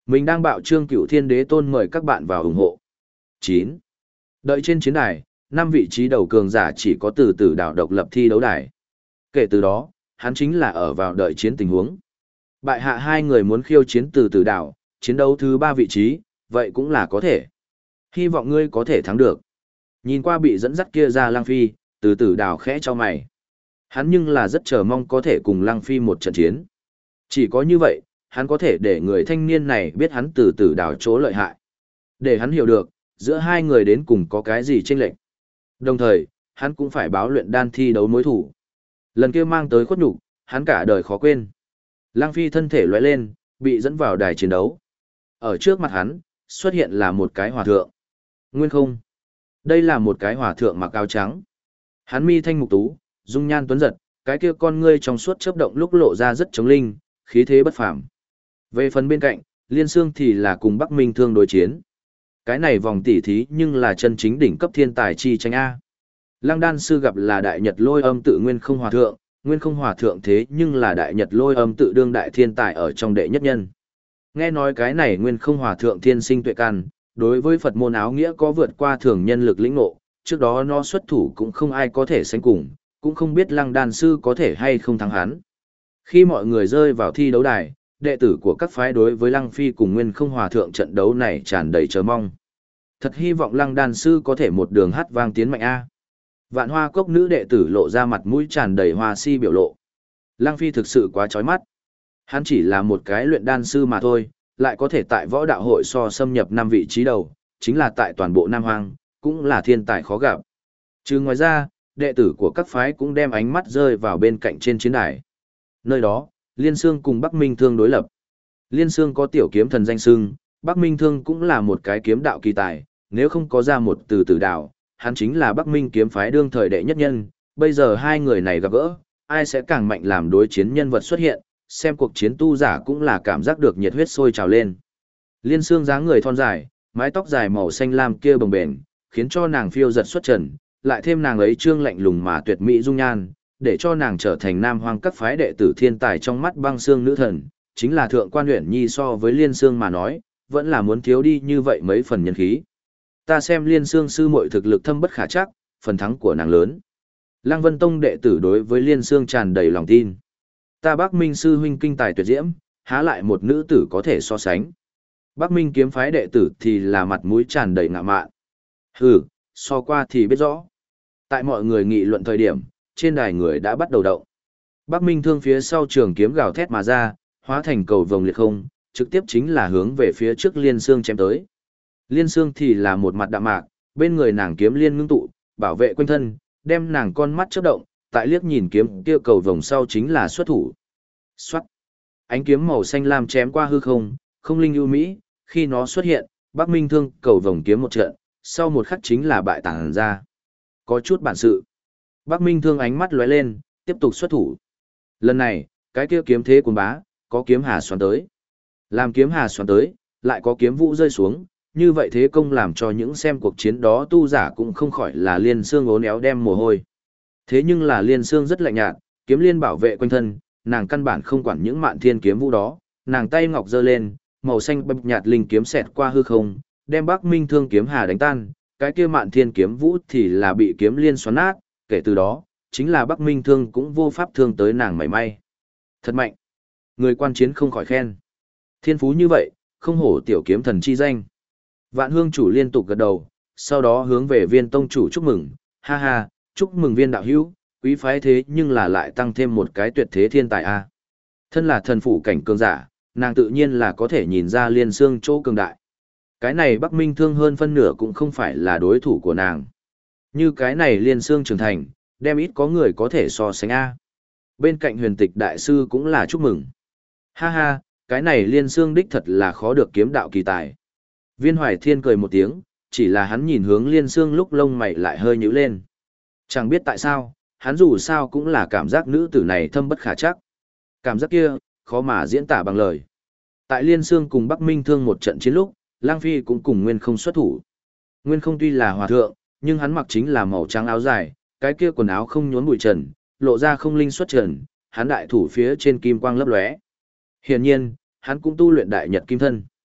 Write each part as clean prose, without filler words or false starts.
Mình đang bạo trương Cửu Thiên Đế Tôn mời các bạn vào ủng hộ. 9. Đợi trên chiến đài, 5 vị trí đầu cường giả chỉ có từ từ đảo độc lập thi đấu đài. Kể từ đó, hắn chính là ở vào đợi chiến tình huống. Bại hạ hai người muốn khiêu chiến từ từ đảo, chiến đấu thứ 3 vị trí, vậy cũng là có thể. Hy vọng ngươi có thể thắng được. Nhìn qua bị dẫn dắt kia ra Lăng Phi, từ từ đảo khẽ cho mày. Hắn nhưng là rất chờ mong có thể cùng Lăng Phi một trận chiến. Chỉ có như vậy, hắn có thể để người thanh niên này biết hắn từ từ đảo chỗ lợi hại. Để hắn hiểu được, giữa hai người đến cùng có cái gì chênh lệch. Đồng thời, hắn cũng phải báo luyện đan thi đấu mối thủ. Lần kia mang tới khuất nhục, hắn cả đời khó quên. Lăng Phi thân thể lóe lên, bị dẫn vào đài chiến đấu. Ở trước mặt hắn, xuất hiện là một cái hòa thượng. Nguyên không. Đây là một cái hòa thượng mặc áo trắng. Hắn mi thanh mục tú, dung nhan tuấn giật, cái kia con ngươi trong suốt chớp động lúc lộ ra rất chống linh, khí thế bất phàm. Về phần bên cạnh, Liên Xương thì là cùng Bắc Minh Thương đối chiến. Cái này vòng tỉ thí nhưng là chân chính đỉnh cấp thiên tài chi tranh A. Lăng đan sư gặp là đại nhật lôi âm tự Nguyên không hòa thượng thế nhưng là đại nhật lôi âm tự đương đại thiên tài ở trong đệ nhất nhân. Nghe nói cái này Nguyên không hòa thượng thiên sinh tuệ căn, đối với Phật môn áo nghĩa có vượt qua thường nhân lực lĩnh ngộ, trước đó nó xuất thủ cũng không ai có thể sánh cùng, cũng không biết lăng đan sư có thể hay không thắng hắn. Khi mọi người rơi vào thi đấu đài, đệ tử của các phái đối với Lăng Phi cùng Nguyên không hòa thượng trận đấu này tràn đầy chờ mong. Thật hy vọng lăng đan sư có thể một đường hát vang tiến mạnh A. Vạn Hoa Cốc nữ đệ tử lộ ra mặt mũi tràn đầy hoa si biểu lộ. Lăng Phi thực sự quá chói mắt. Hắn chỉ là một cái luyện đan sư mà thôi, lại có thể tại võ đạo hội so xâm nhập 5 vị trí đầu, chính là tại toàn bộ Nam Hoang, cũng là thiên tài khó gặp. Chứ ngoài ra, đệ tử của các phái cũng đem ánh mắt rơi vào bên cạnh trên chiến đài. Nơi đó, Liên Xương cùng Bắc Minh Thương đối lập. Liên Xương có tiểu kiếm thần danh xưng, Bắc Minh Thương cũng là một cái kiếm đạo kỳ tài, nếu không có ra một từ từ đạo, hắn chính là Bắc Minh kiếm phái đương thời đệ nhất nhân, bây giờ hai người này gặp gỡ, ai sẽ càng mạnh làm đối chiến nhân vật xuất hiện, xem cuộc chiến tu giả cũng là cảm giác được nhiệt huyết sôi trào lên. Liên Xương dáng người thon dài, mái tóc dài màu xanh lam kia bồng bềnh, khiến cho nàng phiêu giật xuất trần, lại thêm nàng ấy trương lạnh lùng mà tuyệt mỹ dung nhan, để cho nàng trở thành Nam Hoang các phái đệ tử thiên tài trong mắt băng xương nữ thần, chính là thượng quan Uyển Nhi so với Liên Xương mà nói, vẫn là muốn thiếu đi như vậy mấy phần nhân khí. Ta xem Liên Xương sư muội thực lực thâm bất khả trắc, phần thắng của nàng lớn. Lăng Vân Tông đệ tử đối với Liên Xương tràn đầy lòng tin. Ta Bắc Minh sư huynh kinh tài tuyệt diễm, há lại một nữ tử có thể so sánh. Bắc Minh kiếm phái đệ tử thì là mặt mũi tràn đầy ngạo mạn. Hừ, so qua thì biết rõ. Tại mọi người nghị luận thời điểm, trên đài người đã bắt đầu động. Bắc Minh Thương phía sau trường kiếm gào thét mà ra, hóa thành cầu vồng liệt không, trực tiếp chính là hướng về phía trước Liên Xương chém tới. Liên Xương thì là một mặt đạm mạc, bên người nàng kiếm liên ngưng tụ, bảo vệ quanh thân, đem nàng con mắt chớp động, tại liếc nhìn kiếm kia cầu vồng sau chính là xuất thủ. Xoát. Ánh kiếm màu xanh lam chém qua hư không, không linh ưu mỹ, khi nó xuất hiện, Bắc Minh Thương cầu vồng kiếm một trận, sau một khắc chính là bại tàng ra. Có chút bản sự. Bắc Minh Thương ánh mắt lóe lên, tiếp tục xuất thủ. Lần này, cái kia kiếm thế cuồng bá, có kiếm hà xoắn tới. Làm kiếm hà xoắn tới, lại có kiếm vũ rơi xuống, như vậy thế công làm cho những xem cuộc chiến đó tu giả cũng không khỏi là Liên Xương ốn éo đem mồ hôi. Thế nhưng là Liên Xương rất lạnh nhạt, kiếm liên bảo vệ quanh thân, nàng căn bản không quản những mạn thiên kiếm vũ đó, nàng tay ngọc giơ lên, màu xanh bập nhạt linh kiếm xẹt qua hư không, đem Bắc Minh Thương kiếm hà đánh tan, cái kia mạn thiên kiếm vũ thì là bị kiếm liên xoắn nát, kể từ đó, chính là Bắc Minh Thương cũng vô pháp thương tới nàng mảy may. Thật mạnh. Người quan chiến không khỏi khen. Thiên phú như vậy, không hổ tiểu kiếm thần chi danh. Vạn Hương chủ liên tục gật đầu, sau đó hướng về Viên tông chủ chúc mừng, ha ha, chúc mừng Viên đạo hữu, quý phái thế nhưng là lại tăng thêm một cái tuyệt thế thiên tài a. Thân là thần phủ cảnh cường giả, nàng tự nhiên là có thể nhìn ra Liên Xương chỗ cường đại. Cái này Bắc Minh Thương hơn phân nửa cũng không phải là đối thủ của nàng. Như cái này Liên Xương trưởng thành, đem ít có người có thể so sánh a. Bên cạnh Huyền Tịch đại sư cũng là chúc mừng. Ha ha, cái này Liên Xương đích thật là khó được kiếm đạo kỳ tài. Viên Hoài Thiên cười một tiếng, chỉ là hắn nhìn hướng Liên Xương lúc lông mày lại hơi nhíu lên. Chẳng biết tại sao, hắn dù sao cũng là cảm giác nữ tử này thâm bất khả trắc. Cảm giác kia, khó mà diễn tả bằng lời. Tại Liên Xương cùng Bắc Minh Thương một trận chiến lúc, Lang Phi cũng cùng Nguyên Không xuất thủ. Nguyên Không tuy là hòa thượng, nhưng hắn mặc chính là màu trắng áo dài, cái kia quần áo không nhốn bụi trần, lộ ra không linh xuất trần, hắn đại thủ phía trên kim quang lấp lóe. Hiển nhiên, hắn cũng tu luyện đại nhật kim thân.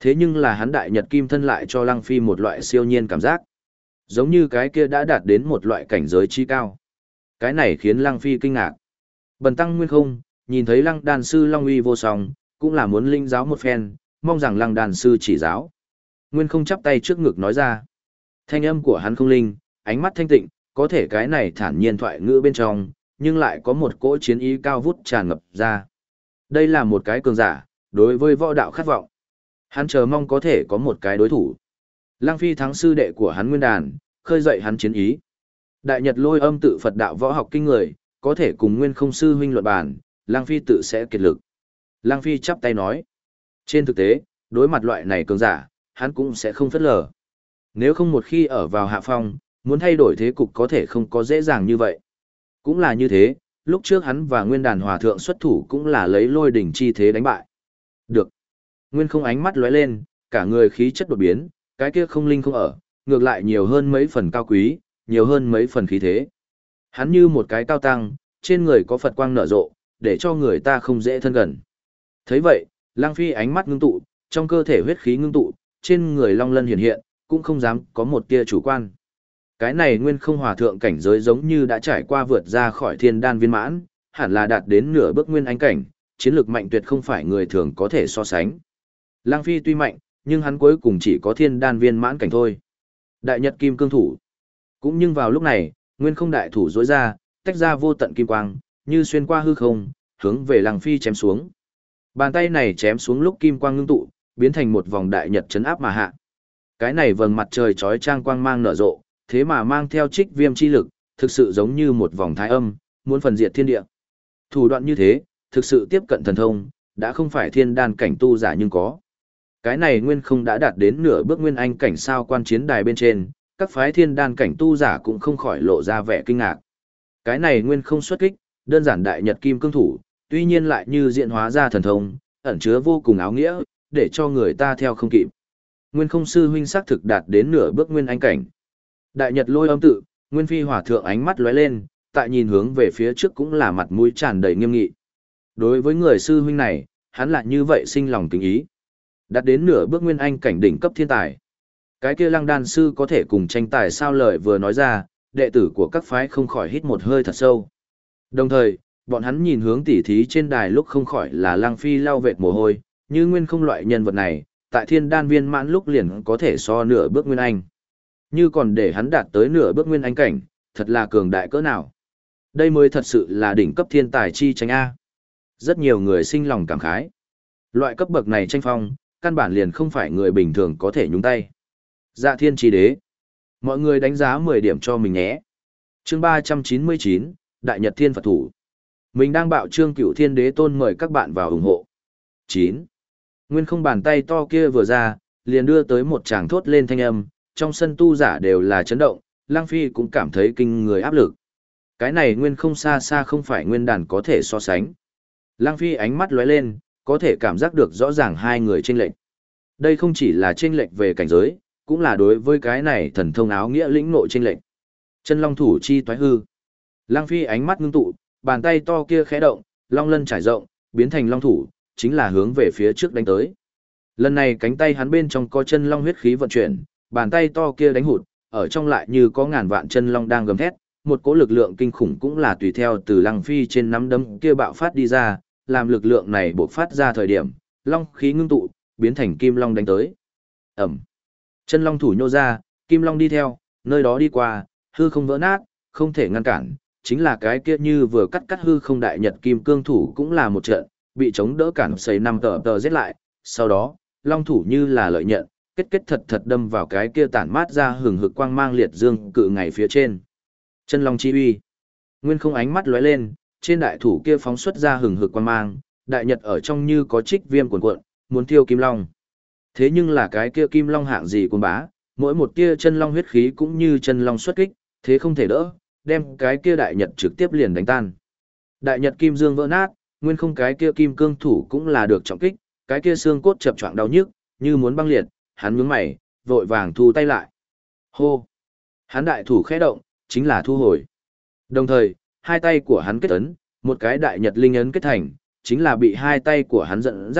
Thế nhưng là hắn đại nhật kim thân lại cho Lăng Phi một loại siêu nhiên cảm giác. Giống như cái kia đã đạt đến một loại cảnh giới chi cao. Cái này khiến Lăng Phi kinh ngạc. Bần tăng nguyên không, nhìn thấy Lăng đàn sư Long uy vô song, cũng là muốn linh giáo một phen, mong rằng Lăng đàn sư chỉ giáo. Nguyên không chắp tay trước ngực nói ra. Thanh âm của hắn không linh, ánh mắt thanh tịnh, có thể cái này thản nhiên thoại ngữ bên trong, nhưng lại có một cỗ chiến ý cao vút tràn ngập ra. Đây là một cái cường giả, đối với võ đạo khát vọng. Hắn chờ mong có thể có một cái đối thủ. Lăng Phi thắng sư đệ của hắn Nguyên Đàn, khơi dậy hắn chiến ý. Đại Nhật Lôi Âm tự Phật đạo võ học kinh người, có thể cùng Nguyên Không sư huynh luận bàn, Lăng Phi tự sẽ kiệt lực. Lăng Phi chắp tay nói. Trên thực tế, đối mặt loại này cường giả, hắn cũng sẽ không phất lờ. Nếu không một khi ở vào hạ phong, muốn thay đổi thế cục có thể không có dễ dàng như vậy. Cũng là như thế, lúc trước hắn và Nguyên Đàn Hòa Thượng xuất thủ cũng là lấy lôi đỉnh chi thế đánh bại. Được. Nguyên Không ánh mắt lóe lên, cả người khí chất đột biến, cái kia không linh không ở, ngược lại nhiều hơn mấy phần cao quý, nhiều hơn mấy phần khí thế. Hắn như một cái cao tăng, trên người có Phật quang nở rộ, để cho người ta không dễ thân gần. Thấy vậy, Lăng Phi ánh mắt ngưng tụ, trong cơ thể huyết khí ngưng tụ, trên người long lân hiện hiện, cũng không dám có một tia chủ quan. Cái này Nguyên Không Hòa Thượng cảnh giới giống như đã trải qua vượt ra khỏi thiên đan viên mãn, hẳn là đạt đến nửa bước nguyên anh cảnh, chiến lược mạnh tuyệt không phải người thường có thể so sánh. Lăng Phi tuy mạnh, nhưng hắn cuối cùng chỉ có thiên đan viên mãn cảnh thôi. Đại Nhật Kim Cương Thủ. Cũng nhưng vào lúc này, Nguyên Không đại thủ rối ra, tách ra vô tận kim quang, như xuyên qua hư không, hướng về Lăng Phi chém xuống. Bàn tay này chém xuống lúc kim quang ngưng tụ, biến thành một vòng đại nhật chấn áp mà hạ. Cái này vầng mặt trời chói chang quang mang nở rộ, thế mà mang theo trích viêm chi lực, thực sự giống như một vòng thái âm, muốn phần diệt thiên địa. Thủ đoạn như thế, thực sự tiếp cận thần thông, đã không phải thiên đan cảnh tu giả nhưng có. Cái này Nguyên Không đã đạt đến nửa bước nguyên anh cảnh sao quan chiến đài bên trên, các phái thiên đan cảnh tu giả cũng không khỏi lộ ra vẻ kinh ngạc. Cái này Nguyên Không xuất kích, đơn giản đại nhật kim cương thủ, tuy nhiên lại như diễn hóa ra thần thông, ẩn chứa vô cùng áo nghĩa, để cho người ta theo không kịp. Nguyên Không sư huynh xác thực đạt đến nửa bước nguyên anh cảnh. Đại Nhật Lôi Âm tự, Nguyên Phi Hòa Thượng ánh mắt lóe lên, tại nhìn hướng về phía trước cũng là mặt mũi tràn đầy nghiêm nghị. Đối với người sư huynh này, hắn lại như vậy sinh lòng kính ý. Đạt đến nửa bước nguyên anh cảnh đỉnh cấp thiên tài. Cái kia Lăng đan sư có thể cùng tranh tài sao lời vừa nói ra, đệ tử của các phái không khỏi hít một hơi thật sâu. Đồng thời, bọn hắn nhìn hướng tỉ thí trên đài lúc không khỏi là Lăng Phi lau vệt mồ hôi, như Nguyên Không loại nhân vật này, tại thiên đan viên mãn lúc liền có thể so nửa bước nguyên anh. Như còn để hắn đạt tới nửa bước nguyên anh cảnh, thật là cường đại cỡ nào. Đây mới thật sự là đỉnh cấp thiên tài chi tranh A. Rất nhiều người sinh lòng cảm khái. Loại cấp bậc này tranh phong, căn bản liền không phải người bình thường có thể nhúng tay. Dạ thiên chi đế. Mọi người đánh giá 10 điểm cho mình nhé. Chương 399, Đại Nhật Thiên Phật Thủ. Mình đang bạo trương Cửu Thiên Đế Tôn mời các bạn vào ủng hộ. 9. Nguyên Không bàn tay to kia vừa ra, liền đưa tới một tràng thốt lên thanh âm, trong sân tu giả đều là chấn động, Lăng Phi cũng cảm thấy kinh người áp lực. Cái này Nguyên Không xa xa không phải Nguyên Đàn có thể so sánh. Lăng Phi ánh mắt lóe lên, có thể cảm giác được rõ ràng hai người chênh lệch. Đây không chỉ là chênh lệch về cảnh giới, cũng là đối với cái này thần thông áo nghĩa lĩnh ngộ chênh lệch. Chân long thủ chi toái hư. Lăng Phi ánh mắt ngưng tụ, bàn tay to kia khẽ động, long lân trải rộng, biến thành long thủ, chính là hướng về phía trước đánh tới. Lần này cánh tay hắn bên trong có chân long huyết khí vận chuyển, bàn tay to kia đánh hụt, ở trong lại như có ngàn vạn chân long đang gầm thét, một cỗ lực lượng kinh khủng cũng là tùy theo từ Lăng Phi trên nắm đấm kia bạo phát đi ra, làm lực lượng này bộc phát ra thời điểm, long khí ngưng tụ, biến thành kim long đánh tới. Ẩm. Chân long thủ nhô ra, kim long đi theo, nơi đó đi qua, hư không vỡ nát, không thể ngăn cản, chính là cái kia như vừa cắt hư không đại nhật kim cương thủ cũng là một trận, bị chống đỡ cản xây năm tờ giết lại, sau đó, long thủ như là lợi nhận, kết thật đâm vào cái kia tản mát ra hừng hực quang mang liệt dương cự ngày phía trên. Chân long chi uy. Nguyên Không ánh mắt lóe lên, trên đại thủ kia phóng xuất ra hừng hực quang mang, đại nhật ở trong như có trích viêm cuồn cuộn, muốn thiêu kim long. Thế nhưng là cái kia kim long hạng gì cuồng bá, mỗi một tia chân long huyết khí cũng như chân long xuất kích, thế không thể đỡ, đem cái kia đại nhật trực tiếp liền đánh tan. Đại nhật kim dương vỡ nát, Nguyên Không cái kia kim cương thủ cũng là được trọng kích, cái kia xương cốt chập choạng đau nhức, như muốn băng liệt, hắn nhướng mày, vội vàng thu tay lại. Hô! Hắn đại thủ khẽ động, chính là thu hồi. Đồng thời, hai tay của hắn kết ấn, một cái đại nhật linh ấn kết thành, chính là bị hai tay của hắn dẫn dắt,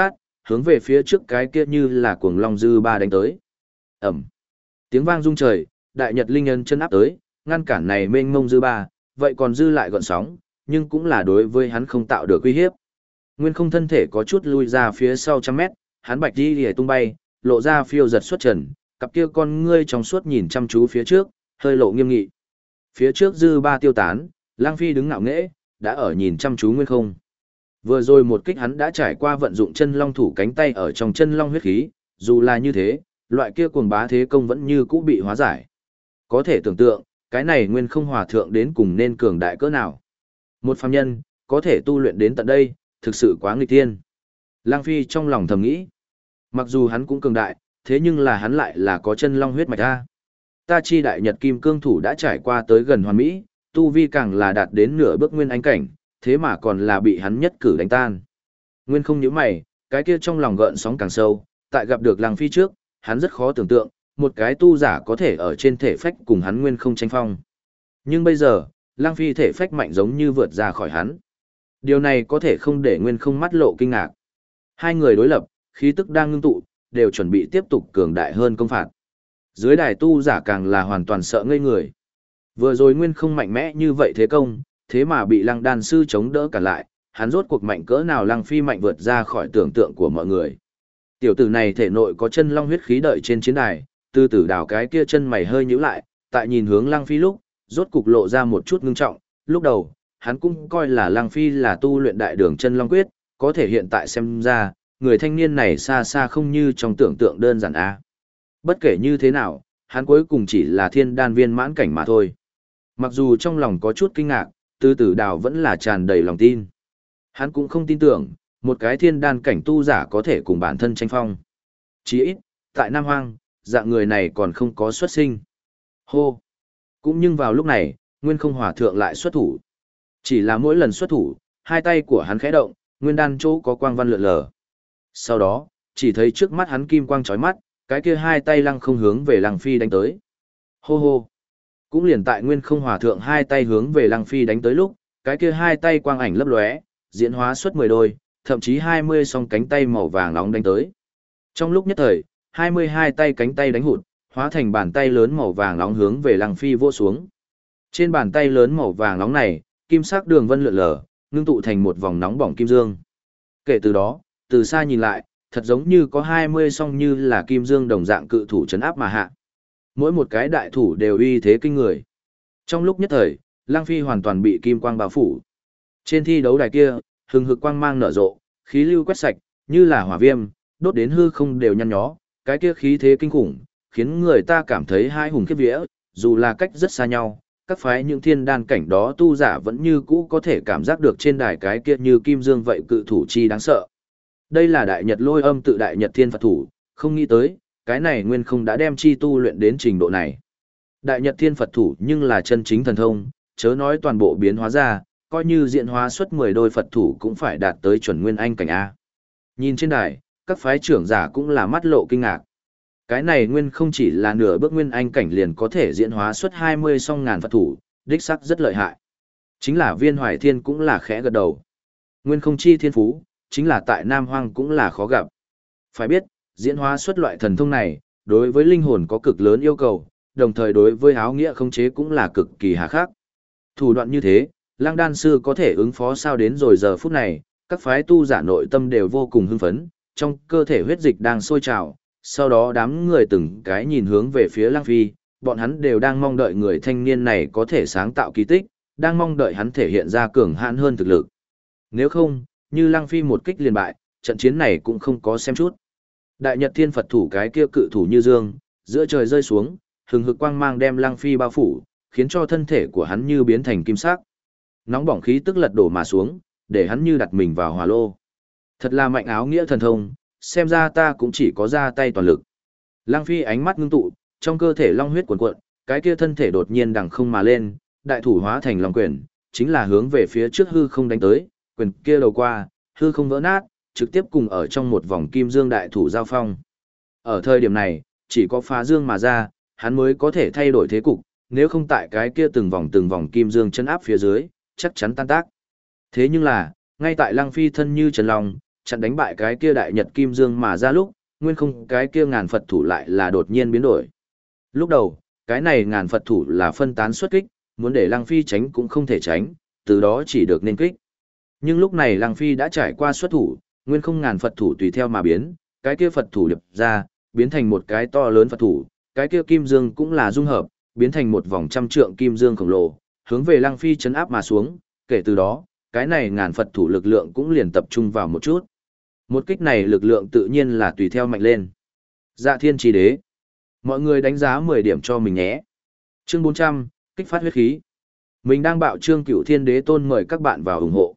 hướng về phía trước cái kia như là cuồng long dư ba đánh tới. Ẩm. Tiếng vang rung trời, đại nhật linh ấn chân áp tới, ngăn cản này mênh mông dư ba, vậy còn dư lại gọn sóng, nhưng cũng là đối với hắn không tạo được uy hiếp. Nguyên không thân thể có chút lui ra phía sau trăm mét, hắn bạch đi lìa tung bay, lộ ra phiêu giật xuất trần, cặp kia con ngươi trong suốt nhìn chăm chú phía trước, hơi lộ nghiêm nghị. Phía trước dư ba tiêu tán, Lang Phi đứng ngạo nghễ, đã ở nhìn chăm chú Nguyên không. Vừa rồi một kích hắn đã trải qua vận dụng chân long thủ cánh tay ở trong chân long huyết khí, dù là như thế, loại kia cuồng bá thế công vẫn như cũ bị hóa giải. Có thể tưởng tượng, cái này Nguyên không hòa thượng đến cùng nên cường đại cỡ nào. Một phàm nhân, có thể tu luyện đến tận đây, thực sự quá nghịch thiên. Lang Phi trong lòng thầm nghĩ, mặc dù hắn cũng cường đại, thế nhưng là hắn lại là có chân long huyết mạch a. Ta chi đại nhật kim cương thủ đã trải qua tới gần hoàn mỹ, tu vi càng là đạt đến nửa bước nguyên anh cảnh, thế mà còn là bị hắn nhất cử đánh tan. Nguyên không nhíu mày, cái kia trong lòng gợn sóng càng sâu, tại gặp được Lang Phi trước, hắn rất khó tưởng tượng, một cái tu giả có thể ở trên thể phách cùng hắn Nguyên không tranh phong. Nhưng bây giờ, Lang Phi thể phách mạnh giống như vượt ra khỏi hắn. Điều này có thể không để Nguyên không mắt lộ kinh ngạc. Hai người đối lập, khí tức đang ngưng tụ, đều chuẩn bị tiếp tục cường đại hơn công phạt. Dưới đài tu giả càng là hoàn toàn sợ ngây người. Vừa rồi Nguyên không mạnh mẽ như vậy thế công, thế mà bị Lăng đan sư chống đỡ cả lại, hắn rốt cuộc mạnh cỡ nào Lăng Phi mạnh vượt ra khỏi tưởng tượng của mọi người. Tiểu tử này thể nội có chân long huyết khí đợi trên chiến đài, từ tử đảo cái kia chân mày hơi nhíu lại, tại nhìn hướng Lăng Phi lúc, rốt cục lộ ra một chút ngưng trọng, lúc đầu, hắn cũng coi là Lăng Phi là tu luyện đại đường chân long quyết, có thể hiện tại xem ra, người thanh niên này xa xa không như trong tưởng tượng đơn giản a. Bất kể như thế nào, hắn cuối cùng chỉ là thiên đan viên mãn cảnh mà thôi. Mặc dù trong lòng có chút kinh ngạc, từ tử đào vẫn là tràn đầy lòng tin. Hắn cũng không tin tưởng, một cái thiên đan cảnh tu giả có thể cùng bản thân tranh phong. Chỉ ít, tại Nam Hoang, dạng người này còn không có xuất sinh. Hô! Cũng nhưng vào lúc này, Nguyên không hòa thượng lại xuất thủ. Chỉ là mỗi lần xuất thủ, hai tay của hắn khẽ động, nguyên đan chỗ có quang văn lượn lờ. Sau đó, chỉ thấy trước mắt hắn kim quang chói mắt, cái kia hai tay lăng không hướng về Lăng Phi đánh tới. Hô hô! Cũng liền tại Nguyên không hòa thượng hai tay hướng về Lăng Phi đánh tới lúc, cái kia hai tay quang ảnh lấp lóe, diễn hóa xuất 10 đôi, thậm chí 20 song cánh tay màu vàng nóng đánh tới. Trong lúc nhất thời, 22 tay cánh tay đánh hụt, hóa thành bàn tay lớn màu vàng nóng hướng về Lăng Phi vỗ xuống. Trên bàn tay lớn màu vàng nóng này, kim sắc đường vân lượn lờ, ngưng tụ thành một vòng nóng bỏng kim dương. Kể từ đó, từ xa nhìn lại, thật giống như có 20 song như là kim dương đồng dạng cự thủ trấn áp mà hạ. Mỗi một cái đại thủ đều uy thế kinh người. Trong lúc nhất thời, Lăng Phi hoàn toàn bị kim quang bao phủ. Trên thi đấu đài kia, hừng hực quang mang nở rộ, khí lưu quét sạch, như là hỏa viêm, đốt đến hư không đều nhăn nhó, cái kia khí thế kinh khủng, khiến người ta cảm thấy hai hùng khiếp vía, dù là cách rất xa nhau, các phái những thiên đan cảnh đó tu giả vẫn như cũ có thể cảm giác được trên đài cái kia như kim dương vậy cự thủ chi đáng sợ. Đây là đại nhật lôi âm tự đại nhật thiên Phật thủ, không nghĩ tới, cái này Nguyên không đã đem chi tu luyện đến trình độ này. Đại nhật thiên Phật thủ nhưng là chân chính thần thông, chớ nói toàn bộ biến hóa ra, coi như diện hóa xuất 10 đôi Phật thủ cũng phải đạt tới chuẩn nguyên anh cảnh A. Nhìn trên đài, các phái trưởng giả cũng là mắt lộ kinh ngạc. Cái này Nguyên không chỉ là nửa bước nguyên anh cảnh liền có thể diễn hóa xuất 20 song ngàn Phật thủ, đích sắc rất lợi hại. Chính là Viên Hoài Thiên cũng là khẽ gật đầu. Nguyên không chi thiên phú, chính là tại Nam Hoang cũng là khó gặp. Phải biết, diễn hóa xuất loại thần thông này, đối với linh hồn có cực lớn yêu cầu, đồng thời đối với áo nghĩa khống chế cũng là cực kỳ hà khắc. Thủ đoạn như thế, Lăng đan sư có thể ứng phó sao đến rồi giờ phút này, các phái tu giả nội tâm đều vô cùng hưng phấn, trong cơ thể huyết dịch đang sôi trào, sau đó đám người từng cái nhìn hướng về phía Lăng Phi, bọn hắn đều đang mong đợi người thanh niên này có thể sáng tạo kỳ tích, đang mong đợi hắn thể hiện ra cường hãn hơn thực lực. Nếu không, như Lăng Phi một kích liền bại, trận chiến này cũng không có xem chút. Đại Nhật Thiên Phật thủ cái kia cự thủ như dương, giữa trời rơi xuống, hừng hực quang mang đem Lăng Phi bao phủ, khiến cho thân thể của hắn như biến thành kim sắc. Nóng bỏng khí tức lật đổ mà xuống, để hắn như đặt mình vào hỏa lô. Thật là mạnh áo nghĩa thần thông, xem ra ta cũng chỉ có ra tay toàn lực. Lăng Phi ánh mắt ngưng tụ, trong cơ thể long huyết cuồn cuộn, cái kia thân thể đột nhiên đằng không mà lên, đại thủ hóa thành long quyền, chính là hướng về phía trước hư không đánh tới, quyền kia đầu qua, hư không vỡ nát, trực tiếp cùng ở trong một vòng kim dương đại thủ giao phong. Ở thời điểm này, chỉ có phá dương mà ra, hắn mới có thể thay đổi thế cục, nếu không tại cái kia từng vòng kim dương chân áp phía dưới, chắc chắn tan tác. Thế nhưng là, ngay tại Lăng Phi thân như trần long, chặn đánh bại cái kia đại nhật kim dương mà ra lúc, nguyên không cái kia ngàn Phật thủ lại là đột nhiên biến đổi. Lúc đầu, cái này ngàn Phật thủ là phân tán xuất kích, muốn để Lăng Phi tránh cũng không thể tránh, từ đó chỉ được nên kích. Nhưng lúc này Lăng Phi đã trải qua xuất thủ, nguyên không ngàn Phật thủ tùy theo mà biến, cái kia Phật thủ điệp ra, biến thành một cái to lớn Phật thủ, cái kia kim dương cũng là dung hợp, biến thành một vòng trăm trượng kim dương khổng lồ, hướng về Lăng Phi chấn áp mà xuống, kể từ đó, cái này ngàn Phật thủ lực lượng cũng liền tập trung vào một chút. Một kích này lực lượng tự nhiên là tùy theo mạnh lên. Dạ Thiên Chí Đế. Mọi người đánh giá 10 điểm cho mình nhé. Chương 400, kích phát huyết khí. Mình đang bạo chương Cửu Thiên Đế Tôn mời các bạn vào ủng hộ.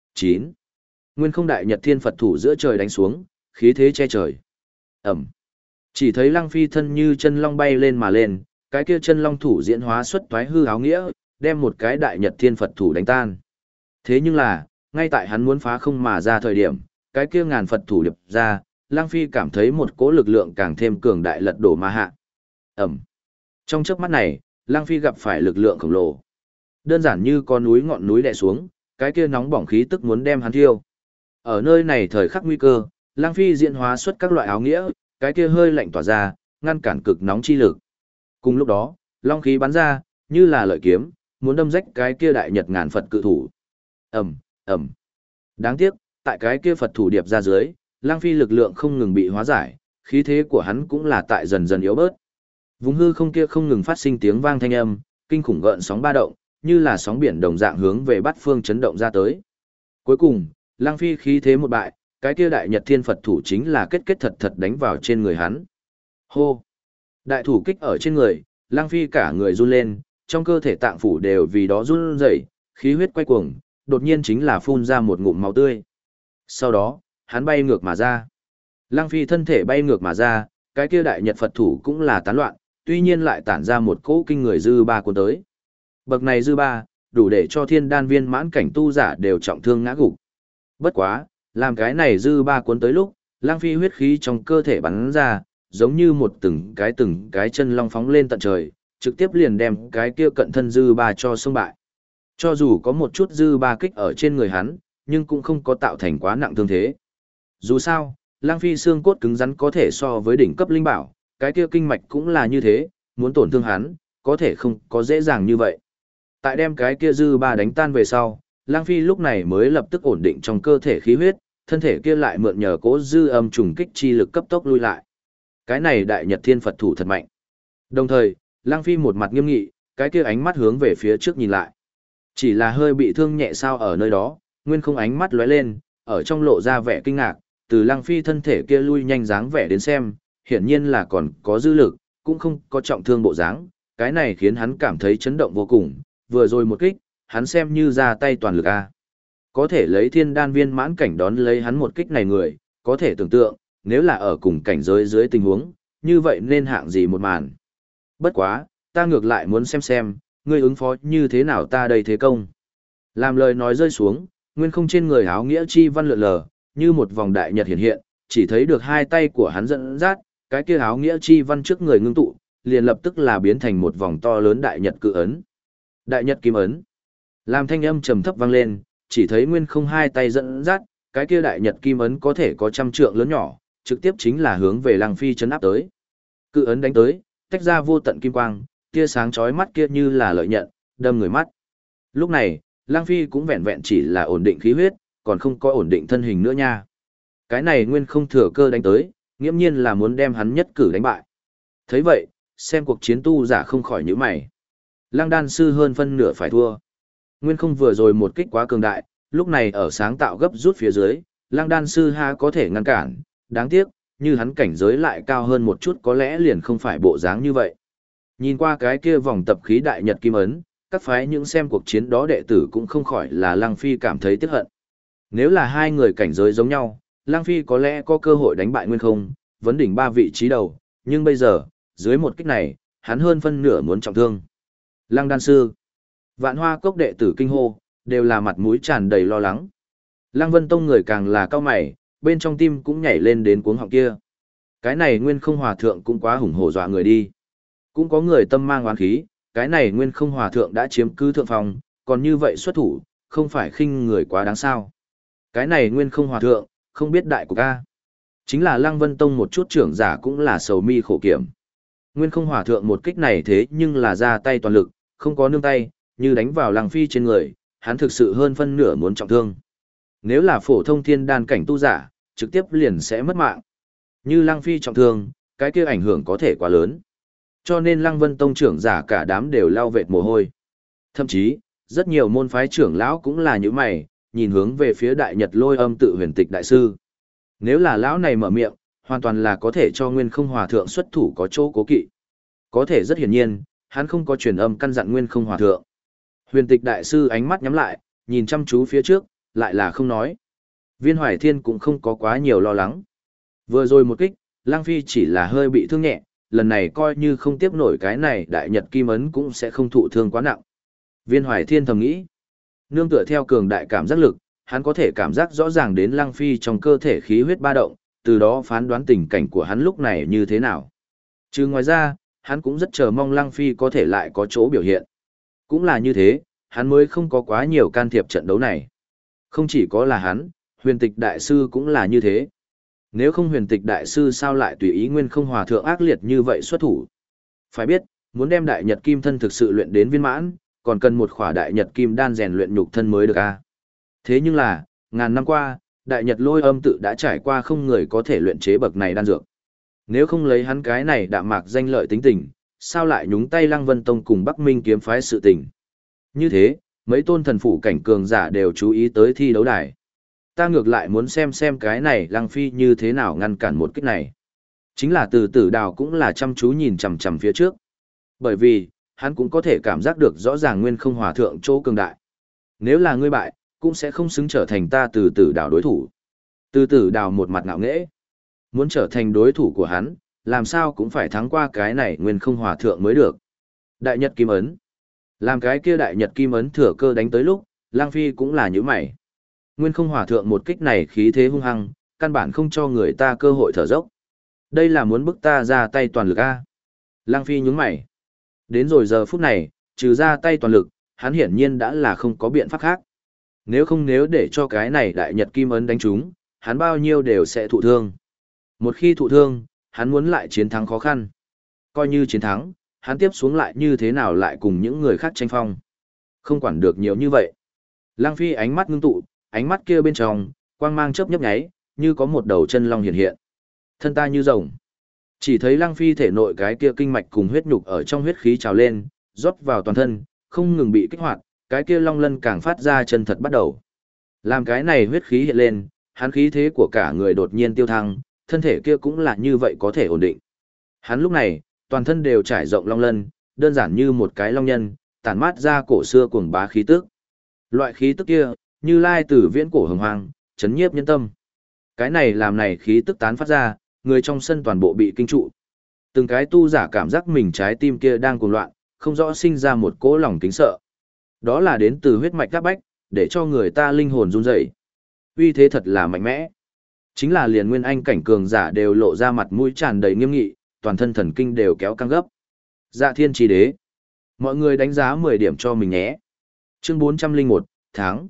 9. Nguyên không đại nhật thiên Phật thủ giữa trời đánh xuống, khí thế che trời. Ẩm. Chỉ thấy Lăng Phi thân như chân long bay lên mà lên, cái kia chân long thủ diễn hóa xuất toái hư áo nghĩa, đem một cái đại nhật thiên Phật thủ đánh tan. Thế nhưng là, ngay tại hắn muốn phá không mà ra thời điểm, cái kia ngàn Phật thủ điệp ra, Lăng Phi cảm thấy một cỗ lực lượng càng thêm cường đại lật đổ mà hạ. Ẩm. Trong chớp mắt này, Lăng Phi gặp phải lực lượng khổng lồ. Đơn giản như con núi ngọn núi đè xuống, cái kia nóng bỏng khí tức muốn đem hắn thiêu. Ở nơi này thời khắc nguy cơ, Lăng Phi diễn hóa xuất các loại áo nghĩa, cái kia hơi lạnh tỏa ra, ngăn cản cực nóng chi lực. Cùng lúc đó, long khí bắn ra, như là lợi kiếm, muốn đâm rách cái kia đại nhật ngàn Phật cự thủ. Ầm, ầm. Đáng tiếc, tại cái kia Phật thủ điệp ra dưới, Lăng Phi lực lượng không ngừng bị hóa giải, khí thế của hắn cũng là tại dần dần yếu bớt. Vùng hư không kia không ngừng phát sinh tiếng vang thanh âm, kinh khủng gợn sóng ba động, như là sóng biển đồng dạng hướng về bát phương chấn động ra tới. Cuối cùng, Lăng Phi khí thế một bại, cái kia đại nhật thiên Phật thủ chính là kết thật thật đánh vào trên người hắn. Hô! Đại thủ kích ở trên người, Lăng Phi cả người run lên, trong cơ thể tạng phủ đều vì đó run rẩy, khí huyết quay cuồng, đột nhiên chính là phun ra một ngụm máu tươi. Sau đó, hắn bay ngược mà ra. Lăng Phi thân thể bay ngược mà ra, cái kia đại nhật Phật thủ cũng là tán loạn, tuy nhiên lại tản ra một cỗ kinh người dư ba cuốn tới. Bậc này dư ba, đủ để cho thiên đan viên mãn cảnh tu giả đều trọng thương ngã gục. Bất quá, làm cái này dư ba cuốn tới lúc, Lăng Phi huyết khí trong cơ thể bắn ra, giống như một từng cái chân long phóng lên tận trời, trực tiếp liền đem cái kia cận thân dư ba cho xông bại. Cho dù có một chút dư ba kích ở trên người hắn, nhưng cũng không có tạo thành quá nặng thương thế. Dù sao, Lăng Phi xương cốt cứng rắn có thể so với đỉnh cấp linh bảo, cái kia kinh mạch cũng là như thế, muốn tổn thương hắn, có thể không có dễ dàng như vậy. Tại đem cái kia dư ba đánh tan về sau, Lăng Phi lúc này mới lập tức ổn định trong cơ thể khí huyết, thân thể kia lại mượn nhờ cỗ dư âm trùng kích chi lực cấp tốc lui lại. Cái này đại nhật thiên Phật thủ thật mạnh. Đồng thời, Lăng Phi một mặt nghiêm nghị, cái kia ánh mắt hướng về phía trước nhìn lại. Chỉ là hơi bị thương nhẹ sao ở nơi đó, nguyên không ánh mắt lóe lên, ở trong lộ ra vẻ kinh ngạc, từ Lăng Phi thân thể kia lui nhanh dáng vẻ đến xem, hiển nhiên là còn có dư lực, cũng không có trọng thương bộ dáng, cái này khiến hắn cảm thấy chấn động vô cùng, vừa rồi một kích, hắn xem như ra tay toàn lực a. Có thể lấy thiên đan viên mãn cảnh đón lấy hắn một kích này người, có thể tưởng tượng, nếu là ở cùng cảnh giới dưới tình huống, như vậy nên hạng gì một màn. Bất quá, ta ngược lại muốn xem, ngươi ứng phó như thế nào ta đây thế công. Làm lời nói rơi xuống, nguyên không trên người áo nghĩa chi văn lượn lờ, như một vòng đại nhật hiện hiện, chỉ thấy được hai tay của hắn dẫn dắt, cái kia áo nghĩa chi văn trước người ngưng tụ, liền lập tức là biến thành một vòng to lớn đại nhật cự ấn. Đại nhật kim ấn. Làm thanh âm trầm thấp vang lên, chỉ thấy nguyên không hai tay dẫn dắt, cái kia đại nhật kim ấn có thể có trăm trượng lớn nhỏ, trực tiếp chính là hướng về Lăng Phi chấn áp tới. Cự ấn đánh tới, tách ra vô tận kim quang, tia sáng chói mắt kia như là lợi nhận, đâm người mắt. Lúc này, Lăng Phi cũng vẹn vẹn chỉ là ổn định khí huyết, còn không có ổn định thân hình nữa nha. Cái này nguyên không thừa cơ đánh tới, nghiễm nhiên là muốn đem hắn nhất cử đánh bại. Thấy vậy, xem cuộc chiến tu giả không khỏi nhíu mày. Lăng đan sư hơn phân nửa phải thua. Nguyên không vừa rồi một kích quá cường đại, lúc này ở sáng tạo gấp rút phía dưới, lăng đan sư ha có thể ngăn cản, đáng tiếc, như hắn cảnh giới lại cao hơn một chút có lẽ liền không phải bộ dáng như vậy. Nhìn qua cái kia vòng tập khí đại nhật kim ấn, các phái những xem cuộc chiến đó đệ tử cũng không khỏi là Lăng Phi cảm thấy tiếc hận. Nếu là hai người cảnh giới giống nhau, Lăng Phi có lẽ có cơ hội đánh bại Nguyên không, vấn đỉnh 3 vị trí đầu, nhưng bây giờ, dưới một kích này, hắn hơn phân nửa muốn trọng thương. Lăng đan sư, Vạn Hoa Cốc đệ tử kinh hô, đều là mặt mũi tràn đầy lo lắng. Lăng Vân Tông người càng là cao mày, bên trong tim cũng nhảy lên đến cuống họng kia. Cái này Nguyên không hòa thượng cũng quá hùng hổ dọa người đi. Cũng có người tâm mang oán khí, cái này Nguyên không hòa thượng đã chiếm cứ thượng phòng, còn như vậy xuất thủ, không phải khinh người quá đáng sao. Cái này Nguyên không hòa thượng, không biết đại của ca. Chính là Lăng Vân Tông một chút trưởng giả cũng là sầu mi khổ kiểm. Nguyên không hòa thượng một kích này thế nhưng là ra tay toàn lực, không có nương tay, như đánh vào Lăng Phi trên người, hắn thực sự hơn phân nửa muốn trọng thương. Nếu là phổ thông thiên đan cảnh tu giả, trực tiếp liền sẽ mất mạng. Như Lăng Phi trọng thương, cái kia ảnh hưởng có thể quá lớn. Cho nên Lăng Vân Tông trưởng giả cả đám đều lau vệt mồ hôi. Thậm chí, rất nhiều môn phái trưởng lão cũng là như mày, nhìn hướng về phía Đại Nhật Lôi Âm tự huyền tịch đại sư. Nếu là lão này mở miệng, hoàn toàn là có thể cho Nguyên Không Hòa thượng xuất thủ có chỗ cố kỵ. Có thể rất hiển nhiên, hắn không có truyền âm căn dặn Nguyên Không Hòa thượng. Huyền tịch đại sư ánh mắt nhắm lại, nhìn chăm chú phía trước, lại là không nói. Viên Hoài Thiên cũng không có quá nhiều lo lắng. Vừa rồi một kích, Lang Phi chỉ là hơi bị thương nhẹ, lần này coi như không tiếp nổi cái này Đại Nhật Kim Ấn cũng sẽ không thụ thương quá nặng. Viên Hoài Thiên thầm nghĩ, nương tựa theo cường đại cảm giác lực, hắn có thể cảm giác rõ ràng đến Lăng Phi trong cơ thể khí huyết ba động, từ đó phán đoán tình cảnh của hắn lúc này như thế nào. Chứ ngoài ra, hắn cũng rất chờ mong Lăng Phi có thể lại có chỗ biểu hiện. Cũng là như thế, hắn mới không có quá nhiều can thiệp trận đấu này. Không chỉ có là hắn, huyền tịch đại sư cũng là như thế. Nếu không huyền tịch đại sư sao lại tùy ý Nguyên Không Hòa thượng ác liệt như vậy xuất thủ. Phải biết, muốn đem Đại Nhật Kim thân thực sự luyện đến viên mãn, còn cần một khỏa Đại Nhật Kim đan rèn luyện nhục thân mới được a. Thế nhưng là, ngàn năm qua, Đại Nhật Lôi Âm tự đã trải qua không người có thể luyện chế bậc này đan dược. Nếu không lấy hắn cái này đạm mạc danh lợi tính tình, sao lại nhúng tay Lăng Vân Tông cùng Bắc Minh kiếm phái sự tình. Như thế, mấy tôn thần phủ cảnh cường giả đều chú ý tới thi đấu đài. Ta ngược lại muốn xem cái này Lăng Phi như thế nào ngăn cản một kích này. Chính là từ tử đào cũng là chăm chú nhìn chằm chằm phía trước. Bởi vì, hắn cũng có thể cảm giác được rõ ràng Nguyên Không Hòa thượng chỗ cường đại. Nếu là ngươi bại, cũng sẽ không xứng trở thành ta từ tử đào đối thủ. Từ tử đào một mặt ngạo nghễ. Muốn trở thành đối thủ của hắn, làm sao cũng phải thắng qua cái này Nguyên Không Hòa thượng mới được. Đại Nhật Kim Ấn. Làm cái kia Đại Nhật Kim Ấn thừa cơ đánh tới lúc, Lang Phi cũng là như mày. Nguyên Không Hòa thượng một kích này khí thế hung hăng, căn bản không cho người ta cơ hội thở dốc. Đây là muốn bức ta ra tay toàn lực a. Lang Phi nhướng mày. Đến rồi giờ phút này, trừ ra tay toàn lực, hắn hiển nhiên đã là không có biện pháp khác. Nếu để cho cái này Đại Nhật Kim Ấn đánh trúng, hắn bao nhiêu đều sẽ thụ thương. Một khi thụ thương, hắn muốn lại chiến thắng khó khăn. Coi như chiến thắng, hắn tiếp xuống lại như thế nào lại cùng những người khác tranh phong. Không quản được nhiều như vậy. Lang Phi ánh mắt ngưng tụ, ánh mắt kia bên trong, quang mang chớp nhấp nháy, như có một đầu chân long hiện hiện. Thân ta như rồng. Chỉ thấy Lang Phi thể nội cái kia kinh mạch cùng huyết nhục ở trong huyết khí trào lên, rót vào toàn thân, không ngừng bị kích hoạt, cái kia long lân càng phát ra chân thật bắt đầu. Làm cái này huyết khí hiện lên, hắn khí thế của cả người đột nhiên tiêu thăng, thân thể kia cũng là như vậy có thể ổn định. Hắn lúc này, toàn thân đều trải rộng long lân, đơn giản như một cái long nhân, tản mát ra cổ xưa cuồng bá khí tức. Loại khí tức kia, như lai từ viễn cổ hồng hoang, chấn nhiếp nhân tâm. Cái này làm này khí tức tán phát ra, người trong sân toàn bộ bị kinh trụ. Từng cái tu giả cảm giác mình trái tim kia đang cuồng loạn, không rõ sinh ra một cỗ lòng kính sợ. Đó là đến từ huyết mạch đáp bách, để cho người ta linh hồn run rẩy. Uy thế thật là mạnh mẽ. Chính là liền nguyên anh cảnh cường giả đều lộ ra mặt mũi tràn đầy nghiêm nghị, toàn thân thần kinh đều kéo căng gấp. Dạ Thiên Chí Đế. Mọi người đánh giá 10 điểm cho mình nhé. Chương 401, tháng.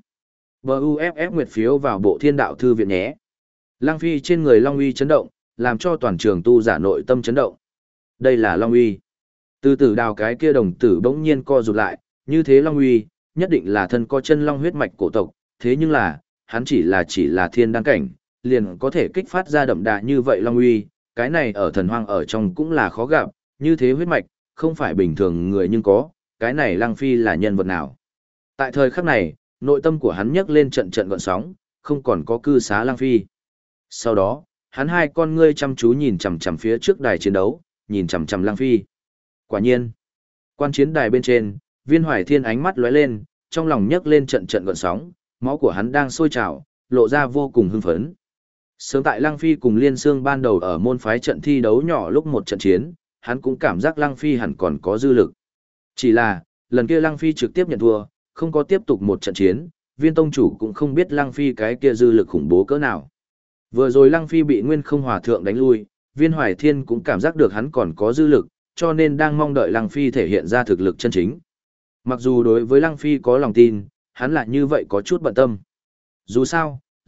BUFF nguyệt phiếu vào bộ thiên đạo thư viện nhé. Lang Phi trên người Long Uy chấn động, làm cho toàn trường tu giả nội tâm chấn động. Đây là Long Uy. Từ tử đào cái kia đồng tử bỗng nhiên co rụt lại, như thế Long Uy, nhất định là thân có chân long huyết mạch cổ tộc, thế nhưng là, hắn chỉ là thiên đăng cảnh, liền có thể kích phát ra đậm đà như vậy Long Uy, cái này ở thần hoang ở trong cũng là khó gặp, như thế huyết mạch, không phải bình thường người nhưng có, cái này Lang Phi là nhân vật nào. Tại thời khắc này, nội tâm của hắn nhấc lên trận trận gợn sóng, không còn có cư xá Lang Phi. Sau đó, hắn hai con ngươi chăm chú nhìn chằm chằm phía trước đài chiến đấu, nhìn chằm chằm Lang Phi. Quả nhiên, quan chiến đài bên trên, Viên Hoài Thiên ánh mắt lóe lên, trong lòng nhấc lên trận trận gợn sóng, máu của hắn đang sôi trào, lộ ra vô cùng hưng phấn. Sớm tại Lang Phi cùng Liên Xương ban đầu ở môn phái trận thi đấu nhỏ lúc một trận chiến, hắn cũng cảm giác Lang Phi hẳn còn có dư lực. Chỉ là, lần kia Lang Phi trực tiếp nhận thua, không có tiếp tục một trận chiến, Viên tông chủ cũng không biết Lang Phi cái kia dư lực khủng bố cỡ nào. Vừa rồi Lang Phi bị Nguyên Không Hòa thượng đánh lui, Viên Hoài Thiên cũng cảm giác được hắn còn có dư lực, cho nên đang mong đợi Lang Phi thể hiện ra thực lực chân chính. Mặc dù đối với Lang Phi có lòng tin, hắn lại như vậy có chút bận tâm. Dù sao,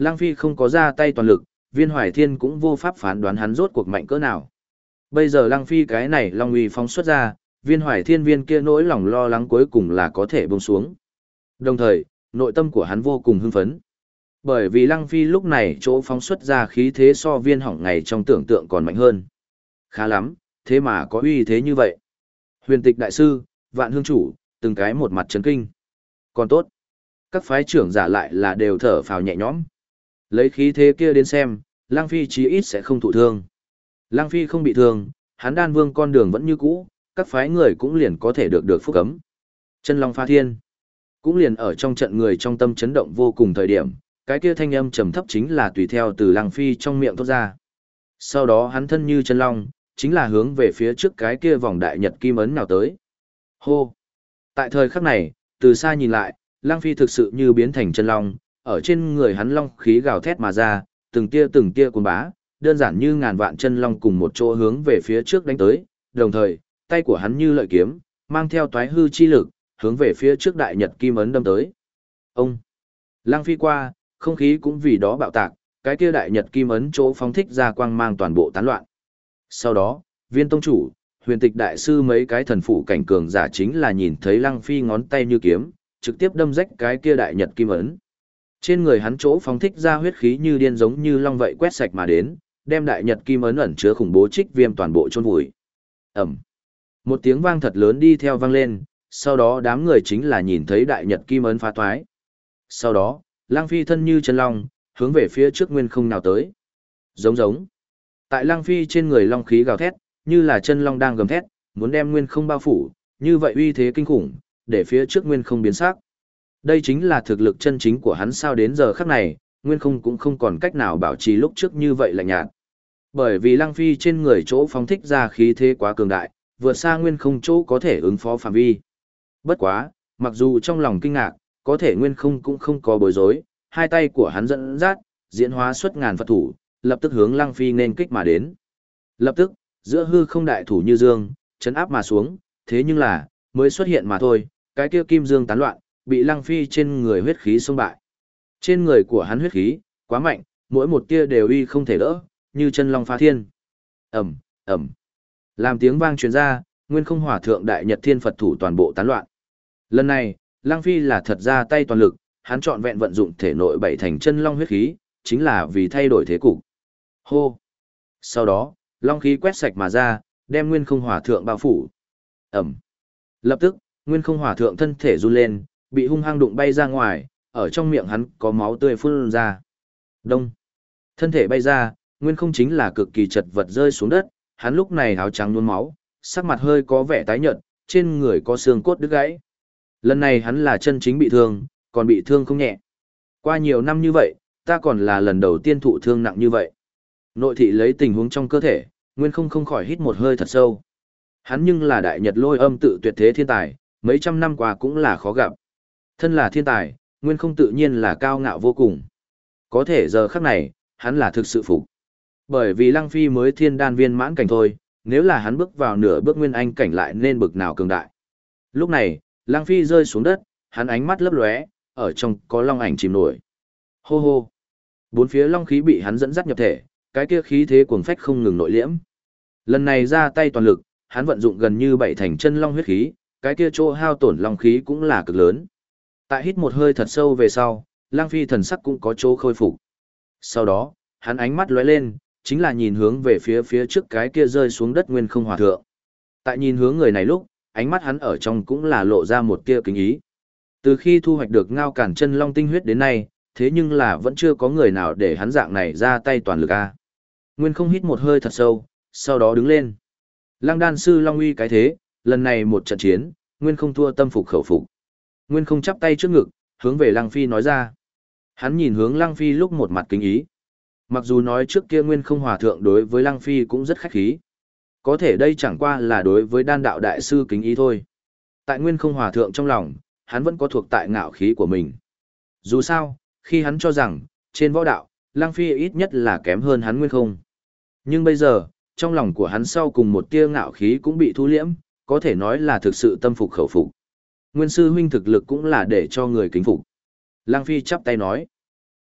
Lăng Phi không có ra tay toàn lực, Viên Hoài Thiên cũng vô pháp phán đoán hắn rốt cuộc mạnh cỡ nào. Bây giờ Lăng Phi cái này long uy phóng xuất ra, Viên Hoài Thiên viên kia nỗi lòng lo lắng cuối cùng là có thể buông xuống. Đồng thời, nội tâm của hắn vô cùng hưng phấn. Bởi vì Lăng Phi lúc này chỗ phóng xuất ra khí thế so Viên Hỏng ngày trong tưởng tượng còn mạnh hơn. Khá lắm, thế mà có uy thế như vậy. Huyền Tịch đại sư, Vạn Hương chủ, từng cái một mặt chấn kinh. Còn tốt, các phái trưởng giả lại là đều thở phào nhẹ nhõm. Lấy khí thế kia đến xem, Lăng Phi chí ít sẽ không thụ thương. Lăng Phi không bị thương, hắn Đan Vương con đường vẫn như cũ, các phái người cũng liền có thể được phúc cấm. Chân Long Pha Thiên, cũng liền ở trong trận người trong tâm chấn động vô cùng thời điểm, cái kia thanh âm trầm thấp chính là tùy theo từ Lăng Phi trong miệng thoát ra. Sau đó hắn thân như chân long, chính là hướng về phía trước cái kia vòng đại nhật kim ấn nào tới. Hô! Tại thời khắc này, từ xa nhìn lại, Lăng Phi thực sự như biến thành chân long, ở trên người hắn long khí gào thét mà ra, từng tia cuồng bá, đơn giản như ngàn vạn chân long cùng một chỗ hướng về phía trước đánh tới, đồng thời, tay của hắn như lợi kiếm, mang theo toái hư chi lực, hướng về phía trước đại nhật kim ấn đâm tới. Ông! Lăng Phi qua, không khí cũng vì đó bạo tạc, cái kia đại nhật kim ấn chỗ phóng thích ra quang mang toàn bộ tán loạn. Sau đó, Viên tông chủ, Huyền Tịch đại sư mấy cái thần phụ cảnh cường giả chính là nhìn thấy Lăng Phi ngón tay như kiếm, trực tiếp đâm rách cái kia đại nhật kim ấn. Trên người hắn chỗ phóng thích ra huyết khí như điên giống như long vậy quét sạch mà đến, đem đại nhật kim ấn ẩn chứa khủng bố trích viêm toàn bộ chôn vùi. Ầm. Một tiếng vang thật lớn đi theo vang lên, sau đó đám người chính là nhìn thấy đại nhật kim ấn phá toái. Sau đó, Lăng Phi thân như chân long, hướng về phía trước nguyên không nào tới. Giống giống. Tại Lăng Phi trên người long khí gào thét, như là chân long đang gầm thét, muốn đem nguyên không bao phủ, như vậy uy thế kinh khủng, để phía trước nguyên không biến sắc. Đây chính là thực lực chân chính của hắn sao đến giờ khắc này, nguyên không cũng không còn cách nào bảo trì lúc trước như vậy lạnh nhạt. Bởi vì Lăng Phi trên người chỗ phóng thích ra khí thế quá cường đại, vượt xa nguyên không chỗ có thể ứng phó phạm vi. Bất quá, mặc dù trong lòng kinh ngạc, có thể nguyên không cũng không có bối rối, hai tay của hắn dẫn dắt, diễn hóa xuất ngàn Phật thủ, lập tức hướng Lăng Phi nên kích mà đến. Lập tức, giữa hư không đại thủ như dương, chấn áp mà xuống, thế nhưng là, mới xuất hiện mà thôi, cái kia kim dương tán loạn, bị Lăng Phi trên người huyết khí xông bại. Trên người của hắn huyết khí, quá mạnh, mỗi một tia đều uy không thể đỡ, như chân long phá thiên. Ầm, ầm. Làm tiếng vang truyền ra, nguyên không hỏa thượng đại nhật thiên Phật thủ toàn bộ tán loạn. Lần này, Lăng Phi là thật ra tay toàn lực, hắn trọn vẹn vận dụng thể nội bảy thành chân long huyết khí, chính là vì thay đổi thế cục. Hô. Sau đó, long khí quét sạch mà ra, đem nguyên không hỏa thượng bao phủ. Ầm. Lập tức, nguyên không hỏa thượng thân thể run lên, bị hung hăng đụng bay ra ngoài, ở trong miệng hắn có máu tươi phun ra. Đông. Thân thể bay ra, nguyên không chính là cực kỳ chật vật rơi xuống đất, hắn lúc này áo trắng nhuốm máu, sắc mặt hơi có vẻ tái nhợt, trên người có xương cốt đứt gãy. Lần này hắn là chân chính bị thương, còn bị thương không nhẹ. Qua nhiều năm như vậy, ta còn là lần đầu tiên thụ thương nặng như vậy. Nội thị lấy tình huống trong cơ thể, nguyên không khỏi hít một hơi thật sâu. Hắn nhưng là đại nhật lôi âm tự tuyệt thế thiên tài, mấy trăm năm qua cũng là khó gặp. Thân là thiên tài, nguyên không tự nhiên là cao ngạo vô cùng. Có thể giờ khắc này, hắn là thực sự phục. Bởi vì Lăng Phi mới thiên đan viên mãn cảnh thôi, nếu là hắn bước vào nửa bước nguyên anh cảnh lại nên bực nào cường đại. Lúc này, Lăng Phi rơi xuống đất, hắn ánh mắt lấp lóe, ở trong có long ảnh chìm nổi. Hô hô. Bốn phía long khí bị hắn dẫn dắt nhập thể, cái kia khí thế cuồng phách không ngừng nội liễm. Lần này ra tay toàn lực, hắn vận dụng gần như bảy thành chân long huyết khí, cái kia chỗ hao tổn long khí cũng là cực lớn. Tại hít một hơi thật sâu về sau, Lăng Phi thần sắc cũng có chỗ khôi phục. Sau đó, hắn ánh mắt lóe lên, chính là nhìn hướng về phía trước cái kia rơi xuống đất nguyên không hòa thượng. Tại nhìn hướng người này lúc, ánh mắt hắn ở trong cũng là lộ ra một tia kính ý. Từ khi thu hoạch được ngao cản chân long tinh huyết đến nay, thế nhưng là vẫn chưa có người nào để hắn dạng này ra tay toàn lực a. Nguyên không hít một hơi thật sâu, sau đó đứng lên. Lăng đan sư Long uy cái thế, lần này một trận chiến, Nguyên không thua tâm phục khẩu phục. Nguyên không chắp tay trước ngực, hướng về Lăng Phi nói ra. Hắn nhìn hướng Lăng Phi lúc một mặt kính ý. Mặc dù nói trước kia Nguyên không hòa thượng đối với Lăng Phi cũng rất khách khí. Có thể đây chẳng qua là đối với đan đạo đại sư kính ý thôi. Tại Nguyên không hòa thượng trong lòng, hắn vẫn có thuộc tại ngạo khí của mình. Dù sao, khi hắn cho rằng, trên võ đạo, Lăng Phi ít nhất là kém hơn hắn Nguyên không. Nhưng bây giờ, trong lòng của hắn sau cùng một tia ngạo khí cũng bị thu liễm, có thể nói là thực sự tâm phục khẩu phục. Nguyên sư huynh thực lực cũng là để cho người kính phục. Lăng Phi chắp tay nói.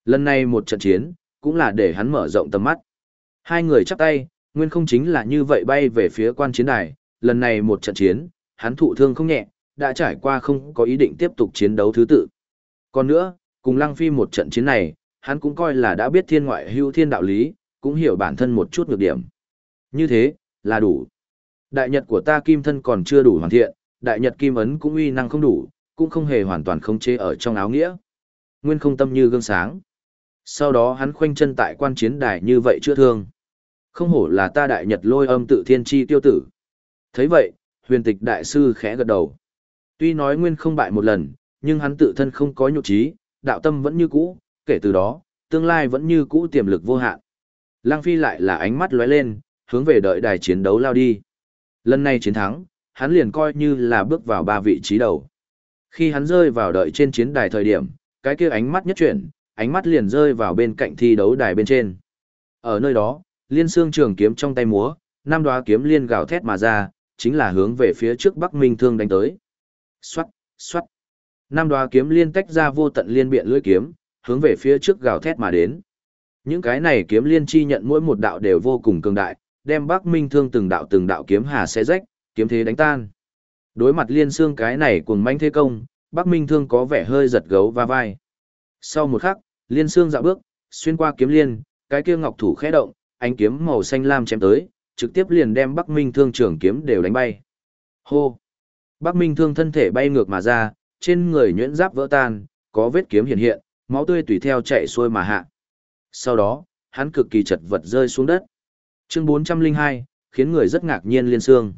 Lần này một trận chiến, cũng là để hắn mở rộng tầm mắt. Hai người chắp tay, nguyên không chính là như vậy bay về phía quan chiến đài, lần này một trận chiến, hắn thụ thương không nhẹ, đã trải qua không có ý định tiếp tục chiến đấu thứ tự. Còn nữa, cùng Lăng Phi một trận chiến này, hắn cũng coi là đã biết thiên ngoại hữu thiên đạo lý, cũng hiểu bản thân một chút nhược điểm. Như thế, là đủ. Đại nhật của ta kim thân còn chưa đủ hoàn thiện, đại nhật kim ấn cũng uy năng không đủ, cũng không hề hoàn toàn khống chế ở trong áo nghĩa. Nguyên không tâm như gương sáng. Sau đó hắn khoanh chân tại quan chiến đài như vậy chữa thương. Không hổ là ta đại nhật lôi âm tự thiên chi tiêu tử. Thấy vậy, huyền tịch đại sư khẽ gật đầu. Tuy nói Nguyên không bại một lần, nhưng hắn tự thân không có nhục trí, đạo tâm vẫn như cũ, kể từ đó, tương lai vẫn như cũ tiềm lực vô hạn. Lăng Phi lại là ánh mắt lóe lên, hướng về đợi đài chiến đấu lao đi. Lần này chiến thắng, hắn liền coi như là bước vào 3 vị trí đầu. Khi hắn rơi vào đợi trên chiến đài thời điểm, cái kia ánh mắt nhất chuyển, ánh mắt liền rơi vào bên cạnh thi đấu đài bên trên. Ở nơi đó, liên xương trường kiếm trong tay múa, 5 đóa kiếm liên gào thét mà ra, chính là hướng về phía trước Bắc Minh Thương đánh tới. Xoát, xoát. 5 đóa kiếm liên tách ra vô tận liên biện lưỡi kiếm, hướng về phía trước gào thét mà đến. Những cái này kiếm liên chi nhận mỗi một đạo đều vô cùng cường đại, đem Bắc Minh Thương từng đạo kiếm hà xé rách, kiếm thế đánh tan. Đối mặt liên xương cái này cuồng mãnh thế công, Bắc Minh Thương có vẻ hơi giật gấu va vai. Sau một khắc, liên xương dạo bước, xuyên qua kiếm liên, cái kia ngọc thủ khẽ động, ánh kiếm màu xanh lam chém tới, trực tiếp liền đem Bắc Minh Thương trường kiếm đều đánh bay. Hô! Bắc Minh Thương thân thể bay ngược mà ra, trên người nhuyễn giáp vỡ tan, có vết kiếm hiện hiện, máu tươi tùy theo chạy xuôi mà hạ. Sau đó, hắn cực kỳ chật vật rơi xuống đất. Chương 402, khiến người rất ngạc nhiên liên xương.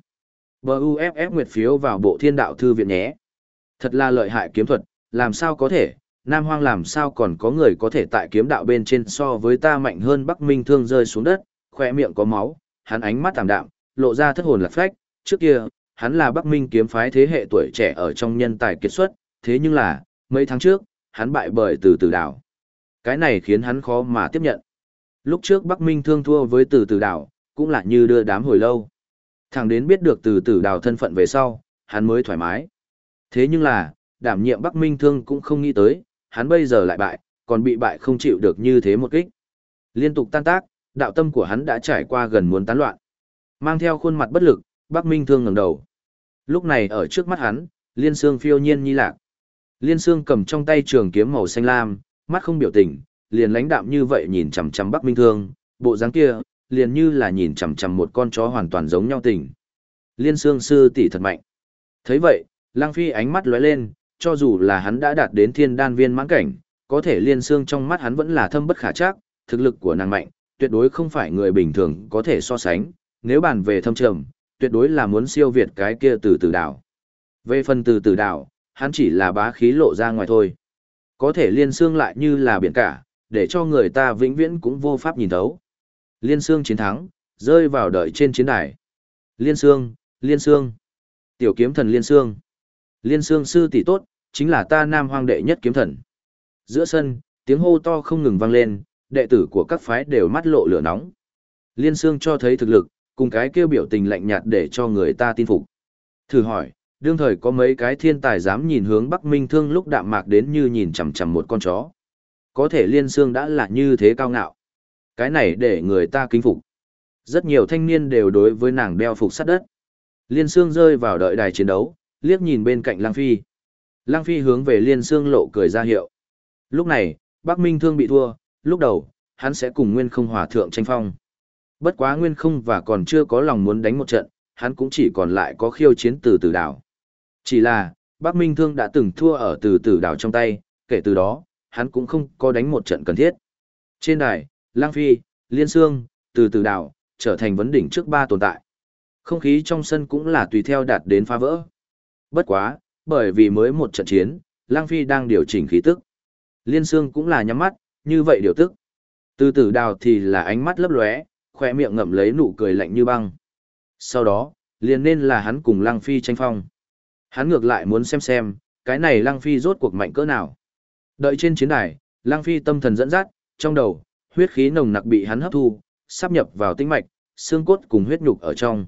BUFF nguyệt phiếu vào bộ thiên đạo thư viện nhé. Thật là lợi hại kiếm thuật, làm sao có thể, Nam Hoang làm sao còn có người có thể tại kiếm đạo bên trên so với ta mạnh hơn. Bắc Minh Thương rơi xuống đất, khỏe miệng có máu, hắn ánh mắt tạm đạm, lộ ra thất hồn lạc phách, trước kia, hắn là Bắc Minh kiếm phái thế hệ tuổi trẻ ở trong nhân tài kiệt xuất, thế nhưng là, mấy tháng trước, hắn bại bởi Từ Từ Đảo. Cái này khiến hắn khó mà tiếp nhận. Lúc trước Bắc Minh Thương thua với Từ Từ Đảo, cũng là như đưa đám hồi lâu. Thẳng đến biết được Từ Từ Đảo thân phận về sau, hắn mới thoải mái. Thế nhưng là, đảm nhiệm Bắc Minh Thương cũng không nghĩ tới, hắn bây giờ lại bại, còn bị bại không chịu được như thế một kích. Liên tục tan tác, đạo tâm của hắn đã trải qua gần muốn tán loạn. Mang theo khuôn mặt bất lực, Bắc Minh Thương ngẩng đầu. Lúc này ở trước mắt hắn, Liên Xương phiêu nhiên nhi lạc. Liên Xương cầm trong tay trường kiếm màu xanh lam, mắt không biểu tình, liền lãnh đạm như vậy nhìn chằm chằm Bắc Minh Thương, bộ dáng kia, liền như là nhìn chằm chằm một con chó hoàn toàn giống nhau tình. Liên Xương sư tỷ thật mạnh. Thấy vậy, Lăng Phi ánh mắt lóe lên, cho dù là hắn đã đạt đến thiên đan viên mãn cảnh, có thể Liên Xương trong mắt hắn vẫn là thâm bất khả trắc, thực lực của nàng mạnh, tuyệt đối không phải người bình thường có thể so sánh, nếu bàn về thâm trầm, tuyệt đối là muốn siêu việt cái kia Từ Từ Đảo. Về phần Từ Từ Đảo, hắn chỉ là bá khí lộ ra ngoài thôi. Có thể Liên Xương lại như là biển cả, để cho người ta vĩnh viễn cũng vô pháp nhìn thấu. Liên Xương chiến thắng, rơi vào đợi trên chiến đài. Liên Xương, Liên Xương, tiểu kiếm thần Liên Xương. Liên Xương sư tỷ tốt, chính là ta Nam Hoang đệ nhất kiếm thần. Giữa sân, tiếng hô to không ngừng vang lên, đệ tử của các phái đều mắt lộ lửa nóng. Liên Xương cho thấy thực lực, cùng cái kêu biểu tình lạnh nhạt để cho người ta tin phục. Thử hỏi, đương thời có mấy cái thiên tài dám nhìn hướng Bắc Minh Thương lúc đạm mạc đến như nhìn chằm chằm một con chó. Có thể Liên Xương đã là như thế cao ngạo. Cái này để người ta kính phục. Rất nhiều thanh niên đều đối với nàng đeo phục sát đất. Liên Xương rơi vào đợi đài chiến đấu, liếc nhìn bên cạnh Lăng Phi. Lăng Phi hướng về Liên Xương lộ cười ra hiệu. Lúc này, Bắc Minh Thương bị thua, lúc đầu, hắn sẽ cùng Nguyên Không hòa thượng tranh phong. Bất quá Nguyên Không và còn chưa có lòng muốn đánh một trận, hắn cũng chỉ còn lại có khiêu chiến Từ Từ Đảo. Chỉ là, Bắc Minh Thương đã từng thua ở Từ Từ Đảo trong tay, kể từ đó, hắn cũng không có đánh một trận cần thiết. Trên đài, Lăng Phi, Liên Xương, Từ Từ Đảo, trở thành vấn đỉnh trước 3 tồn tại. Không khí trong sân cũng là tùy theo đạt đến phá vỡ. Bất quá, bởi vì mới một trận chiến, Lăng Phi đang điều chỉnh khí tức. Liên Xương cũng là nhắm mắt, như vậy điều tức. Từ Từ Đảo thì là ánh mắt lấp lóe, khoe miệng ngậm lấy nụ cười lạnh như băng. Sau đó, liền nên là hắn cùng Lăng Phi tranh phong. Hắn ngược lại muốn xem, cái này Lăng Phi rốt cuộc mạnh cỡ nào. Đợi trên chiến đài, Lăng Phi tâm thần dẫn dắt, trong đầu, huyết khí nồng nặc bị hắn hấp thu, sáp nhập vào tĩnh mạch, xương cốt cùng huyết nhục ở trong.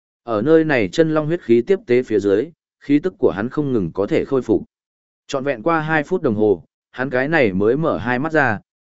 Ở nơi này chân long huyết khí tiếp tế phía dưới, khí tức của hắn không ngừng có thể khôi phục. Trọn vẹn qua 2 phút đồng hồ, hắn cái này mới mở hai mắt ra,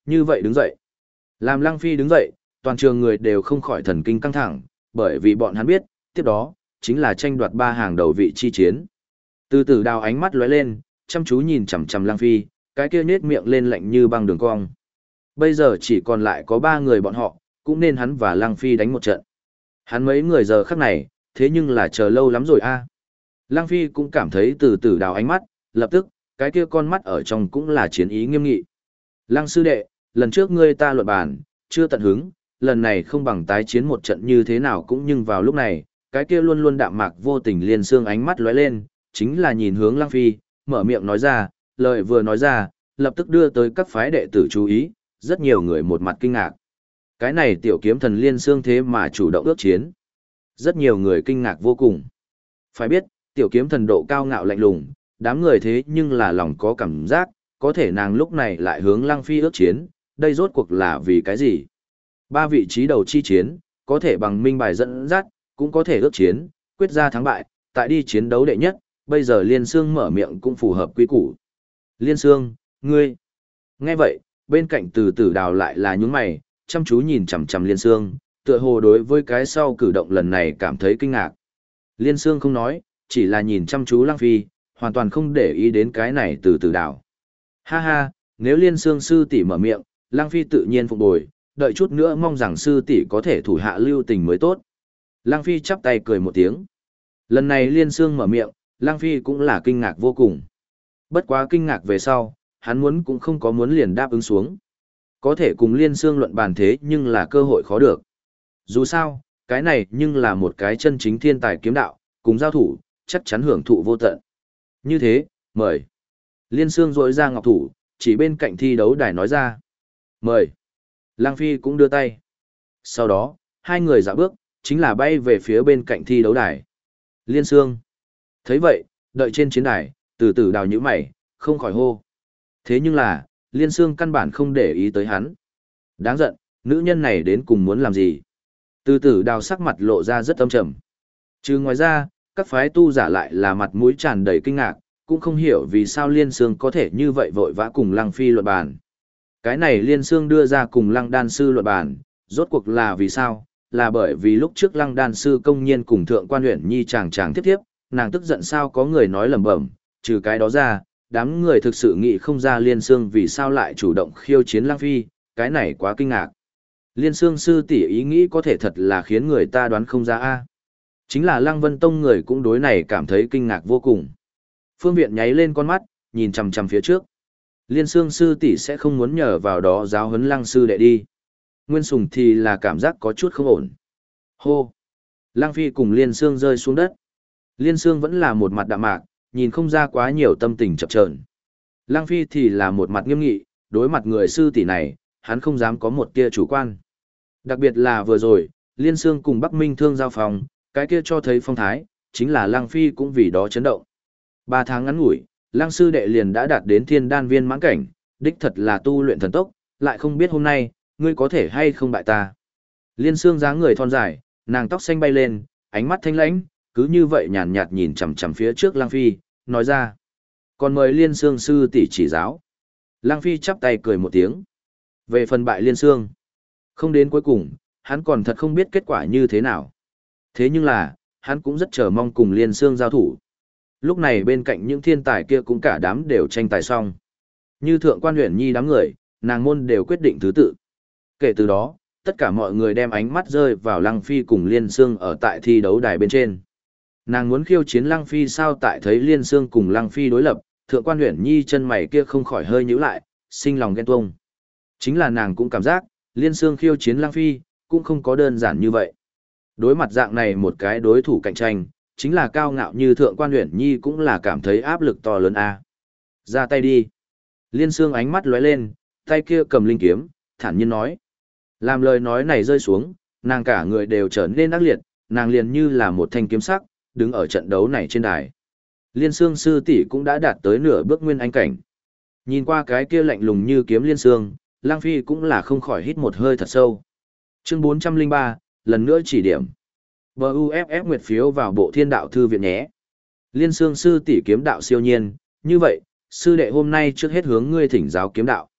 Như vậy đứng dậy. Làm Lăng Phi đứng dậy, toàn trường người đều không khỏi thần kinh căng thẳng, bởi vì bọn hắn biết, tiếp đó, chính là tranh đoạt 3 hàng đầu vị chi chiến. Từ từ đào ánh mắt lóe lên, chăm chú nhìn chằm chằm Lăng Phi, cái kia nết miệng lên lạnh như băng đường cong. Bây giờ chỉ còn lại có 3 người bọn họ, cũng nên hắn và Lăng Phi đánh một trận. Hắn mấy người giờ khắc này, thế nhưng là chờ lâu lắm rồi a. Lăng Phi cũng cảm thấy từ từ đào ánh mắt, lập tức, cái kia con mắt ở trong cũng là chiến ý nghiêm nghị. Lăng sư đệ, lần trước ngươi ta luận bàn, chưa tận hứng, lần này không bằng tái chiến một trận như thế nào cũng nhưng vào lúc này, cái kia luôn luôn đạm mạc vô tình liên xương ánh mắt lóe lên, chính là nhìn hướng Lăng Phi, mở miệng nói ra, lời vừa nói ra, lập tức đưa tới các phái đệ tử chú ý, rất nhiều người một mặt kinh ngạc. Cái này tiểu kiếm thần liên xương thế mà chủ động ước chiến. Rất nhiều người kinh ngạc vô cùng. Phải biết, tiểu kiếm thần độ cao ngạo lạnh lùng, đám người thế nhưng là lòng có cảm giác, có thể nàng lúc này lại hướng Lăng Phi ước chiến, đây rốt cuộc là vì cái gì? 3 vị trí đầu chi chiến, có thể bằng minh bài dẫn dắt, cũng có thể ước chiến, quyết ra thắng bại, tại đi chiến đấu đệ nhất, bây giờ Liên Sương mở miệng cũng phù hợp quy củ. Liên Sương, ngươi. Nghe vậy, bên cạnh từ tử đào lại là nhướng mày, chăm chú nhìn chằm chằm Liên Sương, tựa hồ đối với cái sau cử động lần này cảm thấy kinh ngạc. Liên Sương không nói, chỉ là nhìn chăm chú Lăng Phi, hoàn toàn không để ý đến cái này từ tử đào. Ha ha, nếu Liên Sương sư tỷ mở miệng, Lăng Phi tự nhiên phục bồi, đợi chút nữa mong rằng sư tỷ có thể thủ hạ lưu tình mới tốt. Lăng Phi chắp tay cười một tiếng. Lần này Liên Sương mở miệng, Lăng Phi cũng là kinh ngạc vô cùng. Bất quá kinh ngạc về sau, hắn muốn cũng không có muốn liền đáp ứng xuống. Có thể cùng Liên Sương luận bàn thế nhưng là cơ hội khó được. Dù sao, cái này nhưng là một cái chân chính thiên tài kiếm đạo, cùng giao thủ, chắc chắn hưởng thụ vô tận. Như thế, mời. Liên Sương rỗi ra ngọc thủ, chỉ bên cạnh thi đấu đài nói ra. Mời. Lăng Phi cũng đưa tay. Sau đó, hai người dạo bước, chính là bay về phía bên cạnh thi đấu đài. Liên Sương. Thấy vậy, đợi trên chiến đài, từ từ đào nhíu mày, không khỏi hô. Thế nhưng là, Liên Sương căn bản không để ý tới hắn. Đáng giận, nữ nhân này đến cùng muốn làm gì? Từ từ đào sắc mặt lộ ra rất âm trầm. Trừ ngoài ra, các phái tu giả lại là mặt mũi tràn đầy kinh ngạc, cũng không hiểu vì sao Liên Sương có thể như vậy vội vã cùng Lăng Phi luận bàn. Cái này Liên Sương đưa ra cùng Lăng Đan Sư luận bàn, rốt cuộc là vì sao? Là bởi vì lúc trước Lăng Đan Sư công nhiên cùng Thượng Quan Uyển Nhi chàng tiếp tiếp, nàng tức giận sao có người nói lẩm bẩm, trừ cái đó ra, đám người thực sự nghĩ không ra Liên Sương vì sao lại chủ động khiêu chiến Lăng Phi, cái này quá kinh ngạc. Liên Sương sư tỷ ý nghĩ có thể thật là khiến người ta đoán không ra a. Chính là Lăng Vân Tông người cũng đối này cảm thấy kinh ngạc vô cùng. Phương Viện nháy lên con mắt, nhìn chằm chằm phía trước. Liên Sương sư tỷ sẽ không muốn nhờ vào đó giáo huấn Lăng sư đệ đi. Nguyên Sùng thì là cảm giác có chút không ổn. Hô! Lăng Phi cùng Liên Sương rơi xuống đất. Liên Sương vẫn là một mặt đạm mạc, nhìn không ra quá nhiều tâm tình chập chờn. Lăng Phi thì là một mặt nghiêm nghị, đối mặt người sư tỷ này, hắn không dám có một tia chủ quan. Đặc biệt là vừa rồi, Liên Sương cùng Bắc Minh Thương giao phòng, cái kia cho thấy phong thái, chính là Lăng Phi cũng vì đó chấn động. 3 tháng ngắn ngủi, Lăng sư đệ liền đã đạt đến thiên đan viên mãn cảnh, đích thật là tu luyện thần tốc, lại không biết hôm nay, ngươi có thể hay không bại ta. Liên Sương dáng người thon dài, nàng tóc xanh bay lên, ánh mắt thanh lãnh, cứ như vậy nhàn nhạt nhìn chằm chằm phía trước Lăng Phi, nói ra. Còn mời Liên Sương sư tỷ chỉ giáo. Lăng Phi chắp tay cười một tiếng. Về phần bại Liên Sương, không đến cuối cùng, hắn còn thật không biết kết quả như thế nào. Thế nhưng là, hắn cũng rất chờ mong cùng Liên Sương giao thủ. Lúc này bên cạnh những thiên tài kia cũng cả đám đều tranh tài xong. Như Thượng Quan Uyển Nhi đám người, nàng môn đều quyết định thứ tự. Kể từ đó, tất cả mọi người đem ánh mắt rơi vào Lăng Phi cùng Liên Sương ở tại thi đấu đài bên trên. Nàng muốn khiêu chiến Lăng Phi sao tại thấy Liên Sương cùng Lăng Phi đối lập, Thượng Quan Uyển Nhi chân mày kia không khỏi hơi nhíu lại, sinh lòng ghen tuông. Chính là nàng cũng cảm giác, Liên Sương khiêu chiến Lăng Phi, cũng không có đơn giản như vậy. Đối mặt dạng này một cái đối thủ cạnh tranh, chính là cao ngạo như Thượng Quan Uyển Nhi cũng là cảm thấy áp lực to lớn a. Ra tay đi. Liên Sương ánh mắt lóe lên, tay kia cầm linh kiếm, thản nhiên nói. Làm lời nói này rơi xuống, nàng cả người đều trở nên ác liệt, nàng liền như là một thanh kiếm sắc, đứng ở trận đấu này trên đài. Liên Sương sư tỷ cũng đã đạt tới nửa bước nguyên anh cảnh. Nhìn qua cái kia lạnh lùng như kiếm Liên Sương, Lăng Phi cũng là không khỏi hít một hơi thật sâu. Chương 403, lần nữa chỉ điểm. BUFF nguyệt phiếu vào bộ thiên đạo thư viện nhé. Liên Sương sư tỷ kiếm đạo siêu nhiên, như vậy, sư đệ hôm nay trước hết hướng ngươi thỉnh giáo kiếm đạo.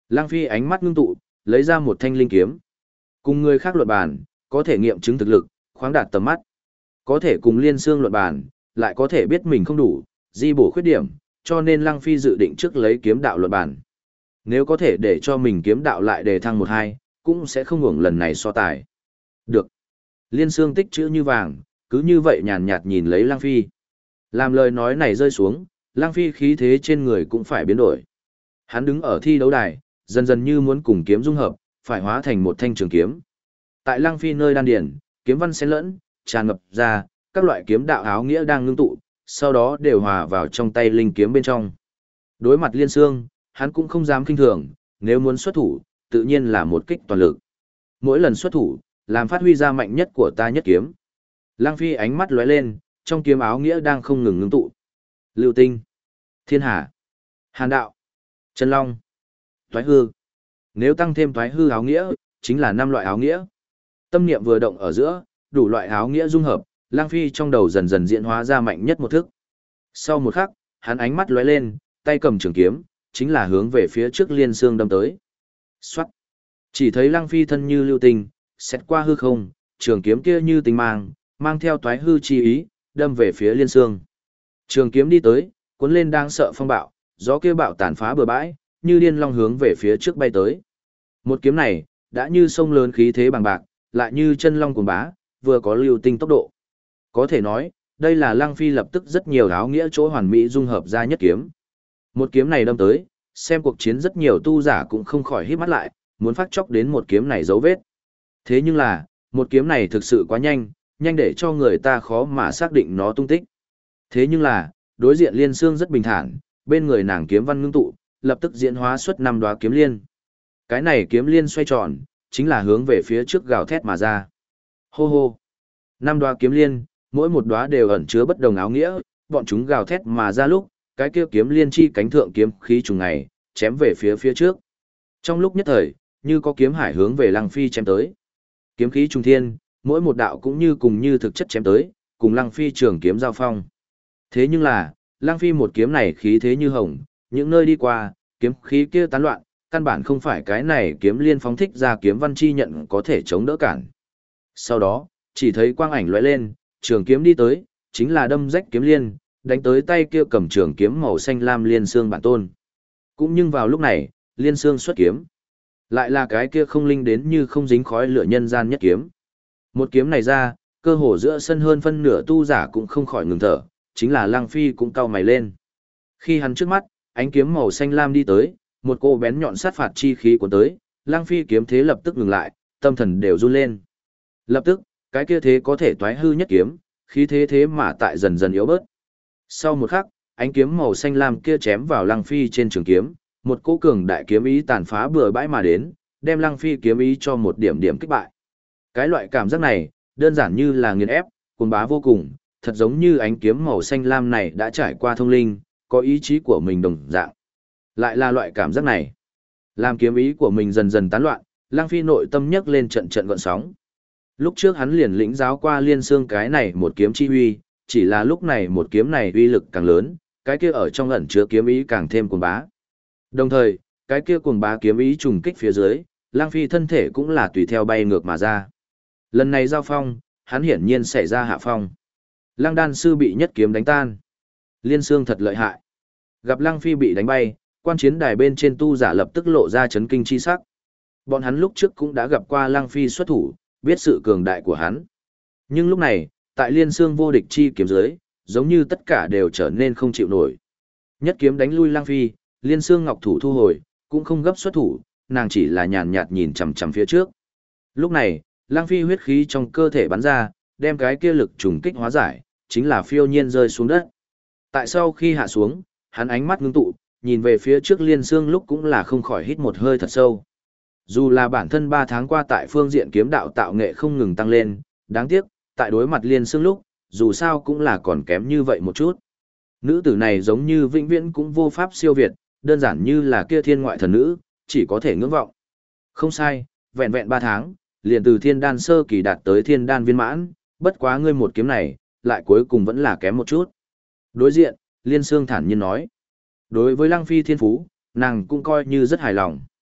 Lăng Phi ánh mắt ngưng tụ, lấy ra một thanh linh kiếm. Cùng người khác luận bàn, có thể nghiệm chứng thực lực, khoáng đạt tầm mắt. Có thể cùng Liên Xương luận bàn, lại có thể biết mình không đủ, di bổ khuyết điểm, cho nên Lăng Phi dự định trước lấy kiếm đạo luận bàn. Nếu có thể để cho mình kiếm đạo lại đề thăng 1-2, cũng sẽ không hưởng lần này so tài. Được. Liên Xương tích chữ như vàng, cứ như vậy nhàn nhạt nhìn lấy Lăng Phi. Làm lời nói này rơi xuống, Lăng Phi khí thế trên người cũng phải biến đổi. Hắn đứng ở thi đấu đài, dần dần như muốn cùng kiếm dung hợp, phải hóa thành một thanh trường kiếm. Tại Lăng Phi nơi đan điển, kiếm văn xen lẫn, tràn ngập ra, các loại kiếm đạo áo nghĩa đang ngưng tụ, sau đó đều hòa vào trong tay linh kiếm bên trong. Đối mặt Liên Xương, hắn cũng không dám kinh thường, nếu muốn xuất thủ, tự nhiên là một kích toàn lực. Mỗi lần xuất thủ, làm phát huy ra mạnh nhất của ta nhất kiếm. Lăng Phi ánh mắt lóe lên, trong kiếm áo nghĩa đang không ngừng ngưng tụ. Lưu Tinh, Thiên Hà, Hàn Đạo, Chân Long, Toái Hư. Nếu tăng thêm Toái Hư áo nghĩa, chính là 5 loại áo nghĩa. Tâm niệm vừa động ở giữa, đủ loại áo nghĩa dung hợp, Lăng Phi trong đầu dần dần diễn hóa ra mạnh nhất một thức. Sau một khắc, hắn ánh mắt lóe lên, tay cầm trường kiếm, chính là hướng về phía trước Liên Xương đâm tới. Soát. Chỉ thấy Lăng Phi thân như lưu tinh, xét qua hư không, trường kiếm kia như tinh mang theo toái hư chi ý, đâm về phía Liên Xương. Trường kiếm đi tới, cuốn lên đang sợ phong bạo, gió kia bạo tàn phá bờ bãi, như điên long hướng về phía trước bay tới. Một kiếm này, đã như sông lớn khí thế bằng bạc, lại như chân long cuồng bá, vừa có lưu tinh tốc độ. Có thể nói, đây là Lăng Phi lập tức rất nhiều áo nghĩa chỗ hoàn mỹ dung hợp ra nhất kiếm. Một kiếm này đâm tới, xem cuộc chiến rất nhiều tu giả cũng không khỏi híp mắt lại, muốn phát chóc đến một kiếm này dấu vết. Thế nhưng là, một kiếm này thực sự quá nhanh, nhanh để cho người ta khó mà xác định nó tung tích. Thế nhưng là, đối diện Liên Xương rất bình thản, bên người nàng kiếm văn ngưng tụ, lập tức diễn hóa xuất 5 đóa kiếm liên. Cái này kiếm liên xoay tròn, chính là hướng về phía trước gào thét mà ra. Hô hô. 5 đóa kiếm liên, mỗi một đóa đều ẩn chứa bất đồng áo nghĩa, bọn chúng gào thét mà ra lúc, cái kia kiếm liên chi cánh thượng kiếm khí trùng ngày, chém về phía trước. Trong lúc nhất thời, như có kiếm hải hướng về Lăng Phi chém tới. Kiếm khí trùng thiên, mỗi một đạo cũng như cùng như thực chất chém tới, cùng Lăng Phi trường kiếm giao phong. Thế nhưng là, Lăng Phi một kiếm này khí thế như hồng, những nơi đi qua, kiếm khí kia tán loạn, căn bản không phải cái này kiếm liên phóng thích ra kiếm văn chi nhận có thể chống đỡ cản. Sau đó, chỉ thấy quang ảnh lóe lên, trường kiếm đi tới, chính là đâm rách kiếm liên, đánh tới tay kia cầm trường kiếm màu xanh lam Liên Xương bản tôn. Cũng nhưng vào lúc này, Liên Xương xuất kiếm. Lại là cái kia không linh đến như không dính khói lửa nhân gian nhất kiếm. Một kiếm này ra, cơ hồ giữa sân hơn phân nửa tu giả cũng không khỏi ngừng thở, chính là Lăng Phi cũng cau mày lên. Khi hắn trước mắt, ánh kiếm màu xanh lam đi tới, một cô bén nhọn sát phạt chi khí cuốn tới, Lăng Phi kiếm thế lập tức ngừng lại, tâm thần đều run lên. Lập tức, cái kia thế có thể toái hư nhất kiếm, khí thế thế mà tại dần dần yếu bớt. Sau một khắc, ánh kiếm màu xanh lam kia chém vào Lăng Phi trên trường kiếm, một cỗ cường đại kiếm ý tàn phá bừa bãi mà đến, đem Lăng Phi kiếm ý cho một điểm điểm kích bại. Cái loại cảm giác này, đơn giản như là nghiền ép, cuồng bá vô cùng, thật giống như ánh kiếm màu xanh lam này đã trải qua thông linh, có ý chí của mình đồng dạng. Lại là loại cảm giác này. Làm kiếm ý của mình dần dần tán loạn, Lăng Phi nội tâm nhấc lên trận trận gợn sóng. Lúc trước hắn liền lĩnh giáo qua Liên Xương cái này một kiếm chi uy, chỉ là lúc này một kiếm này uy lực càng lớn, cái kia ở trong ẩn chứa kiếm ý càng thêm cuồng bá. Đồng thời, cái kia cuồng bá kiếm ý trùng kích phía dưới, Lăng Phi thân thể cũng là tùy theo bay ngược mà ra. Lần này giao phong, hắn hiển nhiên xảy ra hạ phong. Lăng đan sư bị nhất kiếm đánh tan. Liên Xương thật lợi hại. Gặp Lăng Phi bị đánh bay, quan chiến đài bên trên tu giả lập tức lộ ra chấn kinh chi sắc. Bọn hắn lúc trước cũng đã gặp qua Lăng Phi xuất thủ, biết sự cường đại của hắn. Nhưng lúc này, tại Liên Xương vô địch chi kiếm dưới, giống như tất cả đều trở nên không chịu nổi. Nhất kiếm đánh lui Lăng Phi, Liên Xương ngọc thủ thu hồi, cũng không gấp xuất thủ, nàng chỉ là nhàn nhạt nhìn chằm chằm phía trước. Lúc này, Lăng Phi huyết khí trong cơ thể bắn ra, đem cái kia lực trùng kích hóa giải, chính là phiêu nhiên rơi xuống đất. Tại sau khi hạ xuống, hắn ánh mắt ngưng tụ, nhìn về phía trước Liên Xương lúc cũng là không khỏi hít một hơi thật sâu. Dù là bản thân 3 tháng qua tại phương diện kiếm đạo tạo nghệ không ngừng tăng lên, đáng tiếc, tại đối mặt Liên Xương lúc, dù sao cũng là còn kém như vậy một chút. Nữ tử này giống như vĩnh viễn cũng vô pháp siêu việt, đơn giản như là kia thiên ngoại thần nữ, chỉ có thể ngưỡng vọng. Không sai, vẹn vẹn 3 tháng, liền từ thiên đan sơ kỳ đạt tới thiên đan viên mãn, bất quá ngươi một kiếm này, lại cuối cùng vẫn là kém một chút. Đối diện, Liên Xương thản nhiên nói. Đối với Lăng Phi thiên phú, nàng cũng coi như rất hài lòng.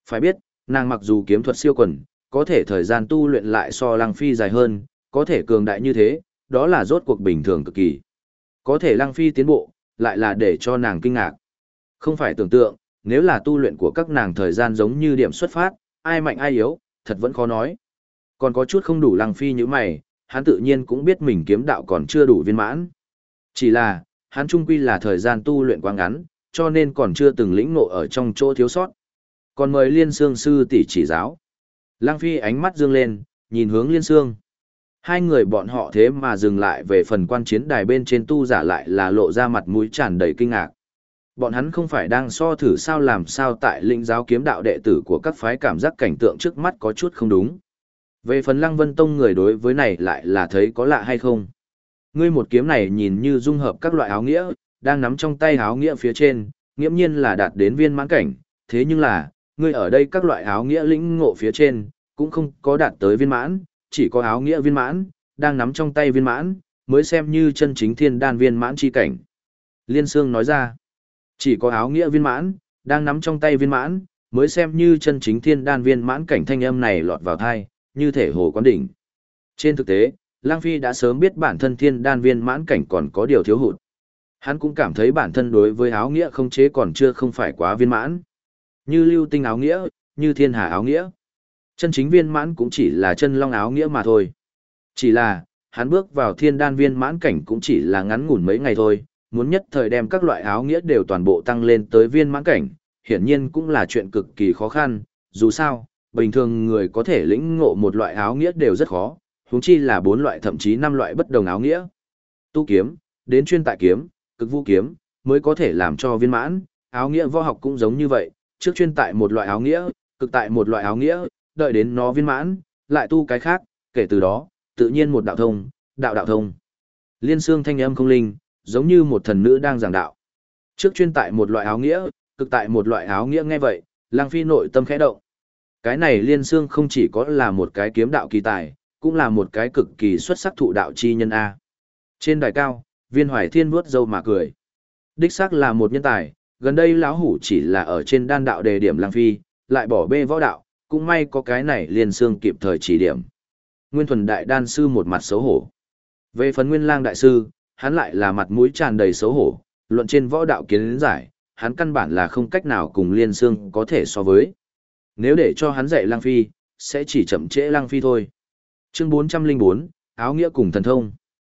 Phải biết, nàng mặc dù kiếm thuật siêu quần, có thể thời gian tu luyện lại so Lăng Phi dài hơn, có thể cường đại như thế, đó là rốt cuộc bình thường cực kỳ. Có thể Lăng Phi tiến bộ, lại là để cho nàng kinh ngạc. Không phải tưởng tượng, nếu là tu luyện của các nàng thời gian giống như điểm xuất phát, ai mạnh ai yếu, thật vẫn khó nói. Còn có chút không đủ Lăng Phi như mày, hắn tự nhiên cũng biết mình kiếm đạo còn chưa đủ viên mãn. Chỉ là, hắn trung quy là thời gian tu luyện quá ngắn, cho nên còn chưa từng lĩnh ngộ ở trong chỗ thiếu sót. Còn mời Liên Sương sư tỷ chỉ giáo. Lăng Phi ánh mắt dương lên, nhìn hướng Liên Sương. Hai người bọn họ thế mà dừng lại về phần quan chiến đài bên trên tu giả lại là lộ ra mặt mũi tràn đầy kinh ngạc. Bọn hắn không phải đang so thử sao làm sao tại lĩnh giáo kiếm đạo đệ tử của các phái cảm giác cảnh tượng trước mắt có chút không đúng. Về phần Lăng Vân Tông người đối với này lại là thấy có lạ hay không. Ngươi một kiếm này nhìn như dung hợp các loại áo nghĩa, đang nắm trong tay áo nghĩa phía trên, nghiễm nhiên là đạt đến viên mãn cảnh, thế nhưng là, ngươi ở đây các loại áo nghĩa lĩnh ngộ phía trên, cũng không có đạt tới viên mãn, chỉ có áo nghĩa viên mãn, đang nắm trong tay viên mãn, mới xem như chân chính thiên đan viên mãn chi cảnh. Liên Sương nói ra, chỉ có áo nghĩa viên mãn, đang nắm trong tay viên mãn, mới xem như chân chính thiên đan viên mãn cảnh thanh âm này lọt vào thai, như thể hồ quán đỉnh. Trên thực tế, Lăng Phi đã sớm biết bản thân thiên đan viên mãn cảnh còn có điều thiếu hụt. Hắn cũng cảm thấy bản thân đối với áo nghĩa không chế còn chưa không phải quá viên mãn. Như lưu tinh áo nghĩa, như thiên hà áo nghĩa. Chân chính viên mãn cũng chỉ là chân long áo nghĩa mà thôi. Chỉ là, hắn bước vào thiên đan viên mãn cảnh cũng chỉ là ngắn ngủn mấy ngày thôi, muốn nhất thời đem các loại áo nghĩa đều toàn bộ tăng lên tới viên mãn cảnh, hiển nhiên cũng là chuyện cực kỳ khó khăn, dù sao, bình thường người có thể lĩnh ngộ một loại áo nghĩa đều rất khó, huống chi là 4 loại thậm chí 5 loại bất đồng áo nghĩa. Tu kiếm, đến chuyên tại kiếm, cực vũ kiếm, mới có thể làm cho viên mãn, áo nghĩa võ học cũng giống như vậy, trước chuyên tại một loại áo nghĩa, cực tại một loại áo nghĩa, đợi đến nó viên mãn, lại tu cái khác, kể từ đó, tự nhiên một đạo thông, đạo thông. Liên Sương thanh âm không linh, giống như một thần nữ đang giảng đạo. Trước chuyên tại một loại áo nghĩa, cực tại một loại áo nghĩa nghe vậy, Lăng Phi nội tâm khẽ động. Cái này Liên Sương không chỉ có là một cái kiếm đạo kỳ tài, cũng là một cái cực kỳ xuất sắc thụ đạo chi nhân A. Trên đài cao, Viên Hoài Thiên vuốt râu mà cười. Đích xác là một nhân tài, gần đây lão hủ chỉ là ở trên đan đạo đề điểm Lăng Phi, lại bỏ bê võ đạo, cũng may có cái này Liên Sương kịp thời chỉ điểm. Nguyên Thuần đại đan sư một mặt xấu hổ. Về phần Nguyên Lang đại sư, hắn lại là mặt mũi tràn đầy xấu hổ, luận trên võ đạo kiến giải, hắn căn bản là không cách nào cùng Liên Sương có thể so với. Nếu để cho hắn dạy Lăng Phi, sẽ chỉ chậm trễ Lăng Phi thôi. Chương 404, áo nghĩa cùng thần thông.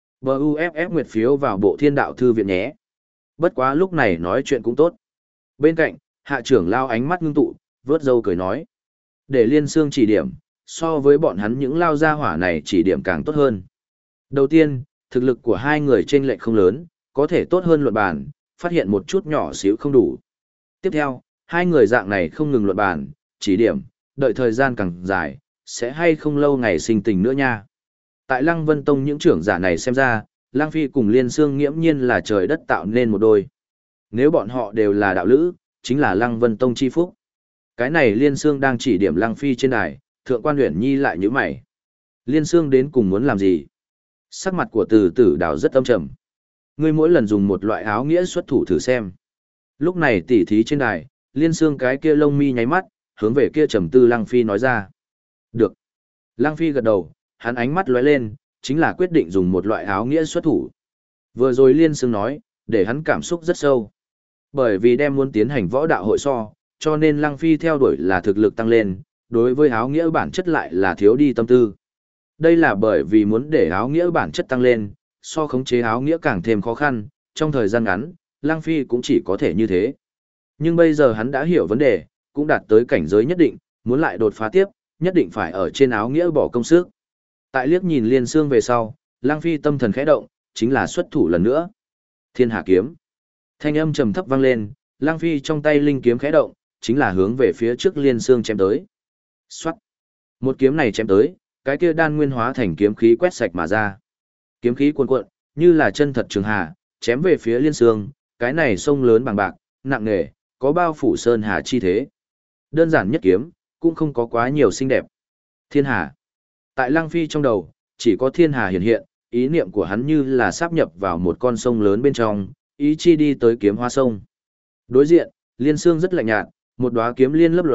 BUFF nguyệt phiếu vào bộ Thiên Đạo Thư viện nhé. Bất quá lúc này nói chuyện cũng tốt. Bên cạnh, hạ trưởng lao ánh mắt ngưng tụ, vớt râu cười nói. Để Liên Sương chỉ điểm, so với bọn hắn những lao gia hỏa này chỉ điểm càng tốt hơn. Đầu tiên, thực lực của hai người chênh lệch không lớn, có thể tốt hơn luận bàn, phát hiện một chút nhỏ xíu không đủ. Tiếp theo, hai người dạng này không ngừng luận bàn, chỉ điểm, đợi thời gian càng dài, sẽ hay không lâu ngày sinh tình nữa nha. Tại Lăng Vân Tông những trưởng giả này xem ra, Lăng Phi cùng Liên Sương nghiễm nhiên là trời đất tạo nên một đôi. Nếu bọn họ đều là đạo lữ, chính là Lăng Vân Tông chi phúc. Cái này Liên Sương đang chỉ điểm Lăng Phi trên đài, Thượng quan Uyển Nhi lại nhíu mày. Liên Sương đến cùng muốn làm gì? Sắc mặt của Từ Tử Đào rất âm trầm. Ngươi mỗi lần dùng một loại áo nghĩa xuất thủ thử xem. Lúc này tỉ thí trên đài, Liên Sương cái kia lông mi nháy mắt, hướng về kia trầm tư Lăng Phi nói ra. Được. Lăng Phi gật đầu, hắn ánh mắt lóe lên, chính là quyết định dùng một loại áo nghĩa xuất thủ. Vừa rồi Liên Sương nói, để hắn cảm xúc rất sâu. Bởi vì đem muốn tiến hành võ đạo hội so, cho nên Lăng Phi theo đuổi là thực lực tăng lên, đối với áo nghĩa bản chất lại là thiếu đi tâm tư. Đây là bởi vì muốn để áo nghĩa bản chất tăng lên, so khống chế áo nghĩa càng thêm khó khăn, trong thời gian ngắn, Lăng Phi cũng chỉ có thể như thế. Nhưng bây giờ hắn đã hiểu vấn đề, cũng đạt tới cảnh giới nhất định, muốn lại đột phá tiếp, nhất định phải ở trên áo nghĩa bỏ công sức. Tại liếc nhìn Liên Sương về sau, Lăng Phi tâm thần khẽ động, chính là xuất thủ lần nữa. Thiên Hà kiếm. Thanh âm trầm thấp vang lên, Lăng Phi trong tay linh kiếm khẽ động, chính là hướng về phía trước Liên Sương chém tới. Soát. Một kiếm này chém tới, cái kia đan nguyên hóa thành kiếm khí quét sạch mà ra. Kiếm khí cuồn cuộn, như là chân thật trường hà, chém về phía Liên Sương, cái này sông lớn bằng bạc, nặng nề, có bao phủ sơn hà chi thế. Đơn giản nhất kiếm, cũng không có quá nhiều xinh đẹp. Thiên Hà. Tại Lăng Phi trong đầu, chỉ có Thiên Hà hiện hiện, ý niệm của hắn như là sáp nhập vào một con sông lớn bên trong, ý chi đi tới kiếm hoa sông. Đối diện, Liên Sương rất lạnh nhạt, một đóa kiếm liên lấp lóe,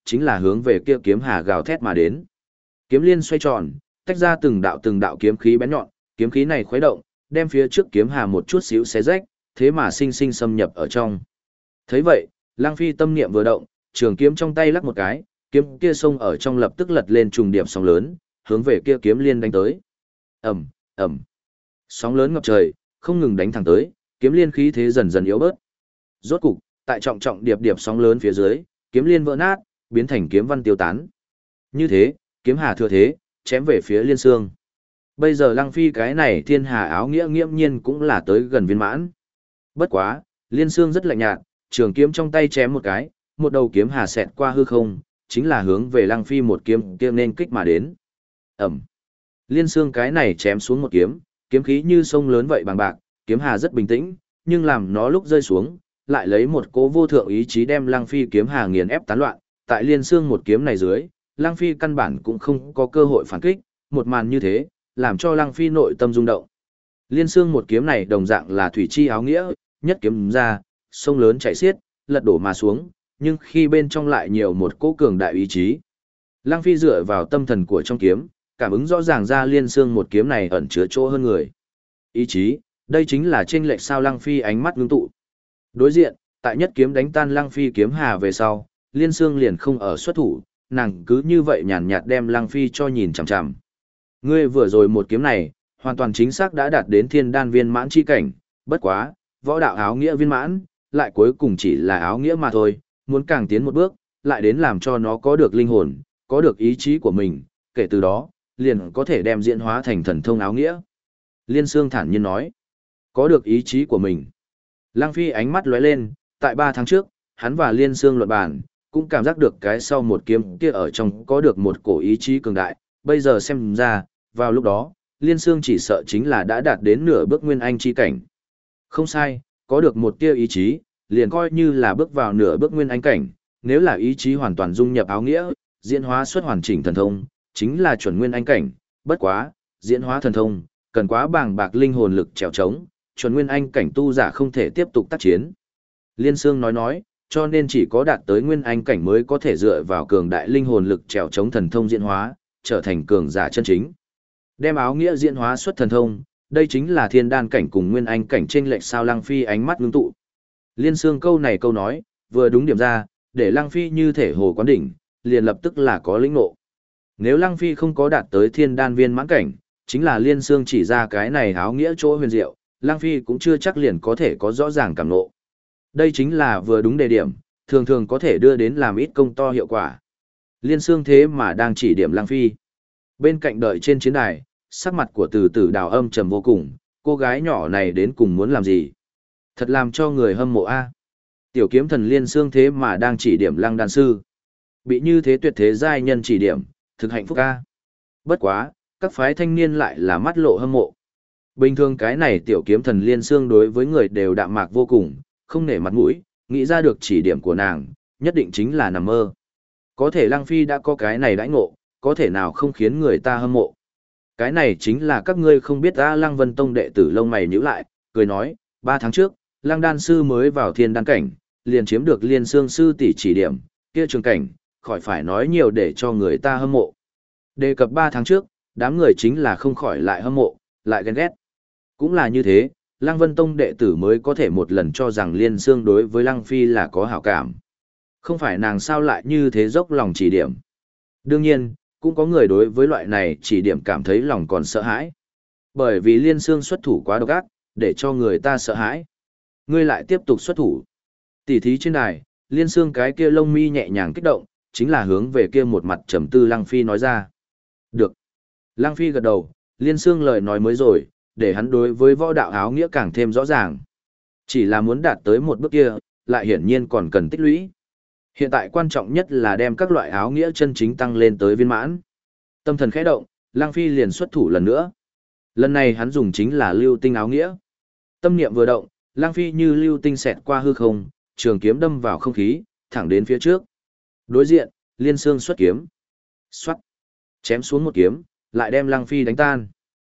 chính là hướng về kia kiếm hà gào thét mà đến. Kiếm liên xoay tròn, tách ra từng đạo kiếm khí bén nhọn, kiếm khí này khuấy động, đem phía trước kiếm hà một chút xíu xé rách, thế mà sinh sinh xâm nhập ở trong. Thấy vậy, Lăng Phi tâm niệm vừa động, trường kiếm trong tay lắc một cái, kiếm kia xông ở trong lập tức lật lên trùng điệp sóng lớn, hướng về kia kiếm liên đánh tới. Ầm, ầm. Sóng lớn ngập trời, không ngừng đánh thẳng tới, kiếm liên khí thế dần dần yếu bớt. Rốt cục, tại trọng trọng điệp điệp sóng lớn phía dưới, kiếm liên vỡ nát, biến thành kiếm văn tiêu tán. Như thế, kiếm hà thừa thế, chém về phía Liên Xương. Bây giờ Lăng Phi cái này thiên hà áo nghĩa nghiễm nhiên cũng là tới gần viên mãn. Bất quá, Liên Xương rất lạnh nhạt, trường kiếm trong tay chém một cái, một đầu kiếm hà xẹt qua hư không, chính là hướng về Lăng Phi một kiếm kia nên kích mà đến. Ẩm. Liên Xương cái này chém xuống một kiếm, kiếm khí như sông lớn vậy bằng bạc, kiếm hà rất bình tĩnh, nhưng làm nó lúc rơi xuống, lại lấy một cố vô thượng ý chí đem Lăng Phi kiếm hà nghiền ép tán loạn, tại Liên Xương một kiếm này dưới, Lăng Phi căn bản cũng không có cơ hội phản kích, một màn như thế, làm cho Lăng Phi nội tâm rung động. Liên Xương một kiếm này đồng dạng là thủy chi áo nghĩa, nhất kiếm ra, sông lớn chảy xiết, lật đổ mà xuống, nhưng khi bên trong lại nhiều một cỗ cường đại ý chí. Lăng Phi dựa vào tâm thần của trong kiếm, cảm ứng rõ ràng ra Liên Xương một kiếm này ẩn chứa chỗ hơn người. Ý chí, đây chính là chênh lệch sao Lăng Phi ánh mắt ngưng tụ. Đối diện, tại nhất kiếm đánh tan Lăng Phi kiếm hà về sau, Liên Xương liền không ở xuất thủ, nàng cứ như vậy nhàn nhạt đem Lăng Phi cho nhìn chằm chằm. Ngươi vừa rồi một kiếm này, hoàn toàn chính xác đã đạt đến thiên đan viên mãn chi cảnh, bất quá, võ đạo áo nghĩa viên mãn, lại cuối cùng chỉ là áo nghĩa mà thôi, muốn càng tiến một bước, lại đến làm cho nó có được linh hồn, có được ý chí của mình, kể từ đó, liền có thể đem diễn hóa thành thần thông áo nghĩa. Liên Xương thản nhiên nói, có được ý chí của mình. Lăng Phi ánh mắt lóe lên, tại 3 tháng trước, hắn và Liên Xương luận bàn, cũng cảm giác được cái sau một kiếm kia ở trong có được một cổ ý chí cường đại, bây giờ xem ra, vào lúc đó, Liên Xương chỉ sợ chính là đã đạt đến nửa bước nguyên anh chi cảnh. Không sai, có được một tia ý chí, liền coi như là bước vào nửa bước nguyên anh cảnh, nếu là ý chí hoàn toàn dung nhập áo nghĩa, diễn hóa xuất hoàn chỉnh thần thông, chính là chuẩn nguyên anh cảnh, bất quá, diễn hóa thần thông, cần quá bàng bạc linh hồn lực trèo trống, chuẩn nguyên anh cảnh tu giả không thể tiếp tục tác chiến. Liên Xương nói, cho nên chỉ có đạt tới nguyên anh cảnh mới có thể dựa vào cường đại linh hồn lực trèo chống thần thông diễn hóa, trở thành cường giả chân chính. Đem áo nghĩa diễn hóa xuất thần thông, đây chính là thiên đan cảnh cùng nguyên anh cảnh chênh lệch sao Lăng Phi ánh mắt ngưng tụ. Liên Xương câu này câu nói, vừa đúng điểm ra, để Lăng Phi như thể hồ quán đỉnh, liền lập tức là có lĩnh ngộ. Nếu Lăng Phi không có đạt tới thiên đan viên mãn cảnh, chính là Liên Xương chỉ ra cái này áo nghĩa chỗ huyền diệu, Lăng Phi cũng chưa chắc liền có thể có rõ ràng cảm ngộ. Đây chính là vừa đúng đề điểm, thường thường có thể đưa đến làm ít công to hiệu quả. Liên Xương thế mà đang chỉ điểm Lăng Phi. Bên cạnh đợi trên chiến đài, sắc mặt của Từ Tử Đào âm trầm vô cùng, cô gái nhỏ này đến cùng muốn làm gì? Thật làm cho người hâm mộ a. Tiểu kiếm thần Liên Xương thế mà đang chỉ điểm Lăng đan sư. Bị như thế tuyệt thế giai nhân chỉ điểm, thực hạnh phúc a. Bất quá, các phái thanh niên lại là mắt lộ hâm mộ. Bình thường cái này tiểu kiếm thần Liên Xương đối với người đều đạm mạc vô cùng, không nể mặt mũi, nghĩ ra được chỉ điểm của nàng, nhất định chính là nằm mơ. Có thể Lăng Phi đã có cái này đãi ngộ, có thể nào không khiến người ta hâm mộ. Cái này chính là các ngươi không biết ta. Lăng Vân Tông đệ tử lông mày nhíu lại, cười nói, 3 tháng trước, Lăng đan sư mới vào thiên đan cảnh, liền chiếm được Liên Xương sư tỷ chỉ điểm, kia trường cảnh, khỏi phải nói nhiều để cho người ta hâm mộ. Đề cập 3 tháng trước, đám người chính là không khỏi lại hâm mộ, lại ghen ghét. Cũng là như thế, Lăng Vân Tông đệ tử mới có thể một lần cho rằng Liên Xương đối với Lăng Phi là có hảo cảm. Không phải nàng sao lại như thế dốc lòng chỉ điểm. Đương nhiên, cũng có người đối với loại này chỉ điểm cảm thấy lòng còn sợ hãi. Bởi vì Liên Xương xuất thủ quá độc ác, để cho người ta sợ hãi. Ngươi lại tiếp tục xuất thủ. Tỉ thí trên đài, Liên Xương cái kia lông mi nhẹ nhàng kích động, chính là hướng về kia một mặt trầm tư Lăng Phi nói ra. Được. Lăng Phi gật đầu, Liên Xương lời nói mới rồi, để hắn đối với võ đạo áo nghĩa càng thêm rõ ràng. Chỉ là muốn đạt tới một bước kia, lại hiển nhiên còn cần tích lũy. Hiện tại quan trọng nhất là đem các loại áo nghĩa chân chính tăng lên tới viên mãn. Tâm thần khẽ động, Lăng Phi liền xuất thủ lần nữa. Lần này hắn dùng chính là lưu tinh áo nghĩa. Tâm niệm vừa động, Lăng Phi như lưu tinh xẹt qua hư không, trường kiếm đâm vào không khí, thẳng đến phía trước. Đối diện, Liên Xương xuất kiếm. Xoát. Chém xuống một kiếm, lại đem Lăng Phi đánh tan.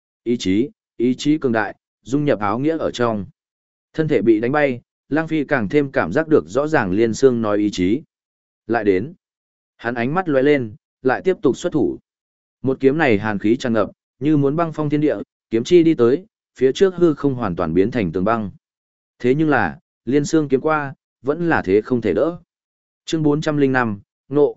Ý chí cường đại, dung nhập áo nghĩa ở trong. Thân thể bị đánh bay, Lăng Phi càng thêm cảm giác được rõ ràng Liên Xương nói ý chí. Lại đến. Hắn ánh mắt lóe lên, lại tiếp tục xuất thủ. Một kiếm này hàn khí tràn ngập, như muốn băng phong thiên địa, kiếm chi đi tới, phía trước hư không hoàn toàn biến thành tường băng. Thế nhưng là, liên xương kiếm qua, vẫn là thế không thể đỡ. Chương 405, Nộ.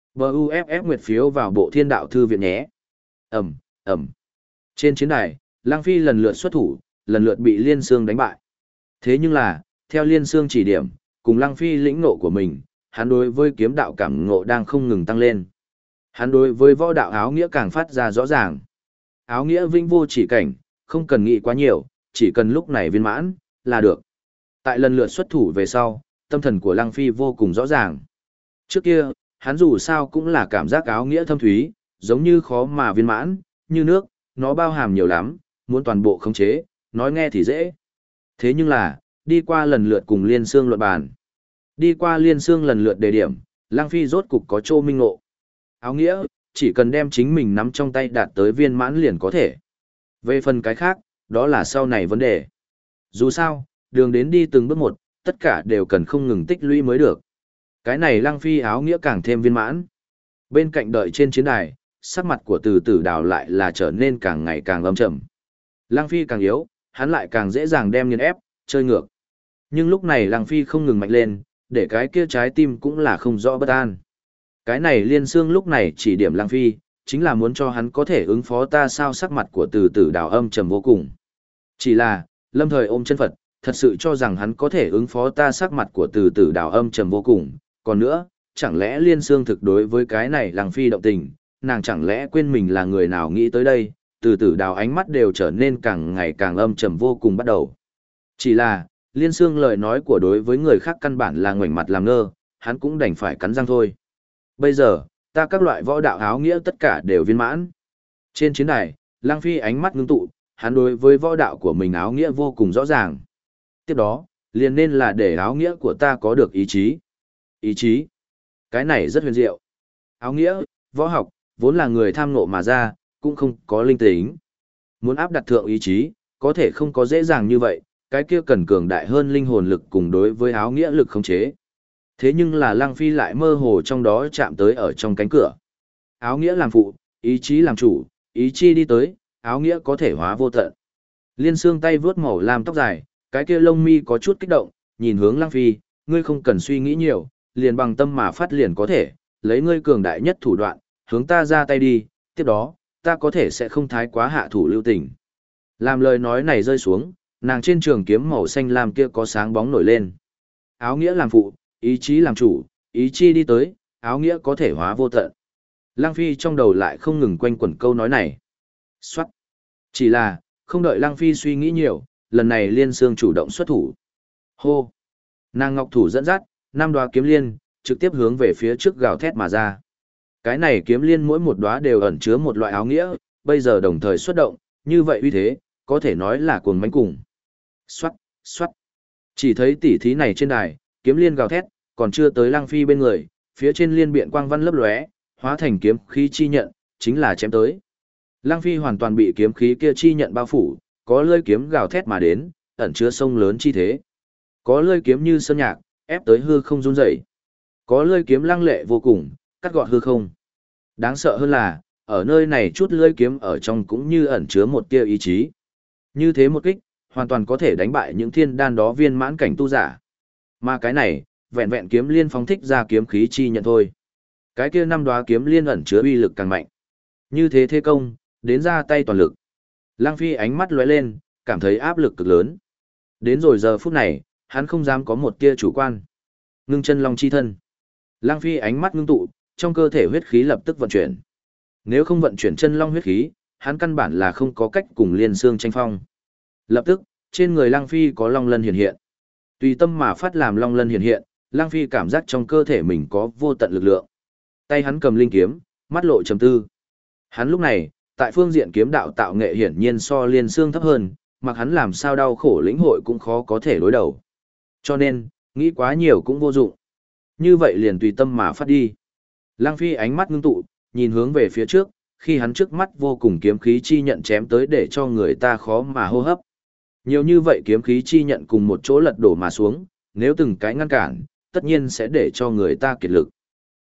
BUFF nguyệt phiếu vào bộ thiên đạo thư viện nhé. Ẩm, Ẩm. Trên chiến đài, Lang Phi lần lượt xuất thủ, lần lượt bị liên xương đánh bại. Thế nhưng là, theo liên xương chỉ điểm, cùng Lang Phi lĩnh ngộ của mình, hắn đối với kiếm đạo cảm ngộ đang không ngừng tăng lên. Hắn đối với võ đạo áo nghĩa càng phát ra rõ ràng. Áo nghĩa vinh vô chỉ cảnh, không cần nghĩ quá nhiều, chỉ cần lúc này viên mãn, là được. Tại lần lượt xuất thủ về sau, tâm thần của Lăng Phi vô cùng rõ ràng. Trước kia, hắn dù sao cũng là cảm giác áo nghĩa thâm thúy, giống như khó mà viên mãn, như nước, nó bao hàm nhiều lắm, muốn toàn bộ khống chế, nói nghe thì dễ. Thế nhưng là, đi qua lần lượt cùng liên xương luận bàn. Đi qua liên xương lần lượt đề điểm, Lăng Phi rốt cục có trô minh ngộ. Áo nghĩa, chỉ cần đem chính mình nắm trong tay đạt tới viên mãn liền có thể. Về phần cái khác, đó là sau này vấn đề. Dù sao, đường đến đi từng bước một, tất cả đều cần không ngừng tích lũy mới được. Cái này Lăng Phi áo nghĩa càng thêm viên mãn. Bên cạnh đợi trên chiến đài, sắc mặt của Từ Tử Đào lại là trở nên càng ngày càng âm trầm. Lăng Phi càng yếu, hắn lại càng dễ dàng đem nghiền ép, chơi ngược. Nhưng lúc này Lăng Phi không ngừng mạnh lên, để cái kia trái tim cũng là không rõ bất an. Cái này liên xương lúc này chỉ điểm Lăng Phi, chính là muốn cho hắn có thể ứng phó ta sao. Sắc mặt của Từ Tử Đào âm trầm vô cùng. Chỉ là, lâm thời ôm chân Phật, thật sự cho rằng hắn có thể ứng phó ta. Sắc mặt của Từ Tử Đào âm trầm vô cùng. Còn nữa, chẳng lẽ liên xương thực đối với cái này Lăng Phi động tình, nàng chẳng lẽ quên mình là người nào nghĩ tới đây. Từ Tử Đào ánh mắt đều trở nên càng ngày càng âm trầm vô cùng bắt đầu. Chỉ là, liên xương lời nói của đối với người khác căn bản là ngoảnh mặt làm ngơ, hắn cũng đành phải cắn răng thôi. Bây giờ, ta các loại võ đạo áo nghĩa tất cả đều viên mãn. Trên chiến đài, Lăng Phi ánh mắt ngưng tụ, hắn đối với võ đạo của mình áo nghĩa vô cùng rõ ràng. Tiếp đó, liền nên là để áo nghĩa của ta có được ý chí. Ý chí. Cái này rất huyền diệu. Áo nghĩa, võ học, vốn là người tham ngộ mà ra, cũng không có linh tính. Muốn áp đặt thượng ý chí, có thể không có dễ dàng như vậy, cái kia cần cường đại hơn linh hồn lực cùng đối với áo nghĩa lực khống chế. Thế nhưng là Lăng Phi lại mơ hồ trong đó chạm tới ở trong cánh cửa. Áo nghĩa làm phụ, ý chí làm chủ, ý chí đi tới, áo nghĩa có thể hóa vô tận. Liên xương tay vướt màu lam tóc dài, cái kia lông mi có chút kích động, nhìn hướng Lăng Phi, ngươi không cần suy nghĩ nhiều, liền bằng tâm mà phát liền có thể, lấy ngươi cường đại nhất thủ đoạn, hướng ta ra tay đi, tiếp đó, ta có thể sẽ không thái quá hạ thủ lưu tình. Làm lời nói này rơi xuống, nàng trên trường kiếm màu xanh lam kia có sáng bóng nổi lên. Áo nghĩa làm phụ, ý chí làm chủ, ý chí đi tới, áo nghĩa có thể hóa vô tận. Lăng Phi trong đầu lại không ngừng quanh quẩn câu nói này. Xoát. Chỉ là, không đợi Lăng Phi suy nghĩ nhiều, lần này liên xương chủ động xuất thủ. Hô. Nàng ngọc thủ dẫn dắt, 5 đóa kiếm liên, trực tiếp hướng về phía trước gào thét mà ra. Cái này kiếm liên mỗi một đóa đều ẩn chứa một loại áo nghĩa, bây giờ đồng thời xuất động, như vậy uy thế, có thể nói là cuồng mãnh cùng. Xoát, xoát. Chỉ thấy tỉ thí này trên đài, kiếm liên gào thét, còn chưa tới Lăng Phi bên người, phía trên liên biện quang văn lấp lóe, hóa thành kiếm khí chi nhận, chính là chém tới. Lăng Phi hoàn toàn bị kiếm khí kia chi nhận bao phủ, có lưỡi kiếm gào thét mà đến, ẩn chứa sông lớn chi thế. Có lưỡi kiếm như sơn nhạc, ép tới hư không rung rẩy. Có lưỡi kiếm lăng lệ vô cùng, cắt gọt hư không. Đáng sợ hơn là, ở nơi này chút lưỡi kiếm ở trong cũng như ẩn chứa một tia ý chí. Như thế một kích, hoàn toàn có thể đánh bại những thiên đan đó viên mãn cảnh tu giả. Mà cái này, vẹn vẹn kiếm liên phóng thích ra kiếm khí chi nhận thôi. Cái kia 5 đóa kiếm liên ẩn chứa uy lực càng mạnh. Như thế thế công, đến ra tay toàn lực. Lăng Phi ánh mắt lóe lên, cảm thấy áp lực cực lớn. Đến rồi giờ phút này, hắn không dám có một tia chủ quan. Ngưng chân long chi thân. Lăng Phi ánh mắt ngưng tụ, trong cơ thể huyết khí lập tức vận chuyển. Nếu không vận chuyển chân long huyết khí, hắn căn bản là không có cách cùng liên xương tranh phong. Lập tức, trên người Lăng Phi có long lân hiện hiện. Tùy tâm mà phát làm long lân hiện hiện, Lăng Phi cảm giác trong cơ thể mình có vô tận lực lượng. Tay hắn cầm linh kiếm, mắt lộ trầm tư. Hắn lúc này, tại phương diện kiếm đạo tạo nghệ hiển nhiên so liên xương thấp hơn, mặc hắn làm sao đau khổ lĩnh hội cũng khó có thể đối đầu. Cho nên, nghĩ quá nhiều cũng vô dụng. Như vậy liền tùy tâm mà phát đi. Lăng Phi ánh mắt ngưng tụ, nhìn hướng về phía trước, khi hắn trước mắt vô cùng kiếm khí chi nhận chém tới để cho người ta khó mà hô hấp. Nhiều như vậy kiếm khí chi nhận cùng một chỗ lật đổ mà xuống, nếu từng cái ngăn cản, tất nhiên sẽ để cho người ta kiệt lực.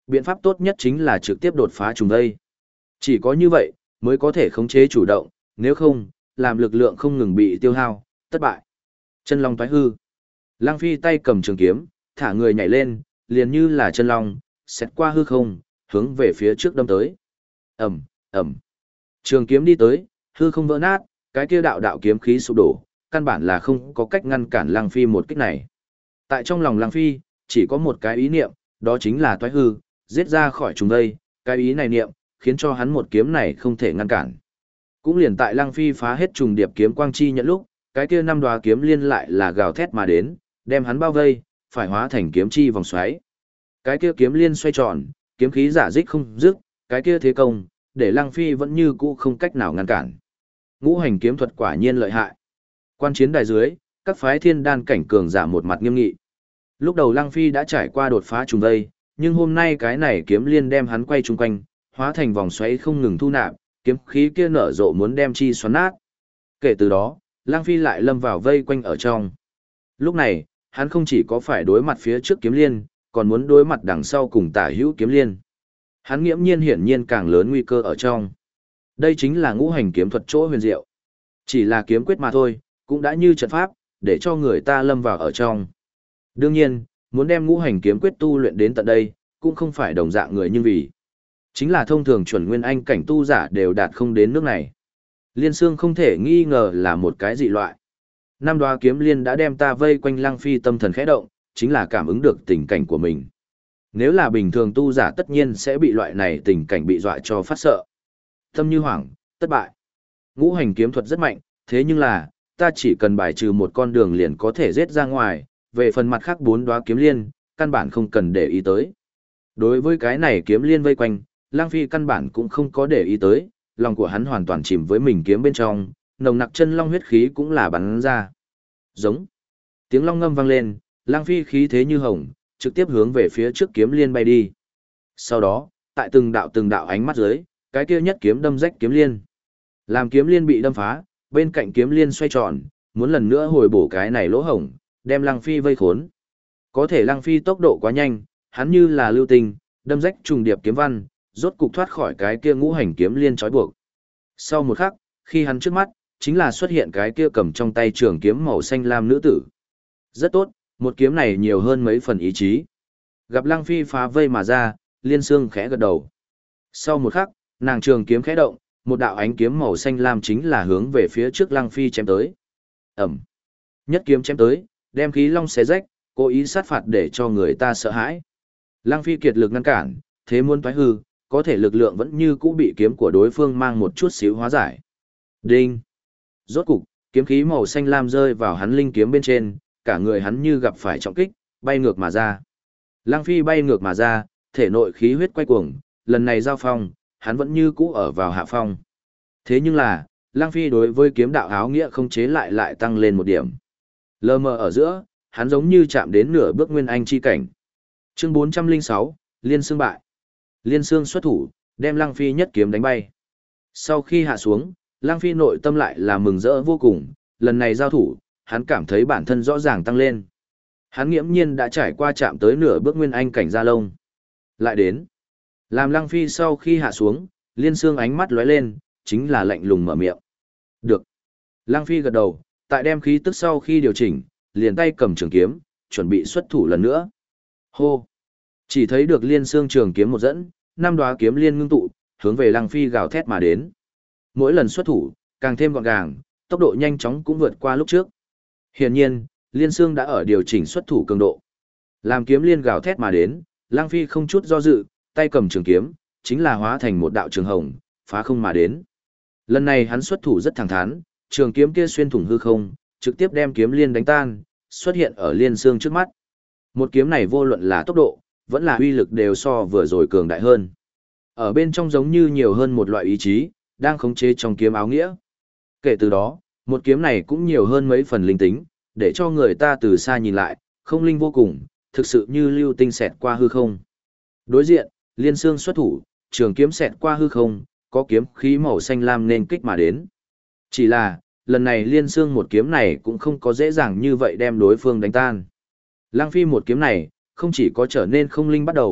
Biện pháp tốt nhất chính là trực tiếp đột phá trùng vây. Chỉ có như vậy, mới có thể khống chế chủ động, nếu không, làm lực lượng không ngừng bị tiêu hao, thất bại. Chân long toái hư. Lăng Phi tay cầm trường kiếm, thả người nhảy lên, liền như là chân long, xét qua hư không, hướng về phía trước đâm tới. Ầm, ầm. Trường kiếm đi tới, hư không vỡ nát, cái kia đạo đạo kiếm khí sụp đổ, căn bản là không có cách ngăn cản Lăng Phi một kích này. Tại trong lòng Lăng Phi, chỉ có một cái ý niệm, đó chính là toái hư, giết ra khỏi chúng đây, cái ý này niệm, khiến cho hắn một kiếm này không thể ngăn cản. Cũng liền tại Lăng Phi phá hết trùng điệp kiếm quang chi nhận lúc, cái kia năm đóa kiếm liên lại là gào thét mà đến, đem hắn bao vây, phải hóa thành kiếm chi vòng xoáy. Cái kia kiếm liên xoay tròn, kiếm khí giả dích không dứt, cái kia thế công, để Lăng Phi vẫn như cũ không cách nào ngăn cản. Ngũ hành kiếm thuật quả nhiên lợi hại. Quan chiến đài dưới, các phái thiên đan cảnh cường giả một mặt nghiêm nghị. Lúc đầu Lăng Phi đã trải qua đột phá trùng vây, nhưng hôm nay cái này kiếm liên đem hắn quay chung quanh, hóa thành vòng xoáy không ngừng thu nạp, kiếm khí kia nở rộ muốn đem chi xoắn nát. Kể từ đó, Lăng Phi lại lâm vào vây quanh ở trong. Lúc này, hắn không chỉ có phải đối mặt phía trước kiếm liên, còn muốn đối mặt đằng sau cùng tả hữu kiếm liên. Hắn nghiễm nhiên hiển nhiên càng lớn nguy cơ ở trong. Đây chính là ngũ hành kiếm thuật chỗ huyền diệu. Chỉ là kiếm quyết mà thôi, cũng đã như trận pháp, để cho người ta lâm vào ở trong. Đương nhiên, muốn đem ngũ hành kiếm quyết tu luyện đến tận đây, cũng không phải đồng dạng người nhưng vì. Chính là thông thường chuẩn nguyên anh cảnh tu giả đều đạt không đến nước này. Liên Xương không thể nghi ngờ là một cái dị loại. Năm đoá kiếm liên đã đem ta vây quanh Lăng Phi tâm thần khẽ động, chính là cảm ứng được tình cảnh của mình. Nếu là bình thường tu giả tất nhiên sẽ bị loại này tình cảnh bị dọa cho phát sợ. Tâm như hoảng, thất bại. Ngũ hành kiếm thuật rất mạnh, thế nhưng là, ta chỉ cần bài trừ một con đường liền có thể giết ra ngoài, về phần mặt khác bốn đóa kiếm liên, căn bản không cần để ý tới. Đối với cái này kiếm liên vây quanh, Lăng Phi căn bản cũng không có để ý tới, lòng của hắn hoàn toàn chìm với mình kiếm bên trong, nồng nặc chân long huyết khí cũng là bắn ra. Giống. Tiếng long ngâm vang lên, Lăng Phi khí thế như hồng, trực tiếp hướng về phía trước kiếm liên bay đi. Sau đó, tại từng đạo ánh mắt dưới, cái kia nhất kiếm đâm rách kiếm liên. Làm kiếm liên bị đâm phá, bên cạnh kiếm liên xoay tròn, muốn lần nữa hồi bổ cái này lỗ hổng, đem Lăng Phi vây khốn. Có thể Lăng Phi tốc độ quá nhanh, hắn như là lưu tình, đâm rách trùng điệp kiếm văn, rốt cục thoát khỏi cái kia ngũ hành kiếm liên trói buộc. Sau một khắc, khi hắn trước mắt, chính là xuất hiện cái kia cầm trong tay trường kiếm màu xanh lam nữ tử. Rất tốt, một kiếm này nhiều hơn mấy phần ý chí. Gặp Lăng Phi phá vây mà ra, Liên Xương khẽ gật đầu. Sau một khắc, nàng trường kiếm khẽ động, một đạo ánh kiếm màu xanh lam chính là hướng về phía trước Lăng Phi chém tới. Ẩm. Nhất kiếm chém tới, đem khí long xé rách, cố ý sát phạt để cho người ta sợ hãi. Lăng Phi kiệt lực ngăn cản, thế muốn toái hư, có thể lực lượng vẫn như cũ bị kiếm của đối phương mang một chút xíu hóa giải. Đinh. Rốt cục, kiếm khí màu xanh lam rơi vào hắn linh kiếm bên trên, cả người hắn như gặp phải trọng kích, bay ngược mà ra. Lăng Phi bay ngược mà ra, thể nội khí huyết quay cuồng, lần này giao phong, hắn vẫn như cũ ở vào hạ phong. Thế nhưng là, Lăng Phi đối với kiếm đạo áo nghĩa không chế lại tăng lên một điểm. Lờ mờ ở giữa, hắn giống như chạm đến nửa bước nguyên anh chi cảnh. Chương 406, Liên Xương bại. Liên Xương xuất thủ, đem Lăng Phi nhất kiếm đánh bay. Sau khi hạ xuống, Lăng Phi nội tâm lại là mừng rỡ vô cùng, lần này giao thủ, hắn cảm thấy bản thân rõ ràng tăng lên. Hắn nghiễm nhiên đã trải qua chạm tới nửa bước nguyên anh cảnh gia lông. Lại đến. Làm Lăng Phi sau khi hạ xuống, Liên Xương ánh mắt lóe lên, chính là lạnh lùng mở miệng. Được. Lăng Phi gật đầu, tại đem khí tức sau khi điều chỉnh, liền tay cầm trường kiếm, chuẩn bị xuất thủ lần nữa. Hô. Chỉ thấy được Liên Xương trường kiếm một dẫn, năm đóa kiếm liên ngưng tụ, hướng về Lăng Phi gào thét mà đến. Mỗi lần xuất thủ, càng thêm gọn gàng, tốc độ nhanh chóng cũng vượt qua lúc trước. Hiển nhiên, Liên Xương đã ở điều chỉnh xuất thủ cường độ. Làm kiếm liên gào thét mà đến, Lăng Phi không chút do dự, tay cầm trường kiếm, chính là hóa thành một đạo trường hồng, phá không mà đến. Lần này hắn xuất thủ rất thẳng thắn, trường kiếm kia xuyên thủng hư không, trực tiếp đem kiếm liên đánh tan, xuất hiện ở Liên Xương trước mắt. Một kiếm này vô luận là tốc độ, vẫn là uy lực đều so vừa rồi cường đại hơn. Ở bên trong giống như nhiều hơn một loại ý chí, đang khống chế trong kiếm áo nghĩa. Kể từ đó, một kiếm này cũng nhiều hơn mấy phần linh tính, để cho người ta từ xa nhìn lại, không linh vô cùng, thực sự như lưu tinh xẹt qua hư không. Đối diện, Liên Xương xuất thủ, trường kiếm xẹt qua hư không, có kiếm khí màu xanh lam nên kích mà đến. Chỉ là, lần này Liên Xương một kiếm này cũng không có dễ dàng như vậy đem đối phương đánh tan. Lăng Phi một kiếm này, không chỉ có trở nên không linh bắt đầu,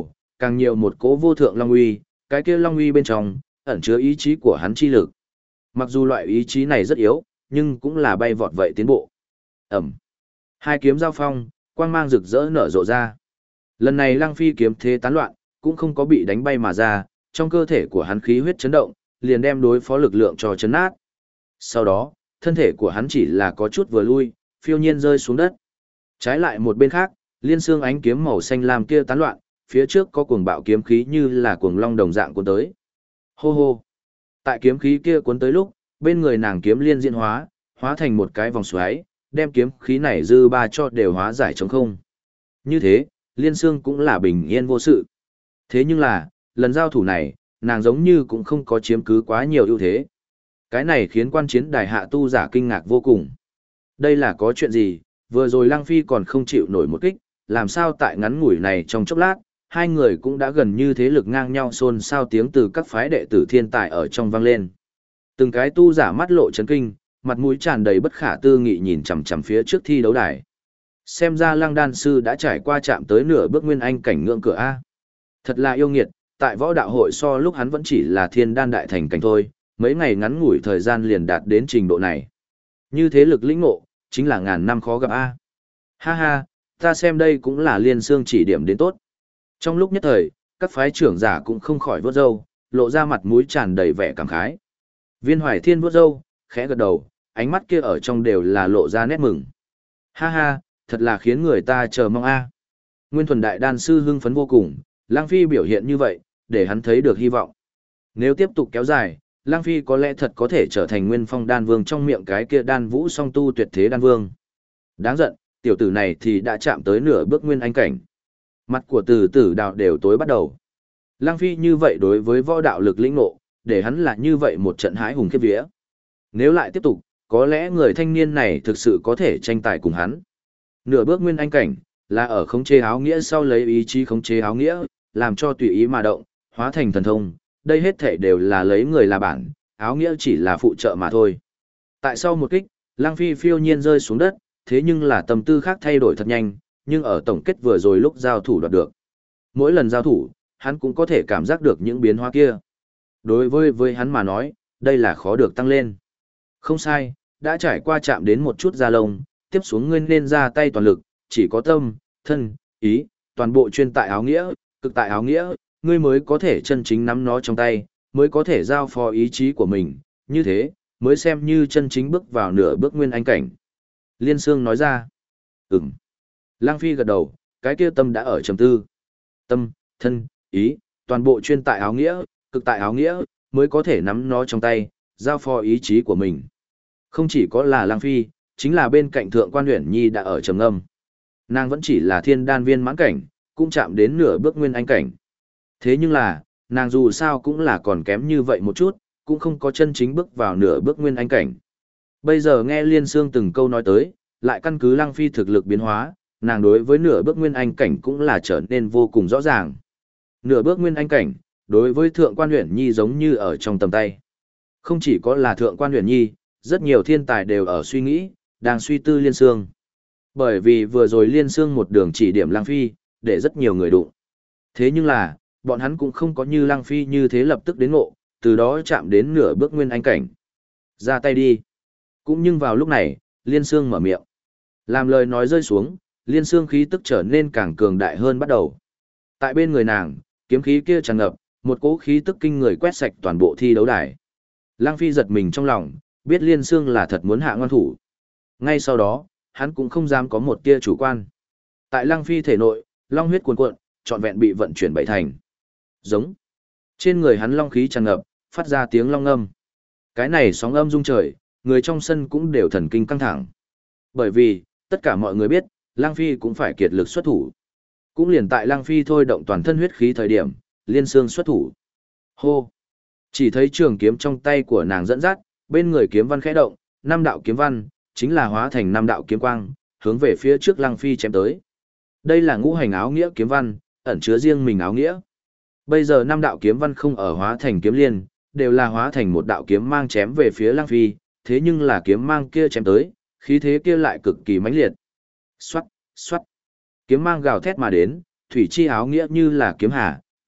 càng nhiều một cỗ vô thượng long uy, cái kia long uy bên trong ẩn chứa ý chí của hắn chi lực. Mặc dù loại ý chí này rất yếu, nhưng cũng là bay vọt vậy tiến bộ. Ẩm. Hai kiếm giao phong, quang mang rực rỡ nở rộ ra. Lần này Lăng Phi kiếm thế tán loạn, cũng không có bị đánh bay mà ra, trong cơ thể của hắn khí huyết chấn động, liền đem đối phó lực lượng cho chấn nát. Sau đó, thân thể của hắn chỉ là có chút vừa lui, phiêu nhiên rơi xuống đất. Trái lại một bên khác, liên xương ánh kiếm màu xanh lam kia tán loạn, phía trước có cuồng bạo kiếm khí như là cuồng long đồng dạng cuốn tới. Hô hô. Tại kiếm khí kia cuốn tới lúc, bên người nàng kiếm liên diễn hóa, hóa thành một cái vòng xoáy, đem kiếm khí này dư ba cho đều hóa giải trống không. Như thế, liên xương cũng là bình yên vô sự. Thế nhưng là, lần giao thủ này, nàng giống như cũng không có chiếm cứ quá nhiều ưu thế. Cái này khiến quan chiến đài hạ tu giả kinh ngạc vô cùng. Đây là có chuyện gì, vừa rồi Lăng Phi còn không chịu nổi một kích, làm sao tại ngắn ngủi này trong chốc lát, hai người cũng đã gần như thế lực ngang nhau xôn xao tiếng từ các phái đệ tử thiên tài ở trong vang lên. Từng cái tu giả mắt lộ chấn kinh, mặt mũi tràn đầy bất khả tư nghị nhìn chằm chằm phía trước thi đấu đài. Xem ra Lăng đan sư đã trải qua chạm tới nửa bước nguyên anh cảnh ngưỡng cửa a. Thật là yêu nghiệt, tại võ đạo hội so lúc hắn vẫn chỉ là thiên đan đại thành cảnh thôi, mấy ngày ngắn ngủi thời gian liền đạt đến trình độ này. Như thế lực lĩnh ngộ, chính là ngàn năm khó gặp a. Ha ha, ta xem đây cũng là liên xương chỉ điểm đến tốt. Trong lúc nhất thời, các phái trưởng giả cũng không khỏi vuốt râu, lộ ra mặt mũi tràn đầy vẻ cảm khái. Viên Hoài Thiên vuốt râu, khẽ gật đầu, ánh mắt kia ở trong đều là lộ ra nét mừng. Ha ha, thật là khiến người ta chờ mong a. Nguyên Thuần Đại Đan sư hưng phấn vô cùng, Lăng Phi biểu hiện như vậy, để hắn thấy được hy vọng. Nếu tiếp tục kéo dài, Lăng Phi có lẽ thật có thể trở thành Nguyên Phong Đan Vương trong miệng cái kia đan vũ song tu tuyệt thế đan vương. Đáng giận, tiểu tử này thì đã chạm tới nửa bước nguyên anh cảnh. Mặt của Từ Tử Đào đều tối bắt đầu. Lăng Phi như vậy đối với võ đạo lực lĩnh ngộ, để hắn là như vậy một trận hái hùng khiếp vía. Nếu lại tiếp tục, có lẽ người thanh niên này thực sự có thể tranh tài cùng hắn. Nửa bước nguyên anh cảnh, là ở khống chế áo nghĩa sau lấy ý chí khống chế áo nghĩa, làm cho tùy ý mà động, hóa thành thần thông. Đây hết thể đều là lấy người là bản, áo nghĩa chỉ là phụ trợ mà thôi. Tại sau một kích, Lăng Phi phiêu nhiên rơi xuống đất, thế nhưng là tâm tư khác thay đổi thật nhanh, nhưng ở tổng kết vừa rồi lúc giao thủ đoạt được. Mỗi lần giao thủ, hắn cũng có thể cảm giác được những biến hóa kia. Đối với hắn mà nói, đây là khó được tăng lên. Không sai, đã trải qua chạm đến một chút da lông, tiếp xuống ngươi nên ra tay toàn lực, chỉ có tâm, thân, ý, toàn bộ chuyên tại áo nghĩa, cực tại áo nghĩa, ngươi mới có thể chân chính nắm nó trong tay, mới có thể giao phó ý chí của mình, như thế, mới xem như chân chính bước vào nửa bước nguyên anh cảnh. Liên Sương nói ra. Lăng Phi gật đầu, cái kia tâm đã ở trầm tư. Tâm, thân, ý, toàn bộ chuyên tại áo nghĩa, cực tại áo nghĩa, mới có thể nắm nó trong tay, giao phó ý chí của mình. Không chỉ có là Lăng Phi, chính là bên cạnh Thượng Quan Uyển Nhi đã ở trầm ngâm. Nàng vẫn chỉ là thiên đan viên mãn cảnh, cũng chạm đến nửa bước nguyên anh cảnh. Thế nhưng là, nàng dù sao cũng là còn kém như vậy một chút, cũng không có chân chính bước vào nửa bước nguyên anh cảnh. Bây giờ nghe Liên Sương từng câu nói tới, lại căn cứ Lăng Phi thực lực biến hóa, nàng đối với nửa bước nguyên anh cảnh cũng là trở nên vô cùng rõ ràng. Nửa bước nguyên anh cảnh, đối với Thượng Quan Uyển Nhi giống như ở trong tầm tay. Không chỉ có là Thượng Quan Uyển Nhi, rất nhiều thiên tài đều ở suy nghĩ, đang suy tư Liên Sương. Bởi vì vừa rồi Liên Sương một đường chỉ điểm Lăng Phi, để rất nhiều người đụng. Thế nhưng là, bọn hắn cũng không có như Lăng Phi như thế lập tức đến ngộ, từ đó chạm đến nửa bước nguyên anh cảnh. Ra tay đi. Cũng nhưng vào lúc này, Liên Sương mở miệng. Làm lời nói rơi xuống, Liên Sương khí tức trở nên càng cường đại hơn bắt đầu. Tại bên người nàng, kiếm khí kia tràn ngập, một cỗ khí tức kinh người quét sạch toàn bộ thi đấu đài. Lăng Phi giật mình trong lòng, biết Liên Sương là thật muốn hạ ngoan thủ. Ngay sau đó, hắn cũng không dám có một tia chủ quan. Tại Lăng Phi thể nội, long huyết cuồn cuộn, trọn vẹn bị vận chuyển bảy thành. Giống. Trên người hắn long khí tràn ngập, phát ra tiếng long âm. Cái này sóng âm rung trời, người trong sân cũng đều thần kinh căng thẳng. Bởi vì, tất cả mọi người biết, Lăng Phi cũng phải kiệt lực xuất thủ. Cũng liền tại Lăng Phi thôi động toàn thân huyết khí thời điểm, Liên Sương xuất thủ. Hô! Chỉ thấy trường kiếm trong tay của nàng dẫn dắt, bên người kiếm văn khẽ động, năm đạo kiếm văn, chính là hóa thành năm đạo kiếm quang, hướng về phía trước Lăng Phi chém tới. Đây là ngũ hành áo nghĩa kiếm văn, ẩn chứa riêng mình áo nghĩa. Bây giờ năm đạo kiếm văn không ở hóa thành kiếm liên, đều là hóa thành một đạo kiếm mang chém về phía Lăng Phi, thế nhưng là kiếm mang kia chém tới, khí thế kia lại cực kỳ mãnh liệt. Xoát, xoát. Kiếm mang gào thét mà đến, thủy chi áo nghĩa như là kiếm hà,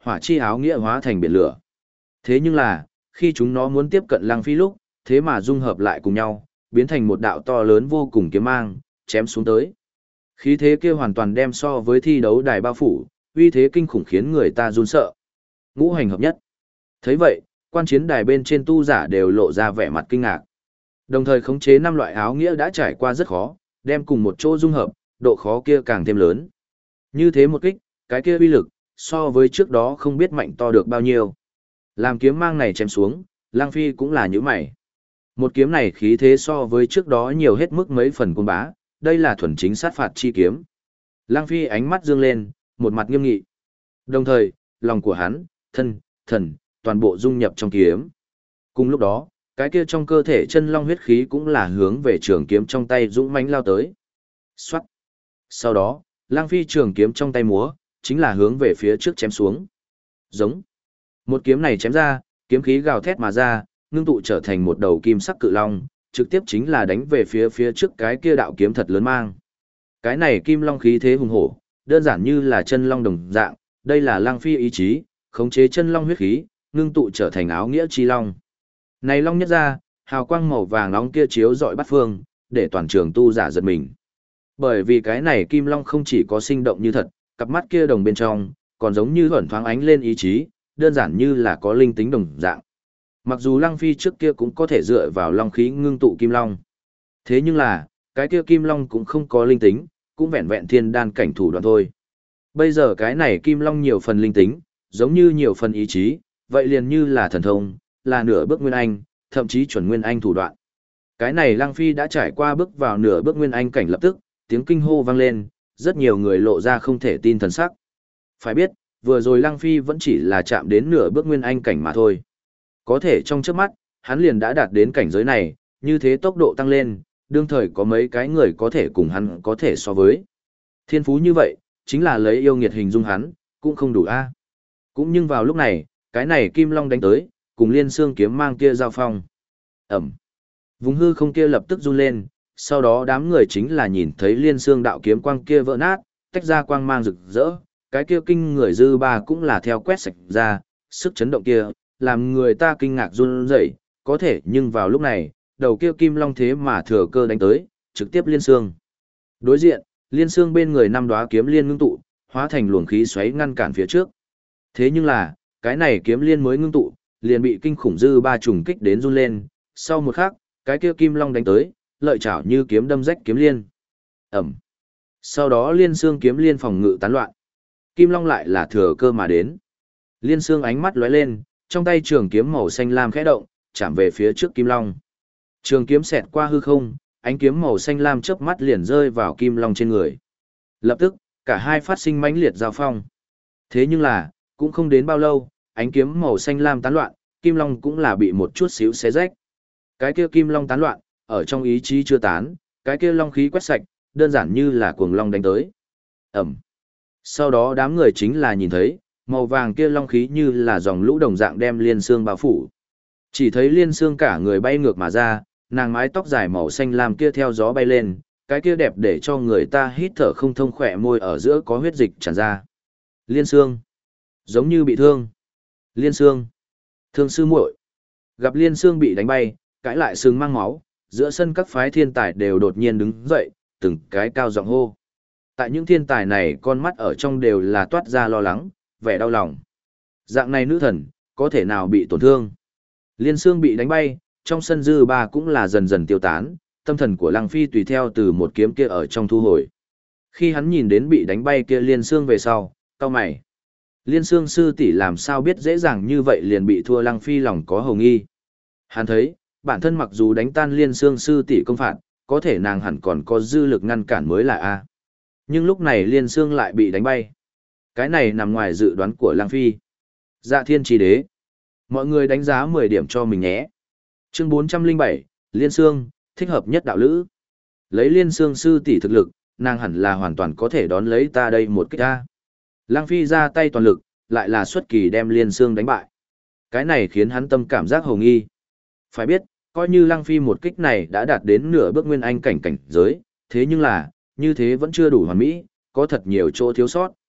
hỏa chi áo nghĩa hóa thành biển lửa. Thế nhưng là, khi chúng nó muốn tiếp cận Lăng Phi lúc, thế mà dung hợp lại cùng nhau, biến thành một đạo to lớn vô cùng kiếm mang, chém xuống tới. Khí thế kia hoàn toàn đem so với thi đấu đài bao phủ, uy thế kinh khủng khiến người ta run sợ. Ngũ hành hợp nhất. Thấy vậy, quan chiến đài bên trên tu giả đều lộ ra vẻ mặt kinh ngạc. Đồng thời khống chế 5 loại áo nghĩa đã trải qua rất khó, đem cùng một chỗ dung hợp, độ khó kia càng thêm lớn. Như thế một kích, cái kia uy lực, so với trước đó không biết mạnh to được bao nhiêu. Làm kiếm mang này chém xuống, Lăng Phi cũng là như mày. Một kiếm này khí thế so với trước đó nhiều hết mức mấy phần cuồng bá, đây là thuần chính sát phạt chi kiếm. Lăng Phi ánh mắt dương lên, một mặt nghiêm nghị. Đồng thời, lòng của hắn, thân, thần, toàn bộ dung nhập trong kiếm. Cùng lúc đó, cái kia trong cơ thể chân long huyết khí cũng là hướng về trường kiếm trong tay dũng mãnh lao tới. Xoát. Sau đó, Lăng Phi trường kiếm trong tay múa, chính là hướng về phía trước chém xuống. Giống. Một kiếm này chém ra, kiếm khí gào thét mà ra, ngưng tụ trở thành một đầu kim sắc cự long, trực tiếp chính là đánh về phía trước cái kia đạo kiếm thật lớn mang. Cái này kim long khí thế hùng hổ, đơn giản như là chân long đồng dạng, đây là Lăng Phi ý chí, khống chế chân long huyết khí, ngưng tụ trở thành áo nghĩa chi long. Này long nhất ra, hào quang màu vàng nóng kia chiếu rọi bát phương, để toàn trường tu giả giật mình. Bởi vì cái này kim long không chỉ có sinh động như thật, cặp mắt kia đồng bên trong, còn giống như ẩn thoáng ánh lên ý chí, đơn giản như là có linh tính đồng dạng. Mặc dù Lăng Phi trước kia cũng có thể dựa vào long khí ngưng tụ kim long. Thế nhưng là, cái kia kim long cũng không có linh tính, cũng vẹn vẹn thiên đan cảnh thủ đoạn thôi. Bây giờ cái này kim long nhiều phần linh tính, giống như nhiều phần ý chí, vậy liền như là thần thông, là nửa bước nguyên anh, thậm chí chuẩn nguyên anh thủ đoạn. Cái này Lăng Phi đã trải qua bước vào nửa bước nguyên anh cảnh lập tức, tiếng kinh hô vang lên, rất nhiều người lộ ra không thể tin thần sắc. Phải biết, vừa rồi Lăng Phi vẫn chỉ là chạm đến nửa bước nguyên anh cảnh mà thôi. Có thể trong chớp mắt, hắn liền đã đạt đến cảnh giới này, như thế tốc độ tăng lên, đương thời có mấy cái người có thể cùng hắn có thể so với. Thiên phú như vậy, chính là lấy yêu nghiệt hình dung hắn, cũng không đủ a. Cũng nhưng vào lúc này, cái này Kim Long đánh tới, cùng Liên Xương kiếm mang kia giao phong. Ẩm. Vùng hư không kia lập tức run lên, sau đó đám người chính là nhìn thấy Liên Xương đạo kiếm quang kia vỡ nát, tách ra quang mang rực rỡ, cái kia kinh người dư ba cũng là theo quét sạch ra, sức chấn động kia, làm người ta kinh ngạc run rẩy, có thể nhưng vào lúc này, đầu kia Kim Long thế mà thừa cơ đánh tới, trực tiếp Liên Xương. Đối diện, Liên Xương bên người 5 đóa kiếm liên ngưng tụ, hóa thành luồng khí xoáy ngăn cản phía trước. Thế nhưng là, cái này kiếm liên mới ngưng tụ, liền bị kinh khủng dư ba trùng kích đến run lên, sau một khắc, cái kia Kim Long đánh tới, lợi chảo như kiếm đâm rách kiếm liên. Ẩm. Sau đó Liên Xương kiếm liên phòng ngự tán loạn. Kim Long lại là thừa cơ mà đến. Liên Xương ánh mắt lóe lên, trong tay trường kiếm màu xanh lam khẽ động, chạm về phía trước Kim Long. Trường kiếm xẹt qua hư không, ánh kiếm màu xanh lam chớp mắt liền rơi vào Kim Long trên người. Lập tức, cả hai phát sinh mãnh liệt giao phong. Thế nhưng là, cũng không đến bao lâu, ánh kiếm màu xanh lam tán loạn, Kim Long cũng là bị một chút xíu xé rách. Cái kia Kim Long tán loạn, ở trong ý chí chưa tán, cái kia long khí quét sạch, đơn giản như là cuồng long đánh tới. Ẩm. Sau đó đám người chính là nhìn thấy, màu vàng kia long khí như là dòng lũ đồng dạng đem Liên Xương bao phủ. Chỉ thấy Liên Xương cả người bay ngược mà ra, nàng mái tóc dài màu xanh lam kia theo gió bay lên, cái kia đẹp để cho người ta hít thở không thông, khỏe môi ở giữa có huyết dịch tràn ra. Liên Xương, giống như bị thương. Liên Xương, thương sư muội. Gặp Liên Xương bị đánh bay, cãi lại sừng mang máu, giữa sân các phái thiên tài đều đột nhiên đứng dậy, từng cái cao giọng hô. Tại những thiên tài này con mắt ở trong đều là toát ra lo lắng, vẻ đau lòng. Dạng này nữ thần, có thể nào bị tổn thương? Liên Xương bị đánh bay, trong sân dư ba cũng là dần dần tiêu tán, tâm thần của Lăng Phi tùy theo từ một kiếm kia ở trong thu hồi. Khi hắn nhìn đến bị đánh bay kia Liên Xương về sau, cau mày. Liên Xương sư tỷ làm sao biết dễ dàng như vậy liền bị thua, Lăng Phi lòng có hồng nghi. Hắn thấy, bản thân mặc dù đánh tan Liên Xương sư tỷ công phạt, có thể nàng hẳn còn có dư lực ngăn cản mới là A. Nhưng lúc này Liên Xương lại bị đánh bay. Cái này nằm ngoài dự đoán của Lăng Phi. Dạ thiên chi đế. Mọi người đánh giá 10 điểm cho mình nhé. Chương 407, Liên Xương, thích hợp nhất đạo lữ. Lấy Liên Xương sư tỷ thực lực, nàng hẳn là hoàn toàn có thể đón lấy ta đây một kích ta. Lăng Phi ra tay toàn lực, lại là xuất kỳ đem Liên Xương đánh bại. Cái này khiến hắn tâm cảm giác hồ nghi. Phải biết, coi như Lăng Phi một kích này đã đạt đến nửa bước nguyên anh cảnh giới, thế nhưng là, như thế vẫn chưa đủ hoàn mỹ, có thật nhiều chỗ thiếu sót.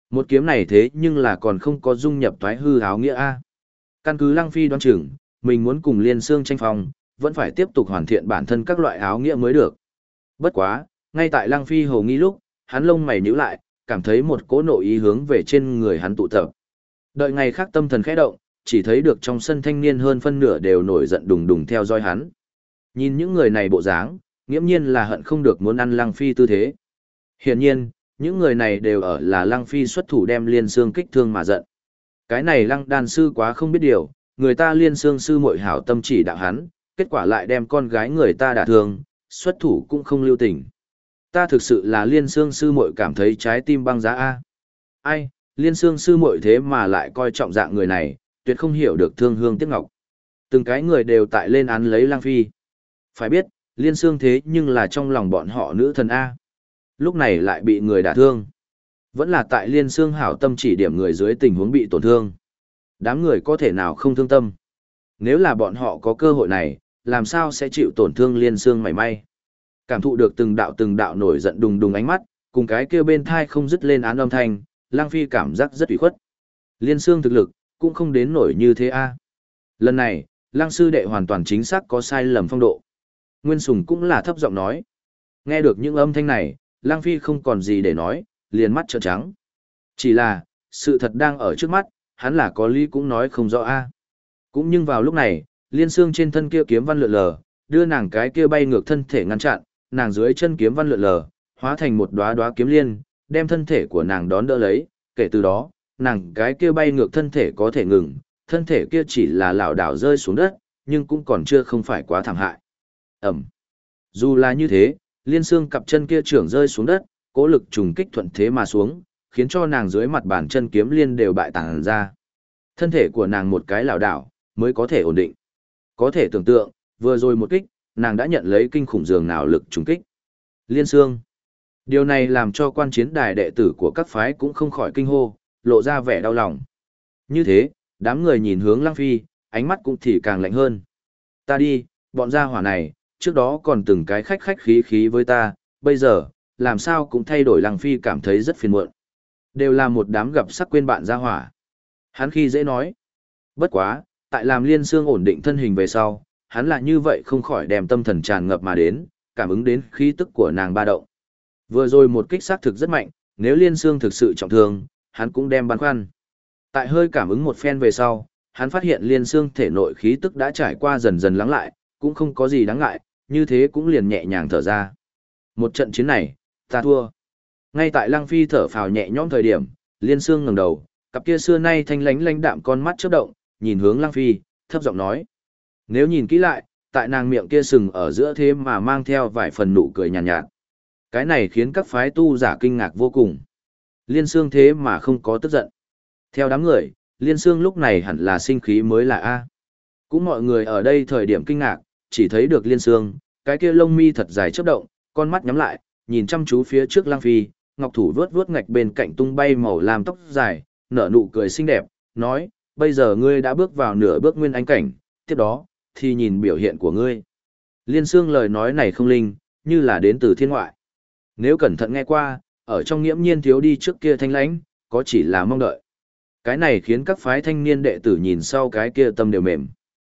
Một kiếm này thế nhưng là còn không có dung nhập toái hư áo nghĩa A. Căn cứ Lăng Phi đoán chừng, mình muốn cùng Liên Xương tranh phong, vẫn phải tiếp tục hoàn thiện bản thân các loại áo nghĩa mới được. Bất quá, ngay tại Lăng Phi hồ nghi lúc, hắn lông mày nhíu lại, cảm thấy một cỗ nội ý hướng về trên người hắn tụ tập. Đợi ngày khác tâm thần khẽ động, chỉ thấy được trong sân thanh niên hơn phân nửa đều nổi giận đùng đùng theo dõi hắn. Nhìn những người này bộ dáng, nghiễm nhiên là hận không được muốn ăn Lăng Phi tư thế. Hiển nhiên, những người này đều ở là Lăng Phi xuất thủ đem Liên Xương kích thương mà giận. Cái này Lăng đan sư quá không biết điều, người ta Liên Xương sư muội hảo tâm chỉ đạo hắn, kết quả lại đem con gái người ta đả thương, xuất thủ cũng không lưu tình. Ta thực sự là Liên Xương sư muội cảm thấy trái tim băng giá a. Ai, Liên Xương sư muội thế mà lại coi trọng dạng người này, tuyệt không hiểu được thương hương tiếc ngọc. Từng cái người đều tại lên án lấy Lăng Phi. Phải biết, Liên Xương thế nhưng là trong lòng bọn họ nữ thần a. Lúc này lại bị người đả thương. Vẫn là tại Liên Xương hảo tâm chỉ điểm người dưới tình huống bị tổn thương. Đám người có thể nào không thương tâm. Nếu là bọn họ có cơ hội này, làm sao sẽ chịu tổn thương Liên Xương mảy may. Cảm thụ được từng đạo nổi giận đùng đùng ánh mắt, cùng cái kia bên thai không dứt lên án âm thanh, Lăng Phi cảm giác rất ủy khuất. Liên Xương thực lực, cũng không đến nổi như thế a. Lần này, Lăng sư đệ hoàn toàn chính xác có sai lầm phong độ. Nguyên Sùng cũng là thấp giọng nói. Nghe được những âm thanh này, Lăng Phi không còn gì để nói, liền mắt trợn trắng. Chỉ là, sự thật đang ở trước mắt, hắn là có lý cũng nói không rõ a. Cũng nhưng vào lúc này, Liên Xương trên thân kia kiếm văn lượn lờ, đưa nàng cái kia bay ngược thân thể ngăn chặn, nàng dưới chân kiếm văn lượn lờ, hóa thành một đóa đóa kiếm liên, đem thân thể của nàng đón đỡ lấy, kể từ đó, nàng cái kia bay ngược thân thể có thể ngừng, thân thể kia chỉ là lảo đảo rơi xuống đất, nhưng cũng còn chưa không phải quá thảm hại. Ẩm. Dù là như thế, Liên Xương cặp chân kia trưởng rơi xuống đất, cố lực trùng kích thuận thế mà xuống, khiến cho nàng dưới mặt bàn chân kiếm liên đều bại tàng ra. Thân thể của nàng một cái lảo đảo, mới có thể ổn định. Có thể tưởng tượng, vừa rồi một kích, nàng đã nhận lấy kinh khủng dường nào lực trùng kích. Liên Xương. Điều này làm cho quan chiến đài đệ tử của các phái cũng không khỏi kinh hô, lộ ra vẻ đau lòng. Như thế, đám người nhìn hướng Lăng Phi, ánh mắt cũng thì càng lạnh hơn. Ta đi, bọn gia hỏa này, trước đó còn từng cái khách khách khí khí với ta, bây giờ, làm sao cũng thay đổi. Lăng Phi cảm thấy rất phiền muộn. Đều là một đám gặp sắc quên bạn gia hỏa. Hắn khi dễ nói. Bất quá, tại làm Liên Xương ổn định thân hình về sau, hắn là như vậy không khỏi đem tâm thần tràn ngập mà đến, cảm ứng đến khí tức của nàng ba động. Vừa rồi một kích sát thực rất mạnh, nếu Liên Xương thực sự trọng thương, hắn cũng đem băn khoăn. Tại hơi cảm ứng một phen về sau, hắn phát hiện Liên Xương thể nội khí tức đã trải qua dần dần lắng lại, cũng không có gì đáng ngại, như thế cũng liền nhẹ nhàng thở ra. Một trận chiến này, ta thua. Ngay tại Lăng Phi thở phào nhẹ nhõm thời điểm, Liên Xương ngẩng đầu, cặp kia xưa nay thanh lãnh đạm con mắt chớp động, nhìn hướng Lăng Phi, thấp giọng nói: "Nếu nhìn kỹ lại, tại nàng miệng kia sừng ở giữa thế mà mang theo vài phần nụ cười nhàn nhạt. Cái này khiến các phái tu giả kinh ngạc vô cùng. Liên Xương thế mà không có tức giận. Theo đám người, Liên Xương lúc này hẳn là sinh khí mới là A. Cũng mọi người ở đây thời điểm kinh ngạc, chỉ thấy được Liên Xương, cái kia lông mi thật dài chớp động, con mắt nhắm lại, nhìn chăm chú phía trước Lăng Phi, ngọc thủ vuốt vuốt ngạch bên cạnh tung bay màu lam tóc dài, nở nụ cười xinh đẹp, nói: bây giờ ngươi đã bước vào nửa bước nguyên anh cảnh, tiếp đó, thì nhìn biểu hiện của ngươi. Liên Xương lời nói này không linh, như là đến từ thiên ngoại. Nếu cẩn thận nghe qua, ở trong nghiễm nhiên thiếu đi trước kia thanh lãnh, có chỉ là mong đợi. Cái này khiến các phái thanh niên đệ tử nhìn sau cái kia tâm đều mềm.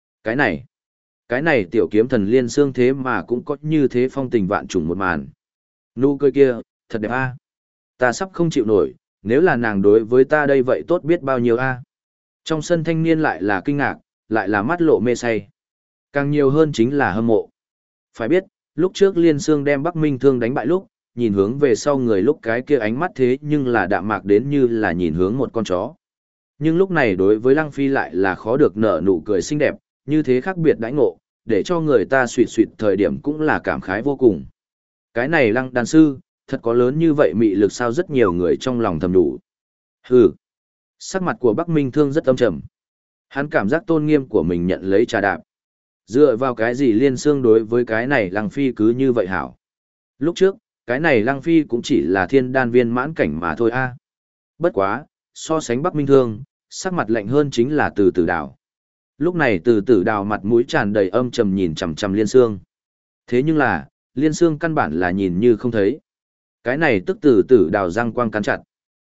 Cái này tiểu kiếm thần Liên Xương thế mà cũng có như thế phong tình vạn trùng một màn. Nụ cười kia, thật đẹp a. Ta sắp không chịu nổi, nếu là nàng đối với ta đây vậy tốt biết bao nhiêu a. Trong sân thanh niên lại là kinh ngạc, lại là mắt lộ mê say. Càng nhiều hơn chính là hâm mộ. Phải biết, lúc trước Liên Xương đem Bắc Minh Thương đánh bại lúc, nhìn hướng về sau người lúc cái kia ánh mắt thế nhưng là đạm mạc đến như là nhìn hướng một con chó. Nhưng lúc này đối với Lăng Phi lại là khó được nở nụ cười xinh đẹp, như thế khác biệt đãi ngộ, để cho người ta suýt suýt thời điểm cũng là cảm khái vô cùng. Cái này Lăng đàn sư, thật có lớn như vậy mị lực sao, rất nhiều người trong lòng thầm đủ. Hừ. Sắc mặt của Bắc Minh Thương rất âm trầm. Hắn cảm giác tôn nghiêm của mình nhận lấy trà đạp. Dựa vào cái gì Liên Xương đối với cái này Lăng Phi cứ như vậy hảo. Lúc trước, cái này Lăng Phi cũng chỉ là thiên đan viên mãn cảnh mà thôi a. Bất quá, so sánh Bắc Minh Thương, sắc mặt lạnh hơn chính là Từ Tử Đào. Lúc này Từ Tử Đào mặt mũi tràn đầy âm trầm nhìn chằm chằm Liên Xương. Thế nhưng là, Liên Xương căn bản là nhìn như không thấy. Cái này tức Từ Tử Đào răng quang cắn chặt.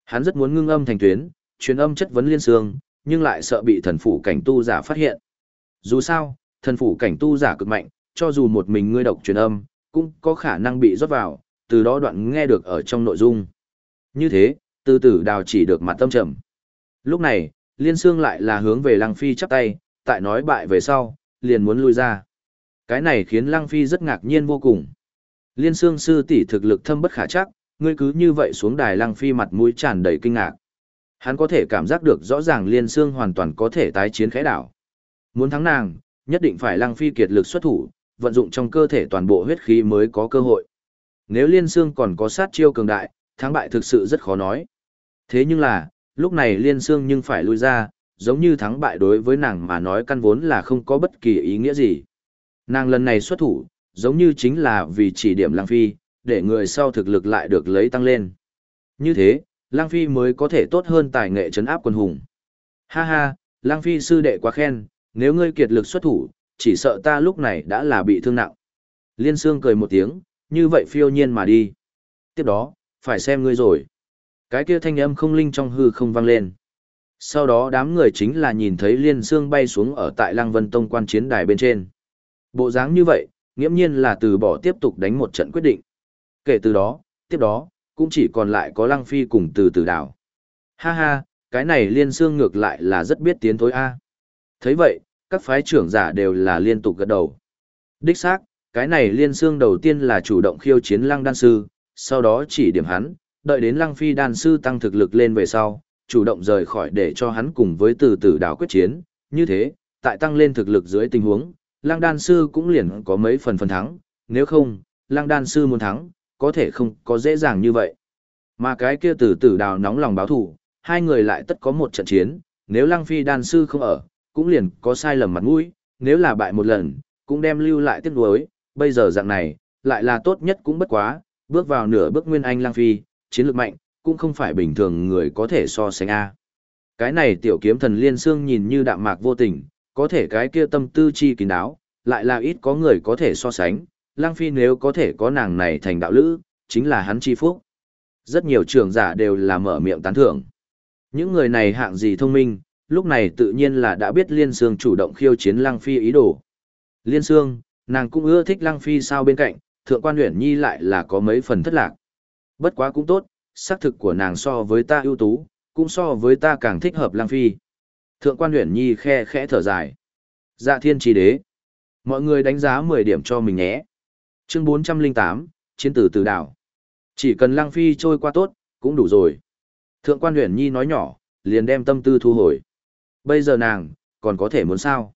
Hắn rất muốn ngưng âm thành tuyến, truyền âm chất vấn Liên Sương, nhưng lại sợ bị thần phủ cảnh tu giả phát hiện. Dù sao, thần phủ cảnh tu giả cực mạnh, cho dù một mình ngươi độc truyền âm, cũng có khả năng bị rót vào, từ đó đoạn nghe được ở trong nội dung. Như thế, từ tử đào chỉ được mặt tâm trầm. Lúc này, Liên Sương lại là hướng về Lăng Phi chắp tay, tại nói bại về sau, liền muốn lui ra. Cái này khiến Lăng Phi rất ngạc nhiên vô cùng. Liên Sương sư tỷ thực lực thâm bất khả chắc, ngươi cứ như vậy xuống đài. Lăng Phi mặt mũi tràn đầy kinh ngạc. Hắn có thể cảm giác được rõ ràng Liên Sương hoàn toàn có thể tái chiến khẽ đảo. Muốn thắng nàng, nhất định phải Lăng Phi kiệt lực xuất thủ, vận dụng trong cơ thể toàn bộ huyết khí mới có cơ hội. Nếu Liên Sương còn có sát chiêu cường đại, thắng bại thực sự rất khó nói. Thế nhưng là, lúc này Liên Sương nhưng phải lui ra, giống như thắng bại đối với nàng mà nói căn vốn là không có bất kỳ ý nghĩa gì. Nàng lần này xuất thủ, giống như chính là vì chỉ điểm Lăng Phi, để người sau thực lực lại được lấy tăng lên. Như thế, Lăng Phi mới có thể tốt hơn tài nghệ trấn áp quân hùng. Ha ha, Lăng Phi sư đệ quá khen, nếu ngươi kiệt lực xuất thủ, chỉ sợ ta lúc này đã là bị thương nặng. Liên Sương cười một tiếng, như vậy phiêu nhiên mà đi. Tiếp đó, phải xem ngươi rồi. Cái kia thanh âm không linh trong hư không vang lên. Sau đó đám người chính là nhìn thấy Liên Sương bay xuống ở tại Lăng Vân Tông quan chiến đài bên trên. Bộ dáng như vậy, nghiễm nhiên là từ bỏ tiếp tục đánh một trận quyết định. Kể từ đó, tiếp đó, cũng chỉ còn lại có Lăng Phi cùng từ tử đảo. Ha ha, cái này Liên Sương ngược lại là rất biết tiến thối a. Thấy vậy, các phái trưởng giả đều là liên tục gật đầu. Đích xác, cái này Liên Sương đầu tiên là chủ động khiêu chiến Lăng đan sư, sau đó chỉ điểm hắn, đợi đến Lăng Phi đan sư tăng thực lực lên về sau, chủ động rời khỏi để cho hắn cùng với từ tử đảo quyết chiến. Như thế, tại tăng lên thực lực dưới tình huống, Lăng đan sư cũng liền có mấy phần thắng, nếu không, Lăng đan sư muốn thắng, có thể không có dễ dàng như vậy. Mà cái kia từ tử đảo nóng lòng báo thù, hai người lại tất có một trận chiến, nếu Lăng Phi đan sư không ở, cũng liền có sai lầm mặt mũi, nếu là bại một lần, cũng đem lưu lại tiếc nuối, bây giờ dạng này, lại là tốt nhất cũng bất quá, bước vào nửa bước nguyên anh Lăng Phi, chiến lược mạnh, cũng không phải bình thường người có thể so sánh a. Cái này tiểu kiếm thần Liên Sương nhìn như đạm mạc vô tình, có thể cái kia tâm tư chi kín đáo, lại là ít có người có thể so sánh, Lăng Phi nếu có thể có nàng này thành đạo lữ, chính là hắn chi phúc. Rất nhiều trưởng giả đều là mở miệng tán thưởng. Những người này hạng gì thông minh, lúc này tự nhiên là đã biết Liên Sương chủ động khiêu chiến Lăng Phi ý đồ. Liên Sương, nàng cũng ưa thích Lăng Phi sao bên cạnh, Thượng quan Uyển Nhi lại là có mấy phần thất lạc. Bất quá cũng tốt, xác thực của nàng so với ta ưu tú, cũng so với ta càng thích hợp Lăng Phi. Thượng quan Uyển Nhi khe khẽ thở dài. Dạ thiên trí đế. Mọi người đánh giá 10 điểm cho mình nhé. Chương 408, chiến tử tử đảo. Chỉ cần Lăng Phi trôi qua tốt, cũng đủ rồi. Thượng quan Uyển Nhi nói nhỏ, liền đem tâm tư thu hồi. Bây giờ nàng, còn có thể muốn sao?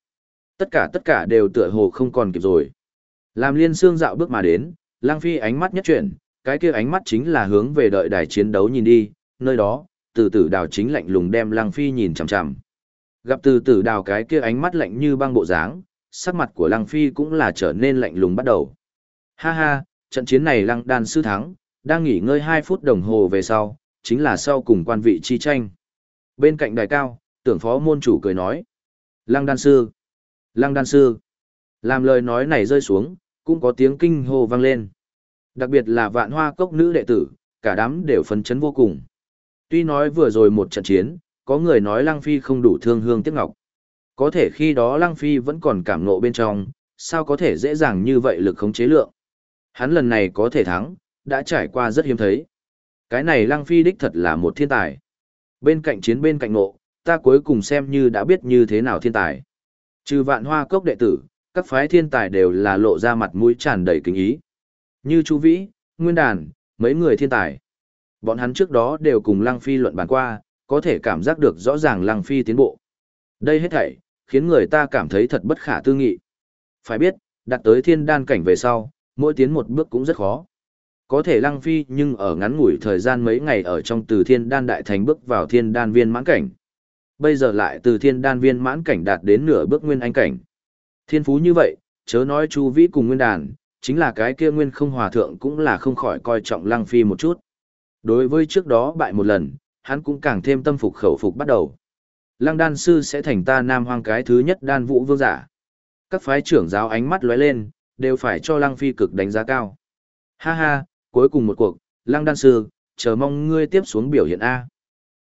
Tất cả đều tựa hồ không còn kịp rồi. Làm Liên Sương dạo bước mà đến, Lăng Phi ánh mắt nhất chuyển, cái kia ánh mắt chính là hướng về đợi đài chiến đấu nhìn đi, nơi đó, từ tử đào chính lạnh lùng đem Lăng Phi nhìn chằm chằm. Gặp từ tử đào cái kia ánh mắt lạnh như băng bộ dáng, sắc mặt của Lăng Phi cũng là trở nên lạnh lùng bắt đầu. Ha ha, trận chiến này Lăng đan sư thắng, đang nghỉ ngơi 2 phút đồng hồ về sau, chính là sau cùng quan vị chi tranh. Bên cạnh đài cao, tưởng phó môn chủ cười nói. Lăng đan sư, Lăng đan sư. Làm lời nói này rơi xuống, cũng có tiếng kinh hô vang lên. Đặc biệt là Vạn Hoa Cốc nữ đệ tử, cả đám đều phấn chấn vô cùng. Tuy nói vừa rồi một trận chiến, có người nói Lăng Phi không đủ thương hương tiếc ngọc. Có thể khi đó Lăng Phi vẫn còn cảm ngộ bên trong, sao có thể dễ dàng như vậy lực khống chế lượng. Hắn lần này có thể thắng, đã trải qua rất hiếm thấy. Cái này Lăng Phi đích thật là một thiên tài. Bên cạnh chiến bên cạnh ngộ, ta cuối cùng xem như đã biết như thế nào thiên tài. Trừ Vạn Hoa Cốc đệ tử, các phái thiên tài đều là lộ ra mặt mũi tràn đầy kính ý. Như Chu Vĩ, Nguyên Đàn, mấy người thiên tài. Bọn hắn trước đó đều cùng Lăng Phi luận bàn qua, có thể cảm giác được rõ ràng Lăng Phi tiến bộ. Đây hết thảy, khiến người ta cảm thấy thật bất khả tư nghị. Phải biết, đạt tới thiên đan cảnh về sau, mỗi tiến một bước cũng rất khó. Có thể Lăng Phi nhưng ở ngắn ngủi thời gian mấy ngày ở trong từ thiên đan đại thành bước vào thiên đan viên mãn cảnh. Bây giờ lại từ thiên đan viên mãn cảnh đạt đến nửa bước nguyên anh cảnh. Thiên phú như vậy, chớ nói Chu Vĩ cùng Nguyên Đàn, chính là cái kia Nguyên Không Hòa Thượng cũng là không khỏi coi trọng Lăng Phi một chút. Đối với trước đó bại một lần, hắn cũng càng thêm tâm phục khẩu phục bắt đầu. Lăng đan sư sẽ thành ta Nam Hoang cái thứ nhất đan vũ vương giả. Các phái trưởng giáo ánh mắt lóe lên, đều phải cho Lăng Phi cực đánh giá cao. Ha ha, cuối cùng một cuộc, Lăng đan sư, chờ mong ngươi tiếp xuống biểu hiện A.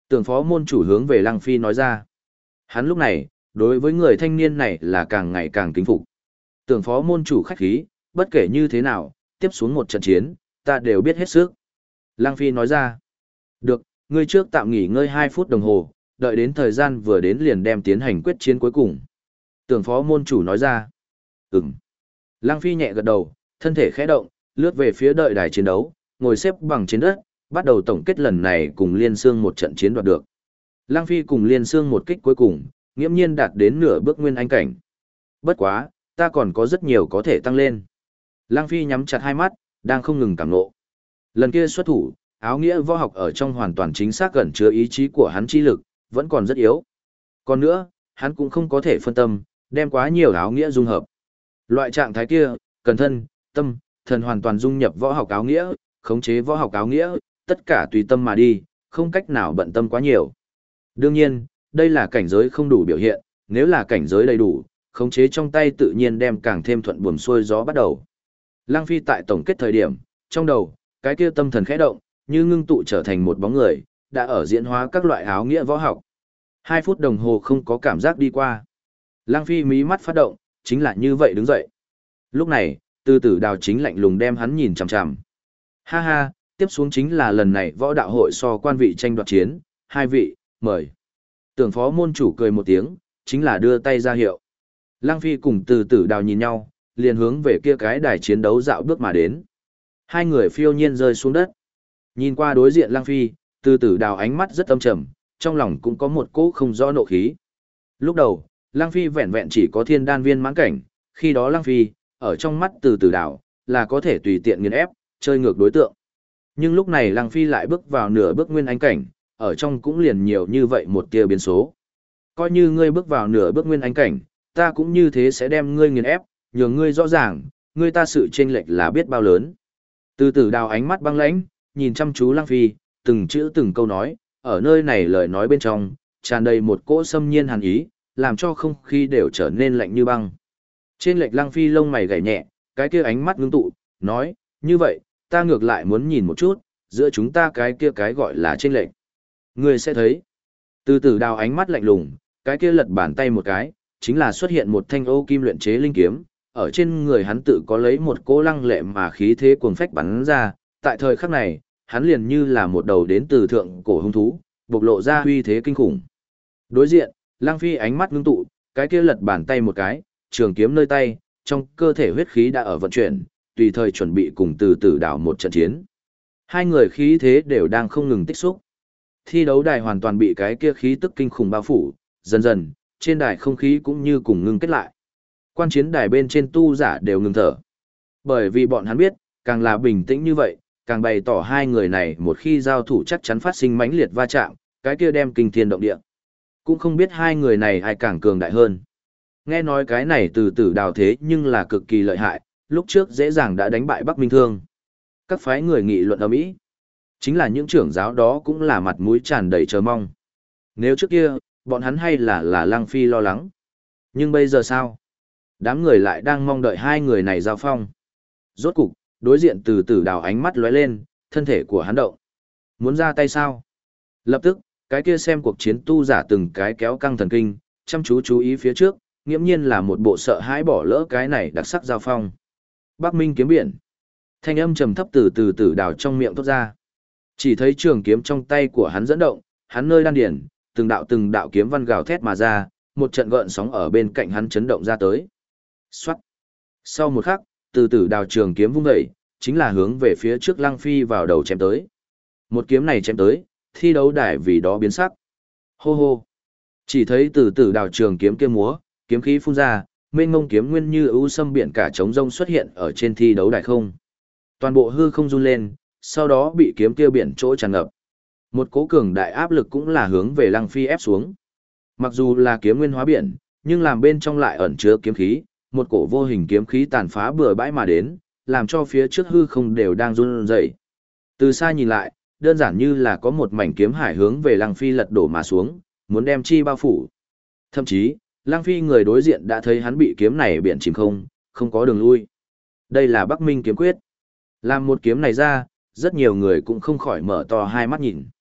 Tưởng phó môn chủ hướng về Lăng Phi nói ra. Hắn lúc này, đối với người thanh niên này là càng ngày càng kính phục. Tưởng phó môn chủ khách khí, bất kể như thế nào, tiếp xuống một trận chiến, ta đều biết hết sức. Lăng Phi nói ra. Được, ngươi trước tạm nghỉ ngơi 2 phút đồng hồ, đợi đến thời gian vừa đến liền đem tiến hành quyết chiến cuối cùng. Tưởng phó môn chủ nói ra. Ừm. Lăng Phi nhẹ gật đầu, thân thể khẽ động, lướt về phía đợi đài chiến đấu, ngồi xếp bằng trên đất, bắt đầu tổng kết lần này cùng Liên Xương một trận chiến đoạt được. Lăng Phi cùng Liên Xương một kích cuối cùng, nghiễm nhiên đạt đến nửa bước nguyên anh cảnh. Bất quá, ta còn có rất nhiều có thể tăng lên. Lăng Phi nhắm chặt hai mắt, đang không ngừng cảm ngộ. Lần kia xuất thủ, áo nghĩa võ học ở trong hoàn toàn chính xác gần chứa ý chí của hắn chi lực, vẫn còn rất yếu. Còn nữa, hắn cũng không có thể phân tâm, đem quá nhiều áo nghĩa dung hợp. Loại trạng thái kia, cần thân, tâm, thần hoàn toàn dung nhập võ học áo nghĩa, khống chế võ học áo nghĩa, tất cả tùy tâm mà đi, không cách nào bận tâm quá nhiều. Đương nhiên, đây là cảnh giới không đủ biểu hiện, nếu là cảnh giới đầy đủ, khống chế trong tay tự nhiên đem càng thêm thuận buồm xuôi gió bắt đầu. Lăng Phi tại tổng kết thời điểm, trong đầu, cái kia tâm thần khẽ động, như ngưng tụ trở thành một bóng người, đã ở diễn hóa các loại áo nghĩa võ học. 2 phút đồng hồ không có cảm giác đi qua. Lăng Phi mí mắt phát động, chính là như vậy đứng dậy. Lúc này, Từ Tử Đào chính lạnh lùng đem hắn nhìn chằm chằm. Ha ha, tiếp xuống chính là lần này võ đạo hội so quan vị tranh đoạt chiến, 2 vị, mời. Tưởng phó môn chủ cười một tiếng, chính là đưa tay ra hiệu. Lăng Phi cùng Từ Tử Đào nhìn nhau, liền hướng về kia cái đài chiến đấu dạo bước mà đến. Hai người phiêu nhiên rơi xuống đất. Nhìn qua đối diện Lăng Phi, Từ Tử Đào ánh mắt rất âm trầm, trong lòng cũng có một cỗ không rõ nộ khí. Lúc đầu, Lăng Phi vẹn vẹn chỉ có thiên đan viên mãn cảnh, khi đó Lăng Phi, ở trong mắt Từ Tử Đào, là có thể tùy tiện nghiền ép, chơi ngược đối tượng. Nhưng lúc này Lăng Phi lại bước vào nửa bước nguyên anh cảnh, ở trong cũng liền nhiều như vậy một tia biến số. Coi như ngươi bước vào nửa bước nguyên anh cảnh, ta cũng như thế sẽ đem ngươi nghiền ép, nhường ngươi rõ ràng, ngươi ta sự chênh lệch là biết bao lớn. Từ Tử Đào ánh mắt băng lãnh, nhìn chăm chú Lăng Phi, từng chữ từng câu nói, ở nơi này lời nói bên trong, tràn đầy một cỗ xâm nhiên hàn ý, làm cho không khí đều trở nên lạnh như băng. Trên lệch Lăng Phi lông mày gảy nhẹ, cái kia ánh mắt ngưng tụ, nói, như vậy, ta ngược lại muốn nhìn một chút, giữa chúng ta cái kia cái gọi là trên lệch. Ngươi sẽ thấy. Từ Tử Đào ánh mắt lạnh lùng, cái kia lật bàn tay một cái, chính là xuất hiện một thanh ô kim luyện chế linh kiếm, ở trên người hắn tự có lấy một cỗ lăng lệ mà khí thế cuồng phách bắn ra, tại thời khắc này, hắn liền như là một đầu đến từ thượng cổ hung thú, bộc lộ ra uy thế kinh khủng. Đối diện, Lăng Phi ánh mắt ngưng tụ, cái kia lật bàn tay một cái, trường kiếm nơi tay, trong cơ thể huyết khí đã ở vận chuyển, tùy thời chuẩn bị cùng Từ Tử Đào một trận chiến. Hai người khí thế đều đang không ngừng tích xúc. Thi đấu đài hoàn toàn bị cái kia khí tức kinh khủng bao phủ, dần dần, trên đài không khí cũng như cùng ngưng kết lại. Quan chiến đài bên trên tu giả đều ngừng thở. Bởi vì bọn hắn biết, càng là bình tĩnh như vậy, càng bày tỏ hai người này một khi giao thủ chắc chắn phát sinh mãnh liệt va chạm, cái kia đem kinh thiên động địa. Cũng không biết hai người này ai càng cường đại hơn. Nghe nói cái này Từ Tử Đào thế nhưng là cực kỳ lợi hại, lúc trước dễ dàng đã đánh bại Bắc Minh Thương. Các phái người nghị luận ầm ĩ. Chính là những trưởng giáo đó cũng là mặt mũi tràn đầy chờ mong. Nếu trước kia, bọn hắn hay là Lăng Phi lo lắng. Nhưng bây giờ sao? Đám người lại đang mong đợi hai người này giao phong. Rốt cục, đối diện Từ Tử Đào ánh mắt lóe lên, thân thể của hắn động. Muốn ra tay sao? Lập tức, cái kia xem cuộc chiến tu giả từng cái kéo căng thần kinh, chăm chú chú ý phía trước, nghiễm nhiên là một bộ sợ hãi bỏ lỡ cái này đặc sắc giao phong. Bắc Minh kiếm biển. Thanh âm trầm thấp từ Tử Đào trong miệng thoát ra. Chỉ thấy trường kiếm trong tay của hắn dẫn động, hắn nơi đan điển, từng đạo kiếm văn gào thét mà ra, một trận gợn sóng ở bên cạnh hắn chấn động ra tới. Soát. Sau một khắc, Từ Tử Đào trường kiếm vung dậy, chính là hướng về phía trước Lăng Phi vào đầu chém tới. Một kiếm này chém tới, thi đấu đài vì đó biến sắc. Hô hô. Chỉ thấy Từ Tử Đào trường kiếm kia múa, kiếm khí phun ra, mênh mông kiếm nguyên như ưu sâm biển cả trống rông xuất hiện ở trên thi đấu đài không. Toàn bộ hư không run lên, sau đó bị kiếm kia biển chỗ tràn ngập. Một cố cường đại áp lực cũng là hướng về Lăng Phi ép xuống. Mặc dù là kiếm nguyên hóa biển, nhưng làm bên trong lại ẩn chứa kiếm khí, một cổ vô hình kiếm khí tàn phá bừa bãi mà đến, làm cho phía trước hư không đều đang run rẩy. Từ xa nhìn lại, đơn giản như là có một mảnh kiếm hải hướng về Lăng Phi lật đổ mà xuống, muốn đem chi bao phủ. Thậm chí, Lăng Phi người đối diện đã thấy hắn bị kiếm này biển chìm không, không có đường lui. Đây là Bắc Minh kiếm quyết. Làm một kiếm này ra, rất nhiều người cũng không khỏi mở to hai mắt nhìn.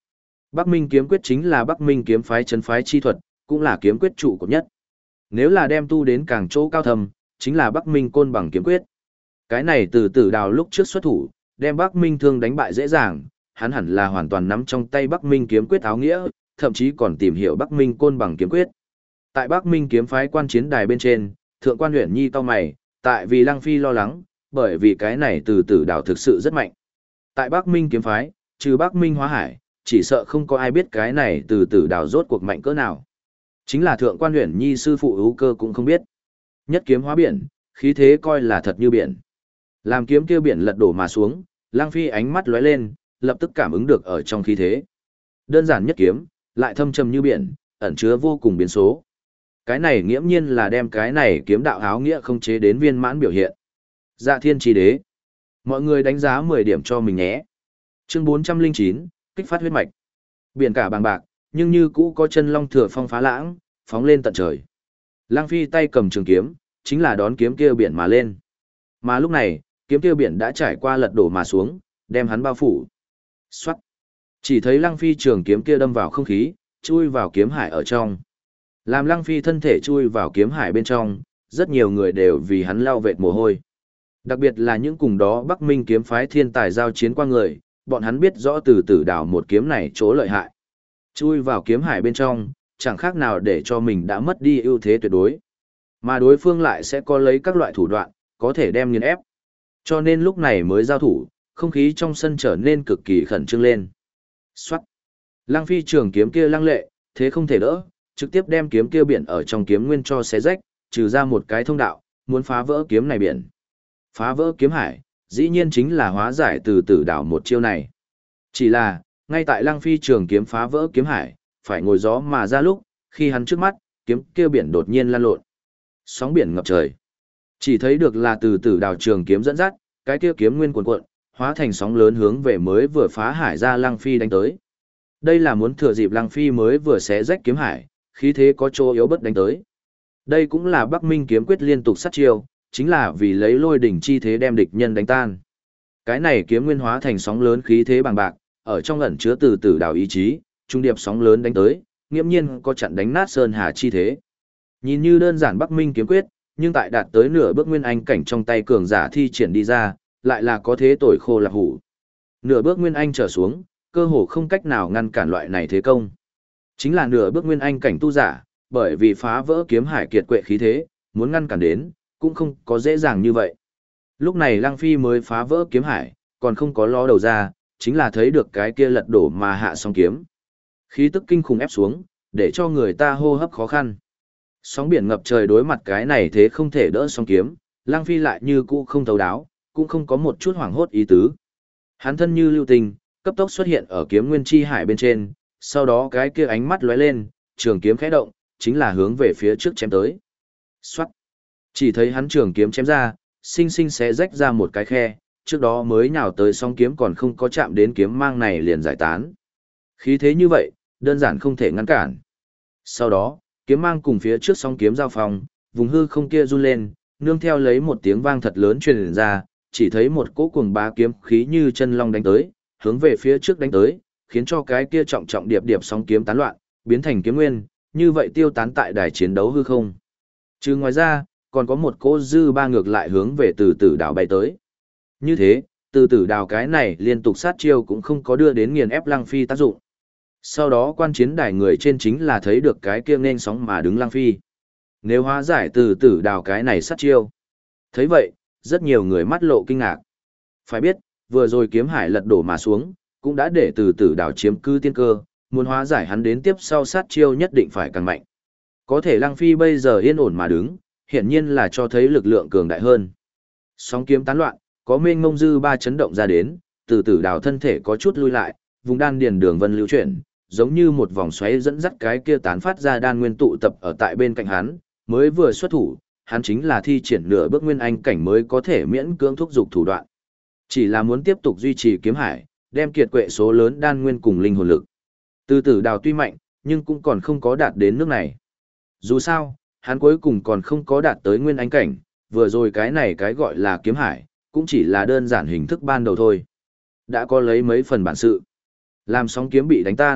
Bắc Minh kiếm quyết chính là Bắc Minh kiếm phái trấn phái chi thuật, cũng là kiếm quyết trụ cột nhất. Nếu là đem tu đến càng chỗ cao thâm, chính là Bắc Minh côn bằng kiếm quyết. Cái này từ Tử Đào lúc trước xuất thủ, đem Bắc Minh thương đánh bại dễ dàng, hắn hẳn là hoàn toàn nắm trong tay Bắc Minh kiếm quyết áo nghĩa, thậm chí còn tìm hiểu Bắc Minh côn bằng kiếm quyết. Tại Bắc Minh kiếm phái quan chiến đài bên trên, Thượng quan Uyển Nhi cau mày, tại vì Lăng Phi lo lắng, bởi vì cái này từ Tử Đào thực sự rất mạnh. Tại Bắc Minh kiếm phái, trừ Bắc Minh Hóa Hải, chỉ sợ không có ai biết cái này từ Tử Đào rốt cuộc mạnh cỡ nào. Chính là Thượng quan Uyển Nhi sư phụ Ú Cơ cũng không biết. Nhất kiếm hóa biển, khí thế coi là thật như biển. Làm kiếm kia biển lật đổ mà xuống, Lăng Phi ánh mắt lóe lên, lập tức cảm ứng được ở trong khí thế. Đơn giản nhất kiếm, lại thâm trầm như biển, ẩn chứa vô cùng biến số. Cái này nghiễm nhiên là đem cái này kiếm đạo áo nghĩa không chế đến viên mãn biểu hiện. Dạ Thiên Chi Đế. Mọi người đánh giá 10 điểm cho mình nhé. Chương 409, kích phát huyết mạch. Biển cả bàng bạc, nhưng như cũ có chân long thừa phong phá lãng, phóng lên tận trời. Lăng Phi tay cầm trường kiếm, chính là đón kiếm kia biển mà lên. Mà lúc này, kiếm kia biển đã trải qua lật đổ mà xuống, đem hắn bao phủ. Xoát. Chỉ thấy Lăng Phi trường kiếm kia đâm vào không khí, chui vào kiếm hải ở trong. Làm Lăng Phi thân thể chui vào kiếm hải bên trong, rất nhiều người đều vì hắn lau vệt mồ hôi. Đặc biệt là những cùng đó Bắc Minh kiếm phái thiên tài giao chiến qua người, bọn hắn biết rõ từ Tử Đào một kiếm này chỗ lợi hại. Chui vào kiếm hải bên trong, chẳng khác nào để cho mình đã mất đi ưu thế tuyệt đối. Mà đối phương lại sẽ có lấy các loại thủ đoạn, có thể đem nghiền ép. Cho nên lúc này mới giao thủ, không khí trong sân trở nên cực kỳ khẩn trương lên. Xoát. Lăng Phi trường kiếm kia lăng lệ, thế không thể đỡ, trực tiếp đem kiếm kia biển ở trong kiếm nguyên cho xé rách, trừ ra một cái thông đạo, muốn phá vỡ kiếm này biển. Phá vỡ kiếm hải, dĩ nhiên chính là hóa giải từ Tử Đào một chiêu này. Chỉ là, ngay tại Lăng Phi trường kiếm phá vỡ kiếm hải, phải ngồi gió mà ra lúc, khi hắn trước mắt, kiếm kia biển đột nhiên lan lộn. Sóng biển ngập trời. Chỉ thấy được là từ Tử Đào trường kiếm dẫn dắt, cái kia kiếm nguyên cuồn cuộn, hóa thành sóng lớn hướng về mới vừa phá hải ra Lăng Phi đánh tới. Đây là muốn thừa dịp Lăng Phi mới vừa xé rách kiếm hải, khí thế có chỗ yếu bất đánh tới. Đây cũng là Bắc Minh kiếm quyết liên tục sát chiêu, chính là vì lấy lôi đỉnh chi thế đem địch nhân đánh tan. Cái này kiếm nguyên hóa thành sóng lớn khí thế bằng bạc, ở trong ẩn chứa từ Tử Đào ý chí, trung điệp sóng lớn đánh tới, nghiễm nhiên có chặn đánh nát sơn hà chi thế. Nhìn như đơn giản Bắc Minh kiếm quyết, nhưng tại đạt tới nửa bước nguyên anh cảnh trong tay cường giả thi triển đi ra, lại là có thế tồi khô là hủ. Nửa bước nguyên anh trở xuống, cơ hồ không cách nào ngăn cản loại này thế công. Chính là nửa bước nguyên anh cảnh tu giả, bởi vì phá vỡ kiếm hải kiệt quệ khí thế, muốn ngăn cản đến, cũng không có dễ dàng như vậy. Lúc này Lăng Phi mới phá vỡ kiếm hải, còn không có ló đầu ra, chính là thấy được cái kia lật đổ mà hạ song kiếm. Khí tức kinh khủng ép xuống, để cho người ta hô hấp khó khăn. Sóng biển ngập trời đối mặt cái này thế không thể đỡ song kiếm, Lăng Phi lại như cũ không thấu đáo, cũng không có một chút hoảng hốt ý tứ. Hắn thân như lưu tình, cấp tốc xuất hiện ở kiếm nguyên chi hải bên trên, sau đó cái kia ánh mắt lóe lên, trường kiếm khẽ động, chính là hướng về phía trước chém tới. Soát. Chỉ thấy hắn trường kiếm chém ra, xinh xinh xé rách ra một cái khe, trước đó mới nhào tới song kiếm còn không có chạm đến kiếm mang này liền giải tán. Khí thế như vậy, đơn giản không thể ngăn cản. Sau đó, kiếm mang cùng phía trước song kiếm giao phòng, vùng hư không kia run lên, nương theo lấy một tiếng vang thật lớn truyền ra, chỉ thấy một cỗ cuồng bá kiếm khí như chân long đánh tới, hướng về phía trước đánh tới, khiến cho cái kia trọng trọng điệp điệp song kiếm tán loạn, biến thành kiếm nguyên, như vậy tiêu tán tại đài chiến đấu hư không. Chứ ngoài ra, còn có một cỗ dư ba ngược lại hướng về từ Tử Đào bay tới. Như thế, từ Tử Đào cái này liên tục sát chiêu cũng không có đưa đến nghiền ép Lăng Phi tác dụng. Sau đó quan chiến đài người trên chính là thấy được cái kia nên sóng mà đứng Lăng Phi. Nếu hóa giải từ Tử Đào cái này sát chiêu. Thấy vậy, rất nhiều người mắt lộ kinh ngạc. Phải biết, vừa rồi kiếm hải lật đổ mà xuống, cũng đã để từ Tử Đào chiếm cứ tiên cơ, muốn hóa giải hắn đến tiếp sau sát chiêu nhất định phải càng mạnh. Có thể Lăng Phi bây giờ yên ổn mà đứng, hiển nhiên là cho thấy lực lượng cường đại hơn. Sóng kiếm tán loạn, có mênh mông dư ba chấn động ra đến, từ Tử Đào thân thể có chút lui lại, vùng đan điền đường vân lưu chuyển, giống như một vòng xoáy dẫn dắt cái kia tán phát ra đan nguyên tụ tập ở tại bên cạnh hắn, mới vừa xuất thủ, hắn chính là thi triển nửa bước nguyên anh cảnh mới có thể miễn cưỡng thúc dục thủ đoạn. Chỉ là muốn tiếp tục duy trì kiếm hải, đem kiệt quệ số lớn đan nguyên cùng linh hồn lực. Từ Tử Đào tuy mạnh, nhưng cũng còn không có đạt đến nước này. Dù sao, hắn cuối cùng còn không có đạt tới nguyên anh cảnh, vừa rồi cái này cái gọi là kiếm hải, cũng chỉ là đơn giản hình thức ban đầu thôi. Đã có lấy mấy phần bản sự. Làm sóng kiếm bị đánh tan,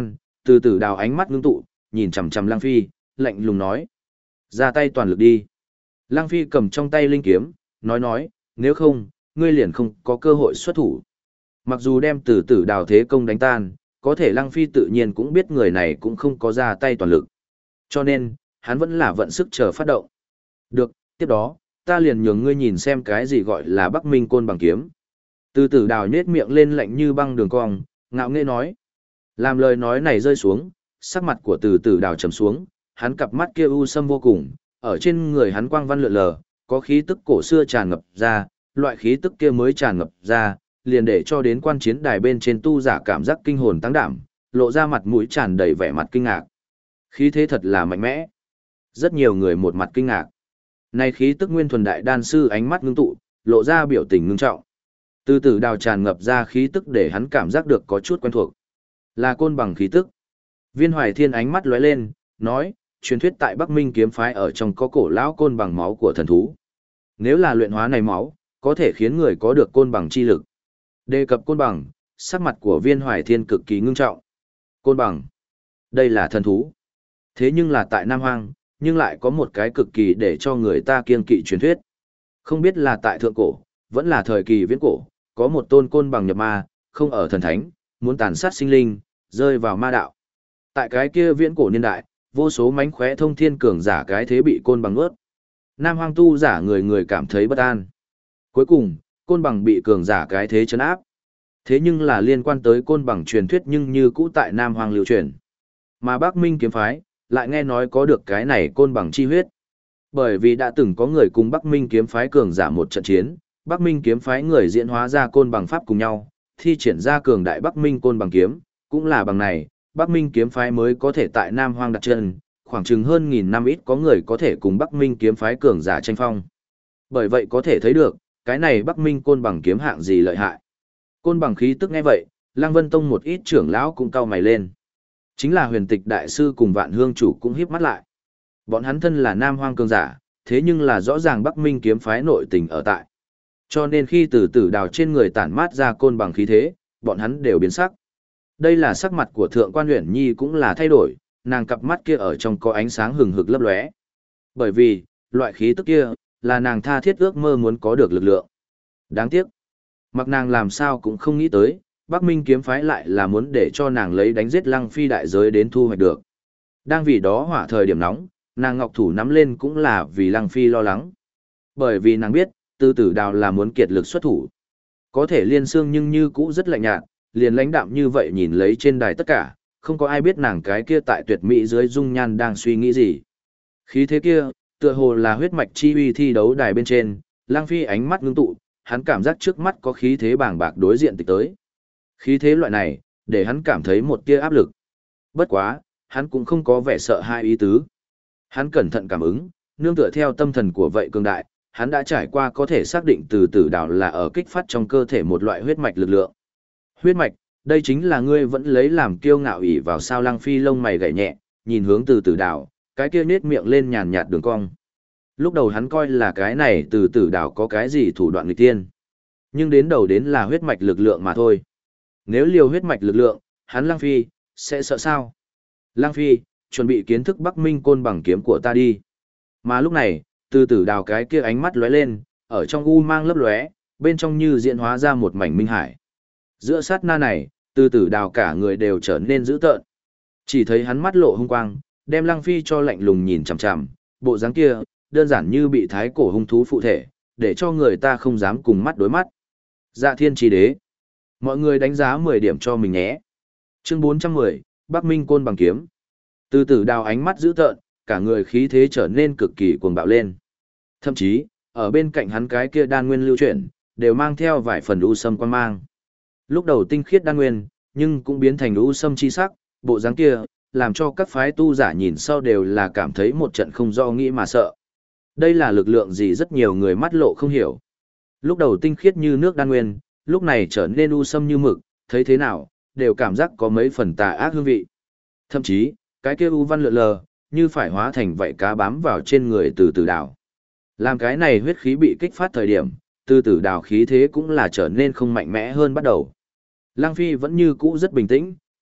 từ tử đào ánh mắt ngưng tụ, nhìn chằm chằm Lăng Phi, lạnh lùng nói. Ra tay toàn lực đi. Lăng Phi cầm trong tay linh kiếm, nói, nếu không, ngươi liền không có cơ hội xuất thủ. Mặc dù đem từ tử đào thế công đánh tan, có thể Lăng Phi tự nhiên cũng biết người này cũng không có ra tay toàn lực. Cho nên, hắn vẫn là vận sức chờ phát động. Được, tiếp đó, ta liền nhường ngươi nhìn xem cái gì gọi là Bắc Minh côn bằng kiếm. Từ tử đào nhết miệng lên lạnh như băng đường cong, ngạo nghễ nói. Làm lời nói này rơi xuống, sắc mặt của từ tử đào trầm xuống, hắn cặp mắt kia u sâm vô cùng, ở trên người hắn quang văn lượn lờ, có khí tức cổ xưa tràn ngập ra, loại khí tức kia mới tràn ngập ra, liền để cho đến quan chiến đài bên trên tu giả cảm giác kinh hồn tăng đảm, lộ ra mặt mũi tràn đầy vẻ mặt kinh ngạc. Khí thế thật là mạnh mẽ. Rất nhiều người một mặt kinh ngạc. Này khí tức nguyên thuần đại đan sư ánh mắt ngưng tụ, lộ ra biểu tình ngưng trọng. Từ tử đào tràn ngập ra khí tức để hắn cảm giác được có chút quen thuộc. Là côn bằng khí tức. Viên Hoài Thiên ánh mắt lóe lên, nói, truyền thuyết tại Bắc Minh kiếm phái ở trong có cổ lão côn bằng máu của thần thú. Nếu là luyện hóa này máu, có thể khiến người có được côn bằng chi lực. Đề cập côn bằng, sắc mặt của Viên Hoài Thiên cực kỳ ngưng trọng. Côn bằng, đây là thần thú. Thế nhưng là tại Nam Hoang, nhưng lại có một cái cực kỳ để cho người ta kiêng kỵ truyền thuyết. Không biết là tại thượng cổ, vẫn là thời kỳ viễn cổ, có một tôn côn bằng nhập ma, không ở thần thánh, muốn tàn sát sinh linh, rơi vào ma đạo. Tại cái kia viễn cổ niên đại, vô số mánh khóe thông thiên cường giả cái thế bị côn bằng ướt. Nam Hoang tu giả người người cảm thấy bất an. Cuối cùng, côn bằng bị cường giả cái thế chấn áp. Thế nhưng là liên quan tới côn bằng truyền thuyết nhưng như cũ tại Nam Hoang lưu truyền. Mà Bắc Minh kiếm phái, lại nghe nói có được cái này côn bằng chi huyết. Bởi vì đã từng có người cùng Bắc Minh kiếm phái cường giả một trận chiến, Bắc Minh kiếm phái người diễn hóa ra côn bằng pháp cùng nhau, thi triển ra cường đại Bắc Minh côn bằng kiếm, cũng là bằng này, Bắc Minh kiếm phái mới có thể tại Nam Hoang đặt chân, khoảng chừng hơn 1000 năm ít có người có thể cùng Bắc Minh kiếm phái cường giả tranh phong. Bởi vậy có thể thấy được, cái này Bắc Minh côn bằng kiếm hạng gì lợi hại. Côn bằng khí tức nghe vậy, Lăng Vân Tông một ít trưởng lão cũng cau mày lên. Chính là Huyền Tịch đại sư cùng Vạn Hương chủ cũng híp mắt lại. Bọn hắn thân là Nam Hoang cường giả, thế nhưng là rõ ràng Bắc Minh kiếm phái nội tình ở tại. Cho nên khi từ tử đào trên người tản mát ra côn bằng khí thế, bọn hắn đều biến sắc. Đây là sắc mặt của Thượng quan Uyển Nhi cũng là thay đổi, nàng cặp mắt kia ở trong có ánh sáng hừng hực lấp lóe. Bởi vì, loại khí tức kia, là nàng tha thiết ước mơ muốn có được lực lượng. Đáng tiếc, mặc nàng làm sao cũng không nghĩ tới, Bắc Minh kiếm phái lại là muốn để cho nàng lấy đánh giết Lăng Phi đại giới đến thu hoạch được. Đang vì đó hỏa thời điểm nóng, nàng ngọc thủ nắm lên cũng là vì Lăng Phi lo lắng. Bởi vì nàng biết, Từ Tử Đào là muốn kiệt lực xuất thủ. Có thể Liên Xương nhưng như cũ rất lạnh nhạt, liền lãnh đạm như vậy nhìn lấy trên đài tất cả, không có ai biết nàng cái kia tại tuyệt mỹ dưới dung nhan đang suy nghĩ gì. Khí thế kia, tựa hồ là huyết mạch chi uy thi đấu đài bên trên, Lăng Phi ánh mắt ngưng tụ, hắn cảm giác trước mắt có khí thế bàng bạc đối diện tịch tới. Khí thế loại này, để hắn cảm thấy một tia áp lực. Bất quá, hắn cũng không có vẻ sợ hai ý tứ. Hắn cẩn thận cảm ứng, nương tựa theo tâm thần của vậy cường đại, hắn đã trải qua có thể xác định Từ Tử Đào là ở kích phát trong cơ thể một loại huyết mạch lực lượng. Huyết mạch, đây chính là ngươi vẫn lấy làm kiêu ngạo ỷ vào sao. Lăng Phi lông mày gảy nhẹ, nhìn hướng Từ Tử Đào, cái kia nết miệng lên nhàn nhạt đường cong. Lúc đầu hắn coi là cái này Từ Tử Đào có cái gì thủ đoạn nghịch tiên. Nhưng đến đầu đến là huyết mạch lực lượng mà thôi. Nếu liều huyết mạch lực lượng, hắn Lăng Phi, sẽ sợ sao? Lăng Phi, chuẩn bị kiến thức Bắc Minh côn bằng kiếm của ta đi. Mà lúc này, Từ Tử Đào cái kia ánh mắt lóe lên, ở trong u mang lấp lóe, bên trong như diễn hóa ra một mảnh minh hải. Giữa sát na này, Từ Tử Đào cả người đều trở nên dữ tợn. Chỉ thấy hắn mắt lộ hung quang, đem Lăng Phi cho lạnh lùng nhìn chằm chằm, bộ dáng kia, đơn giản như bị thái cổ hung thú phụ thể, để cho người ta không dám cùng mắt đối mắt. Dạ Thiên Chí Đế. Mọi người đánh giá 10 điểm cho mình nhé. Chương 410, Bắc Minh côn bằng kiếm. Từ Tử Đào ánh mắt dữ tợn, cả người khí thế trở nên cực kỳ cuồng bạo lên. Thậm chí, ở bên cạnh hắn cái kia đan nguyên lưu chuyển, đều mang theo vài phần u sâm quan mang. Lúc đầu tinh khiết đan nguyên, nhưng cũng biến thành u sâm chi sắc, bộ dáng kia, làm cho các phái tu giả nhìn sau đều là cảm thấy một trận không do nghĩ mà sợ. Đây là lực lượng gì rất nhiều người mắt lộ không hiểu. Lúc đầu tinh khiết như nước đan nguyên, lúc này trở nên u sâm như mực, thấy thế nào, đều cảm giác có mấy phần tà ác hương vị. Thậm chí, cái kia u văn lượn lờ, như phải hóa thành vậy cá bám vào trên người Từ Tử Đào. Làm cái này huyết khí bị kích phát thời điểm, Từ Tử Đào khí thế cũng là trở nên không mạnh mẽ hơn bắt đầu. Lăng Phi vẫn như cũ rất bình tĩnh,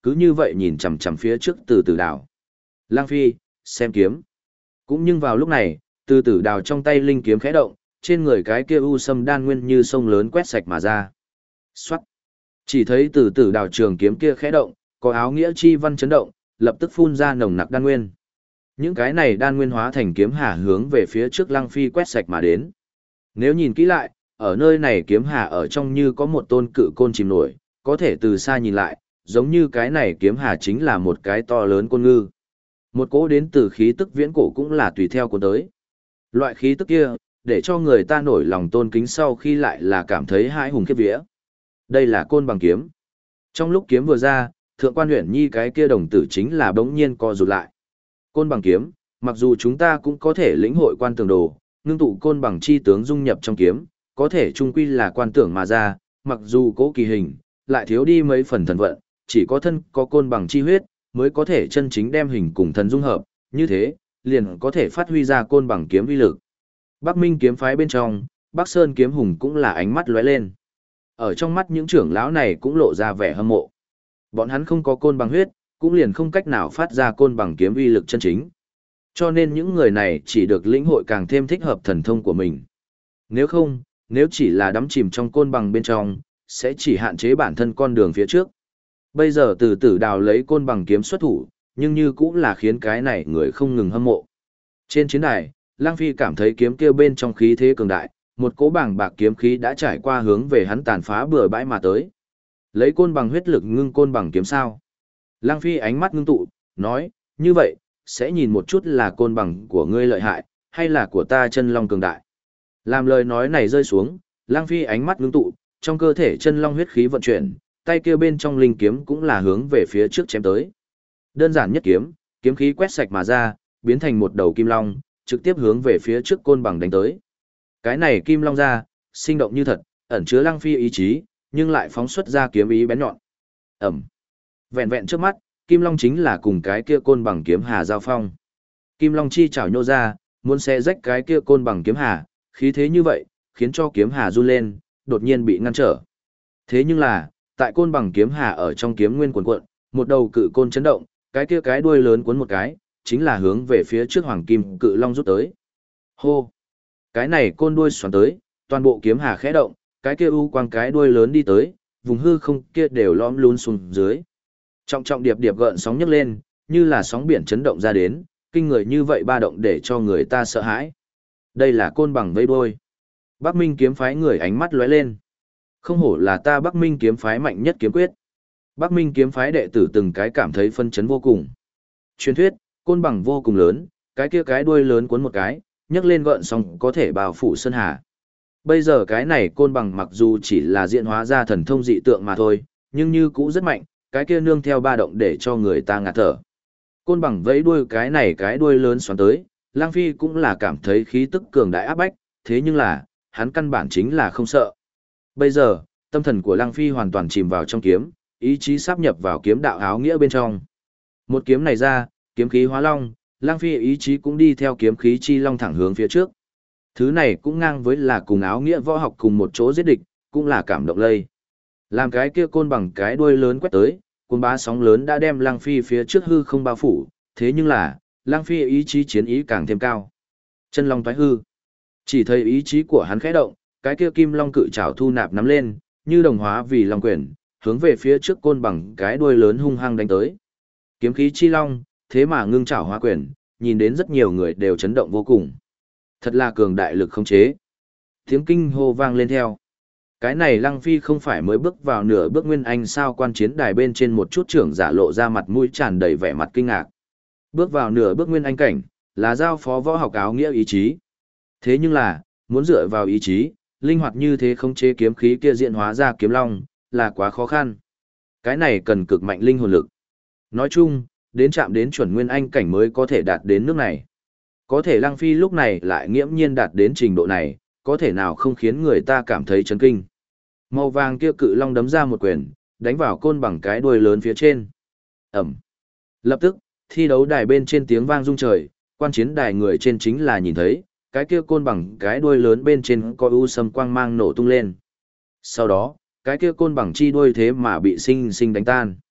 cứ như vậy nhìn chằm chằm phía trước từ tử đào. Lang Phi, xem kiếm. Cũng nhưng vào lúc này, từ tử đào trong tay linh kiếm khẽ động, trên người cái kia u sâm đan nguyên như sông lớn quét sạch mà ra. Xoát. Chỉ thấy từ tử đào trường kiếm kia khẽ động, có áo nghĩa chi văn chấn động, lập tức phun ra nồng nặc đan nguyên. Những cái này đan nguyên hóa thành kiếm hà hướng về phía trước Lăng Phi quét sạch mà đến. Nếu nhìn kỹ lại, ở nơi này kiếm hà ở trong như có một tôn cự côn chìm nổi, có thể từ xa nhìn lại, giống như cái này kiếm hà chính là một cái to lớn côn ngư. Một cỗ đến từ khí tức viễn cổ cũng là tùy theo cuốn tới. Loại khí tức kia, để cho người ta nổi lòng tôn kính sau khi lại là cảm thấy hãi hùng khiếp vía. Đây là côn bằng kiếm. Trong lúc kiếm vừa ra, thượng quan Uyển Nhi cái kia đồng tử chính là bỗng nhiên co rụt lại. Côn bằng kiếm, mặc dù chúng ta cũng có thể lĩnh hội quan tưởng đồ, ngưng tụ côn bằng chi tướng dung nhập trong kiếm, có thể chung quy là quan tưởng mà ra, mặc dù cố kỳ hình, lại thiếu đi mấy phần thần vận, chỉ có thân có côn bằng chi huyết, mới có thể chân chính đem hình cùng thần dung hợp, như thế, liền có thể phát huy ra côn bằng kiếm uy lực. Bắc Minh kiếm phái bên trong, Bắc Sơn kiếm hùng cũng là ánh mắt lóe lên. Ở trong mắt những trưởng lão này cũng lộ ra vẻ hâm mộ. Bọn hắn không có côn bằng huyết, cũng liền không cách nào phát ra côn bằng kiếm uy lực chân chính. Cho nên những người này chỉ được lĩnh hội càng thêm thích hợp thần thông của mình. Nếu không, nếu chỉ là đắm chìm trong côn bằng bên trong, sẽ chỉ hạn chế bản thân con đường phía trước. Bây giờ từ tử đào lấy côn bằng kiếm xuất thủ, nhưng như cũng là khiến cái này người không ngừng hâm mộ. Trên chiến đài, Lang Phi cảm thấy kiếm kia bên trong khí thế cường đại, một cỗ bảng bạc kiếm khí đã trải qua hướng về hắn tàn phá bừa bãi mà tới. Lấy côn bằng huyết lực ngưng côn bằng kiếm sao? Lang Phi ánh mắt ngưng tụ, nói, như vậy, sẽ nhìn một chút là côn bằng của ngươi lợi hại, hay là của ta chân long cường đại. Làm lời nói này rơi xuống, Lang Phi ánh mắt ngưng tụ, trong cơ thể chân long huyết khí vận chuyển, tay kia bên trong linh kiếm cũng là hướng về phía trước chém tới. Đơn giản nhất kiếm, kiếm khí quét sạch mà ra, biến thành một đầu kim long, trực tiếp hướng về phía trước côn bằng đánh tới. Cái này kim long ra, sinh động như thật, ẩn chứa Lang Phi ý chí, nhưng lại phóng xuất ra kiếm ý bén nhọn. Ẩm. Vẹn vẹn trước mắt, kim long chính là cùng cái kia côn bằng kiếm hà giao phong. Kim long chi chảo nhô ra, muốn xé rách cái kia côn bằng kiếm hà, khí thế như vậy, khiến cho kiếm hà run lên, đột nhiên bị ngăn trở. Thế nhưng là, tại côn bằng kiếm hà ở trong kiếm nguyên cuộn cuộn, một đầu cự côn chấn động, cái kia cái đuôi lớn cuốn một cái, chính là hướng về phía trước hoàng kim cự long rút tới. Hô! Cái này côn đuôi xoắn tới, toàn bộ kiếm hà khẽ động, cái kia u quang cái đuôi lớn đi tới, vùng hư không kia đều lõm lún xuống dưới. Trọng trọng điệp điệp gợn sóng nhấc lên, như là sóng biển chấn động ra đến, kinh người như vậy ba động để cho người ta sợ hãi. Đây là côn bằng vây đuôi. Bắc Minh kiếm phái người ánh mắt lóe lên. Không hổ là ta Bắc Minh kiếm phái mạnh nhất kiếm quyết. Bắc Minh kiếm phái đệ tử từng cái cảm thấy phân chấn vô cùng. Truyền thuyết, côn bằng vô cùng lớn, cái kia cái đuôi lớn cuốn một cái, nhấc lên gợn sóng có thể bao phủ sơn hà. Bây giờ cái này côn bằng mặc dù chỉ là diễn hóa ra thần thông dị tượng mà thôi, nhưng như cũ rất mạnh, cái kia nương theo ba động để cho người ta ngạt thở. Côn bằng vẫy đuôi cái này cái đuôi lớn xoắn tới, Lang Phi cũng là cảm thấy khí tức cường đại áp bách, thế nhưng là, hắn căn bản chính là không sợ. Bây giờ, tâm thần của Lang Phi hoàn toàn chìm vào trong kiếm, ý chí sáp nhập vào kiếm đạo áo nghĩa bên trong. Một kiếm này ra, kiếm khí hóa long, Lang Phi ý chí cũng đi theo kiếm khí chi long thẳng hướng phía trước. Thứ này cũng ngang với là cùng áo nghĩa võ học cùng một chỗ giết địch, cũng là cảm động lây. Làm cái kia côn bằng cái đuôi lớn quét tới, côn bá sóng lớn đã đem Lang Phi phía trước hư không bao phủ, thế nhưng là, Lang Phi ý chí chiến ý càng thêm cao. Chân long toái hư. Chỉ thấy ý chí của hắn khẽ động, cái kia kim long cự trảo thu nạp nắm lên, như đồng hóa vì long quyển, hướng về phía trước côn bằng cái đuôi lớn hung hăng đánh tới. Kiếm khí chi long, thế mà ngưng trảo hóa quyển, nhìn đến rất nhiều người đều chấn động vô cùng. Thật là cường đại lực khống chế. Tiếng kinh hô vang lên theo. Cái này Lăng Phi không phải mới bước vào nửa bước nguyên anh sao? Quan chiến đài bên trên một chút trưởng giả lộ ra mặt mũi tràn đầy vẻ mặt kinh ngạc. Bước vào nửa bước nguyên anh cảnh, là giao phó võ học áo nghĩa ý chí. Thế nhưng là, muốn dựa vào ý chí, linh hoạt như thế khống chế kiếm khí kia diễn hóa ra kiếm long, là quá khó khăn. Cái này cần cực mạnh linh hồn lực. Nói chung, đến chạm đến chuẩn nguyên anh cảnh mới có thể đạt đến nước này. Có thể Lăng Phi lúc này lại nghiễm nhiên đạt đến trình độ này, có thể nào không khiến người ta cảm thấy chấn kinh. Màu vàng kia cự long đấm ra một quyền, đánh vào côn bằng cái đuôi lớn phía trên. Ẩm. Lập tức, thi đấu đài bên trên tiếng vang rung trời, quan chiến đài người trên chính là nhìn thấy, cái kia côn bằng cái đuôi lớn bên trên có u sâm quang mang nổ tung lên. Sau đó, cái kia côn bằng chi đuôi thế mà bị sinh sinh đánh tan.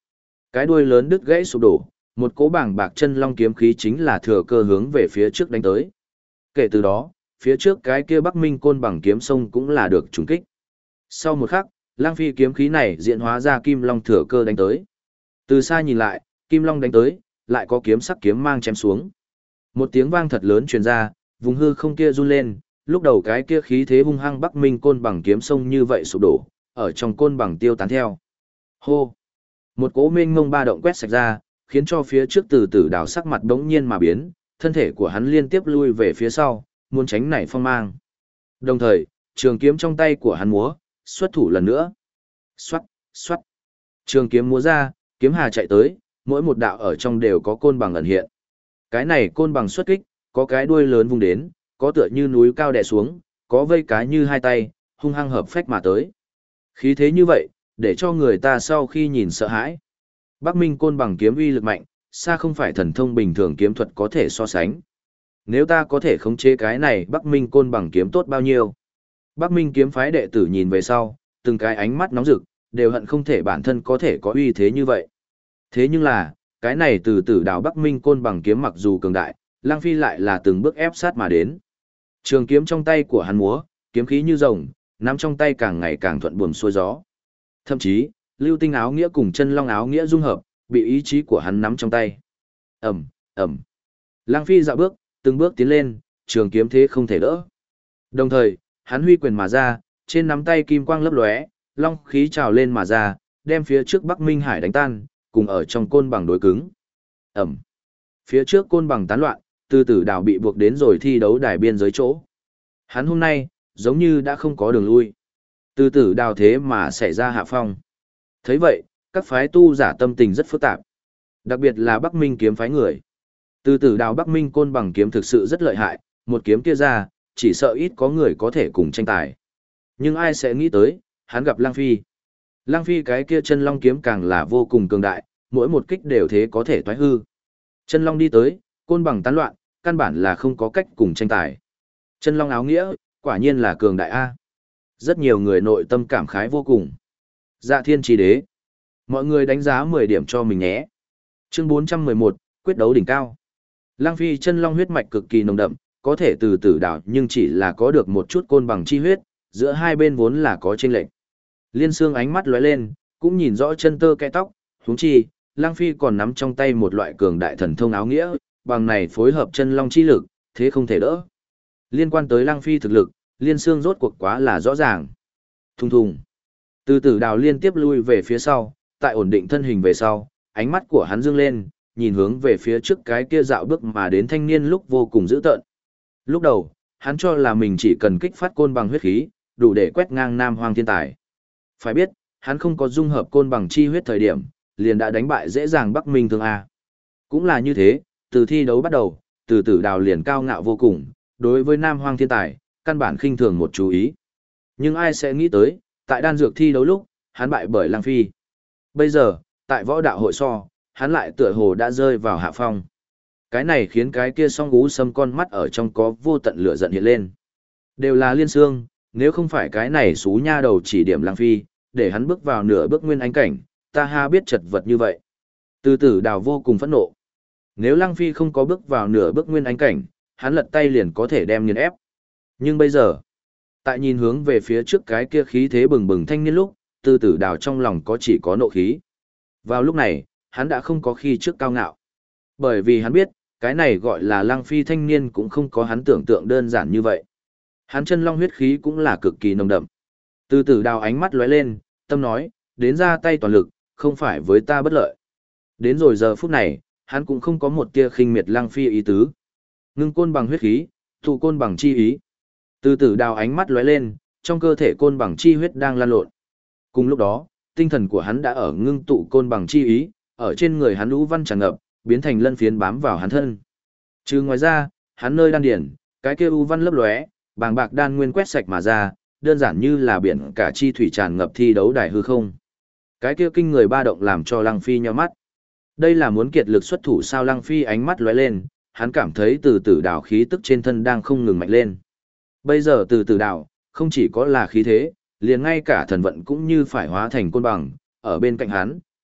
Cái đuôi lớn đứt gãy sụp đổ, một cỗ bảng bạc chân long kiếm khí chính là thừa cơ hướng về phía trước đánh tới. Kể từ đó, phía trước cái kia Bắc Minh côn bằng kiếm sông cũng là được trùng kích. Sau một khắc, Lang Phi kiếm khí này diễn hóa ra kim long thừa cơ đánh tới. Từ xa nhìn lại, kim long đánh tới, lại có kiếm sắc kiếm mang chém xuống. Một tiếng vang thật lớn truyền ra, vùng hư không kia run lên, lúc đầu cái kia khí thế hung hăng Bắc Minh côn bằng kiếm sông như vậy sụp đổ, ở trong côn bằng tiêu tán theo. Hô! Một cỗ mênh mông ba động quét sạch ra, khiến cho phía trước từ từ đào sắc mặt đống nhiên mà biến, thân thể của hắn liên tiếp lui về phía sau, muốn tránh nảy phong mang. Đồng thời, trường kiếm trong tay của hắn múa, xuất thủ lần nữa. Xoát, xoát. Trường kiếm múa ra, kiếm hà chạy tới, mỗi một đạo ở trong đều có côn bằng ẩn hiện. Cái này côn bằng xuất kích, có cái đuôi lớn vung đến, có tựa như núi cao đè xuống, có vây cá như hai tay, hung hăng hợp phách mà tới. Khí thế như vậy, để cho người ta sau khi nhìn sợ hãi. Bắc Minh côn bằng kiếm uy lực mạnh, xa không phải thần thông bình thường kiếm thuật có thể so sánh. Nếu ta có thể khống chế cái này Bắc Minh côn bằng kiếm tốt bao nhiêu. Bắc Minh kiếm phái đệ tử nhìn về sau, từng cái ánh mắt nóng rực, đều hận không thể bản thân có thể có uy thế như vậy. Thế nhưng là, cái này từ tử đào Bắc Minh côn bằng kiếm mặc dù cường đại, Lang Phi lại là từng bước ép sát mà đến. Trường kiếm trong tay của hắn múa, kiếm khí như rồng, nắm trong tay càng ngày càng thuận buồm xuôi gió. Thậm chí, lưu tinh áo nghĩa cùng chân long áo nghĩa dung hợp, bị ý chí của hắn nắm trong tay. Ầm, ầm. Lang Phi dạo bước, từng bước tiến lên, trường kiếm thế không thể đỡ. Đồng thời, hắn huy quyền mà ra, trên nắm tay kim quang lấp lóe, long khí trào lên mà ra, đem phía trước Bắc Minh Hải đánh tan, cùng ở trong côn bằng đối cứng. Ầm. Phía trước côn bằng tán loạn, từ tử đào bị buộc đến rồi thi đấu đài biên giới chỗ. Hắn hôm nay, giống như đã không có đường lui. Từ tử đào thế mà xảy ra hạ phong. Thấy vậy, các phái tu giả tâm tình rất phức tạp. Đặc biệt là Bắc Minh kiếm phái người. Từ tử đào Bắc Minh côn bằng kiếm thực sự rất lợi hại, một kiếm kia ra, chỉ sợ ít có người có thể cùng tranh tài. Nhưng ai sẽ nghĩ tới, hắn gặp Lang Phi. Lang Phi cái kia chân long kiếm càng là vô cùng cường đại, mỗi một kích đều thế có thể toái hư. Chân long đi tới, côn bằng tán loạn, căn bản là không có cách cùng tranh tài. Chân long áo nghĩa, quả nhiên là cường đại A. Rất nhiều người nội tâm cảm khái vô cùng. Dạ thiên trí đế. Mọi người đánh giá 10 điểm cho mình nhé. Chương 411, quyết đấu đỉnh cao. Lang Phi chân long huyết mạch cực kỳ nồng đậm, có thể từ tử đảo nhưng chỉ là có được một chút côn bằng chi huyết, giữa hai bên vốn là có chênh lệch. Liên Xương ánh mắt lóe lên, cũng nhìn rõ chân tơ kẽ tóc, huống chi, Lang Phi còn nắm trong tay một loại cường đại thần thông áo nghĩa, bằng này phối hợp chân long chi lực, thế không thể đỡ. Liên quan tới Lang Phi thực lực, Liên Xương rốt cuộc quá là rõ ràng. Thùng thùng. Từ tử đào liên tiếp lui về phía sau, tại ổn định thân hình về sau, ánh mắt của hắn dương lên, nhìn hướng về phía trước cái kia dạo bước mà đến thanh niên lúc vô cùng dữ tợn. Lúc đầu, hắn cho là mình chỉ cần kích phát côn bằng huyết khí, đủ để quét ngang Nam Hoang thiên tài. Phải biết, hắn không có dung hợp côn bằng chi huyết thời điểm, liền đã đánh bại dễ dàng Bắc Minh Thương A. Cũng là như thế, từ thi đấu bắt đầu, từ tử đào liền cao ngạo vô cùng, đối với Nam Hoang thiên tài, căn bản khinh thường một chú ý. Nhưng ai sẽ nghĩ tới, tại đan dược thi đấu lúc, hắn bại bởi Lang Phi. Bây giờ, tại võ đạo hội so, hắn lại tựa hồ đã rơi vào hạ phong. Cái này khiến cái kia song gú sâm con mắt ở trong có vô tận lửa giận hiện lên. Đều là Liên Xương, nếu không phải cái này xú nha đầu chỉ điểm Lang Phi, để hắn bước vào nửa bước nguyên ánh cảnh, ta ha biết chật vật như vậy. Từ tử đào vô cùng phẫn nộ. Nếu Lang Phi không có bước vào nửa bước nguyên ánh cảnh, hắn lật tay liền có thể đem nghiền ép. Nhưng bây giờ, tại nhìn hướng về phía trước cái kia khí thế bừng bừng thanh niên lúc, từ tử đào trong lòng có chỉ có nộ khí. Vào lúc này, hắn đã không có khi trước cao ngạo. Bởi vì hắn biết, cái này gọi là Lang Phi thanh niên cũng không có hắn tưởng tượng đơn giản như vậy. Hắn chân long huyết khí cũng là cực kỳ nồng đậm. Từ tử đào ánh mắt lóe lên, tâm nói, đến ra tay toàn lực, không phải với ta bất lợi. Đến rồi giờ phút này, hắn cũng không có một tia khinh miệt Lang Phi ý tứ. Ngưng côn bằng huyết khí, tụ côn bằng chi ý. Từ tử đào ánh mắt lóe lên, trong cơ thể côn bằng chi huyết đang lan lộn. Cùng lúc đó, tinh thần của hắn đã ở ngưng tụ côn bằng chi ý, ở trên người hắn lũ văn tràn ngập, biến thành lân phiến bám vào hắn thân. Trừ ngoài ra, hắn nơi đan điển, cái kia u văn lấp lóe, bàng bạc đan nguyên quét sạch mà ra, đơn giản như là biển cả chi thủy tràn ngập thi đấu đài hư không. Cái kia kinh người ba động làm cho Lăng Phi nhíu mắt. Đây là muốn kiệt lực xuất thủ sao? Lăng Phi ánh mắt lóe lên, hắn cảm thấy từ tử đảo khí tức trên thân đang không ngừng mạnh lên. Bây giờ từ tử đảo, không chỉ có là khí thế, liền ngay cả thần vận cũng như phải hóa thành côn bằng, ở bên cạnh hắn,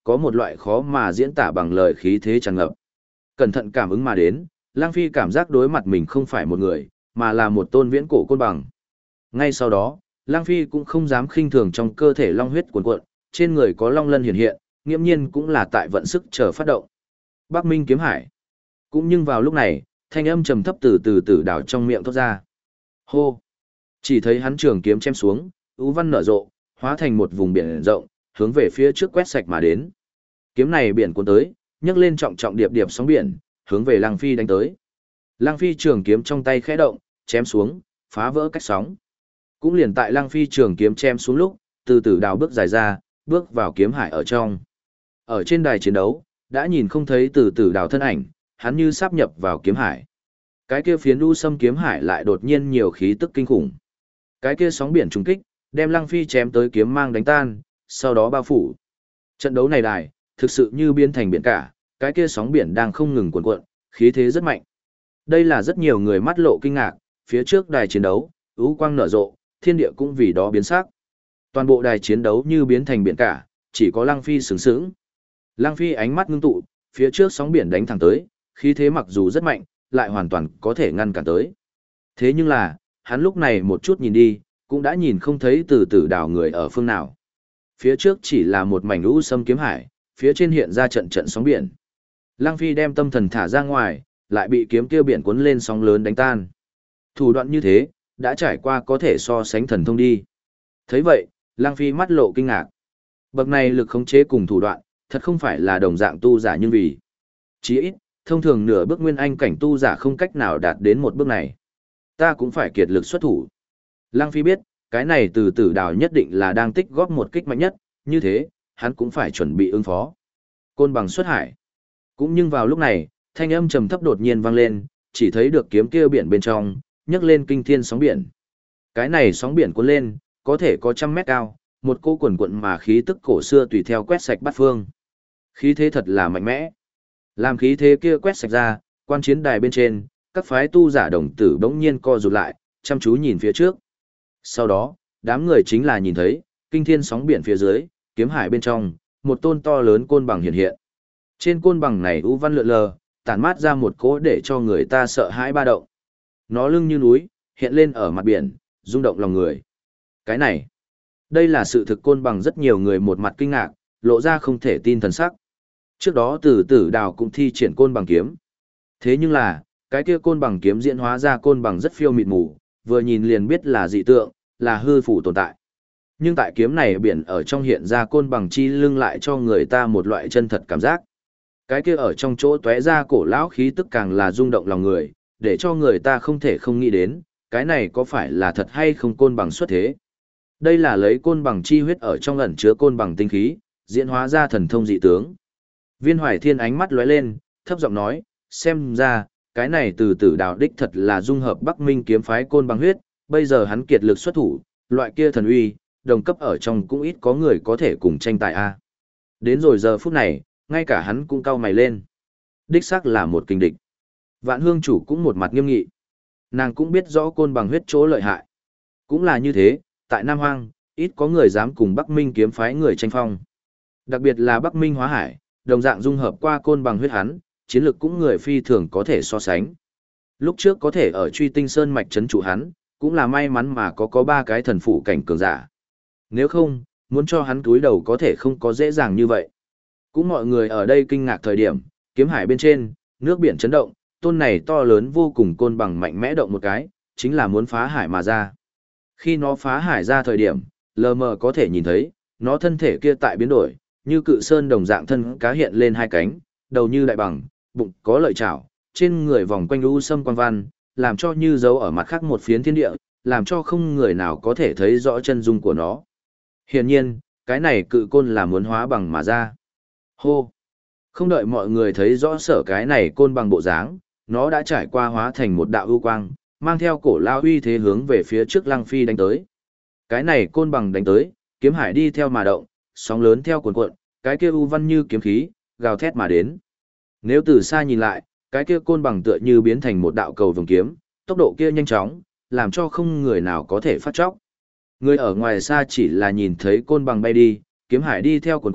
có một loại khó mà diễn tả bằng lời khí thế tràn ngập. Cẩn thận cảm ứng mà đến, Lang Phi cảm giác đối mặt mình không phải một người, mà là một tôn viễn cổ côn bằng. Ngay sau đó, Lang Phi cũng không dám khinh thường trong cơ thể long huyết cuồn cuộn, trên người có long lân hiện hiện, nghiễm nhiên cũng là tại vận sức chờ phát động. Bắc Minh kiếm hải. Cũng nhưng vào lúc này, thanh âm trầm thấp từ đảo trong miệng thoát ra. Hô! Chỉ thấy hắn trường kiếm chém xuống, ú văn nở rộ, hóa thành một vùng biển rộng, hướng về phía trước quét sạch mà đến. Kiếm này biển cuốn tới, nhấc lên trọng trọng điệp điệp sóng biển, hướng về Lăng Phi đánh tới. Lăng Phi trường kiếm trong tay khẽ động, chém xuống, phá vỡ cách sóng. Cũng liền tại Lăng Phi trường kiếm chém xuống lúc, từ đào bước dài ra, bước vào kiếm hải ở trong. Ở trên đài chiến đấu, đã nhìn không thấy từ đào thân ảnh, hắn như sáp nhập vào kiếm hải. Cái kia phiến u sâm kiếm hải lại đột nhiên nhiều khí tức kinh khủng. Cái kia sóng biển trùng kích, đem Lăng Phi chém tới kiếm mang đánh tan, sau đó bao phủ. Trận đấu này đài, thực sự như biến thành biển cả, cái kia sóng biển đang không ngừng cuộn cuộn, khí thế rất mạnh. Đây là rất nhiều người mắt lộ kinh ngạc, phía trước đài chiến đấu, ưu quang nở rộ, thiên địa cũng vì đó biến sắc. Toàn bộ đài chiến đấu như biến thành biển cả, chỉ có Lăng Phi sướng sướng. Lăng Phi ánh mắt ngưng tụ, phía trước sóng biển đánh thẳng tới, khí thế mặc dù rất mạnh, lại hoàn toàn có thể ngăn cản tới. Thế nhưng là, hắn lúc này một chút nhìn đi, cũng đã nhìn không thấy từ đảo người ở phương nào. Phía trước chỉ là một mảnh u sâm kiếm hải, phía trên hiện ra trận trận sóng biển. Lăng Phi đem tâm thần thả ra ngoài, lại bị kiếm kia biển cuốn lên sóng lớn đánh tan. Thủ đoạn như thế, đã trải qua có thể so sánh thần thông đi. Thấy vậy, Lăng Phi mắt lộ kinh ngạc. Bậc này lực khống chế cùng thủ đoạn, thật không phải là đồng dạng tu giả nhưng vì. Chỉ ít, thông thường nửa bước nguyên anh cảnh tu giả không cách nào đạt đến một bước này. Ta cũng phải kiệt lực xuất thủ. Lăng Phi biết, cái này từ đào nhất định là đang tích góp một kích mạnh nhất, như thế, hắn cũng phải chuẩn bị ứng phó. Côn bằng xuất hải. Cũng nhưng vào lúc này, thanh âm trầm thấp đột nhiên vang lên, chỉ thấy được kiếm kia biển bên trong, nhấc lên kinh thiên sóng biển. Cái này sóng biển cuốn lên, có thể có 100 mét cao, một cô quần quận mà khí tức cổ xưa tùy theo quét sạch bát phương. Khí thế thật là mạnh mẽ. Làm khí thế kia quét sạch ra, quan chiến đài bên trên, các phái tu giả đồng tử bỗng nhiên co rụt lại, chăm chú nhìn phía trước. Sau đó, đám người chính là nhìn thấy, kinh thiên sóng biển phía dưới, kiếm hải bên trong, một tôn to lớn côn bằng hiện hiện. Trên côn bằng này u văn lượn lờ, tản mát ra một cỗ để cho người ta sợ hãi ba động. Nó lưng như núi, hiện lên ở mặt biển, rung động lòng người. Cái này, đây là sự thực. Côn bằng rất nhiều người một mặt kinh ngạc, lộ ra không thể tin thần sắc. Trước đó tử đào cũng thi triển côn bằng kiếm. Thế nhưng là, cái kia côn bằng kiếm diễn hóa ra côn bằng rất phiêu mịt mù, vừa nhìn liền biết là dị tượng, là hư phủ tồn tại. Nhưng tại kiếm này biển ở trong hiện ra côn bằng chi lưng lại cho người ta một loại chân thật cảm giác. Cái kia ở trong chỗ tóe ra cổ lão khí tức càng là rung động lòng người, để cho người ta không thể không nghĩ đến, cái này có phải là thật hay không côn bằng xuất thế. Đây là lấy côn bằng chi huyết ở trong ẩn chứa côn bằng tinh khí, diễn hóa ra thần thông dị tướng. Viên Hoài Thiên ánh mắt lóe lên, thấp giọng nói, xem ra, cái này từ đào đích thật là dung hợp Bắc Minh kiếm phái côn bằng huyết, bây giờ hắn kiệt lực xuất thủ, loại kia thần uy, đồng cấp ở trong cũng ít có người có thể cùng tranh tài a. Đến rồi giờ phút này, ngay cả hắn cũng cau mày lên. Đích xác là một kình địch. Vạn Hương chủ cũng một mặt nghiêm nghị. Nàng cũng biết rõ côn bằng huyết chỗ lợi hại. Cũng là như thế, tại Nam Hoang, ít có người dám cùng Bắc Minh kiếm phái người tranh phong. Đặc biệt là Bắc Minh Hóa Hải, đồng dạng dung hợp qua côn bằng huyết hắn, chiến lược cũng người phi thường có thể so sánh. Lúc trước có thể ở Truy Tinh Sơn mạch trấn trụ hắn, cũng là may mắn mà có 3 cái thần phụ cảnh cường giả. Nếu không, muốn cho hắn túi đầu có thể không có dễ dàng như vậy. Cũng mọi người ở đây kinh ngạc thời điểm, kiếm hải bên trên, nước biển chấn động, tôn này to lớn vô cùng côn bằng mạnh mẽ động một cái, chính là muốn phá hải mà ra. Khi nó phá hải ra thời điểm, lờ mờ có thể nhìn thấy, nó thân thể kia tại biến đổi, như cự sơn đồng dạng thân cá hiện lên 2 cánh, đầu như đại bằng, bụng có lợi chảo, trên người vòng quanh u sâm quan văn, làm cho như dấu ở mặt khác một phiến thiên địa, làm cho không người nào có thể thấy rõ chân dung của nó. Hiển nhiên, cái này cự côn là muốn hóa bằng mà ra. Hô! Không đợi mọi người thấy rõ sở cái này côn bằng bộ dáng, nó đã trải qua hóa thành một đạo ưu quang, mang theo cổ lao uy thế hướng về phía trước Lăng Phi đánh tới. Cái này côn bằng đánh tới, kiếm hải đi theo mà động, sóng lớn theo cuộn cuộn, cái kia u văn như kiếm khí, gào thét mà đến. Nếu từ xa nhìn lại, cái kia côn bằng tựa như biến thành một đạo cầu vồng kiếm, tốc độ kia nhanh chóng, làm cho không người nào có thể phát chóc. Người ở ngoài xa chỉ là nhìn thấy côn bằng bay đi, kiếm hải đi theo cuộn cuộn,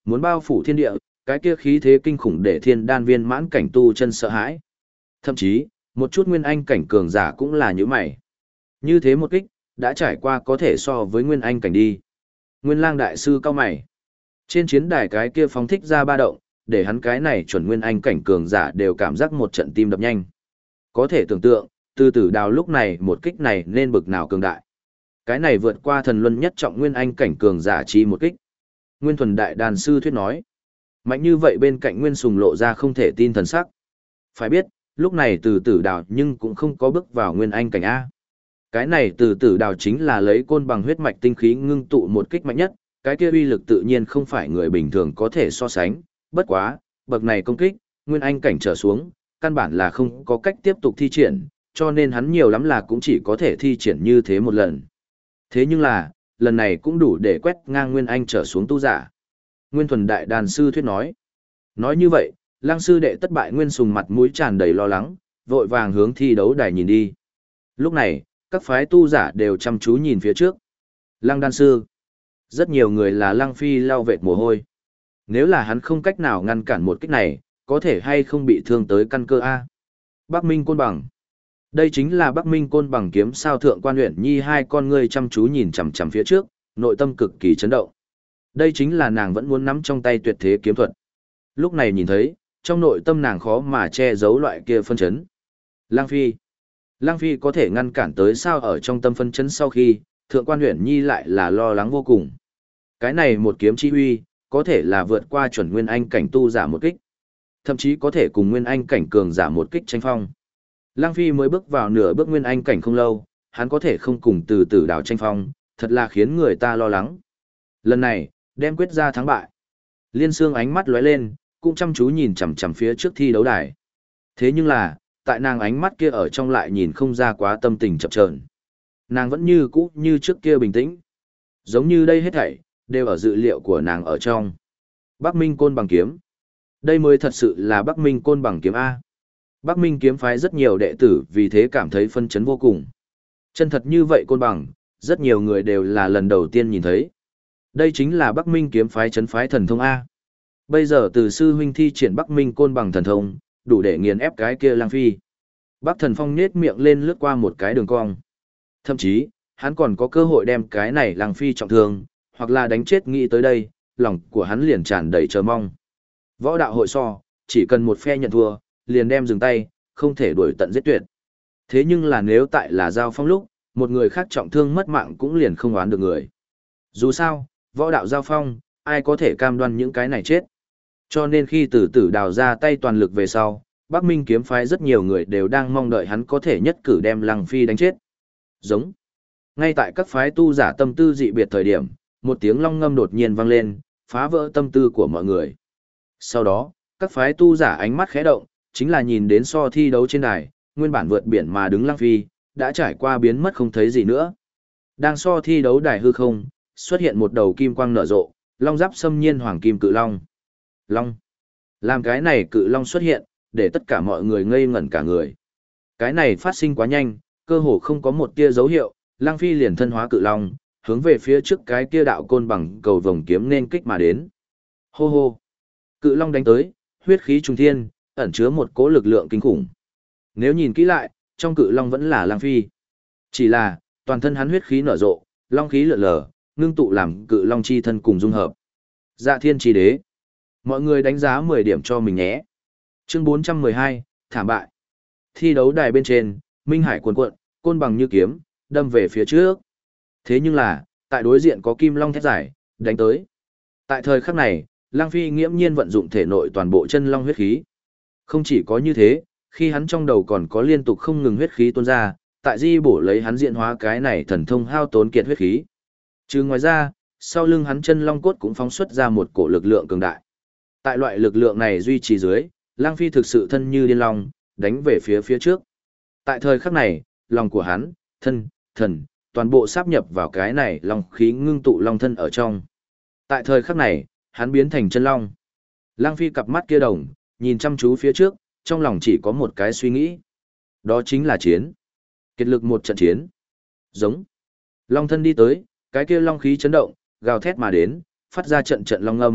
muốn bao phủ thiên địa, cái kia khí thế kinh khủng để thiên đan viên mãn cảnh tu chân sợ hãi. Thậm chí, một chút nguyên anh cảnh cường giả cũng là như mày. Như thế một kích, đã trải qua có thể so với nguyên anh cảnh đi. Nguyên Lang đại sư cao mày. Trên chiến đài cái kia phóng thích ra ba động, để hắn cái này chuẩn nguyên anh cảnh cường giả đều cảm giác một trận tim đập nhanh. Có thể tưởng tượng, từ tử đào lúc này một kích này nên bực nào cường đại. Cái này vượt qua thần luân nhất trọng nguyên anh cảnh cường giả chi một kích. Nguyên Thuần đại đàn sư thuyết nói. Mạnh như vậy bên cạnh Nguyên Sùng lộ ra không thể tin thần sắc. Phải biết, lúc này từ tử đào nhưng cũng không có bước vào nguyên anh cảnh A. Cái này từ tử đào chính là lấy côn bằng huyết mạch tinh khí ngưng tụ một kích mạnh nhất, cái kia uy lực tự nhiên không phải người bình thường có thể so sánh, bất quá, bậc này công kích, nguyên anh cảnh trở xuống, căn bản là không có cách tiếp tục thi triển, cho nên hắn nhiều lắm là cũng chỉ có thể thi triển như thế một lần. Thế nhưng là, lần này cũng đủ để quét ngang nguyên anh trở xuống tu giả. Nguyên Thuần đại đàn sư thuyết nói. Nói như vậy, Lăng sư đệ thất bại Nguyên Sùng mặt mũi tràn đầy lo lắng, vội vàng hướng thi đấu đài nhìn đi. Lúc này, các phái tu giả đều chăm chú nhìn phía trước. Lăng đan sư. Rất nhiều người là Lăng Phi lau vệt mồ hôi. Nếu là hắn không cách nào ngăn cản một kích này, có thể hay không bị thương tới căn cơ A. Bắc Minh Côn Bằng. Đây chính là Bắc Minh Côn Bằng kiếm sao thượng quan huyện nhi hai con ngươi chăm chú nhìn chằm chằm phía trước, nội tâm cực kỳ chấn động. Đây chính là nàng vẫn muốn nắm trong tay tuyệt thế kiếm thuật. Lúc này nhìn thấy, trong nội tâm nàng khó mà che giấu loại kia phân chấn. Lăng Phi. Lăng Phi có thể ngăn cản tới sao ở trong tâm phân chấn sau khi, thượng quan huyện nhi lại là lo lắng vô cùng. Cái này một kiếm chi uy, có thể là vượt qua chuẩn nguyên anh cảnh tu giả một kích. Thậm chí có thể cùng nguyên anh cảnh cường giả một kích tranh phong. Lăng Phi mới bước vào nửa bước nguyên anh cảnh không lâu, hắn có thể không cùng từ tử đào tranh phong, thật là khiến người ta lo lắng. Lần này, đem quyết ra thắng bại. Liên Sương ánh mắt lóe lên, cũng chăm chú nhìn chằm chằm phía trước thi đấu đài. Thế nhưng là, tại nàng ánh mắt kia ở trong lại nhìn không ra quá tâm tình chập chờn. Nàng vẫn như cũ như trước kia bình tĩnh. Giống như đây hết thảy, đều ở dự liệu của nàng ở trong. Bắc Minh Côn Bằng kiếm. Đây mới thật sự là Bắc Minh Côn Bằng kiếm A. Bắc Minh kiếm phái rất nhiều đệ tử vì thế cảm thấy phân chấn vô cùng. Chân thật như vậy côn bằng, rất nhiều người đều là lần đầu tiên nhìn thấy. Đây chính là Bắc Minh kiếm phái chấn phái thần thông A. Bây giờ từ sư huynh thi triển Bắc Minh côn bằng thần thông, đủ để nghiền ép cái kia Lang Phi. Bắc Thần Phong nhếch miệng lên lướt qua một cái đường cong. Thậm chí, hắn còn có cơ hội đem cái này Lang Phi trọng thương, hoặc là đánh chết nghĩ tới đây, lòng của hắn liền tràn đầy chờ mong. Võ đạo hội so, chỉ cần một phe nhận thua, liền đem dừng tay, không thể đuổi tận giết tuyệt. Thế nhưng là nếu tại là giao phong lúc, một người khác trọng thương mất mạng cũng liền không oán được người. Dù sao, võ đạo giao phong, ai có thể cam đoan những cái này chết. Cho nên khi tử tử đào ra tay toàn lực về sau, Bắc Minh kiếm phái rất nhiều người đều đang mong đợi hắn có thể nhất cử đem Lăng Phi đánh chết. Giống. Ngay tại các phái tu giả tâm tư dị biệt thời điểm, một tiếng long ngâm đột nhiên vang lên, phá vỡ tâm tư của mọi người. Sau đó, các phái tu giả ánh mắt khẽ động, chính là nhìn đến so thi đấu trên đài, nguyên bản vượt biển mà đứng Lăng Phi, đã trải qua biến mất không thấy gì nữa. Đang so thi đấu đài hư không, xuất hiện một đầu kim quang nở rộ, long giáp xâm nhiên hoàng kim cự long. Long. Làm cái này cự long xuất hiện, để tất cả mọi người ngây ngẩn cả người. Cái này phát sinh quá nhanh, cơ hồ không có một tia dấu hiệu, Lăng Phi liền thân hóa cự long, hướng về phía trước cái kia đạo côn bằng cầu vồng kiếm nên kích mà đến. Hô hô. Cự long đánh tới, huyết khí trung thiên, ẩn chứa một cỗ lực lượng kinh khủng. Nếu nhìn kỹ lại, trong cự long vẫn là Lăng Phi. Chỉ là, toàn thân hắn huyết khí nở rộ, long khí lượn lờ, ngưng tụ làm cự long chi thân cùng dung hợp. Dạ Thiên Chi Đế. Mọi người đánh giá 10 điểm cho mình nhé. Chương 412, thảm bại. Thi đấu đài bên trên, Minh Hải cuồn cuộn, côn bằng như kiếm, đâm về phía trước. Thế nhưng là, tại đối diện có kim long thét giải, đánh tới. Tại thời khắc này, Lăng Phi nghiễm nhiên vận dụng thể nội toàn bộ chân long huyết khí. Không chỉ có như thế, khi hắn trong đầu còn có liên tục không ngừng huyết khí tuôn ra, tại di bổ lấy hắn diện hóa cái này thần thông hao tốn kiệt huyết khí. Trừ ngoài ra, sau lưng hắn chân long cốt cũng phóng xuất ra một cổ lực lượng cường đại. Tại loại lực lượng này duy trì dưới, Lăng Phi thực sự thân như điên long, đánh về phía trước. Tại thời khắc này, lòng của hắn, thân, thần, toàn bộ sáp nhập vào cái này long khí ngưng tụ long thân ở trong. Tại thời khắc này, hắn biến thành chân long. Lăng Phi cặp mắt kia đồng, nhìn chăm chú phía trước, trong lòng chỉ có một cái suy nghĩ. Đó chính là chiến. Kiệt lực một trận chiến. Giống. Long thân đi tới, cái kia long khí chấn động, gào thét mà đến, phát ra trận trận long âm,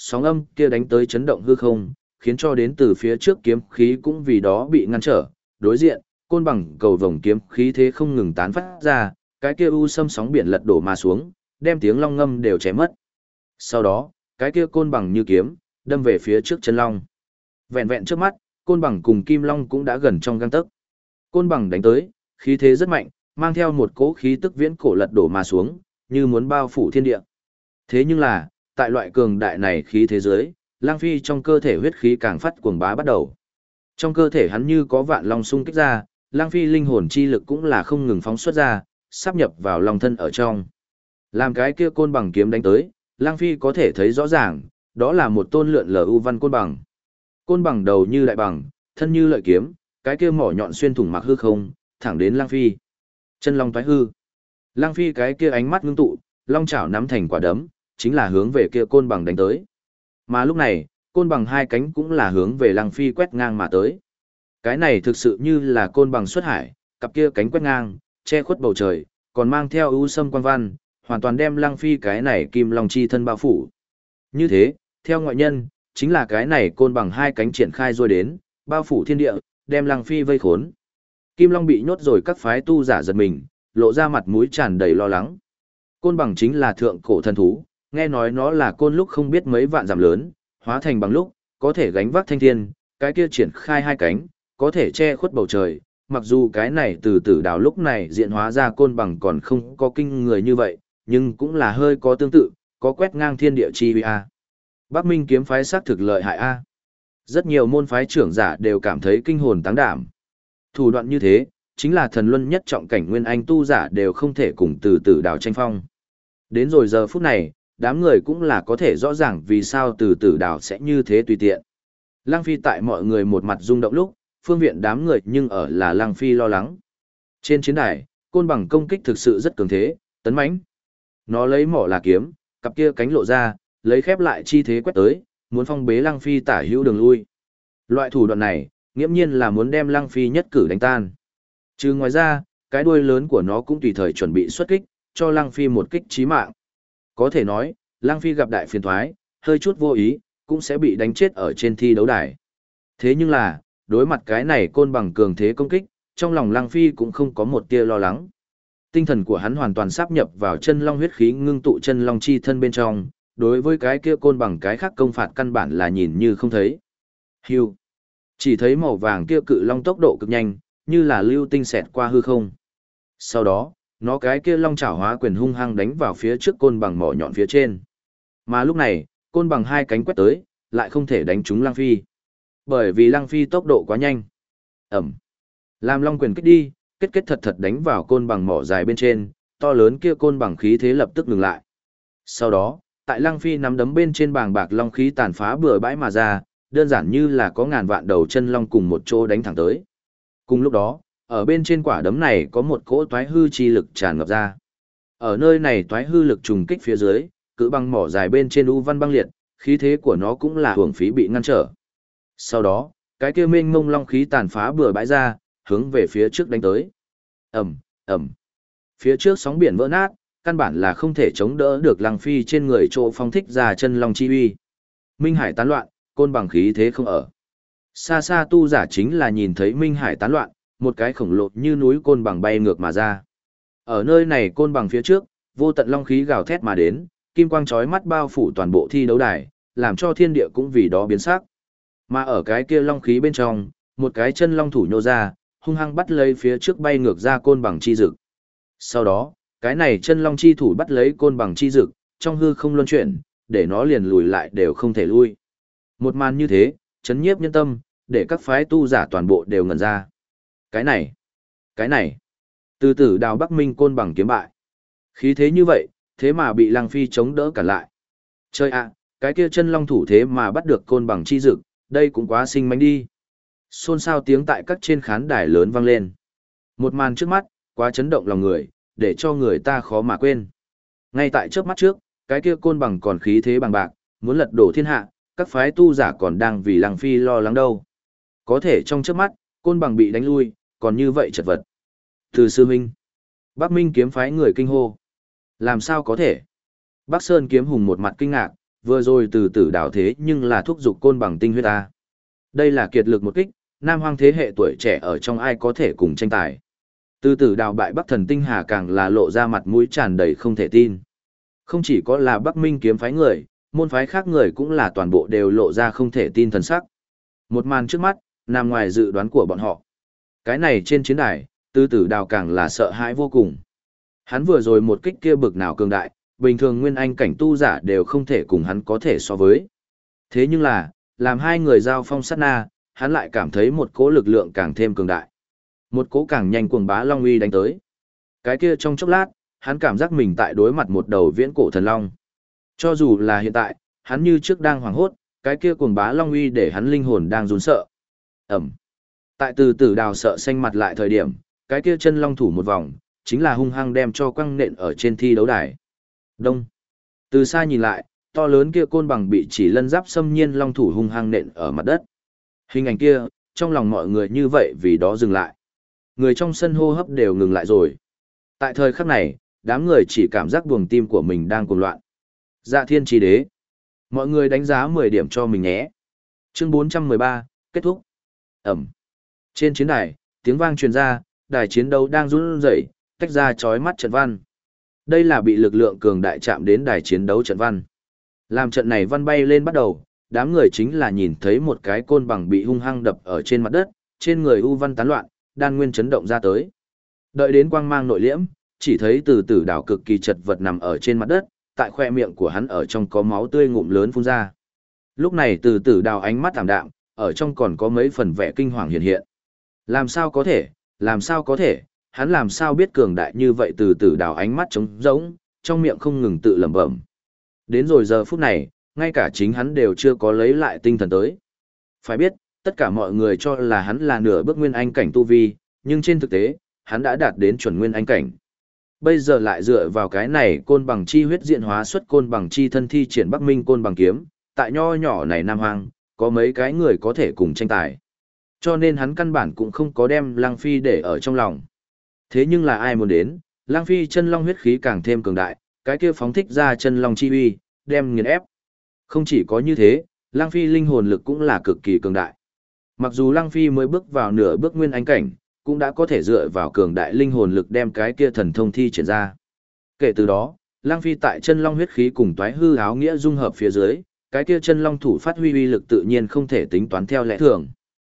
sóng âm kia đánh tới chấn động hư không, khiến cho đến từ phía trước kiếm khí cũng vì đó bị ngăn trở. Đối diện, côn bằng cầu vồng kiếm khí thế không ngừng tán phát ra, cái kia u sâm sóng biển lật đổ mà xuống, đem tiếng long ngâm đều chém mất. Sau đó, cái kia côn bằng như kiếm, đâm về phía trước chân long. Vẹn vẹn trước mắt, côn bằng cùng kim long cũng đã gần trong gang tấc. Côn bằng đánh tới, khí thế rất mạnh, mang theo một cỗ khí tức viễn cổ lật đổ mà xuống, như muốn bao phủ thiên địa. Thế nhưng là, tại loại cường đại này khí thế giới, Lang Phi trong cơ thể huyết khí càng phát cuồng bá bắt đầu. Trong cơ thể hắn như có vạn long xung kích ra, Lang Phi linh hồn chi lực cũng là không ngừng phóng xuất ra, sáp nhập vào long thân ở trong. Làm cái kia côn bằng kiếm đánh tới, Lang Phi có thể thấy rõ ràng, đó là một tôn lượn lờ u văn côn bằng. Côn bằng đầu như đại bằng, thân như lợi kiếm, cái kia mỏ nhọn xuyên thủng mặc hư không, thẳng đến Lang Phi. Chân long toái hư. Lang Phi cái kia ánh mắt ngưng tụ, long chảo nắm thành quả đấm, chính là hướng về kia côn bằng đánh tới. Mà lúc này, côn bằng hai cánh cũng là hướng về Lang Phi quét ngang mà tới. Cái này thực sự như là côn bằng xuất hải, cặp kia cánh quét ngang, che khuất bầu trời, còn mang theo ưu sâm quan văn, hoàn toàn đem Lang Phi cái này kim long chi thân bao phủ. Như thế, theo ngoại nhân, chính là cái này côn bằng hai cánh triển khai rồi đến, bao phủ thiên địa, đem Lang Phi vây khốn. Kim long bị nhốt rồi, các phái tu giả giật mình, lộ ra mặt mũi tràn đầy lo lắng. Côn bằng chính là thượng cổ thần thú, nghe nói nó là côn lúc không biết mấy vạn dặm lớn, hóa thành bằng lúc, có thể gánh vác thanh thiên, cái kia triển khai hai cánh, có thể che khuất bầu trời. Mặc dù cái này từ tử đào lúc này diện hóa ra côn bằng còn không có kinh người như vậy, nhưng cũng là hơi có tương tự, có quét ngang thiên địa chi uy a. Bắc Minh kiếm phái xác thực lợi hại a. Rất nhiều môn phái trưởng giả đều cảm thấy kinh hồn táng đảm. Thủ đoạn như thế, chính là thần luân nhất trọng cảnh nguyên anh tu giả đều không thể cùng từ tử đào tranh phong. Đến rồi giờ phút này, đám người cũng là có thể rõ ràng vì sao từ tử đào sẽ như thế tùy tiện. Lang Phi tại mọi người một mặt rung động lúc, phương viện đám người nhưng ở là Lang Phi lo lắng. Trên chiến đài, côn bằng công kích thực sự rất cường thế, tấn mãnh. Nó lấy mỏ là kiếm, cặp kia cánh lộ ra, lấy khép lại chi thế quét tới, muốn phong bế Lang Phi tả hữu đường lui. Loại thủ đoạn này, nghiễm nhiên là muốn đem Lang Phi nhất cử đánh tan. Trừ ngoài ra, cái đuôi lớn của nó cũng tùy thời chuẩn bị xuất kích, cho Lang Phi một kích chí mạng. Có thể nói, Lang Phi gặp đại phiền thoái, hơi chút vô ý, cũng sẽ bị đánh chết ở trên thi đấu đài. Thế nhưng là, đối mặt cái này côn bằng cường thế công kích, trong lòng Lang Phi cũng không có một tia lo lắng. Tinh thần của hắn hoàn toàn sáp nhập vào chân long huyết khí ngưng tụ chân long chi thân bên trong, đối với cái kia côn bằng cái khác công phạt căn bản là nhìn như không thấy. Hưu. Chỉ thấy màu vàng kia cự long tốc độ cực nhanh, như là lưu tinh xẹt qua hư không. Sau đó, nó cái kia long chảo hóa quyền hung hăng đánh vào phía trước côn bằng mỏ nhọn phía trên. Mà lúc này, côn bằng hai cánh quét tới, lại không thể đánh trúng Lang Phi. Bởi vì Lang Phi tốc độ quá nhanh. Ẩm. Làm long quyền kích đi, kết thật thật đánh vào côn bằng mỏ dài bên trên, to lớn kia côn bằng khí thế lập tức ngừng lại. Sau đó, tại Lang Phi nắm đấm bên trên bàng bạc long khí tàn phá bừa bãi mà ra, đơn giản như là có ngàn vạn đầu chân long cùng một chỗ đánh thẳng tới. Cùng lúc đó, ở bên trên quả đấm này có một cỗ toái hư chi lực tràn ngập ra. Ở nơi này toái hư lực trùng kích phía dưới, cự băng mỏ dài bên trên u văn băng liệt, khí thế của nó cũng là hưởng phí bị ngăn trở. Sau đó, cái kia mênh mông long khí tàn phá bừa bãi ra, hướng về phía trước đánh tới. Ầm, ầm. Phía trước sóng biển vỡ nát, căn bản là không thể chống đỡ được Lang Phi trên người chỗ phong thích ra chân long chi uy. Minh Hải tán loạn, côn bằng khí thế không ở. Xa xa tu giả chính là nhìn thấy Minh Hải tán loạn, một cái khổng lồ như núi côn bằng bay ngược mà ra. Ở nơi này côn bằng phía trước, vô tận long khí gào thét mà đến, kim quang chói mắt bao phủ toàn bộ thi đấu đài, làm cho thiên địa cũng vì đó biến sắc. Mà ở cái kia long khí bên trong, một cái chân long thủ nhô ra, hung hăng bắt lấy phía trước bay ngược ra côn bằng chi dực. Sau đó, cái này chân long chi thủ bắt lấy côn bằng chi dực, trong hư không luân chuyển, để nó liền lùi lại đều không thể lui. Một màn như thế, chấn nhiếp nhân tâm, để các phái tu giả toàn bộ đều ngẩn ra. Cái này, từ tử đào Bắc Minh côn bằng kiếm bại. Khí thế như vậy, thế mà bị Lang Phi chống đỡ cản lại. Chơi ạ, cái kia chân long thủ thế mà bắt được côn bằng chi dực, đây cũng quá sinh mánh đi. Xôn xao tiếng tại các trên khán đài lớn vang lên. Một màn trước mắt, quá chấn động lòng người, để cho người ta khó mà quên. Ngay tại trước mắt trước, cái kia côn bằng còn khí thế bằng bạc, muốn lật đổ thiên hạ, các phái tu giả còn đang vì Lang Phi lo lắng đâu. Có thể trong trước mắt, côn bằng bị đánh lui, còn như vậy chật vật. Từ sư minh, Bắc Minh kiếm phái người kinh hô. Làm sao có thể? Bắc Sơn kiếm hùng một mặt kinh ngạc, vừa rồi từ tử đào thế nhưng là thúc dục côn bằng tinh huyết ta. Đây là kiệt lực một kích, nam hoang thế hệ tuổi trẻ ở trong ai có thể cùng tranh tài. Từ tử đào bại Bắc Thần Tinh Hà càng là lộ ra mặt mũi tràn đầy không thể tin. Không chỉ có là Bắc Minh kiếm phái người, môn phái khác người cũng là toàn bộ đều lộ ra không thể tin thần sắc. Một màn trước mắt, nằm ngoài dự đoán của bọn họ. Cái này trên chiến đài, từ tử đào càng là sợ hãi vô cùng. Hắn vừa rồi một kích kia bực nào cường đại, bình thường nguyên anh cảnh tu giả đều không thể cùng hắn có thể so với. Thế nhưng là, làm hai người giao phong sát na, hắn lại cảm thấy một cỗ lực lượng càng thêm cường đại. Một cỗ càng nhanh cuồng bá long uy đánh tới. Cái kia trong chốc lát, hắn cảm giác mình tại đối mặt một đầu viễn cổ thần long. Cho dù là hiện tại, hắn như trước đang hoảng hốt, cái kia cuồng bá long uy để hắn linh hồn đang run sợ. Ẩm. Tại từ tử đào sợ xanh mặt lại thời điểm, cái kia chân long thủ một vòng, chính là hung hăng đem cho quăng nện ở trên thi đấu đài. Đông. Từ xa nhìn lại, to lớn kia côn bằng bị chỉ lân giáp xâm nhiên long thủ hung hăng nện ở mặt đất. Hình ảnh kia, trong lòng mọi người như vậy vì đó dừng lại. Người trong sân hô hấp đều ngừng lại rồi. Tại thời khắc này, đám người chỉ cảm giác buồng tim của mình đang cuồng loạn. Dạ thiên chi đế. Mọi người đánh giá 10 điểm cho mình nhé. Chương 413, kết thúc. Ẩm. Trên chiến đài, tiếng vang truyền ra, đài chiến đấu đang run rẩy, tách ra chói mắt trận văn. Đây là bị lực lượng cường đại chạm đến đài chiến đấu trận văn. Làm trận này văn bay lên bắt đầu, đám người chính là nhìn thấy một cái côn bằng bị hung hăng đập ở trên mặt đất, trên người u văn tán loạn, đan nguyên chấn động ra tới. Đợi đến quang mang nội liễm, chỉ thấy từ tử đảo cực kỳ chật vật nằm ở trên mặt đất, tại khoe miệng của hắn ở trong có máu tươi ngụm lớn phun ra. Lúc này từ tử đào ánh mắt thảm đạm, ở trong còn có mấy phần vẻ kinh hoàng hiện hiện. Làm sao có thể, làm sao có thể, hắn làm sao biết cường đại như vậy từ tử đào ánh mắt trống rỗng, trong miệng không ngừng tự lẩm bẩm. Đến rồi giờ phút này, ngay cả chính hắn đều chưa có lấy lại tinh thần tới. Phải biết, tất cả mọi người cho là hắn là nửa bước nguyên anh cảnh tu vi, nhưng trên thực tế, hắn đã đạt đến chuẩn nguyên anh cảnh. Bây giờ lại dựa vào cái này côn bằng chi huyết diện hóa xuất côn bằng chi thân thi triển Bắc Minh côn bằng kiếm, tại nho nhỏ này Nam Hoang, có mấy cái người có thể cùng tranh tài. Cho nên hắn căn bản cũng không có đem Lăng Phi để ở trong lòng. Thế nhưng là ai muốn đến, Lăng Phi chân long huyết khí càng thêm cường đại, cái kia phóng thích ra chân long chi uy, đem nghiền ép. Không chỉ có như thế, Lăng Phi linh hồn lực cũng là cực kỳ cường đại. Mặc dù Lăng Phi mới bước vào nửa bước nguyên anh cảnh, cũng đã có thể dựa vào cường đại linh hồn lực đem cái kia thần thông thi triển ra. Kể từ đó, Lăng Phi tại chân long huyết khí cùng toái hư áo nghĩa dung hợp phía dưới, cái kia chân long thủ phát huy uy lực tự nhiên không thể tính toán theo lẽ thường.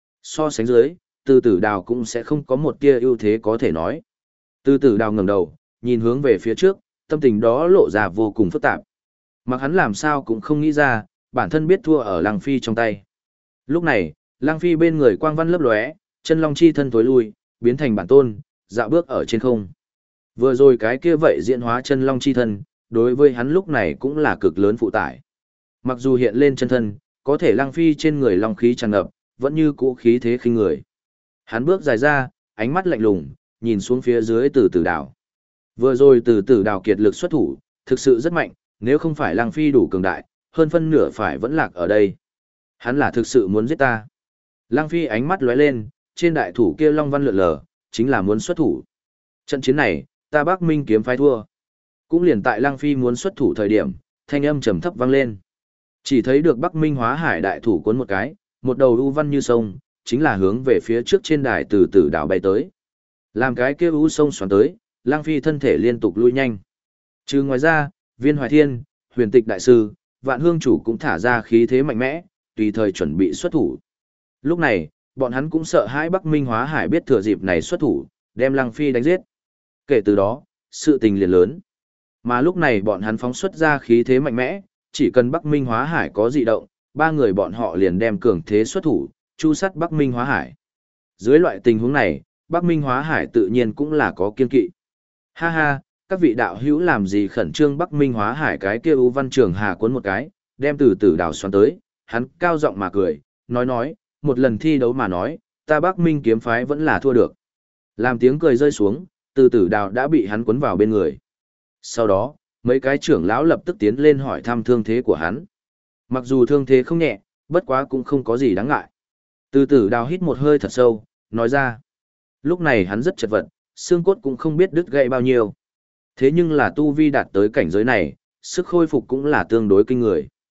So sánh dưới, từ tử đào cũng sẽ không có một tia ưu thế có thể nói. Từ tử đào ngẩng đầu, nhìn hướng về phía trước, tâm tình đó lộ ra vô cùng phức tạp. Mặc hắn làm sao cũng không nghĩ ra, bản thân biết thua ở Lăng Phi trong tay. Lúc này, Lăng Phi bên người quang văn lấp lóe, chân long chi thân tối lui, biến thành bản tôn, dạo bước ở trên không. Vừa rồi cái kia vậy diễn hóa chân long chi thân, đối với hắn lúc này cũng là cực lớn phụ tải. Mặc dù hiện lên chân thân, có thể Lăng Phi trên người long khí tràn ngập, vẫn như cũ khí thế khinh người. Hắn bước dài ra, ánh mắt lạnh lùng, nhìn xuống phía dưới từ tử đảo. Vừa rồi từ tử đảo kiệt lực xuất thủ, thực sự rất mạnh, nếu không phải Lăng Phi đủ cường đại, hơn phân nửa phải vẫn lạc ở đây. Hắn là thực sự muốn giết ta. Lăng Phi ánh mắt lóe lên, trên đại thủ kia long văn lượn lờ, chính là muốn xuất thủ. Trận chiến này, ta Bắc Minh kiếm phái thua. Cũng liền tại Lăng Phi muốn xuất thủ thời điểm, thanh âm trầm thấp vang lên. Chỉ thấy được Bắc Minh Hóa Hải đại thủ cuốn một cái, một đầu u văn như sông, chính là hướng về phía trước trên đài từ tử đảo bay tới. Làm cái kia u sông xoắn tới, Lăng Phi thân thể liên tục lui nhanh. Trừ ngoài ra, Viên Hoài Thiên, Huyền Tịch đại sư, Vạn Hương chủ cũng thả ra khí thế mạnh mẽ, tùy thời chuẩn bị xuất thủ. Lúc này, bọn hắn cũng sợ hãi Bắc Minh Hóa Hải biết thừa dịp này xuất thủ, đem Lăng Phi đánh giết. Kể từ đó, sự tình liền lớn. Mà lúc này bọn hắn phóng xuất ra khí thế mạnh mẽ, chỉ cần Bắc Minh Hóa Hải có dị động, ba người bọn họ liền đem cường thế xuất thủ, chu sát Bắc Minh Hóa Hải. Dưới loại tình huống này, Bắc Minh Hóa Hải tự nhiên cũng là có kiên kỵ. Ha ha, các vị đạo hữu làm gì khẩn trương Bắc Minh Hóa Hải cái kia U Văn Trường Hà cuốn một cái, đem từ tử đào xoắn tới, hắn cao giọng mà cười, nói, một lần thi đấu mà nói, ta Bắc Minh kiếm phái vẫn là thua được. Làm tiếng cười rơi xuống, từ tử đào đã bị hắn cuốn vào bên người. Sau đó, mấy cái trưởng lão lập tức tiến lên hỏi thăm thương thế của hắn. Mặc dù thương thế không nhẹ, bất quá cũng không có gì đáng ngại. Từ tử đào hít một hơi thật sâu, nói ra. Lúc này hắn rất chật vật, xương cốt cũng không biết đứt gãy bao nhiêu. Thế nhưng là tu vi đạt tới cảnh giới này, sức khôi phục cũng là tương đối kinh người.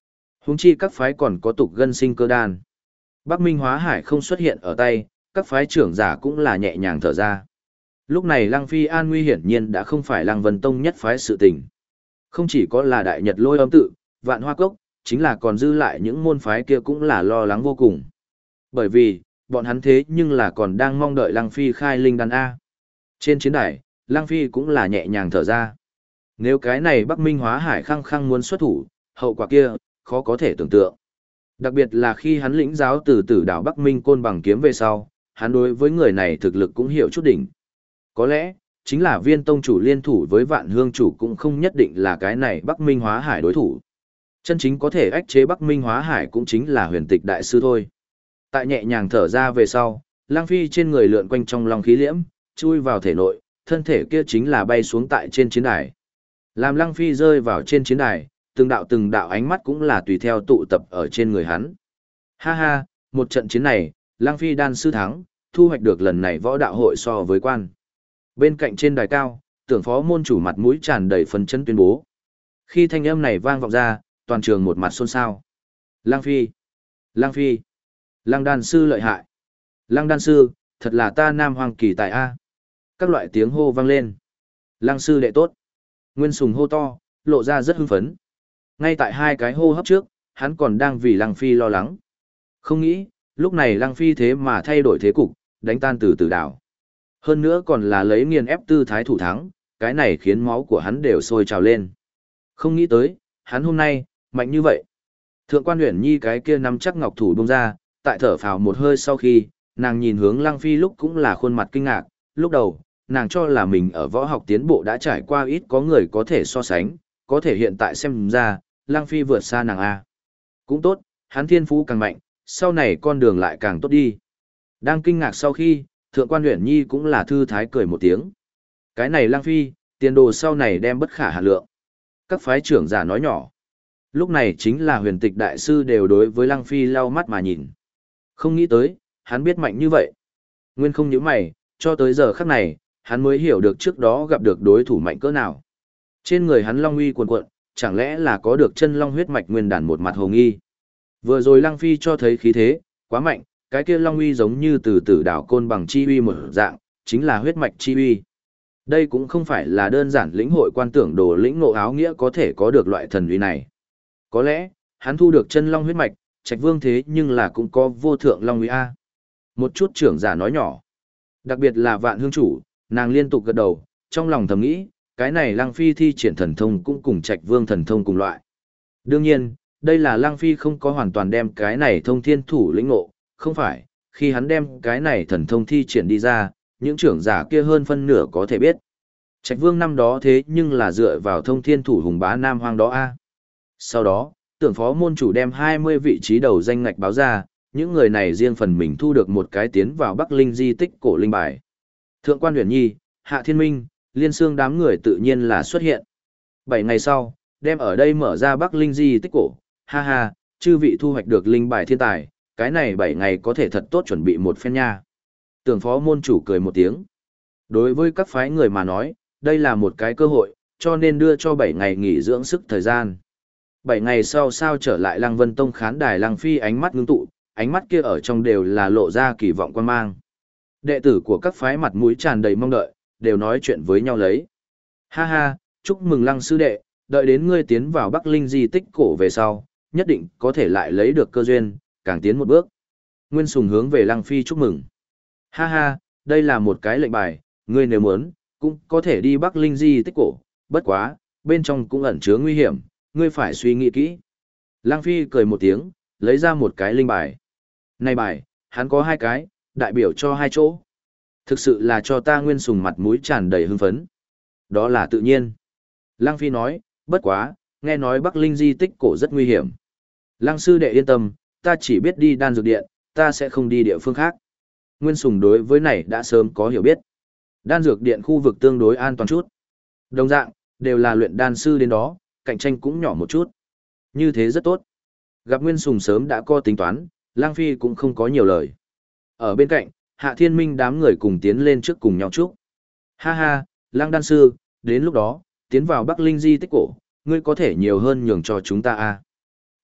Huống chi các phái còn có tục gân sinh cơ đan. Bắc Minh Hóa Hải không xuất hiện ở tay, các phái trưởng giả cũng là nhẹ nhàng thở ra. Lúc này Lăng Phi an nguy hiển nhiên đã không phải Lăng Vân Tông nhất phái sự tình. Không chỉ có là Đại Nhật Lôi Âm Tự, Vạn Hoa Cốc, chính là còn dư lại những môn phái kia cũng là lo lắng vô cùng. Bởi vì, bọn hắn thế nhưng là còn đang mong đợi Lăng Phi khai linh đan A. Trên chiến đài, Lăng Phi cũng là nhẹ nhàng thở ra. Nếu cái này Bắc Minh Hóa Hải khăng khăng muốn xuất thủ, hậu quả kia, khó có thể tưởng tượng. Đặc biệt là khi hắn lĩnh giáo từ tử đảo Bắc Minh Côn Bằng kiếm về sau, hắn đối với người này thực lực cũng hiểu chút đỉnh. Có lẽ, chính là Viên tông chủ liên thủ với Vạn Hương chủ cũng không nhất định là cái này Bắc Minh Hóa Hải đối thủ. Chân chính có thể ách chế Bắc Minh Hóa Hải cũng chính là Huyền Tịch đại sư thôi. Tại nhẹ nhàng thở ra về sau, Lang Phi trên người lượn quanh trong lòng khí liễm, chui vào thể nội, thân thể kia chính là bay xuống tại trên chiến đài. Làm Lang Phi rơi vào trên chiến đài, từng đạo ánh mắt cũng là tùy theo tụ tập ở trên người hắn. Ha ha, một trận chiến này, Lang Phi đan sư thắng, thu hoạch được lần này võ đạo hội so với quan. Bên cạnh trên đài cao, Tưởng phó môn chủ mặt mũi tràn đầy phấn chấn tuyên bố. Khi thanh âm này vang vọng ra, toàn trường một mặt xôn xao. Lang Phi, Lang Phi, Lang đan sư lợi hại. Lang đan sư, thật là ta Nam Hoàng kỳ tài A. Các loại tiếng hô vang lên. Lang sư đệ tốt. Nguyên Sùng hô to, lộ ra rất hưng phấn. Ngay tại hai cái hô hấp trước, hắn còn đang vì Lăng Phi lo lắng. Không nghĩ, lúc này Lăng Phi thế mà thay đổi thế cục, đánh tan từ tử đảo. Hơn nữa còn là lấy nghiền ép tư thái thủ thắng, cái này khiến máu của hắn đều sôi trào lên. Không nghĩ tới, hắn hôm nay, mạnh như vậy. Thượng quan Uyển Nhi cái kia nắm chắc ngọc thủ buông ra, tại thở phào một hơi sau khi, nàng nhìn hướng Lăng Phi lúc cũng là khuôn mặt kinh ngạc, lúc đầu, nàng cho là mình ở võ học tiến bộ đã trải qua ít có người có thể so sánh, có thể hiện tại xem ra, Lăng Phi vượt xa nàng A. Cũng tốt, hắn thiên phú càng mạnh, sau này con đường lại càng tốt đi. Đang kinh ngạc sau khi, Thượng quan Uyển Nhi cũng là thư thái cười một tiếng. Cái này Lăng Phi, tiền đồ sau này đem bất khả hạn lượng. Các phái trưởng giả nói nhỏ. Lúc này chính là Huyền Tịch đại sư đều đối với Lăng Phi lau mắt mà nhìn. Không nghĩ tới, hắn biết mạnh như vậy. Nguyên không nhíu mày, cho tới giờ khắc này, hắn mới hiểu được trước đó gặp được đối thủ mạnh cỡ nào. Trên người hắn long uy cuồn cuộn, chẳng lẽ là có được chân long huyết mạch nguyên đàn một mặt hồ nghi. Vừa rồi Lăng Phi cho thấy khí thế, quá mạnh, cái kia long uy giống như từ tử đảo Côn Bằng chi uy một dạng, chính là huyết mạch chi uy. Đây cũng không phải là đơn giản lĩnh hội quan tưởng đồ lĩnh ngộ áo nghĩa có thể có được loại thần uy này. Có lẽ, hắn thu được chân long huyết mạch, Trạch Vương thế nhưng là cũng có vô thượng long uy a. Một chút trưởng giả nói nhỏ. Đặc biệt là Vạn Hương chủ, nàng liên tục gật đầu, trong lòng thầm nghĩ, cái này Lăng Phi thi triển thần thông cũng cùng Trạch Vương thần thông cùng loại. Đương nhiên, đây là Lăng Phi không có hoàn toàn đem cái này thông thiên thủ lĩnh ngộ, không phải, khi hắn đem cái này thần thông thi triển đi ra, những trưởng giả kia hơn phân nửa có thể biết. Trạch Vương năm đó thế nhưng là dựa vào thông thiên thủ hùng bá Nam Hoang đó a. Sau đó, Tưởng phó môn chủ đem 20 vị trí đầu danh ngạch báo ra, những người này riêng phần mình thu được một cái tiến vào Bắc Linh di tích cổ linh bài. Thượng quan Uyển Nhi, Hạ Thiên Minh, Liên Xương đám người tự nhiên là xuất hiện. 7 ngày sau, đem ở đây mở ra Bắc Linh di tích cổ, ha ha, chư vị thu hoạch được linh bài thiên tài, cái này 7 ngày có thể thật tốt chuẩn bị một phen nha. Tưởng phó môn chủ cười một tiếng. Đối với các phái người mà nói, đây là một cái cơ hội, cho nên đưa cho 7 ngày nghỉ dưỡng sức thời gian. 7 ngày sau sao trở lại Lăng Vân Tông khán đài, Lăng Phi ánh mắt ngưng tụ, ánh mắt kia ở trong đều là lộ ra kỳ vọng quan mang. Đệ tử của các phái mặt mũi tràn đầy mong đợi, đều nói chuyện với nhau lấy. Ha ha, chúc mừng Lăng sư đệ, đợi đến ngươi tiến vào Bắc Linh di tích cổ về sau, nhất định có thể lại lấy được cơ duyên, càng tiến một bước. Nguyên Sùng hướng về Lăng Phi chúc mừng. Ha ha, đây là một cái lệnh bài, ngươi nếu muốn, cũng có thể đi Bắc Linh di tích cổ, bất quá, bên trong cũng ẩn chứa nguy hiểm, ngươi phải suy nghĩ kỹ. Lăng Phi cười một tiếng, lấy ra một cái linh bài. Này bài, hắn có 2 cái, đại biểu cho 2 chỗ. Thực sự là cho ta Nguyên Sùng mặt mũi tràn đầy hưng phấn. Đó là tự nhiên. Lăng Phi nói, bất quá, nghe nói Bắc Linh di tích cổ rất nguy hiểm. Lăng sư đệ yên tâm, ta chỉ biết đi đan dược điện, ta sẽ không đi địa phương khác. Nguyên Sùng đối với này đã sớm có hiểu biết. Đan dược điện khu vực tương đối an toàn chút. Đồng dạng, đều là luyện đan sư đến đó, cạnh tranh cũng nhỏ một chút. Như thế rất tốt. Gặp Nguyên Sùng sớm đã có tính toán, Lăng Phi cũng không có nhiều lời. Ở bên cạnh, Hạ Thiên Minh đám người cùng tiến lên trước cùng nhau chúc. Ha ha, Lăng đan sư, đến lúc đó, tiến vào Bắc Linh di tích cổ, ngươi có thể nhiều hơn nhường cho chúng ta a.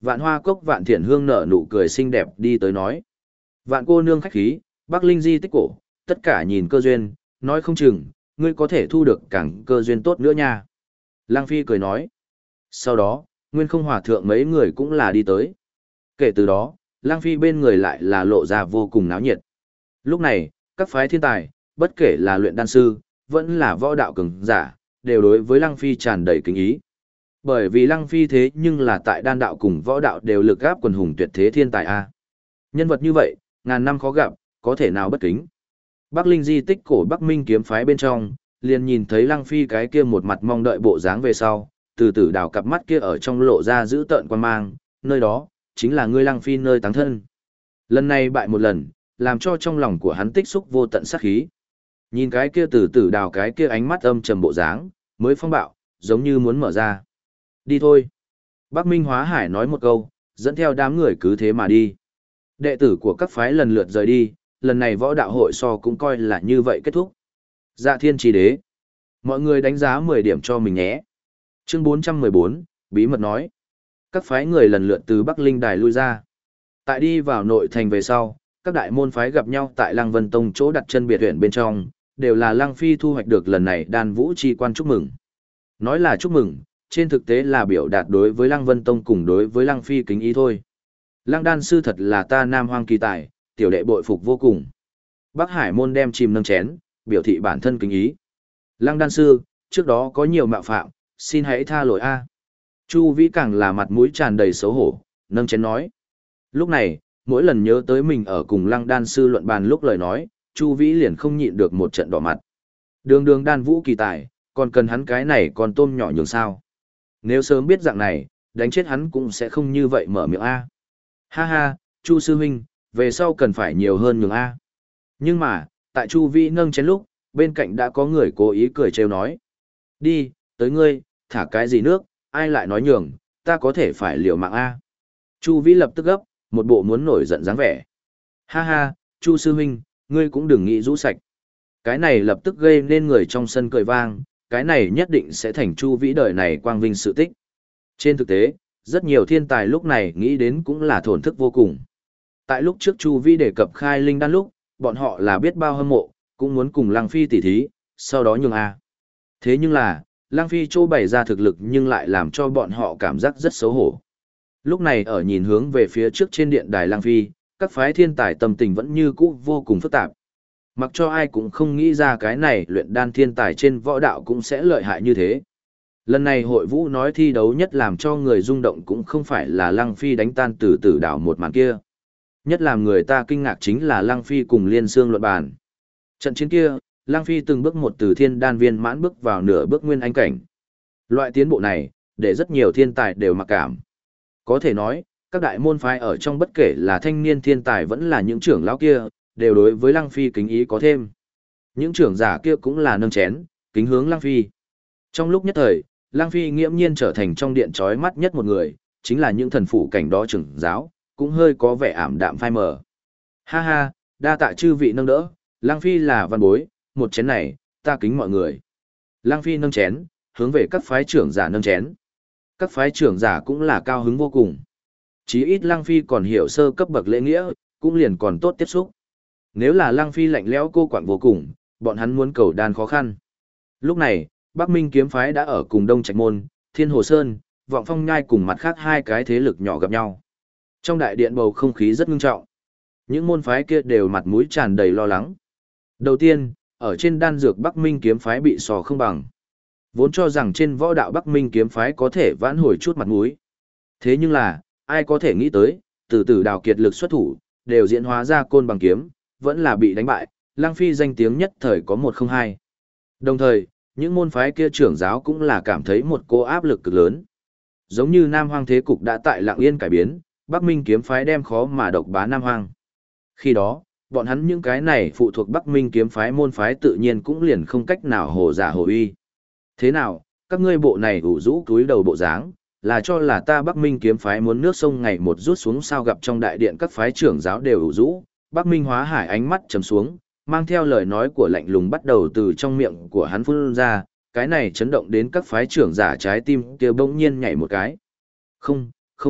Vạn Hoa Cốc Vạn Thiện Hương nở nụ cười xinh đẹp đi tới nói. Vạn cô nương khách khí, Bắc Linh di tích cổ, tất cả nhìn cơ duyên, nói không chừng, ngươi có thể thu được càng cơ duyên tốt nữa nha. Lăng Phi cười nói. Sau đó, Nguyên Không Hòa Thượng mấy người cũng là đi tới. Kể từ đó, Lăng Phi bên người lại là lộ ra vô cùng náo nhiệt. Lúc này, các phái thiên tài, bất kể là luyện đan sư, vẫn là võ đạo cường giả, đều đối với Lăng Phi tràn đầy kính ý. Bởi vì Lăng Phi thế nhưng là tại đan đạo cùng võ đạo đều lực gáp quần hùng tuyệt thế thiên tài a. Nhân vật như vậy, ngàn năm khó gặp, có thể nào bất kính. Bắc Linh di tích cổ Bắc Minh kiếm phái bên trong, liền nhìn thấy Lăng Phi cái kia một mặt mong đợi bộ dáng về sau, từ từ đào cặp mắt kia ở trong lộ ra giữ tợn quan mang, nơi đó, chính là ngươi Lăng Phi nơi táng thân. Lần này bại một lần, làm cho trong lòng của hắn tích xúc vô tận sát khí. Nhìn cái kia từ từ đào cái kia ánh mắt âm trầm bộ dáng, mới phong bạo, giống như muốn mở ra. Đi thôi. Bắc Minh Hóa Hải nói một câu, dẫn theo đám người cứ thế mà đi. Đệ tử của các phái lần lượt rời đi, lần này võ đạo hội so cũng coi là như vậy kết thúc. Dạ thiên trì đế. Mọi người đánh giá 10 điểm cho mình nhé. Chương 414, bí mật nói. Các phái người lần lượt từ Bắc Linh Đài lui ra. Tại đi vào nội thành về sau, các đại môn phái gặp nhau tại Lăng Vân Tông chỗ đặt chân biệt huyện bên trong, đều là Lăng Phi thu hoạch được lần này đan vũ chi quan chúc mừng. Nói là chúc mừng, trên thực tế là biểu đạt đối với Lăng Vân Tông cùng đối với Lăng Phi kính ý thôi. Lăng đan sư thật là ta nam hoang kỳ tài, tiểu đệ bội phục vô cùng. Bắc Hải môn đem chìm nâng chén, biểu thị bản thân kính ý. Lăng đan sư, trước đó có nhiều mạo phạm, xin hãy tha lỗi a. Chu Vĩ càng là mặt mũi tràn đầy xấu hổ, nâng chén nói. Lúc này, mỗi lần nhớ tới mình ở cùng Lăng đan sư luận bàn lúc lời nói, Chu Vĩ liền không nhịn được một trận đỏ mặt. Đường đường đan vũ kỳ tài, còn cần hắn cái này còn tôm nhỏ nhường sao. Nếu sớm biết dạng này, đánh chết hắn cũng sẽ không như vậy mở miệng a. Ha ha, Chu sư huynh, về sau cần phải nhiều hơn nhường a. Nhưng mà, tại Chu Vĩ nâng chén lúc, bên cạnh đã có người cố ý cười trêu nói. Đi, tới ngươi, thả cái gì nước, ai lại nói nhường, ta có thể phải liều mạng a. Chu Vĩ lập tức gấp, một bộ muốn nổi giận dáng vẻ. Ha ha, Chu sư huynh, ngươi cũng đừng nghĩ rũ sạch. Cái này lập tức gây nên người trong sân cười vang, cái này nhất định sẽ thành Chu Vĩ đời này quang vinh sự tích. Trên thực tế, rất nhiều thiên tài lúc này nghĩ đến cũng là thổn thức vô cùng. Tại lúc trước Chu Vĩ đề cập khai linh đan lúc, bọn họ là biết bao hâm mộ, cũng muốn cùng Lăng Phi tỉ thí, sau đó nhường A. Thế nhưng là, Lăng Phi chỗ bày ra thực lực nhưng lại làm cho bọn họ cảm giác rất xấu hổ. Lúc này ở nhìn hướng về phía trước trên điện đài Lăng Phi, các phái thiên tài tâm tình vẫn như cũ vô cùng phức tạp. Mặc cho ai cũng không nghĩ ra cái này luyện đan thiên tài trên võ đạo cũng sẽ lợi hại như thế. Lần này hội vũ nói thi đấu nhất làm cho người rung động cũng không phải là Lăng Phi đánh tan từ tử đảo một màn kia. Nhất làm người ta kinh ngạc chính là Lăng Phi cùng Liên Xương luận bàn. Trận chiến kia, Lăng Phi từng bước một từ thiên đan viên mãn bước vào nửa bước nguyên anh cảnh. Loại tiến bộ này, để rất nhiều thiên tài đều mặc cảm. Có thể nói, các đại môn phái ở trong bất kể là thanh niên thiên tài vẫn là những trưởng lão kia, đều đối với Lăng Phi kính ý có thêm. Những trưởng giả kia cũng là nâng chén, kính hướng Lăng Phi. Trong lúc nhất thời, Lăng Phi nghiễm nhiên trở thành trong điện chói mắt nhất một người, chính là những thần phủ cảnh đó trưởng giáo, cũng hơi có vẻ ảm đạm phai mờ. Ha ha, đa tạ chư vị nâng đỡ, Lăng Phi là văn bối, một chén này, ta kính mọi người. Lăng Phi nâng chén, hướng về các phái trưởng giả nâng chén. Các phái trưởng giả cũng là cao hứng vô cùng. Chí ít Lăng Phi còn hiểu sơ cấp bậc lễ nghĩa, cũng liền còn tốt tiếp xúc. Nếu là Lăng Phi lạnh lẽo cô quạng vô cùng, bọn hắn muốn cầu đan khó khăn. Lúc này, Bắc Minh kiếm phái đã ở cùng Đông Trạch Môn, Thiên Hồ Sơn, Vọng Phong Nhai cùng mặt khác hai cái thế lực nhỏ gặp nhau. Trong đại điện bầu không khí rất ngưng trọng. Những môn phái kia đều mặt mũi tràn đầy lo lắng. Đầu tiên, ở trên đan dược Bắc Minh kiếm phái bị sò không bằng. Vốn cho rằng trên võ đạo Bắc Minh kiếm phái có thể vãn hồi chút mặt mũi. Thế nhưng là, ai có thể nghĩ tới, từ từ đào kiệt lực xuất thủ, đều diễn hóa ra côn bằng kiếm, vẫn là bị đánh bại, Lăng Phi danh tiếng nhất thời có 1-0-2. Đồng thời, những môn phái kia trưởng giáo cũng là cảm thấy một cô áp lực cực lớn. Giống như Nam Hoang thế cục đã tại Lạng Yên cải biến, Bắc Minh kiếm phái đem khó mà độc bá Nam Hoang. Khi đó, bọn hắn những cái này phụ thuộc Bắc Minh kiếm phái môn phái tự nhiên cũng liền không cách nào hồ giả hồ uy. Thế nào, các ngươi bộ này ủ rũ túi đầu bộ dáng, là cho là ta Bắc Minh kiếm phái muốn nước sông ngày một rút xuống sao? Gặp trong đại điện các phái trưởng giáo đều ủ rũ, Bắc Minh Hóa Hải ánh mắt trầm xuống, mang theo lời nói của lạnh lùng bắt đầu từ trong miệng của hắn phun ra, cái này chấn động đến các phái trưởng giả trái tim kia bỗng nhiên nhảy một cái. Không, không,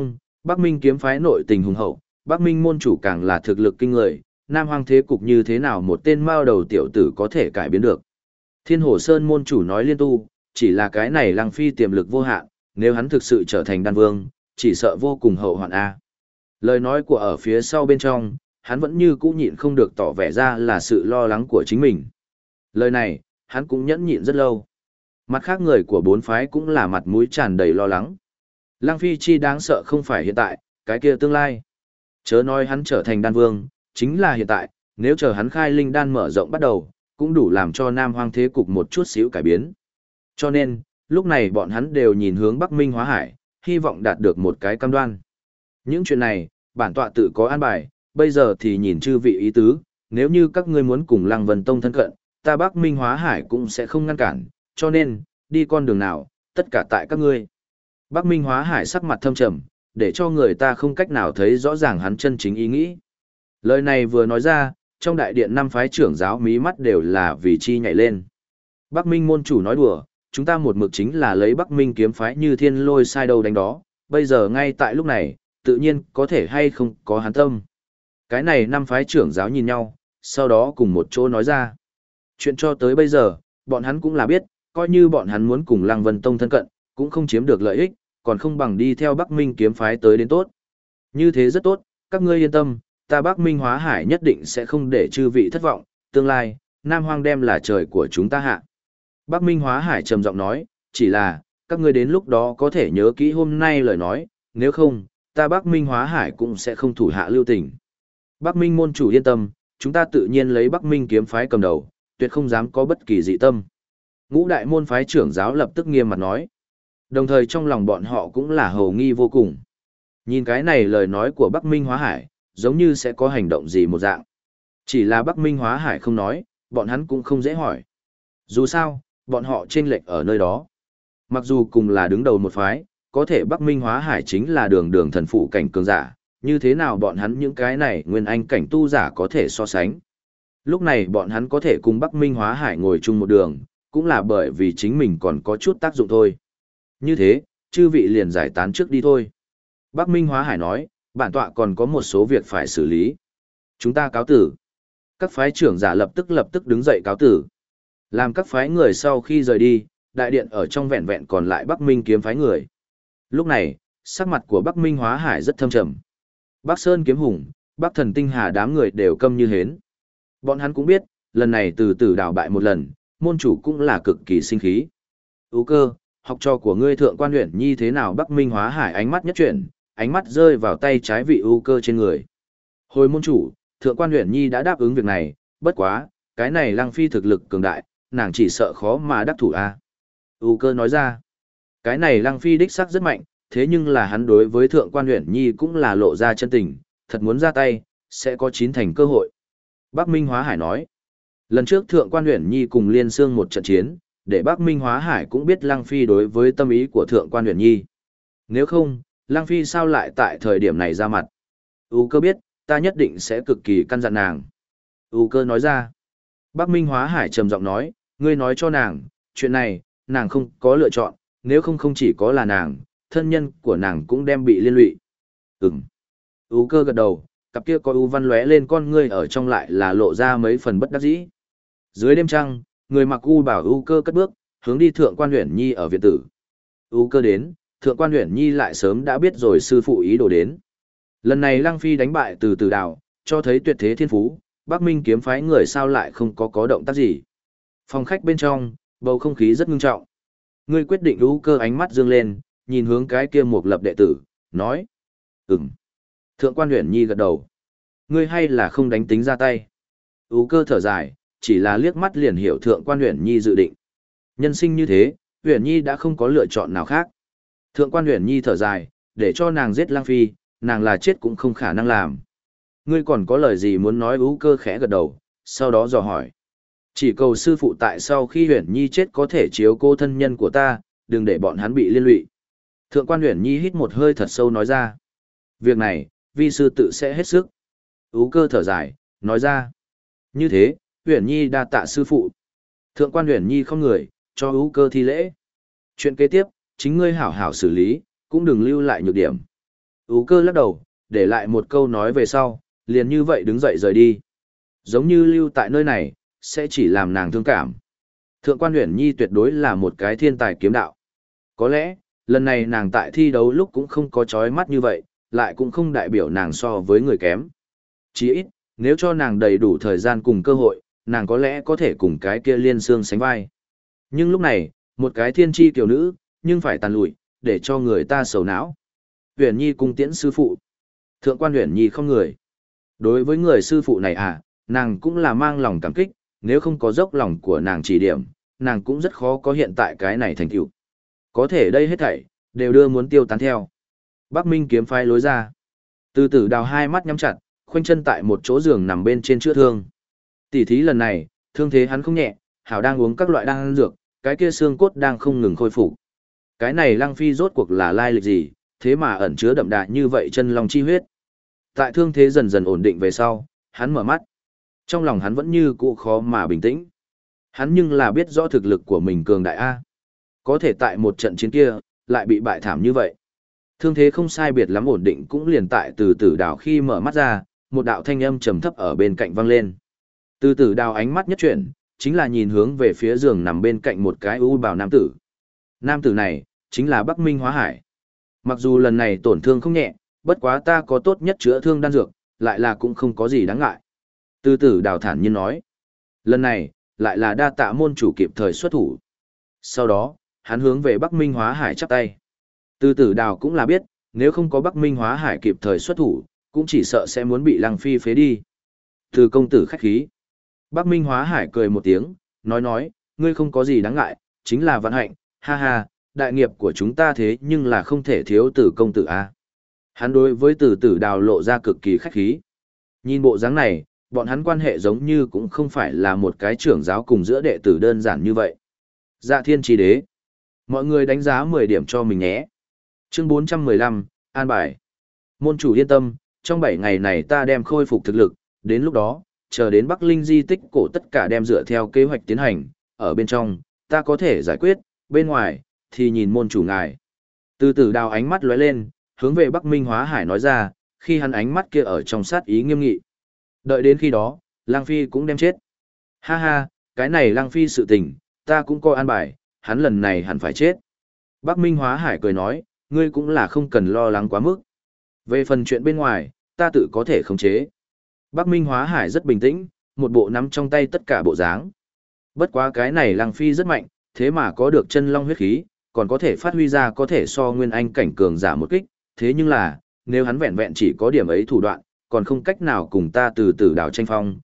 Bắc Minh kiếm phái nội tình hùng hậu, Bắc Minh môn chủ càng là thực lực kinh người, Nam Hoang thế cục như thế nào một tên mao đầu tiểu tử có thể cải biến được. Thiên Hồ Sơn môn chủ nói liên tu, chỉ là cái này Lăng Phi tiềm lực vô hạn, nếu hắn thực sự trở thành đan vương, chỉ sợ vô cùng hậu hoạn a. Lời nói của ở phía sau bên trong, hắn vẫn như cũ nhịn không được tỏ vẻ ra là sự lo lắng của chính mình. Lời này, hắn cũng nhẫn nhịn rất lâu. Mặt khác người của bốn phái cũng là mặt mũi tràn đầy lo lắng. Lăng Phi chi đáng sợ không phải hiện tại, cái kia tương lai. Chớ nói hắn trở thành đan vương, chính là hiện tại, nếu chờ hắn khai linh đan mở rộng bắt đầu, cũng đủ làm cho Nam Hoang thế cục một chút xíu cải biến. Cho nên, lúc này bọn hắn đều nhìn hướng Bắc Minh Hóa Hải, hy vọng đạt được một cái cam đoan. Những chuyện này, bản tọa tự có an bài, bây giờ thì nhìn chư vị ý tứ, nếu như các ngươi muốn cùng Lăng Vân Tông thân cận, ta Bắc Minh Hóa Hải cũng sẽ không ngăn cản, cho nên, đi con đường nào, tất cả tại các ngươi. Bắc Minh Hóa Hải sắc mặt thâm trầm, để cho người ta không cách nào thấy rõ ràng hắn chân chính ý nghĩ. Lời này vừa nói ra, trong đại điện năm phái trưởng giáo mí mắt đều là vì chi nhảy lên. Bắc Minh môn chủ nói đùa, chúng ta một mực chính là lấy Bắc Minh kiếm phái như thiên lôi sai đâu đánh đó, bây giờ ngay tại lúc này, tự nhiên có thể hay không có hắn tâm. Cái này năm phái trưởng giáo nhìn nhau, sau đó cùng một chỗ nói ra. Chuyện cho tới bây giờ, bọn hắn cũng là biết, coi như bọn hắn muốn cùng Lăng Vân Tông thân cận, cũng không chiếm được lợi ích, còn không bằng đi theo Bắc Minh kiếm phái tới đến tốt. Như thế rất tốt, các ngươi yên tâm, ta Bắc Minh Hóa Hải nhất định sẽ không để chư vị thất vọng, tương lai, Nam Hoang đem là trời của chúng ta hạ. Bắc Minh Hóa Hải trầm giọng nói, chỉ là, các ngươi đến lúc đó có thể nhớ kỹ hôm nay lời nói, nếu không, ta Bắc Minh Hóa Hải cũng sẽ không thủ hạ lưu tình. Bắc Minh môn chủ yên tâm, chúng ta tự nhiên lấy Bắc Minh kiếm phái cầm đầu, tuyệt không dám có bất kỳ dị tâm. Ngũ đại môn phái trưởng giáo lập tức nghiêm mặt nói. Đồng thời trong lòng bọn họ cũng là hầu nghi vô cùng. Nhìn cái này lời nói của Bắc Minh Hóa Hải, giống như sẽ có hành động gì một dạng. Chỉ là Bắc Minh Hóa Hải không nói, bọn hắn cũng không dễ hỏi. Dù sao, bọn họ chênh lệch ở nơi đó. Mặc dù cùng là đứng đầu một phái, có thể Bắc Minh Hóa Hải chính là đường đường thần phụ cảnh cường giả, như thế nào bọn hắn những cái này nguyên anh cảnh tu giả có thể so sánh. Lúc này bọn hắn có thể cùng Bắc Minh Hóa Hải ngồi chung một đường, cũng là bởi vì chính mình còn có chút tác dụng thôi. Như thế, chư vị liền giải tán trước đi thôi. Bắc Minh Hóa Hải nói, bản tọa còn có một số việc phải xử lý. Chúng ta cáo tử. Các phái trưởng giả lập tức đứng dậy cáo tử. Làm các phái người sau khi rời đi, đại điện ở trong vẹn vẹn còn lại Bắc Minh kiếm phái người. Lúc này, sắc mặt của Bắc Minh Hóa Hải rất thâm trầm. Bắc Sơn Kiếm Hùng, Bắc Thần Tinh Hà đám người đều câm như hến. Bọn hắn cũng biết, lần này từ từ đảo bại một lần, môn chủ cũng là cực kỳ sinh khí. Ú cơ, học trò của ngươi Thượng Quan Uyển Nhi thế nào? Bắc Minh Hóa Hải ánh mắt nhất chuyển, ánh mắt rơi vào tay trái vị ưu cơ trên người. Hồi môn chủ, Thượng Quan Uyển Nhi đã đáp ứng việc này, bất quá, cái này Lăng Phi thực lực cường đại, nàng chỉ sợ khó mà đắc thủ a. Ưu cơ nói ra, cái này Lăng Phi đích xác rất mạnh, thế nhưng là hắn đối với Thượng Quan Uyển Nhi cũng là lộ ra chân tình, thật muốn ra tay, sẽ có 9 thành cơ hội. Bắc Minh Hóa Hải nói, lần trước Thượng Quan Uyển Nhi cùng Liên Xương một trận chiến, để Bắc Minh Hóa Hải cũng biết Lăng Phi đối với tâm ý của Thượng Quan Uyển Nhi. Nếu không, Lăng Phi sao lại tại thời điểm này ra mặt? U cơ biết, ta nhất định sẽ cực kỳ căn dặn nàng. U cơ nói ra. Bắc Minh Hóa Hải trầm giọng nói, ngươi nói cho nàng, chuyện này, nàng không có lựa chọn, nếu không không chỉ có là nàng, thân nhân của nàng cũng đem bị liên lụy. Ừm. U cơ gật đầu, cặp kia có u văn lóe lên con ngươi ở trong lại là lộ ra mấy phần bất đắc dĩ. Dưới đêm trăng, người mặc u bảo u cơ cất bước, hướng đi Thượng Quan Uyển Nhi ở viện tử. U cơ đến, Thượng Quan Uyển Nhi lại sớm đã biết rồi sư phụ ý đồ đến. Lần này Lăng Phi đánh bại từ từ đảo, cho thấy tuyệt thế thiên phú, Bắc Minh kiếm phái người sao lại không có động tác gì. Phòng khách bên trong, bầu không khí rất ngưng trọng. Ngươi quyết định u cơ ánh mắt dương lên, nhìn hướng cái kia một lập đệ tử, nói. Ừm. Thượng Quan Uyển Nhi gật đầu. Ngươi hay là không đánh tính ra tay. U cơ thở dài, chỉ là liếc mắt liền hiểu Thượng Quan Uyển Nhi dự định. Nhân sinh như thế, Uyển Nhi đã không có lựa chọn nào khác. Thượng Quan Uyển Nhi thở dài, để cho nàng giết Lăng Phi, nàng là chết cũng không khả năng làm. Ngươi còn có lời gì muốn nói? U cơ khẽ gật đầu, sau đó dò hỏi. Chỉ cầu sư phụ tại sau khi Uyển Nhi chết có thể chiếu cô thân nhân của ta, đừng để bọn hắn bị liên lụy. Thượng Quan Uyển Nhi hít một hơi thật sâu nói ra. Việc này, vi sư tự sẽ hết sức. U cơ thở dài, nói ra. Như thế, Uyển Nhi đa tạ sư phụ. Thượng Quan Uyển Nhi không người, cho U cơ thi lễ. Chuyện kế tiếp, chính ngươi hảo hảo xử lý, cũng đừng lưu lại nhược điểm. Ú Cơ lắc đầu, để lại một câu nói về sau, liền như vậy đứng dậy rời đi. Giống như lưu tại nơi này, sẽ chỉ làm nàng thương cảm. Thượng quan Uyển Nhi tuyệt đối là một cái thiên tài kiếm đạo. Có lẽ, lần này nàng tại thi đấu lúc cũng không có chói mắt như vậy, lại cũng không đại biểu nàng so với người kém. Chỉ ít, nếu cho nàng đầy đủ thời gian cùng cơ hội, nàng có lẽ có thể cùng cái kia liên xương sánh vai. Nhưng lúc này, một cái thiên tri tiểu nữ, nhưng phải tàn lụi, để cho người ta sầu não. Uyển Nhi cung tiễn sư phụ. Thượng quan Uyển Nhi không người. Đối với người sư phụ này nàng cũng là mang lòng cảm kích, nếu không có dốc lòng của nàng chỉ điểm, nàng cũng rất khó có hiện tại cái này thành tựu. Có thể đây hết thảy, đều đưa muốn tiêu tán theo. Bắc Minh kiếm phái lối ra. Từ Tử Đào hai mắt nhắm chặt, khoanh chân tại một chỗ giường nằm bên trên chữa thương. Tỉ thí lần này, thương thế hắn không nhẹ, hảo đang uống các loại đan dược, cái kia xương cốt đang không ngừng khôi phục. Cái này Lăng Phi rốt cuộc là lai lịch gì, thế mà ẩn chứa đậm đà như vậy chân long chi huyết. Tại thương thế dần dần ổn định về sau, hắn mở mắt. Trong lòng hắn vẫn như cũ khó mà bình tĩnh. Hắn nhưng là biết rõ thực lực của mình cường đại A. Có thể tại một trận chiến kia, lại bị bại thảm như vậy. Thương thế không sai biệt lắm ổn định cũng liền tại Từ Tử Đào khi mở mắt ra, một đạo thanh âm trầm thấp ở bên cạnh vang lên. Từ Tử Đào ánh mắt nhất chuyển, chính là nhìn hướng về phía giường nằm bên cạnh một cái u bào nam tử. Nam tử này, chính là Bắc Minh Hóa Hải. Mặc dù lần này tổn thương không nhẹ, bất quá ta có tốt nhất chữa thương đan dược, lại là cũng không có gì đáng ngại. Từ Tử Đào thản nhiên nói. Lần này, lại là đa tạ môn chủ kịp thời xuất thủ. Sau đó, hắn hướng về Bắc Minh Hóa Hải chắp tay. Từ Tử Đào cũng là biết, nếu không có Bắc Minh Hóa Hải kịp thời xuất thủ, cũng chỉ sợ sẽ muốn bị Lăng Phi phế đi. Từ công tử khách khí. Bắc Minh Hóa Hải cười một tiếng, nói, ngươi không có gì đáng ngại, chính là vận hạnh, ha ha, đại nghiệp của chúng ta thế nhưng là không thể thiếu Từ công tử a. Hắn đối với Từ Tử Đào lộ ra cực kỳ khách khí. Nhìn bộ dáng này, bọn hắn quan hệ giống như cũng không phải là một cái trưởng giáo cùng giữa đệ tử đơn giản như vậy. Dạ Thiên Chi Đế. Mọi người đánh giá 10 điểm cho mình nhé. Chương 415, An bài. Môn chủ yên tâm, trong 7 ngày này ta đem khôi phục thực lực, đến lúc đó, chờ đến Bắc Linh di tích cổ tất cả đem dựa theo kế hoạch tiến hành, ở bên trong, ta có thể giải quyết, bên ngoài, thì nhìn môn chủ ngài. Từ Tử Đào ánh mắt lóe lên, hướng về Bắc Minh Hóa Hải nói ra, khi hắn ánh mắt kia ở trong sát ý nghiêm nghị. Đợi đến khi đó, Lăng Phi cũng đem chết. Ha ha, cái này Lăng Phi sự tình, ta cũng coi an bài, hắn lần này hẳn phải chết. Bắc Minh Hóa Hải cười nói, ngươi cũng là không cần lo lắng quá mức. Về phần chuyện bên ngoài, ta tự có thể khống chế. Bắc Minh Hóa Hải rất bình tĩnh, một bộ nắm trong tay tất cả bộ dáng. Bất quá cái này Lăng Phi rất mạnh, thế mà có được chân long huyết khí, còn có thể phát huy ra có thể so nguyên anh cảnh cường giả một kích, thế nhưng là, nếu hắn vẹn vẹn chỉ có điểm ấy thủ đoạn, còn không cách nào cùng ta Từ Tử Đào tranh phong,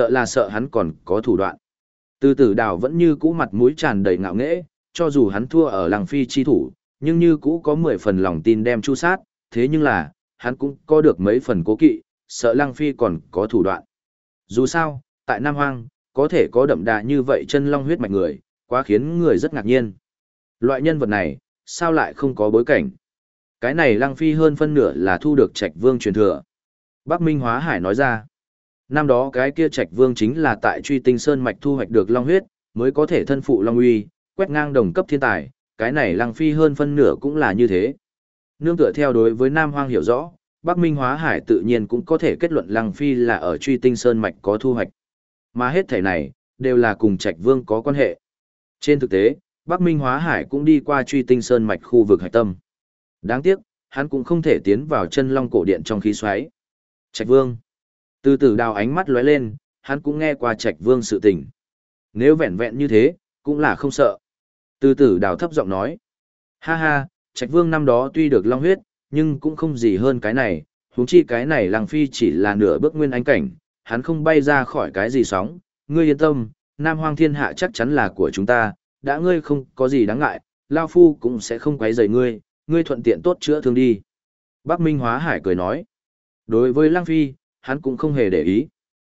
sợ hắn còn có thủ đoạn. Từ Tử Đào vẫn như cũ mặt mũi tràn đầy ngạo nghễ, cho dù hắn thua ở Lăng Phi chi thủ, nhưng như cũ có 10 phần lòng tin đem chu sát, thế nhưng là, hắn cũng có được mấy phần cố kỵ, sợ Lăng Phi còn có thủ đoạn. Dù sao, tại Nam Hoang, có thể có đậm đà như vậy chân long huyết mạch người, quá khiến người rất ngạc nhiên. Loại nhân vật này, sao lại không có bối cảnh? Cái này Lăng Phi hơn phân nửa là thu được Trạch Vương truyền thừa. Bắc Minh Hóa Hải nói ra, năm đó cái kia Trạch Vương chính là tại Truy Tinh Sơn mạch thu hoạch được long huyết, mới có thể thân phụ long uy, quét ngang đồng cấp thiên tài, cái này Lăng Phi hơn phân nửa cũng là như thế. Nương tựa theo đối với Nam Hoang hiểu rõ, Bắc Minh Hóa Hải tự nhiên cũng có thể kết luận Lăng Phi là ở Truy Tinh Sơn mạch có thu hoạch. Mà hết thảy này, đều là cùng Trạch Vương có quan hệ. Trên thực tế, Bắc Minh Hóa Hải cũng đi qua Truy Tinh Sơn mạch khu vực hạch tâm. Đáng tiếc, hắn cũng không thể tiến vào chân long cổ điện trong khí xoáy. Trạch Vương. Từ Tử Đào ánh mắt lóe lên, hắn cũng nghe qua Trạch Vương sự tình. Nếu vẹn vẹn như thế, cũng là không sợ. Từ Tử Đào thấp giọng nói. Ha ha, Trạch Vương năm đó tuy được long huyết, nhưng cũng không gì hơn cái này, huống chi cái này Lăng Phi chỉ là nửa bước nguyên anh cảnh, hắn không bay ra khỏi cái gì sóng. Ngươi yên tâm, Nam Hoang thiên hạ chắc chắn là của chúng ta, đã ngươi không có gì đáng ngại, Lao Phu cũng sẽ không quấy rầy ngươi, ngươi thuận tiện tốt chữa thương đi. Bắc Minh Hóa Hải cười nói. Đối với Lăng Phi, hắn cũng không hề để ý.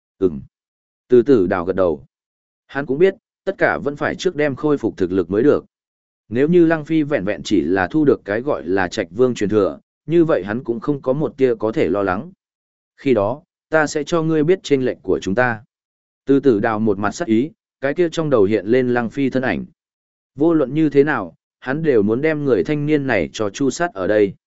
Từ Tử Đào gật đầu. Hắn cũng biết, tất cả vẫn phải trước đem khôi phục thực lực mới được. Nếu như Lăng Phi vẹn vẹn chỉ là thu được cái gọi là Trạch Vương truyền thừa, như vậy hắn cũng không có một tia có thể lo lắng. Khi đó, ta sẽ cho ngươi biết chênh lệch của chúng ta. Từ Tử Đào một mặt sắc ý, cái kia trong đầu hiện lên Lăng Phi thân ảnh. Vô luận như thế nào, hắn đều muốn đem người thanh niên này cho chu sát ở đây.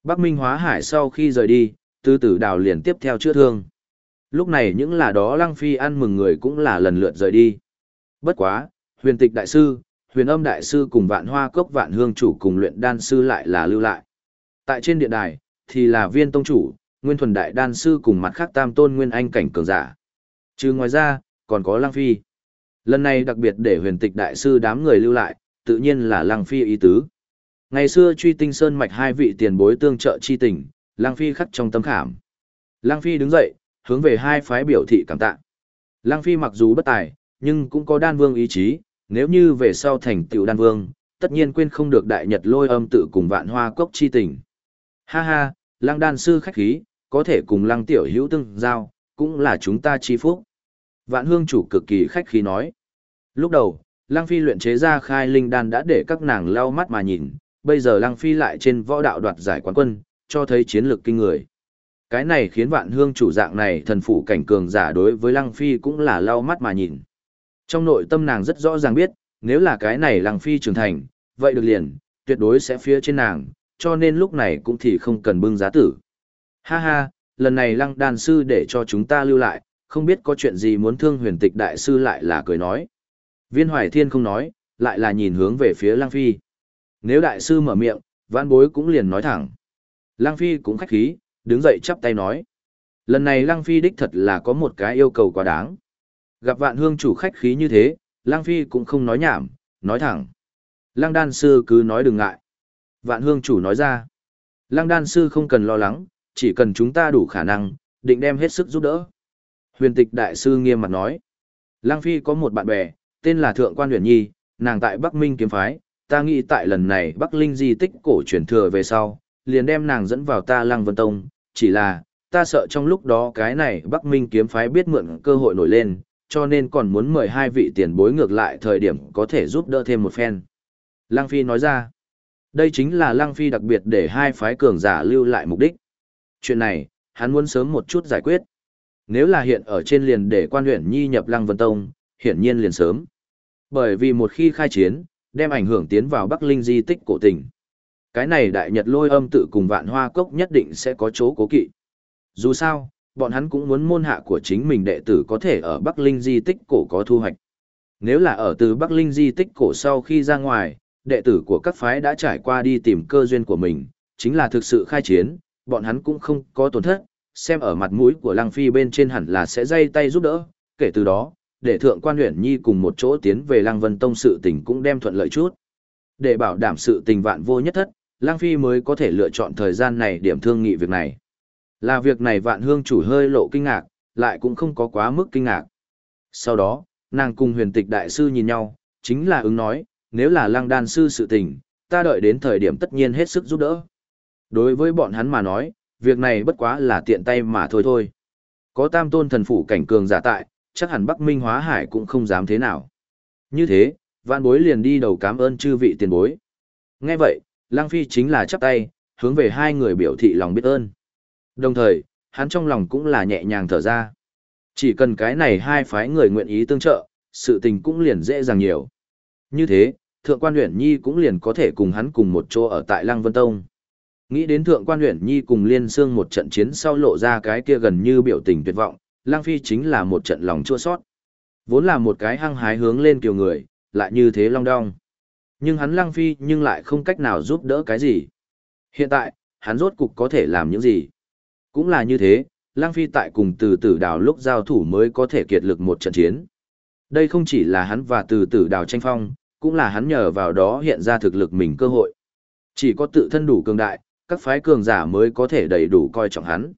Bắc Minh Hóa Hải sau khi rời đi, Từ Tử Đào liền tiếp theo chữa thương. Lúc này những là đó Lăng Phi ăn mừng người cũng là lần lượt rời đi. Bất quá, Huyền Tịch Đại Sư, Huyền Âm Đại Sư cùng Vạn Hoa Cốc Vạn Hương Chủ cùng Luyện Đan Sư lại là lưu lại. Tại trên điện đài, thì là Viên Tông Chủ, Nguyên Thuần Đại Đan Sư cùng mặt khác tam tôn Nguyên Anh cảnh cường giả. Trừ ngoài ra, còn có Lăng Phi. Lần này đặc biệt để Huyền Tịch Đại Sư đám người lưu lại, tự nhiên là Lăng Phi ý tứ. Ngày xưa Truy Tinh Sơn mạch hai vị tiền bối tương trợ chi tình, Lăng Phi khắc trong tâm khảm. Lăng Phi đứng dậy, hướng về hai phái biểu thị cảm tạ. Lăng Phi mặc dù bất tài, nhưng cũng có đan vương ý chí, nếu như về sau thành tựu đan vương, tất nhiên quên không được đại nhật lôi âm tự cùng vạn hoa cốc chi tình. Ha ha, Lăng đan sư khách khí, có thể cùng Lăng tiểu hữu tương giao, cũng là chúng ta chi phúc. Vạn hương chủ cực kỳ khách khí nói. Lúc đầu, Lăng Phi luyện chế ra khai linh đan đã để các nàng lau mắt mà nhìn, bây giờ Lăng Phi lại trên võ đạo đoạt giải quán quân, cho thấy chiến lược kinh người. Cái này khiến Vạn hương chủ dạng này thần phụ cảnh cường giả đối với Lăng Phi cũng là lau mắt mà nhìn. Trong nội tâm nàng rất rõ ràng biết, nếu là cái này Lăng Phi trưởng thành, vậy được liền, tuyệt đối sẽ phía trên nàng, cho nên lúc này cũng thì không cần bưng giá tử. Ha ha, lần này Lăng đan sư để cho chúng ta lưu lại, không biết có chuyện gì muốn thương Huyền Tịch Đại Sư lại là cười nói. Viên Hoài Thiên không nói, lại là nhìn hướng về phía Lăng Phi. Nếu Đại Sư mở miệng, vãn bối cũng liền nói thẳng. Lăng Phi cũng khách khí, đứng dậy chắp tay nói. Lần này Lăng Phi đích thật là có một cái yêu cầu quá đáng. Gặp Vạn hương chủ khách khí như thế, Lăng Phi cũng không nói nhảm, nói thẳng. Lăng đan sư cứ nói đừng ngại. Vạn hương chủ nói ra. Lăng đan sư không cần lo lắng, chỉ cần chúng ta đủ khả năng, định đem hết sức giúp đỡ. Huyền Tịch Đại Sư nghiêm mặt nói. Lăng Phi có một bạn bè, tên là Thượng Quan Huyền Nhi, nàng tại Bắc Minh kiếm phái, ta nghĩ tại lần này Bắc Linh di tích cổ truyền thừa về sau, liền đem nàng dẫn vào ta Lăng Vân Tông, chỉ là, ta sợ trong lúc đó cái này Bắc Minh kiếm phái biết mượn cơ hội nổi lên, cho nên còn muốn mời hai vị tiền bối ngược lại thời điểm có thể giúp đỡ thêm một phen. Lăng Phi nói ra, đây chính là Lăng Phi đặc biệt để hai phái cường giả lưu lại mục đích. Chuyện này, hắn muốn sớm một chút giải quyết. Nếu là hiện ở trên liền để Quan Huyền Nhi nhập Lăng Vân Tông, hiển nhiên liền sớm. Bởi vì một khi khai chiến, đem ảnh hưởng tiến vào Bắc Linh di tích cổ tình. Cái này đại nhật lôi âm tự cùng vạn hoa cốc nhất định sẽ có chỗ cố kỵ. Dù sao, bọn hắn cũng muốn môn hạ của chính mình đệ tử có thể ở Bắc Linh di tích cổ có thu hoạch. Nếu là ở từ Bắc Linh di tích cổ sau khi ra ngoài, đệ tử của các phái đã trải qua đi tìm cơ duyên của mình, chính là thực sự khai chiến, bọn hắn cũng không có tổn thất, xem ở mặt mũi của Lăng Phi bên trên hẳn là sẽ dây tay giúp đỡ, kể từ đó, để Thượng Quan Huyền Nhi cùng một chỗ tiến về Lăng Vân Tông sự tình cũng đem thuận lợi chút. Để bảo đảm sự tình vạn vô nhất thất, Lăng Phi mới có thể lựa chọn thời gian này điểm thương nghị việc này. Là việc này Vạn hương chủ hơi lộ kinh ngạc, lại cũng không có quá mức kinh ngạc. Sau đó, nàng cùng Huyền Tịch Đại Sư nhìn nhau, chính là ứng nói, nếu là Lăng đan sư sự tình, ta đợi đến thời điểm tất nhiên hết sức giúp đỡ. Đối với bọn hắn mà nói, việc này bất quá là tiện tay mà thôi thôi. Có tam tôn thần phủ cảnh cường giả tại, chắc hẳn Bắc Minh Hóa Hải cũng không dám thế nào. Như thế, vạn bối liền đi đầu cảm ơn chư vị tiền bối. Nghe vậy, Lăng Phi chính là chắp tay, hướng về hai người biểu thị lòng biết ơn. Đồng thời, hắn trong lòng cũng là nhẹ nhàng thở ra. Chỉ cần cái này hai phái người nguyện ý tương trợ, sự tình cũng liền dễ dàng nhiều. Như thế, Thượng Quan Huyền Nhi cũng liền có thể cùng hắn cùng một chỗ ở tại Lăng Vân Tông. Nghĩ đến Thượng Quan Huyền Nhi cùng Liên Xương một trận chiến sau lộ ra cái kia gần như biểu tình tuyệt vọng, Lăng Phi chính là một trận lòng chua sót. Vốn là một cái hăng hái hướng lên kiều người, lại như thế long đong. Nhưng hắn Lăng Phi nhưng lại không cách nào giúp đỡ cái gì. Hiện tại, hắn rốt cục có thể làm những gì. Cũng là như thế, Lăng Phi tại cùng Từ Tử Đào lúc giao thủ mới có thể kiệt lực một trận chiến. Đây không chỉ là hắn và Từ Tử Đào tranh phong, cũng là hắn nhờ vào đó hiện ra thực lực mình cơ hội. Chỉ có tự thân đủ cường đại, các phái cường giả mới có thể đầy đủ coi trọng hắn.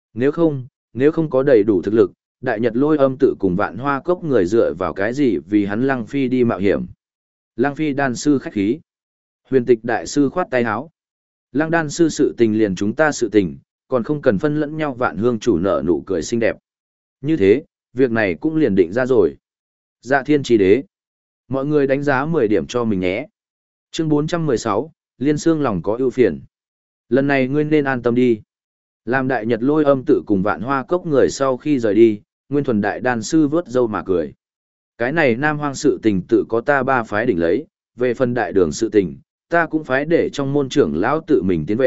Nếu không có đầy đủ thực lực, Đại Nhật Lôi Âm tự cùng Vạn Hoa Cốc người dựa vào cái gì vì hắn Lăng Phi đi mạo hiểm. Lăng Phi đan sư khách khí. Huyền Tịch Đại Sư khoát tay áo. Lăng đan sư sự tình liền chúng ta sự tình, còn không cần phân lẫn nhau. Vạn hương chủ nở nụ cười xinh đẹp. Như thế, việc này cũng liền định ra rồi. Dạ thiên trì đế. Mọi người đánh giá 10 điểm cho mình nhé. Chương 416, Liên Xương lòng có ưu phiền. Lần này ngươi nên an tâm đi. Làm Đại Nhật Lôi Âm tự cùng Vạn Hoa Cốc người sau khi rời đi, Nguyên Thuần Đại Đan sư vớt râu mà cười. Cái này Nam Hoang sự tình tự có ta ba phái đỉnh lấy, về phần đại đường sự tình, ta cũng phái để trong môn trưởng lão tự mình tiến về,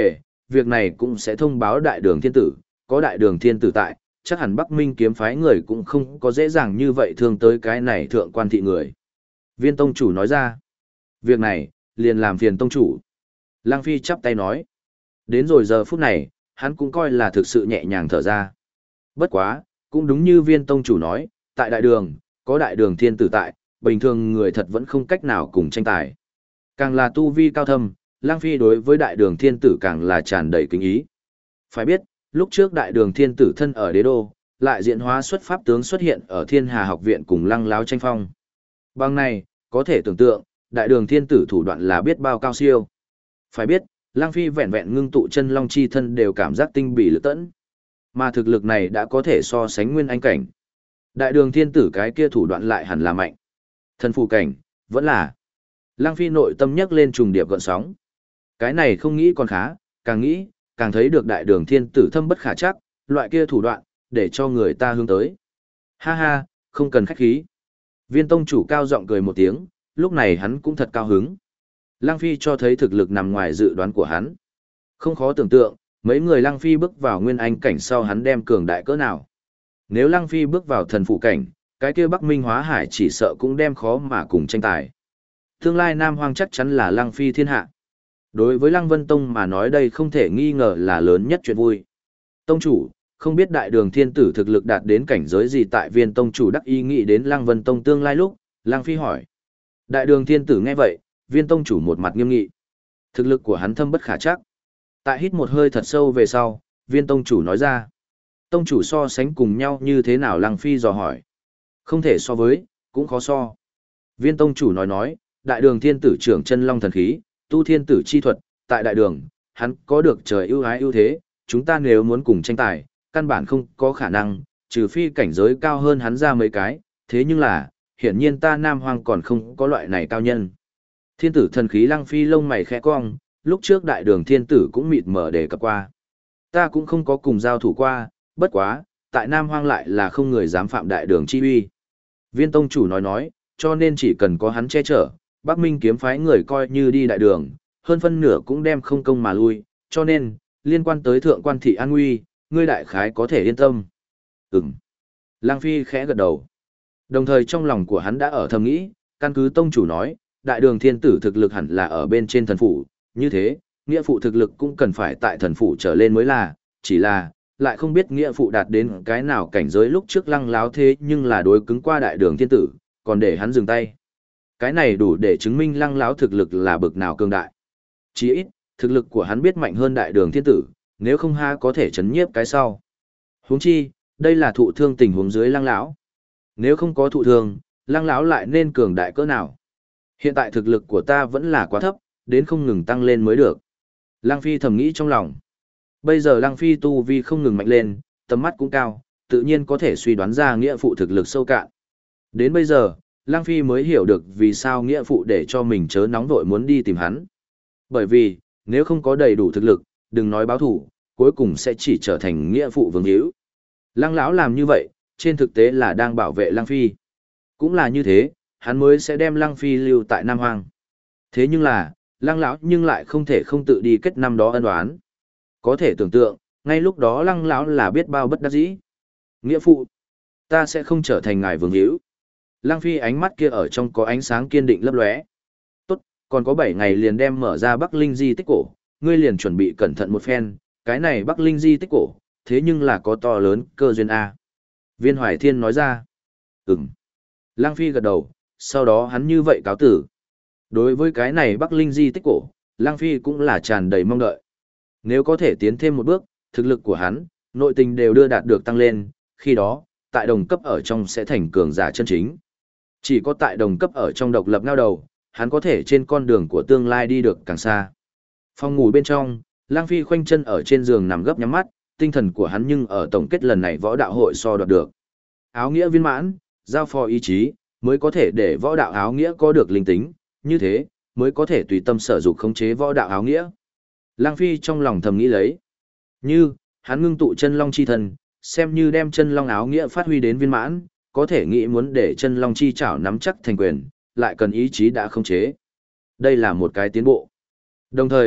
việc này cũng sẽ thông báo đại đường thiên tử, có đại đường thiên tử tại, chắc hẳn Bắc Minh kiếm phái người cũng không có dễ dàng như vậy thương tới cái này thượng quan thị người. Viên tông chủ nói ra, việc này, liền làm phiền tông chủ. Lăng Phi chắp tay nói, đến rồi giờ phút này, hắn cũng coi là thực sự nhẹ nhàng thở ra. Bất quá, cũng đúng như viên tông chủ nói, tại đại đường, có đại đường thiên tử tại, bình thường người thật vẫn không cách nào cùng tranh tài. Càng là tu vi cao thâm, Lăng Phi đối với đại đường thiên tử càng là tràn đầy kính ý. Phải biết, lúc trước đại đường thiên tử thân ở đế đô, lại diễn hóa xuất pháp tướng xuất hiện ở Thiên Hà học viện cùng Lăng Láo tranh phong. Bằng này, có thể tưởng tượng, đại đường thiên tử thủ đoạn là biết bao cao siêu. Phải biết, Lăng Phi vẹn vẹn ngưng tụ chân long chi thân đều cảm giác tinh bỉ lực tẫn. Mà thực lực này đã có thể so sánh nguyên anh cảnh. Đại đường thiên tử cái kia thủ đoạn lại hẳn là mạnh. Thần phù cảnh, vẫn là. Lăng Phi nội tâm nhấc lên trùng điệp gợn sóng. Cái này không nghĩ còn khá, càng nghĩ, càng thấy được đại đường thiên tử thâm bất khả chắc, loại kia thủ đoạn, để cho người ta hướng tới. Ha ha, không cần khách khí. Viên tông chủ cao giọng cười một tiếng, lúc này hắn cũng thật cao hứng. Lăng Phi cho thấy thực lực nằm ngoài dự đoán của hắn. Không khó tưởng tượng, mấy người Lăng Phi bước vào nguyên anh cảnh sau hắn đem cường đại cỡ nào. Nếu Lăng Phi bước vào thần phụ cảnh, cái kia Bắc Minh Hóa Hải chỉ sợ cũng đem khó mà cùng tranh tài. Tương lai Nam Hoang chắc chắn là Lăng Phi thiên hạ. Đối với Lăng Vân Tông mà nói đây không thể nghi ngờ là lớn nhất chuyện vui. Tông chủ, không biết đại đường thiên tử thực lực đạt đến cảnh giới gì tại viên tông chủ đắc ý nghĩ đến Lăng Vân Tông tương lai lúc, Lăng Phi hỏi. Đại đường thiên tử nghe vậy, viên tông chủ một mặt nghiêm nghị. Thực lực của hắn thâm bất khả chắc. Tại hít một hơi thật sâu về sau, viên tông chủ nói ra. Tông chủ so sánh cùng nhau như thế nào Lăng Phi dò hỏi. Không thể so với, cũng khó so. Viên tông chủ nói, đại đường thiên tử trưởng chân long thần khí, tu thiên tử chi thuật, tại đại đường, hắn có được trời ưu ái ưu thế, chúng ta nếu muốn cùng tranh tài, căn bản không có khả năng, trừ phi cảnh giới cao hơn hắn ra mấy cái, thế nhưng là, hiển nhiên ta Nam Hoang còn không có loại này cao nhân. Thiên tử thần khí Lăng Phi lông mày khẽ cong, lúc trước đại đường thiên tử cũng mịt mở đề cập qua. Ta cũng không có cùng giao thủ qua, bất quá, tại Nam Hoang lại là không người dám phạm đại đường chi uy. Viên tông chủ nói, cho nên chỉ cần có hắn che chở, Bắc Minh kiếm phái người coi như đi đại đường, hơn phân nửa cũng đem không công mà lui, cho nên, liên quan tới thượng quan thị an nguy, ngươi đại khái có thể yên tâm. Ừm. Lăng Phi khẽ gật đầu. Đồng thời trong lòng của hắn đã ở thầm nghĩ, căn cứ tông chủ nói, đại đường thiên tử thực lực hẳn là ở bên trên thần phủ, như thế, nghĩa phụ thực lực cũng cần phải tại thần phủ trở lên mới là, chỉ là, lại không biết nghĩa phụ đạt đến cái nào cảnh giới lúc trước Lăng Láo thế nhưng là đối cứng qua đại đường thiên tử, còn để hắn dừng tay. Cái này đủ để chứng minh Lăng Láo thực lực là bực nào cường đại. Chỉ ít, thực lực của hắn biết mạnh hơn đại đường thiên tử, nếu không ha có thể chấn nhiếp cái sau. Huống chi, đây là thụ thương tình huống dưới Lăng Láo. Nếu không có thụ thương, Lăng Láo lại nên cường đại cỡ nào? Hiện tại thực lực của ta vẫn là quá thấp, đến không ngừng tăng lên mới được. Lăng Phi thầm nghĩ trong lòng. Bây giờ Lăng Phi tu vi không ngừng mạnh lên, tầm mắt cũng cao, tự nhiên có thể suy đoán ra nghĩa phụ thực lực sâu cạn. Đến bây giờ, Lăng Phi mới hiểu được vì sao nghĩa phụ để cho mình chớ nóng vội muốn đi tìm hắn. Bởi vì, nếu không có đầy đủ thực lực, đừng nói báo thủ, cuối cùng sẽ chỉ trở thành nghĩa phụ vương hữu. Lăng Lão làm như vậy, trên thực tế là đang bảo vệ Lăng Phi. Cũng là như thế, hắn mới sẽ đem Lăng Phi lưu tại Nam Hoang. Thế nhưng là, Lăng Lão nhưng lại không thể không tự đi kết năm đó ân oán. Có thể tưởng tượng, ngay lúc đó Lăng Lão là biết bao bất đắc dĩ. Nghĩa phụ, ta sẽ không trở thành ngài vương hữu. Lăng Phi ánh mắt kia ở trong có ánh sáng kiên định lấp lóe. Tốt, còn có 7 ngày liền đem mở ra Bắc Linh di tích cổ, ngươi liền chuẩn bị cẩn thận một phen, cái này Bắc Linh di tích cổ, thế nhưng là có to lớn cơ duyên A. Viên Hoài Thiên nói ra. Ừm. Lăng Phi gật đầu, sau đó hắn như vậy cáo tử. Đối với cái này Bắc Linh di tích cổ, Lăng Phi cũng là tràn đầy mong đợi. Nếu có thể tiến thêm một bước, thực lực của hắn, nội tình đều đưa đạt được tăng lên, khi đó, tại đồng cấp ở trong sẽ thành cường giả chân chính. Chỉ có tại đồng cấp ở trong độc lập ngao đầu, hắn có thể trên con đường của tương lai đi được càng xa. Phòng ngủ bên trong, Lăng Phi khoanh chân ở trên giường nằm gấp nhắm mắt, tinh thần của hắn nhưng ở tổng kết lần này võ đạo hội so đoạt được. Áo nghĩa viên mãn, giao phó ý chí, mới có thể để võ đạo áo nghĩa có được linh tính, như thế, mới có thể tùy tâm sở dục khống chế võ đạo áo nghĩa. Lăng Phi trong lòng thầm nghĩ lấy. Như, hắn ngưng tụ chân long chi thần, xem như đem chân long áo nghĩa phát huy đến viên mãn, có thể nghĩ muốn để chân long chi chảo nắm chắc thành quyền, lại cần ý chí đã khống chế. Đây là một cái tiến bộ. Đồng thời,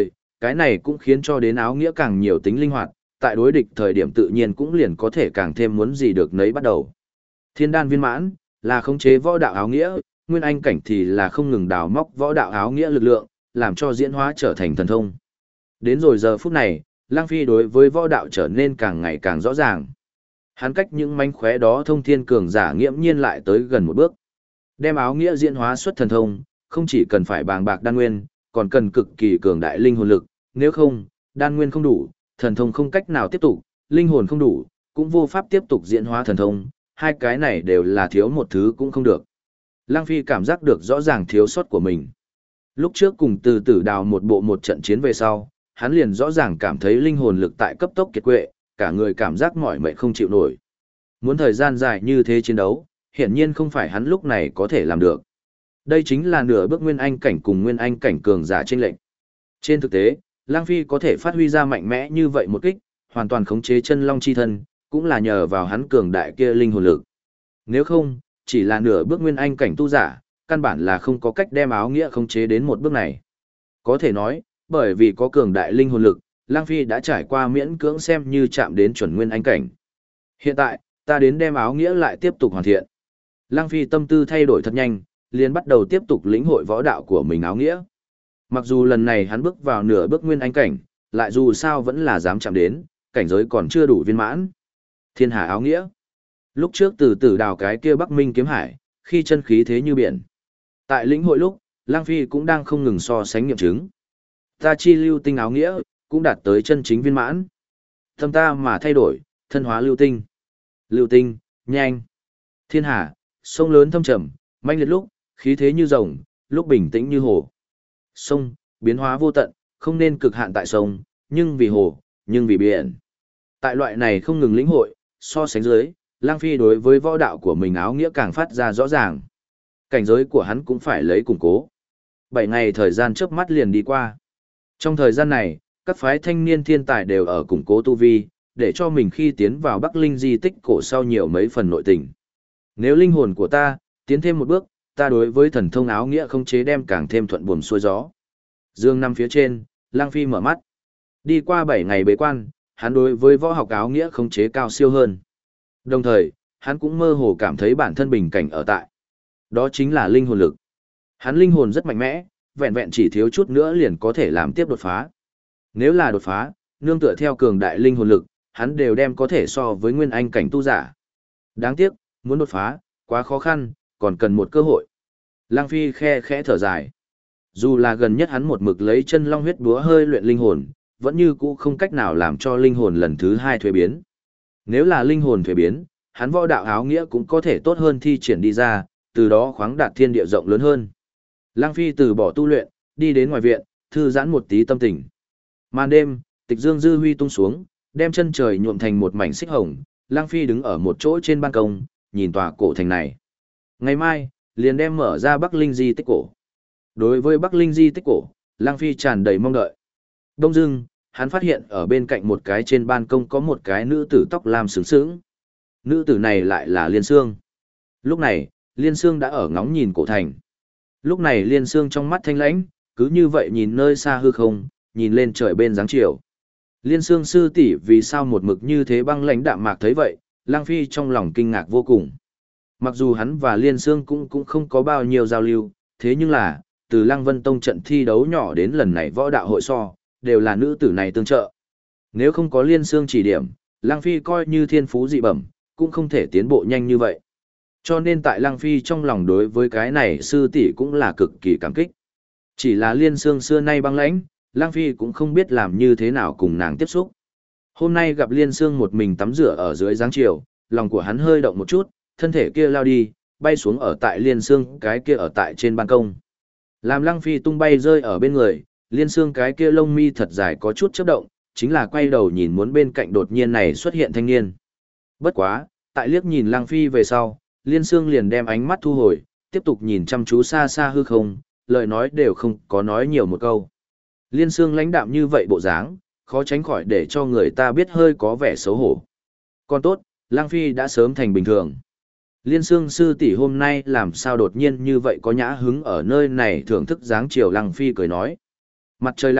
Cái này cũng khiến cho đến áo nghĩa càng nhiều tính linh hoạt, tại đối địch thời điểm tự nhiên cũng liền có thể càng thêm muốn gì được nấy bắt đầu. Thiên đan viên mãn, là khống chế võ đạo áo nghĩa, nguyên anh cảnh thì là không ngừng đào móc võ đạo áo nghĩa lực lượng, làm cho diễn hóa trở thành thần thông. Đến rồi giờ phút này, Lang Phi đối với võ đạo trở nên càng ngày càng rõ ràng. Hắn cách những mánh khóe đó thông thiên cường giả nghiễm nhiên lại tới gần một bước. Đem áo nghĩa diễn hóa xuất thần thông, không chỉ cần phải bàng bạc đan nguyên, còn cần cực kỳ cường đại linh hồn lực, nếu không, đan nguyên không đủ, thần thông không cách nào tiếp tục, linh hồn không đủ, cũng vô pháp tiếp tục diễn hóa thần thông, hai cái này đều là thiếu một thứ cũng không được. Lang Phi cảm giác được rõ ràng thiếu sót của mình. Lúc trước cùng Từ Tử Đào một bộ một trận chiến về sau, hắn liền rõ ràng cảm thấy linh hồn lực tại cấp tốc kiệt quệ, cả người cảm giác mỏi mệt không chịu nổi. Muốn thời gian dài như thế chiến đấu, hiển nhiên không phải hắn lúc này có thể làm được. Đây chính là nửa bước nguyên anh cảnh cùng nguyên anh cảnh cường giả chênh lệnh. Trên thực tế, Lang Phi có thể phát huy ra mạnh mẽ như vậy một kích, hoàn toàn khống chế chân long chi thân, cũng là nhờ vào hắn cường đại kia linh hồn lực. Nếu không, chỉ là nửa bước nguyên anh cảnh tu giả, căn bản là không có cách đem áo nghĩa khống chế đến một bước này. Có thể nói, bởi vì có cường đại linh hồn lực, Lang Phi đã trải qua miễn cưỡng xem như chạm đến chuẩn nguyên anh cảnh. Hiện tại, ta đến đem áo nghĩa lại tiếp tục hoàn thiện. Lang Phi tâm tư thay đổi thật nhanh, liền bắt đầu tiếp tục lĩnh hội võ đạo của mình áo nghĩa. Mặc dù lần này hắn bước vào nửa bước nguyên anh cảnh, lại dù sao vẫn là dám chạm đến, cảnh giới còn chưa đủ viên mãn. Thiên hà áo nghĩa. Lúc trước Từ Tử Đào cái kia Bắc Minh kiếm hải, khi chân khí thế như biển. Tại lĩnh hội lúc, Lang Phi cũng đang không ngừng so sánh nghiệm chứng. Ta chi lưu tinh áo nghĩa, cũng đạt tới chân chính viên mãn. Tâm ta mà thay đổi, thân hóa lưu tinh. Lưu tinh, nhanh. Thiên hà, sông lớn thâm trầm, manh liệt lúc, khí thế như rồng, lúc bình tĩnh như hồ. Sông, biến hóa vô tận, không nên cực hạn tại sông, nhưng vì hồ, nhưng vì biển. Tại loại này không ngừng lĩnh hội, so sánh dưới, Lang Phi đối với võ đạo của mình áo nghĩa càng phát ra rõ ràng. Cảnh giới của hắn cũng phải lấy củng cố. 7 ngày thời gian chớp mắt liền đi qua. Trong thời gian này, các phái thanh niên thiên tài đều ở củng cố tu vi, để cho mình khi tiến vào Bắc Linh di tích cổ sau nhiều mấy phần nội tình. Nếu linh hồn của ta tiến thêm một bước, ta đối với thần thông áo nghĩa không chế đem càng thêm thuận buồm xuôi gió. Dương nằm phía trên, Lang Phi mở mắt. Đi qua 7 ngày bế quan, hắn đối với võ học áo nghĩa không chế cao siêu hơn. Đồng thời, hắn cũng mơ hồ cảm thấy bản thân bình cảnh ở tại. Đó chính là linh hồn lực. Hắn linh hồn rất mạnh mẽ, vẹn vẹn chỉ thiếu chút nữa liền có thể làm tiếp đột phá. Nếu là đột phá, nương tựa theo cường đại linh hồn lực, hắn đều đem có thể so với nguyên anh cảnh tu giả. Đáng tiếc, muốn đột phá, quá khó khăn, còn cần một cơ hội. Lang Phi khe khẽ thở dài. Dù là gần nhất hắn một mực lấy chân long huyết búa hơi luyện linh hồn, vẫn như cũ không cách nào làm cho linh hồn lần thứ 2 thuế biến. Nếu là linh hồn thuế biến, hắn võ đạo áo nghĩa cũng có thể tốt hơn thi triển đi ra, từ đó khoáng đạt thiên địa rộng lớn hơn. Lang Phi từ bỏ tu luyện, đi đến ngoài viện, thư giãn một tí tâm tình. Màn đêm, tịch dương dư huy tung xuống, đem chân trời nhuộm thành một mảnh xích hồng. Lang Phi đứng ở một chỗ trên ban công, nhìn tòa cổ thành này. Ngày mai, liền đem mở ra Bắc Linh di tích cổ. Đối với Bắc Linh di tích cổ, Lang Phi tràn đầy mong đợi. Đông dưng, hắn phát hiện ở bên cạnh một cái trên ban công có một cái nữ tử tóc lam sướng sướng. Nữ tử này lại là Liên Sương. Lúc này, Liên Sương đã ở ngóng nhìn cổ thành. Lúc này Liên Sương trong mắt thanh lãnh, cứ như vậy nhìn nơi xa hư không, nhìn lên trời bên dáng chiều. Liên Sương sư tỷ vì sao một mực như thế băng lãnh đạm mạc thấy vậy, Lang Phi trong lòng kinh ngạc vô cùng. Mặc dù hắn và Liên Sương cũng không có bao nhiêu giao lưu, thế nhưng là, từ Lăng Vân Tông trận thi đấu nhỏ đến lần này võ đạo hội so, đều là nữ tử này tương trợ. Nếu không có Liên Sương chỉ điểm, Lang Phi coi như thiên phú dị bẩm, cũng không thể tiến bộ nhanh như vậy. Cho nên tại Lang Phi trong lòng đối với cái này sư tỷ cũng là cực kỳ cảm kích. Chỉ là Liên Sương xưa nay băng lãnh, Lang Phi cũng không biết làm như thế nào cùng nàng tiếp xúc. Hôm nay gặp Liên Sương một mình tắm rửa ở dưới dáng chiều, lòng của hắn hơi động một chút, thân thể kia lao đi, bay xuống ở tại Liên Sương cái kia ở tại trên ban công. Làm Lang Phi tung bay rơi ở bên người, Liên Sương cái kia lông mi thật dài có chút chớp động, chính là quay đầu nhìn muốn bên cạnh đột nhiên này xuất hiện thanh niên. Bất quá, tại liếc nhìn Lang Phi về sau, Liên Sương liền đem ánh mắt thu hồi, tiếp tục nhìn chăm chú xa xa hư không, lời nói đều không có nói nhiều một câu. Liên Sương lãnh đạm như vậy bộ dáng, khó tránh khỏi để cho người ta biết hơi có vẻ xấu hổ. Còn tốt, Lang Phi đã sớm thành bình thường. Liên Sương sư tỷ hôm nay làm sao đột nhiên như vậy có nhã hứng ở nơi này thưởng thức dáng chiều. Lang Phi cười nói. Mặt trời lặn,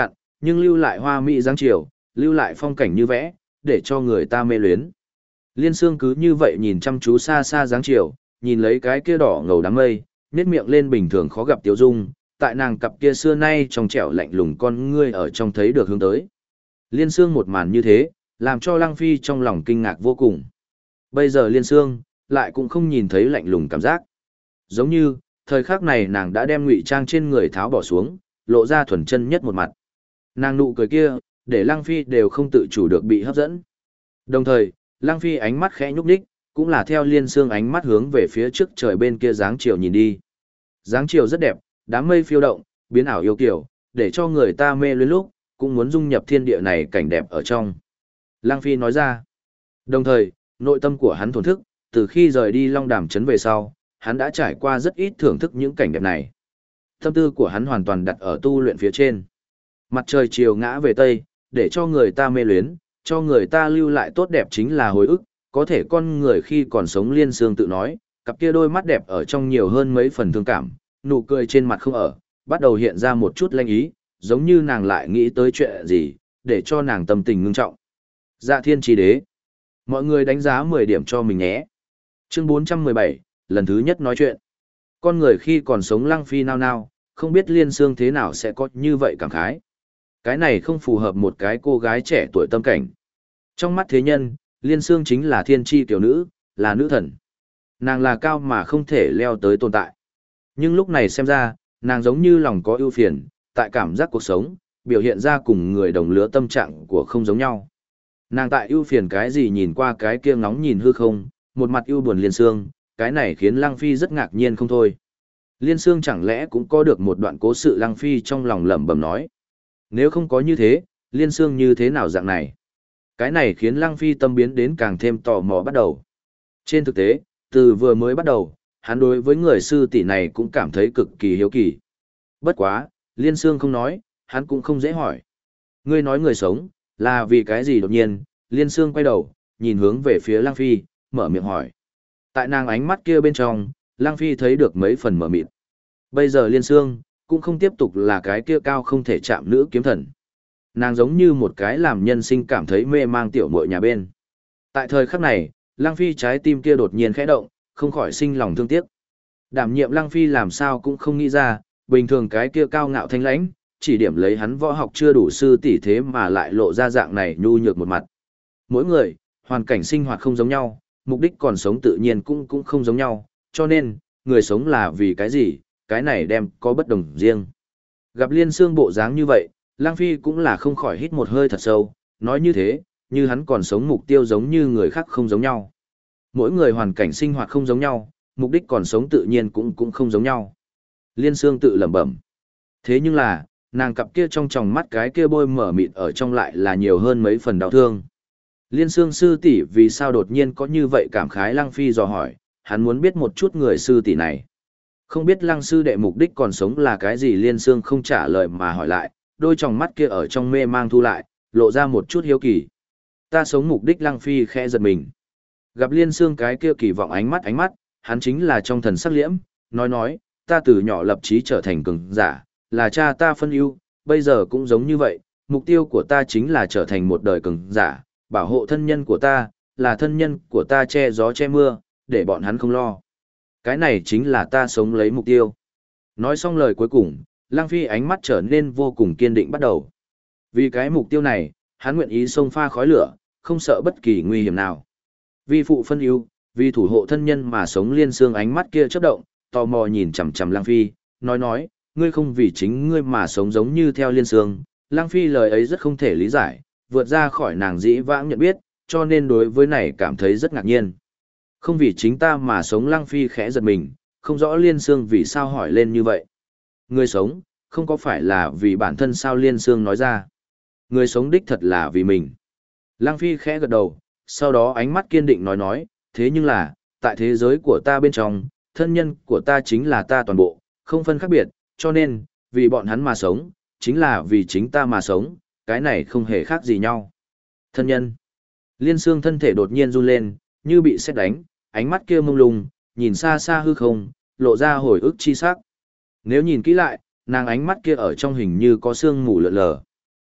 nhưng lưu lại hoa mỹ dáng chiều, lưu lại phong cảnh như vẽ, để cho người ta mê luyến. Liên Sương cứ như vậy nhìn chăm chú xa xa dáng chiều, nhìn lấy cái kia đỏ ngầu đám mây, nét miệng lên bình thường khó gặp tiêu dung, tại nàng cặp kia xưa nay trong trẻo lạnh lùng con ngươi ở trong thấy được hướng tới. Liên Sương một màn như thế, làm cho Lăng Phi trong lòng kinh ngạc vô cùng. Bây giờ Liên Sương, lại cũng không nhìn thấy lạnh lùng cảm giác. Giống như, thời khắc này nàng đã đem ngụy trang trên người tháo bỏ xuống, lộ ra thuần chân nhất một mặt. Nàng nụ cười kia, để Lăng Phi đều không tự chủ được bị hấp dẫn. Đồng thời, Lăng Phi ánh mắt khẽ nhúc nhích, cũng là theo Liên Sương ánh mắt hướng về phía trước trời bên kia dáng chiều nhìn đi. Dáng chiều rất đẹp, đám mây phiêu động, biến ảo yêu kiều, để cho người ta mê luyến lúc, cũng muốn dung nhập thiên địa này cảnh đẹp ở trong. Lăng Phi nói ra. Đồng thời, nội tâm của hắn thổn thức, từ khi rời đi Long Đàm trấn về sau, hắn đã trải qua rất ít thưởng thức những cảnh đẹp này. Tâm tư của hắn hoàn toàn đặt ở tu luyện phía trên. Mặt trời chiều ngã về tây, để cho người ta mê luyến, cho người ta lưu lại tốt đẹp chính là hồi ức, có thể con người khi còn sống Liên Sương tự nói, cặp kia đôi mắt đẹp ở trong nhiều hơn mấy phần thương cảm, nụ cười trên mặt không ở, bắt đầu hiện ra một chút lanh ý, giống như nàng lại nghĩ tới chuyện gì, để cho nàng tâm tình ngưng trọng. Dạ Thiên Chi Đế. Mọi người đánh giá 10 điểm cho mình nhé. Chương 417, lần thứ nhất nói chuyện. Con người khi còn sống Lăng Phi nao nao, không biết Liên Sương thế nào sẽ có như vậy cảm khái. Cái này không phù hợp một cái cô gái trẻ tuổi tâm cảnh. Trong mắt thế nhân, Liên Sương chính là thiên tri tiểu nữ, là nữ thần. Nàng là cao mà không thể leo tới tồn tại. Nhưng lúc này xem ra, nàng giống như lòng có ưu phiền, tại cảm giác cuộc sống, biểu hiện ra cùng người đồng lứa tâm trạng của không giống nhau. Nàng tại ưu phiền cái gì nhìn qua cái kia ngóng nhìn hư không, một mặt ưu buồn Liên Sương, cái này khiến Lăng Phi rất ngạc nhiên không thôi. Liên Sương chẳng lẽ cũng có được một đoạn cố sự. Lăng Phi trong lòng lẩm bẩm nói. Nếu không có như thế, Liên Sương như thế nào dạng này? Cái này khiến Lăng Phi tâm biến đến càng thêm tò mò bắt đầu. Trên thực tế, từ vừa mới bắt đầu, hắn đối với người sư tỷ này cũng cảm thấy cực kỳ hiếu kỳ. Bất quá, Liên Sương không nói, hắn cũng không dễ hỏi. Ngươi nói người sống, là vì cái gì đột nhiên? Liên Sương quay đầu, nhìn hướng về phía Lăng Phi, mở miệng hỏi. Tại nàng ánh mắt kia bên trong, Lăng Phi thấy được mấy phần mở mịt. Bây giờ Liên Sương, cũng không tiếp tục là cái kia cao không thể chạm nữ kiếm thần. Nàng giống như một cái làm nhân sinh cảm thấy mê mang tiểu muội nhà bên. Tại thời khắc này, Lăng Phi trái tim kia đột nhiên khẽ động, không khỏi sinh lòng thương tiếc. Đảm nhiệm Lăng Phi làm sao cũng không nghĩ ra, bình thường cái kia cao ngạo thanh lãnh, chỉ điểm lấy hắn võ học chưa đủ sư tỷ thế mà lại lộ ra dạng này nhu nhược một mặt. Mỗi người, hoàn cảnh sinh hoạt không giống nhau, mục đích còn sống tự nhiên cũng không giống nhau, cho nên, người sống là vì cái gì, cái này đem có bất đồng riêng. Gặp Liên Sương bộ dáng như vậy, Lăng Phi cũng là không khỏi hít một hơi thật sâu, nói như thế, như hắn còn sống mục tiêu giống như người khác không giống nhau. Mỗi người hoàn cảnh sinh hoạt không giống nhau, mục đích còn sống tự nhiên cũng không giống nhau. Liên Sương tự lẩm bẩm. Thế nhưng là, nàng cặp kia trong tròng mắt cái kia bôi mở mịt ở trong lại là nhiều hơn mấy phần đau thương. Liên Sương sư tỷ vì sao đột nhiên có như vậy cảm khái? Lăng Phi dò hỏi, hắn muốn biết một chút người sư tỷ này. Không biết Lăng sư đệ mục đích còn sống là cái gì? Liên Sương không trả lời mà hỏi lại, đôi tròng mắt kia ở trong mê mang thu lại, lộ ra một chút hiếu kỳ. Ta sống mục đích. Lăng Phi khẽ giật mình. Gặp Liên Sương cái kia kỳ vọng ánh mắt, hắn chính là trong thần sắc liễm, nói, ta từ nhỏ lập chí trở thành cường giả, là cha ta phân ưu, bây giờ cũng giống như vậy, mục tiêu của ta chính là trở thành một đời cường giả, bảo hộ thân nhân của ta, là thân nhân của ta che gió che mưa, để bọn hắn không lo. Cái này chính là ta sống lấy mục tiêu. Nói xong lời cuối cùng, Lăng Phi ánh mắt trở nên vô cùng kiên định bắt đầu. Vì cái mục tiêu này, hắn nguyện ý xông pha khói lửa, không sợ bất kỳ nguy hiểm nào. Vì phụ phân ưu, vì thủ hộ thân nhân mà sống. Liên Sương ánh mắt kia chớp động, tò mò nhìn chằm chằm Lăng Phi, nói, ngươi không vì chính ngươi mà sống giống như theo Liên Sương. Lăng Phi lời ấy rất không thể lý giải, vượt ra khỏi nàng dĩ vãng nhận biết, cho nên đối với này cảm thấy rất ngạc nhiên. Không vì chính ta mà sống. Lăng Phi khẽ giật mình, không rõ Liên Sương vì sao hỏi lên như vậy. Người sống, không có phải là vì bản thân sao? Liên Sương nói ra. Người sống đích thật là vì mình. Lăng Phi khẽ gật đầu, sau đó ánh mắt kiên định nói, thế nhưng là, tại thế giới của ta bên trong, thân nhân của ta chính là ta toàn bộ, không phân khác biệt, cho nên, vì bọn hắn mà sống, chính là vì chính ta mà sống, cái này không hề khác gì nhau. Thân nhân. Liên Sương thân thể đột nhiên run lên, như bị sét đánh, ánh mắt kia mông lung, nhìn xa xa hư không, lộ ra hồi ức chi sắc. Nếu nhìn kỹ lại, nàng ánh mắt kia ở trong hình như có sương mù lượn lờ.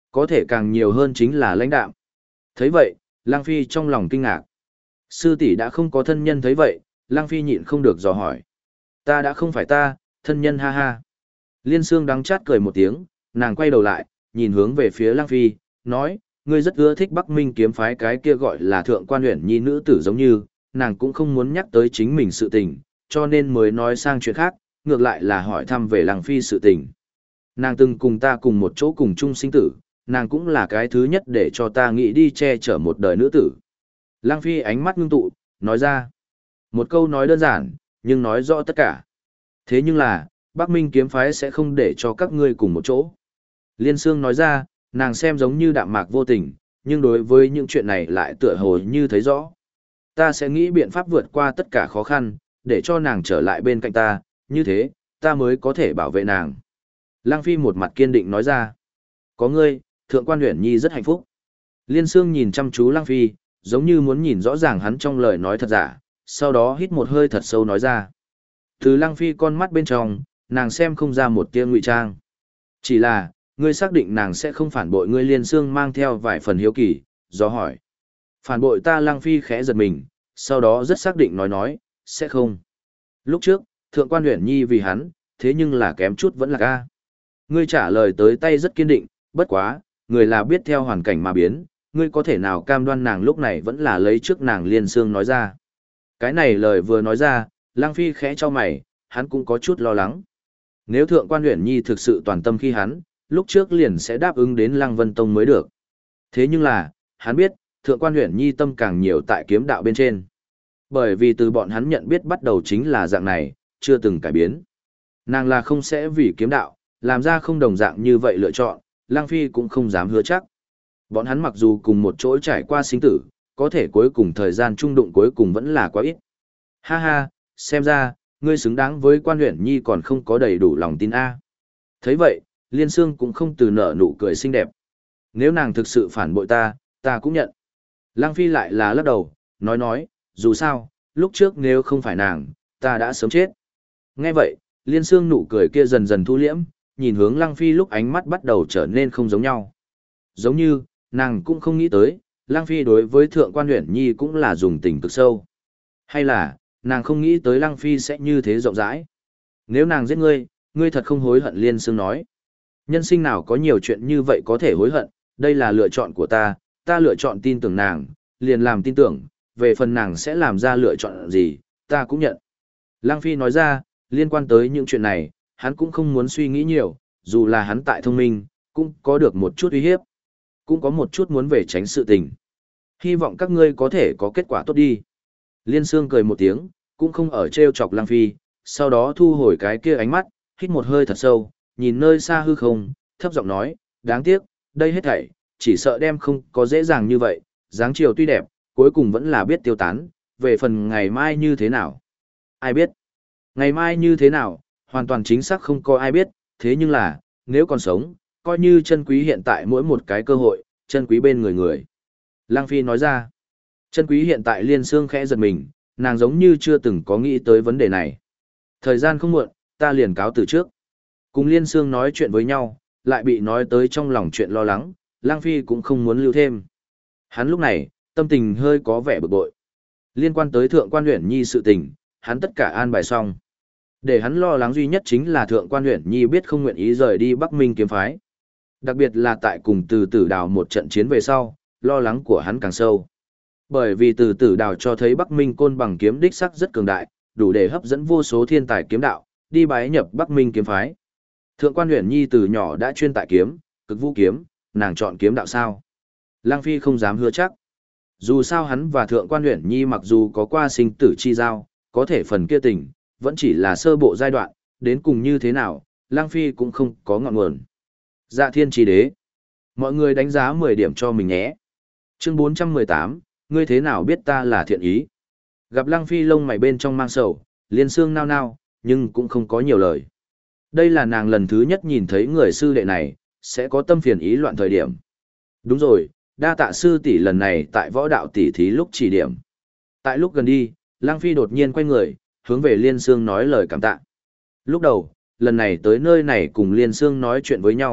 Có thể càng nhiều hơn chính là lãnh đạm. Thấy vậy, Lăng Phi trong lòng kinh ngạc. Sư tỷ đã không có thân nhân thấy vậy, Lăng Phi nhịn không được dò hỏi. Ta đã không phải ta, thân nhân ha ha. Liên Sương đắng chát cười một tiếng, nàng quay đầu lại, nhìn hướng về phía Lăng Phi, nói, ngươi rất ưa thích Bắc Minh kiếm phái cái kia gọi là thượng quan huyện nhi nữ tử giống như, nàng cũng không muốn nhắc tới chính mình sự tình, cho nên mới nói sang chuyện khác, ngược lại là hỏi thăm về Lăng Phi sự tình. Nàng từng cùng ta cùng một chỗ cùng chung sinh tử, nàng cũng là cái thứ nhất để cho ta nghĩ đi che chở một đời nữ tử. Lăng Phi ánh mắt ngưng tụ, nói ra. Một câu nói đơn giản, nhưng nói rõ tất cả. Thế nhưng là, Bắc Minh kiếm phái sẽ không để cho các ngươi cùng một chỗ. Liên Sương nói ra, nàng xem giống như đạm mạc vô tình, nhưng đối với những chuyện này lại tựa hồ như thấy rõ. Ta sẽ nghĩ biện pháp vượt qua tất cả khó khăn, để cho nàng trở lại bên cạnh ta, như thế, ta mới có thể bảo vệ nàng. Lăng Phi một mặt kiên định nói ra. Có ngươi, Thượng quan Uyển Nhi rất hạnh phúc. Liên Sương nhìn chăm chú Lăng Phi, giống như muốn nhìn rõ ràng hắn trong lời nói thật giả, sau đó hít một hơi thật sâu nói ra. Từ Lăng Phi con mắt bên trong, nàng xem không ra một tia ngụy trang. Chỉ là, ngươi xác định nàng sẽ không phản bội ngươi. Liên Sương mang theo vài phần hiếu kỳ, do hỏi. Phản bội ta? Lăng Phi khẽ giật mình, sau đó rất xác định nói, sẽ không. Lúc trước, Thượng quan Uyển Nhi vì hắn, thế nhưng là kém chút vẫn là ca. Ngươi trả lời tới tay rất kiên định, bất quá, người là biết theo hoàn cảnh mà biến, ngươi có thể nào cam đoan nàng lúc này vẫn là lấy trước nàng? Liên Sương nói ra. Cái này lời vừa nói ra, Lăng Phi khẽ cho mày, hắn cũng có chút lo lắng. Nếu Thượng quan Uyển Nhi thực sự toàn tâm khi hắn, lúc trước liền sẽ đáp ứng đến Lăng Vân Tông mới được. Thế nhưng là, hắn biết, Thượng quan Uyển Nhi tâm càng nhiều tại kiếm đạo bên trên. Bởi vì từ bọn hắn nhận biết bắt đầu chính là dạng này, chưa từng cải biến. Nàng là không sẽ vì kiếm đạo, làm ra không đồng dạng như vậy lựa chọn, Lăng Phi cũng không dám hứa chắc. Bọn hắn mặc dù cùng một chỗ trải qua sinh tử, có thể cuối cùng thời gian chung đụng cuối cùng vẫn là quá ít. Ha ha, xem ra, ngươi xứng đáng với quan Uyển Nhi còn không có đầy đủ lòng tin A. Thấy vậy, Liên Sương cũng không từ nở nụ cười xinh đẹp. Nếu nàng thực sự phản bội ta, ta cũng nhận. Lăng Phi lại là lắc đầu, nói, dù sao, lúc trước nếu không phải nàng, ta đã sớm chết. Nghe vậy, Liên Sương nụ cười kia dần dần thu liễm, nhìn hướng Lăng Phi lúc ánh mắt bắt đầu trở nên không giống nhau. Giống như, nàng cũng không nghĩ tới, Lăng Phi đối với Thượng quan Uyển Nhi cũng là dùng tình cực sâu. Hay là, nàng không nghĩ tới Lăng Phi sẽ như thế rộng rãi. Nếu nàng giết ngươi, ngươi thật không hối hận? Liên Sương nói. Nhân sinh nào có nhiều chuyện như vậy có thể hối hận, đây là lựa chọn của ta lựa chọn tin tưởng nàng, liền làm tin tưởng, về phần nàng sẽ làm ra lựa chọn gì, ta cũng nhận. Lăng Phi nói ra, liên quan tới những chuyện này, hắn cũng không muốn suy nghĩ nhiều, dù là hắn tại thông minh, cũng có được một chút uy hiếp, cũng có một chút muốn về tránh sự tình. Hy vọng các ngươi có thể có kết quả tốt đi. Liên Sương cười một tiếng, cũng không ở trêu chọc Lăng Phi, sau đó thu hồi cái kia ánh mắt, hít một hơi thật sâu, nhìn nơi xa hư không, thấp giọng nói, đáng tiếc, đây hết thảy, chỉ sợ đem không có dễ dàng như vậy, dáng chiều tuy đẹp, cuối cùng vẫn là biết tiêu tán, về phần ngày mai như thế nào. Ai biết? Ngày mai như thế nào, hoàn toàn chính xác không có ai biết, thế nhưng là, nếu còn sống, coi như chân quý hiện tại mỗi một cái cơ hội, chân quý bên người người. Lăng Phi nói ra, chân quý hiện tại. Liên Sương khẽ giật mình, nàng giống như chưa từng có nghĩ tới vấn đề này. Thời gian không muộn, ta liền cáo từ trước. Cùng Liên Sương nói chuyện với nhau, lại bị nói tới trong lòng chuyện lo lắng, Lăng Phi cũng không muốn lưu thêm. Hắn lúc này, tâm tình hơi có vẻ bực bội. Liên quan tới Thượng quan Uyển Nhi sự tình, hắn tất cả an bài xong. Để hắn lo lắng duy nhất chính là Thượng quan Uyển Nhi biết không nguyện ý rời đi Bắc Minh kiếm phái. Đặc biệt là tại cùng Từ Tử Đào một trận chiến về sau, lo lắng của hắn càng sâu. Bởi vì Từ Tử Đào cho thấy Bắc Minh côn bằng kiếm đích sắc rất cường đại, đủ để hấp dẫn vô số thiên tài kiếm đạo, đi bái nhập Bắc Minh kiếm phái. Thượng quan Uyển Nhi từ nhỏ đã chuyên tại kiếm, cực vũ kiếm, nàng chọn kiếm đạo sao? Lăng Phi không dám hứa chắc. Dù sao hắn và Thượng quan Uyển Nhi mặc dù có qua sinh tử chi giao, có thể phần kia tình, vẫn chỉ là sơ bộ giai đoạn, đến cùng như thế nào, Lăng Phi cũng không có ngọn nguồn. Dạ Thiên Chi Đế. Mọi người đánh giá 10 điểm cho mình nhé. Chương 418, ngươi thế nào biết ta là thiện ý? Gặp Lăng Phi lông mày bên trong mang sầu, Liên Sương nao nao, nhưng cũng không có nhiều lời. Đây là nàng lần thứ nhất nhìn thấy người sư đệ này, sẽ có tâm phiền ý loạn thời điểm. Đúng rồi, đa tạ sư tỷ lần này tại võ đạo tỷ thí lúc chỉ điểm. Tại lúc gần đi, Lăng Phi đột nhiên quay người, hướng về Liên Sương nói lời cảm tạ. Lúc đầu, lần này tới nơi này cùng Liên Sương nói chuyện với nhau,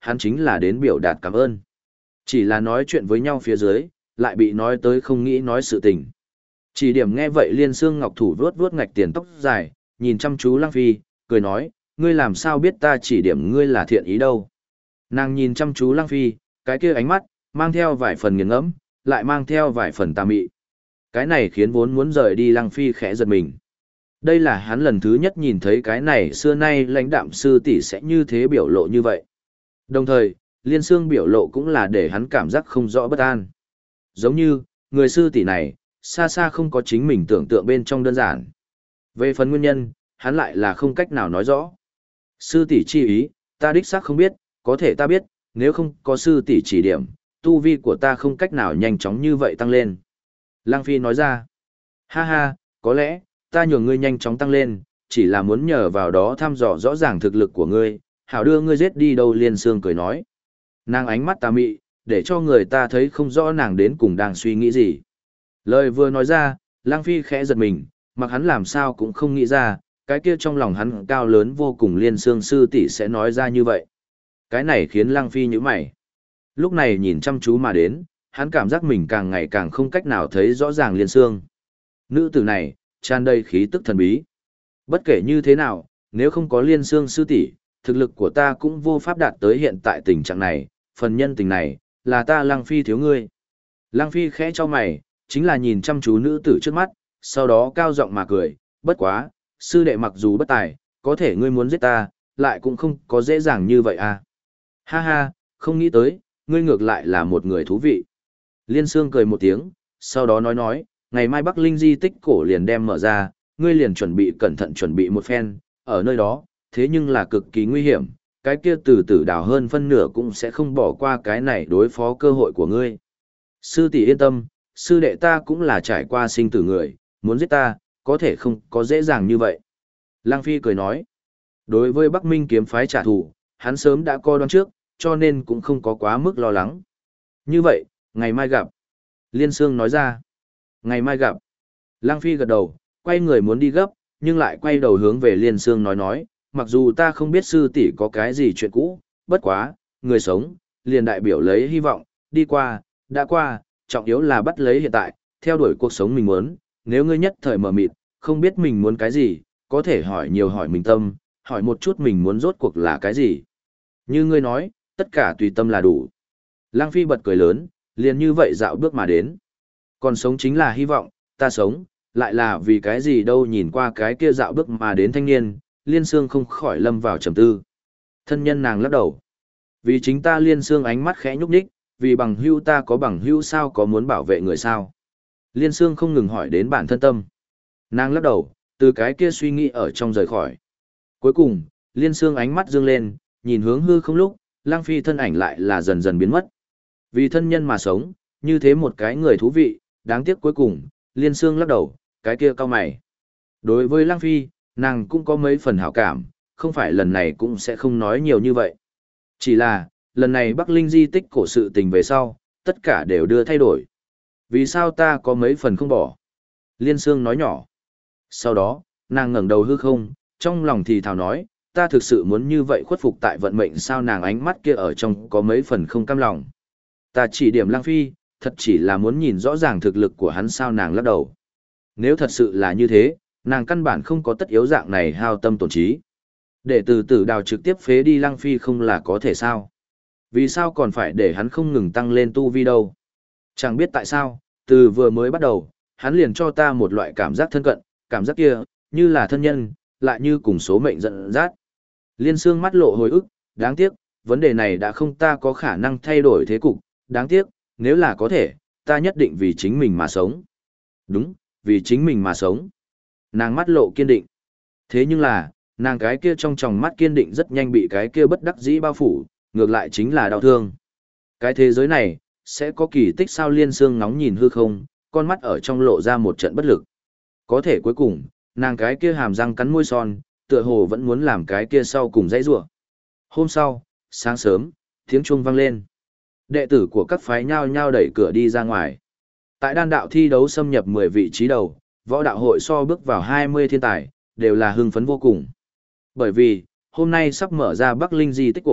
hắn chính là đến biểu đạt cảm ơn. Chỉ là nói chuyện với nhau phía dưới, lại bị nói tới không nghĩ nói sự tình. Chỉ điểm nghe vậy Liên Xương Ngọc Thủ vuốt vuốt ngạch tiền tóc dài, nhìn chăm chú Lăng Phi, cười nói, ngươi làm sao biết ta chỉ điểm ngươi là thiện ý đâu. Nàng nhìn chăm chú Lăng Phi, cái kia ánh mắt, mang theo vài phần nghiền ngẫm, lại mang theo vài phần tà mị. Cái này khiến vốn muốn rời đi Lăng Phi khẽ giật mình. Đây là hắn lần thứ nhất nhìn thấy cái này xưa nay lãnh đạm sư tỷ sẽ như thế biểu lộ như vậy. Đồng thời, Liên Xương biểu lộ cũng là để hắn cảm giác không rõ bất an. Giống như, người sư tỷ này, xa xa không có chính mình tưởng tượng bên trong đơn giản. Về phần nguyên nhân, hắn lại là không cách nào nói rõ. Sư tỷ chi ý, ta đích xác không biết, có thể ta biết, nếu không có sư tỷ chỉ điểm, tu vi của ta không cách nào nhanh chóng như vậy tăng lên. Lăng Phi nói ra, ha ha, có lẽ, ta nhường ngươi nhanh chóng tăng lên, chỉ là muốn nhờ vào đó thăm dò rõ ràng thực lực của ngươi, hảo đưa ngươi giết đi đâu. Liên Xương cười nói. Nàng ánh mắt tà mị, để cho người ta thấy không rõ nàng đến cùng đang suy nghĩ gì. Lời vừa nói ra, Lăng Phi khẽ giật mình, mặc hắn làm sao cũng không nghĩ ra, cái kia trong lòng hắn cao lớn vô cùng Liên Xương sư tỷ sẽ nói ra như vậy. Cái này khiến Lăng Phi nhíu mày. Lúc này nhìn chăm chú mà đến, hắn cảm giác mình càng ngày càng không cách nào thấy rõ ràng Liên Xương. Nữ tử này, tràn đầy khí tức thần bí. Bất kể như thế nào, nếu không có Liên Xương sư tỷ, thực lực của ta cũng vô pháp đạt tới hiện tại tình trạng này, phần nhân tình này, là ta Lăng Phi thiếu ngươi. Lăng Phi khẽ cho mày, chính là nhìn chăm chú nữ tử trước mắt, sau đó cao giọng mà cười, bất quá, sư đệ mặc dù bất tài, có thể ngươi muốn giết ta, lại cũng không có dễ dàng như vậy à. Ha ha, không nghĩ tới, ngươi ngược lại là một người thú vị. Liên Xương cười một tiếng, sau đó nói, ngày mai Bắc Linh di tích cổ liền đem mở ra, ngươi liền chuẩn bị cẩn thận chuẩn bị một phen, ở nơi đó, thế nhưng là cực kỳ nguy hiểm, cái kia từ tử đào hơn phân nửa cũng sẽ không bỏ qua cái này đối phó cơ hội của ngươi. Sư tỷ yên tâm, sư đệ ta cũng là trải qua sinh tử người, muốn giết ta, có thể không có dễ dàng như vậy. Lăng Phi cười nói, đối với Bắc Minh kiếm phái trả thù, hắn sớm đã coi đoán trước, cho nên cũng không có quá mức lo lắng. Như vậy, ngày mai gặp. Liên Xương nói ra, ngày mai gặp. Lăng Phi gật đầu, quay người muốn đi gấp, nhưng lại quay đầu hướng về Liên Xương nói, mặc dù ta không biết sư tỷ có cái gì chuyện cũ, bất quá, người sống, liền đại biểu lấy hy vọng, đi qua, đã qua, trọng yếu là bắt lấy hiện tại, theo đuổi cuộc sống mình muốn, nếu ngươi nhất thời mờ mịt, không biết mình muốn cái gì, có thể hỏi nhiều hỏi mình tâm, hỏi một chút mình muốn rốt cuộc là cái gì. Như ngươi nói, tất cả tùy tâm là đủ. Lăng Phi bật cười lớn, liền như vậy dạo bước mà đến. Còn sống chính là hy vọng, ta sống, lại là vì cái gì đâu. Nhìn qua cái kia dạo bước mà đến thanh niên, Liên Xương không khỏi lâm vào trầm tư. Thân nhân nàng lắc đầu. Vì chính ta. Liên Xương ánh mắt khẽ nhúc nhích, vì bằng hữu ta có bằng hữu sao, có muốn bảo vệ người sao. Liên Xương không ngừng hỏi đến bản thân tâm. Nàng lắc đầu, từ cái kia suy nghĩ ở trong rời khỏi. Cuối cùng, Liên Xương ánh mắt dương lên, nhìn hướng hư không lúc, Lăng Phi thân ảnh lại là dần dần biến mất. Vì thân nhân mà sống, như thế một cái người thú vị, đáng tiếc cuối cùng, Liên Xương lắc đầu, cái kia cao mày. Đối với Lăng Phi, nàng cũng có mấy phần hảo cảm, không phải lần này cũng sẽ không nói nhiều như vậy. Chỉ là, lần này Bắc Linh di tích cổ sự tình về sau, tất cả đều đưa thay đổi. Vì sao ta có mấy phần không bỏ? Liên Xương nói nhỏ. Sau đó, nàng ngẩng đầu hư không, trong lòng thì thào nói, ta thực sự muốn như vậy khuất phục tại vận mệnh sao. Nàng ánh mắt kia ở trong có mấy phần không cam lòng. Ta chỉ điểm Lăng Phi, thật chỉ là muốn nhìn rõ ràng thực lực của hắn sao. Nàng lắc đầu. Nếu thật sự là như thế, nàng căn bản không có tất yếu dạng này hao tâm tổn trí. Để từ tử đào trực tiếp phế đi Lăng Phi không là có thể sao? Vì sao còn phải để hắn không ngừng tăng lên tu vi đâu? Chẳng biết tại sao, từ vừa mới bắt đầu, hắn liền cho ta một loại cảm giác thân cận, cảm giác kia, như là thân nhân, lại như cùng số mệnh dẫn dắt. Liên Xương mắt lộ hồi ức, đáng tiếc, vấn đề này đã không ta có khả năng thay đổi thế cục, đáng tiếc, nếu là có thể, ta nhất định vì chính mình mà sống. Đúng, vì chính mình mà sống. Nàng mắt lộ kiên định. Thế nhưng là, nàng cái kia trong tròng mắt kiên định rất nhanh bị cái kia bất đắc dĩ bao phủ, ngược lại chính là đau thương. Cái thế giới này, sẽ có kỳ tích sao? Liên Xương ngóng nhìn hư không, con mắt ở trong lộ ra một trận bất lực. Có thể cuối cùng, nàng cái kia hàm răng cắn môi son, tựa hồ vẫn muốn làm cái kia sau cùng dãy rủa. Hôm sau, sáng sớm, tiếng chuông vang lên. Đệ tử của các phái nhao nhao đẩy cửa đi ra ngoài. Tại đan đạo thi đấu xâm nhập 10 vị trí đầu, võ đạo hội so bước vào 20 thiên tài, đều là hưng phấn vô cùng. Bởi vì, hôm nay sắp mở ra Bắc Linh di tích cổ,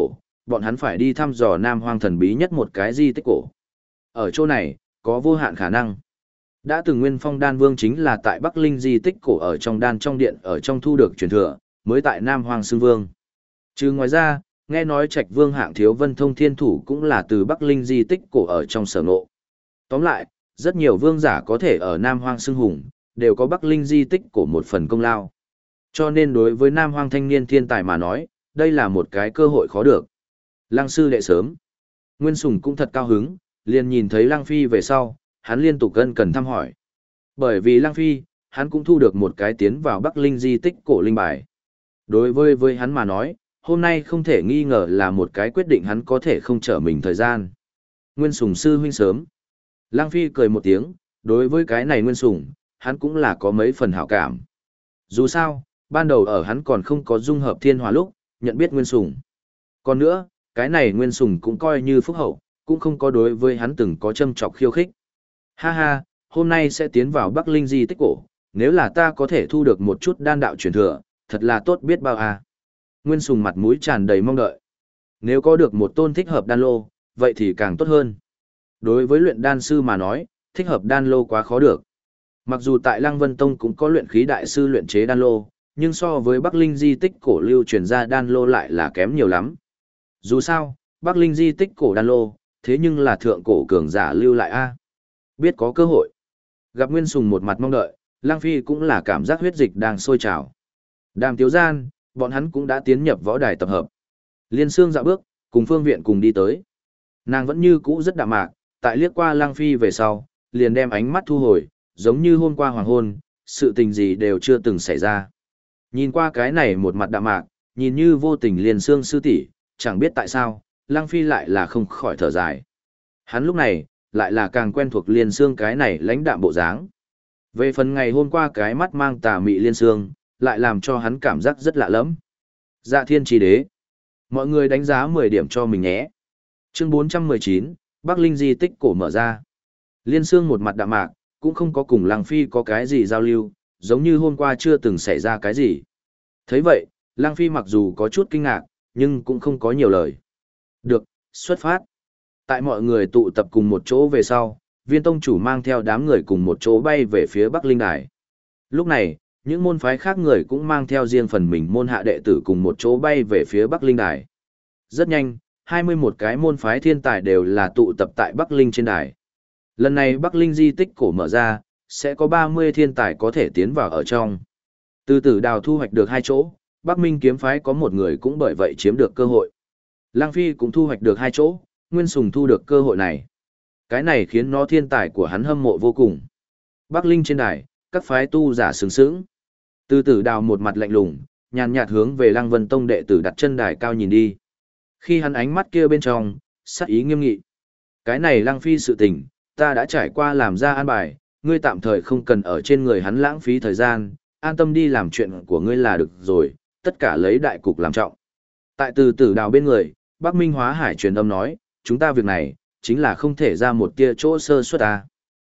bọn hắn phải đi thăm dò Nam Hoang thần bí nhất một cái di tích cổ. Ở chỗ này, có vô hạn khả năng. Đã từng Nguyên Phong Đan Vương chính là tại Bắc Linh di tích cổ ở trong đan trong điện ở trong thu được truyền thừa, mới tại Nam Hoang xưng vương. Trừ ngoài ra, nghe nói Trạch Vương Hạng Thiếu Vân Thông Thiên Thủ cũng là từ Bắc Linh di tích cổ ở trong sở ngộ. Tóm lại, rất nhiều vương giả có thể ở Nam Hoang xưng hùng, đều có Bắc Linh di tích cổ một phần công lao. Cho nên đối với Nam Hoang thanh niên thiên tài mà nói, đây là một cái cơ hội khó được. Lăng sư đệ sớm. Nguyên Sùng cũng thật cao hứng, liền nhìn thấy Lăng Phi về sau, hắn liên tục ân cần thăm hỏi. Bởi vì Lăng Phi, hắn cũng thu được một cái tiến vào Bắc Linh di tích cổ linh bài. Đối với hắn mà nói, hôm nay không thể nghi ngờ là một cái quyết định hắn có thể không trở mình thời gian. Nguyên Sùng sư huynh sớm. Lăng Phi cười một tiếng, đối với cái này Nguyên Sùng, hắn cũng là có mấy phần hảo cảm. Dù sao, ban đầu ở hắn còn không có dung hợp thiên hòa lúc, nhận biết Nguyên Sùng. Còn nữa, cái này Nguyên Sùng cũng coi như phúc hậu, cũng không có đối với hắn từng có châm chọc khiêu khích. Ha ha, hôm nay sẽ tiến vào Bắc Linh di tích cổ, nếu là ta có thể thu được một chút đan đạo truyền thừa, thật là tốt biết bao à. Nguyên Sùng mặt mũi tràn đầy mong đợi. Nếu có được một tôn thích hợp đan lô, vậy thì càng tốt hơn. Đối với luyện đan sư mà nói, thích hợp đan lô quá khó được. Mặc dù tại Lăng Vân Tông cũng có luyện khí đại sư luyện chế đan lô, nhưng so với Bắc Linh di tích cổ lưu truyền ra đan lô lại là kém nhiều lắm. Dù sao, Bắc Linh di tích cổ đan lô, thế nhưng là thượng cổ cường giả lưu lại a. Biết có cơ hội. Gặp Nguyên Sùng một mặt mong đợi, Lăng Phi cũng là cảm giác huyết dịch đang sôi trào. Đàm Tiếu Gian, bọn hắn cũng đã tiến nhập võ đài tập hợp. Liên Sương dạo bước, cùng Phương Viện cùng đi tới. Nàng vẫn như cũ rất đạm mạc, tại liếc qua Lăng Phi về sau, liền đem ánh mắt thu hồi, giống như hôm qua hoàng hôn, sự tình gì đều chưa từng xảy ra. Nhìn qua cái này một mặt đạm mạc, nhìn như vô tình Liên Sương sư tỷ, chẳng biết tại sao, Lăng Phi lại là không khỏi thở dài. Hắn lúc này, lại là càng quen thuộc Liên Sương cái này lãnh đạm bộ dáng. Về phần ngày hôm qua cái mắt mang tà mị Liên Sương, lại làm cho hắn cảm giác rất lạ lẫm. Dạ Thiên Chí Đế. Mọi người đánh giá 10 điểm cho mình nhé. Chương 419, Bắc Linh di tích cổ mở ra. Liên Sương một mặt đạm mạc, cũng không có cùng Lăng Phi có cái gì giao lưu, giống như hôm qua chưa từng xảy ra cái gì. Thấy vậy, Lăng Phi mặc dù có chút kinh ngạc, nhưng cũng không có nhiều lời. Được, xuất phát. Tại mọi người tụ tập cùng một chỗ về sau, Viên tông chủ mang theo đám người cùng một chỗ bay về phía Bắc Linh Đài. Lúc này, những môn phái khác người cũng mang theo riêng phần mình môn hạ đệ tử cùng một chỗ bay về phía Bắc Linh Đài. Rất nhanh, 21 cái môn phái thiên tài đều là tụ tập tại Bắc Linh trên đài. Lần này Bắc Linh di tích cổ mở ra, sẽ có 30 thiên tài có thể tiến vào ở trong. Từ Tử Đào thu hoạch được 2 chỗ, Bắc Minh kiếm phái có một người cũng bởi vậy chiếm được cơ hội. Lăng Phi cũng thu hoạch được 2 chỗ, Nguyên Sùng thu được cơ hội này. Cái này khiến nó thiên tài của hắn hâm mộ vô cùng. Bắc Linh trên đài, các phái tu giả sướng sướng. Từ Tử Đào một mặt lạnh lùng, nhàn nhạt hướng về Lăng Vân Tông đệ tử đặt chân đài cao nhìn đi. Khi hắn ánh mắt kia bên trong, sắc ý nghiêm nghị. Cái này Lăng Phi sự tình, ta đã trải qua làm ra an bài, ngươi tạm thời không cần ở trên người hắn lãng phí thời gian, an tâm đi làm chuyện của ngươi là được rồi, tất cả lấy đại cục làm trọng. Tại Từ Tử Đào bên người, Bắc Minh Hóa Hải truyền âm nói, chúng ta việc này, chính là không thể ra một tia chỗ sơ suất ta.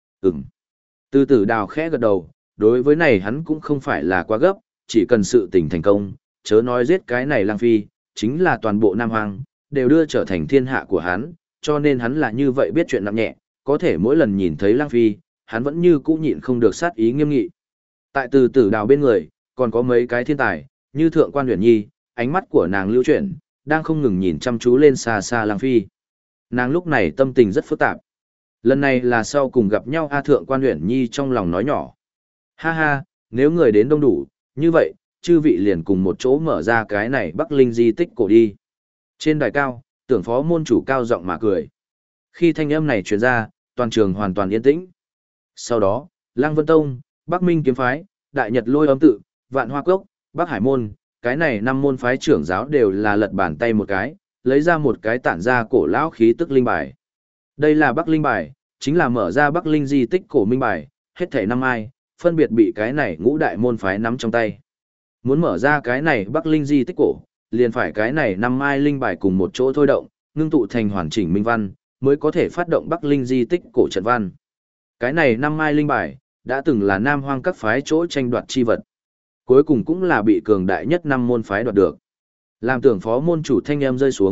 Từ Tử Đào khẽ gật đầu, đối với này hắn cũng không phải là quá gấp, chỉ cần sự tình thành công, chớ nói giết cái này Lăng Phi, chính là toàn bộ Nam Hoang, đều đưa trở thành thiên hạ của hắn, cho nên hắn là như vậy biết chuyện nặng nhẹ, có thể mỗi lần nhìn thấy Lăng Phi, hắn vẫn như cũ nhịn không được sát ý nghiêm nghị. Tại Từ Tử Đào bên người, còn có mấy cái thiên tài, như Thượng Quan Uyển Nhi, ánh mắt của nàng lưu chuyển, đang không ngừng nhìn chăm chú lên xa xa Lăng Phi. Nàng lúc này tâm tình rất phức tạp. Lần này là sau cùng gặp nhau Thượng Quan Uyển Nhi trong lòng nói nhỏ. Ha ha, nếu người đến đông đủ, như vậy, chư vị liền cùng một chỗ mở ra cái này Bắc Linh di tích cổ đi. Trên đài cao, Tưởng phó môn chủ cao giọng mà cười. Khi thanh âm này truyền ra, toàn trường hoàn toàn yên tĩnh. Sau đó, Lăng Vân Tông, Bắc Minh kiếm phái, Đại Nhật Lôi Âm tự, Vạn Hoa Cốc, Bắc Hải môn, cái này 5 môn phái trưởng giáo đều là lật bàn tay một cái, lấy ra một cái tản ra cổ lão khí tức linh bài. Đây là Bắc Linh bài, chính là mở ra Bắc Linh di tích cổ minh bài, hết thảy 5 ai, phân biệt bị cái này ngũ đại môn phái nắm trong tay. Muốn mở ra cái này Bắc Linh di tích cổ, liền phải cái này 5 ai linh bài cùng một chỗ thôi động, ngưng tụ thành hoàn chỉnh minh văn, mới có thể phát động Bắc Linh di tích cổ trận văn. Cái này 5 ai linh bài, đã từng là Nam Hoang các phái chỗ tranh đoạt chi vật. Cuối cùng cũng là bị cường đại nhất 5 môn phái đoạt được. Làm Tưởng phó môn chủ thanh âm rơi xuống,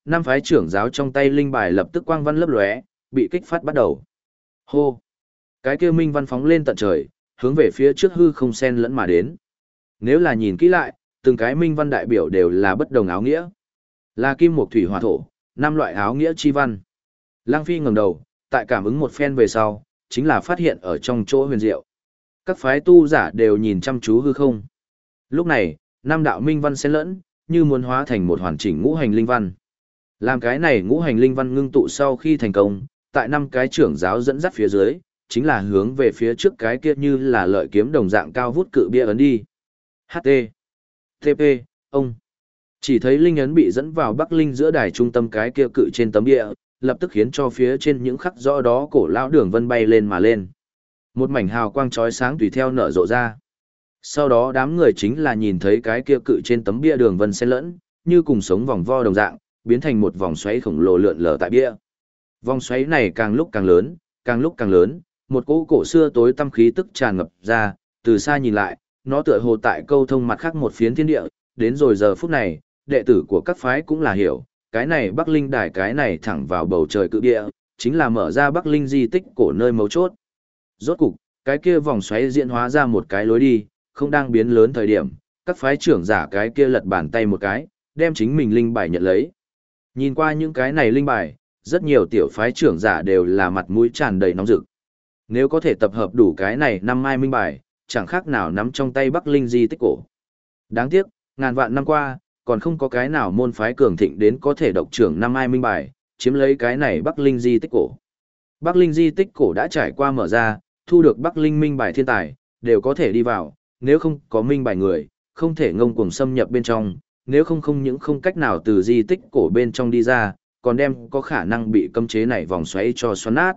năm phái trưởng giáo trong tay linh bài lập tức quang văn lấp lóe, bị kích phát bắt đầu. Hô! Cái kia minh văn phóng lên tận trời, hướng về phía trước hư không xen lẫn mà đến. Nếu là nhìn kỹ lại, từng cái minh văn đại biểu đều là bất đồng áo nghĩa. Là kim mộc thủy hỏa thổ, năm loại áo nghĩa chi văn. Lăng Phi ngẩng đầu, tại cảm ứng một phen về sau, chính là phát hiện ở trong chỗ huyền diệu. Các phái tu giả đều nhìn chăm chú hư không. Lúc này, năm đạo minh văn xen lẫn, như muốn hóa thành một hoàn chỉnh ngũ hành linh văn. Làm cái này ngũ hành linh văn ngưng tụ sau khi thành công, tại năm cái trưởng giáo dẫn dắt phía dưới, chính là hướng về phía trước cái kia như là lợi kiếm đồng dạng cao vút cự bia ấn đi. HT. TP. Ông. Chỉ thấy linh ấn bị dẫn vào Bắc Linh giữa đài trung tâm cái kia cự trên tấm địa, lập tức khiến cho phía trên những khắc rõ đó cổ lão đường vân bay lên mà lên. Một mảnh hào quang chói sáng tùy theo nở rộ ra. Sau đó đám người chính là nhìn thấy cái kia cự trên tấm bia đường vân xen lẫn, như cùng sống vòng vo đồng dạng, biến thành một vòng xoáy khổng lồ lượn lờ tại bia. Vòng xoáy này càng lúc càng lớn, một cỗ cổ xưa tối tăm khí tức tràn ngập ra, từ xa nhìn lại, nó tựa hồ tại câu thông mặt khác một phiến thiên địa, đến rồi giờ phút này, đệ tử của các phái cũng là hiểu, cái này Bắc Linh đài cái này thẳng vào bầu trời cự địa, chính là mở ra Bắc Linh di tích cổ nơi mấu chốt. Rốt cục, cái kia vòng xoáy diễn hóa ra một cái lối đi, không đang biến lớn thời điểm, các phái trưởng giả cái kia lật bàn tay một cái, đem chính mình linh bài nhận lấy. Nhìn qua những cái này linh bài, rất nhiều tiểu phái trưởng giả đều là mặt mũi tràn đầy nóng rực. Nếu có thể tập hợp đủ cái này năm mai minh bài, chẳng khác nào nắm trong tay Bắc Linh di tích cổ. Đáng tiếc, ngàn vạn năm qua, còn không có cái nào môn phái cường thịnh đến có thể độc trưởng năm mai minh bài, chiếm lấy cái này Bắc Linh di tích cổ. Bắc Linh di tích cổ đã trải qua mở ra, thu được Bắc Linh minh bài thiên tài, đều có thể đi vào, nếu không có minh bài người, không thể ngông cuồng xâm nhập bên trong, nếu không những không cách nào từ di tích cổ bên trong đi ra, còn đem có khả năng bị cấm chế này vòng xoáy cho xoắn nát.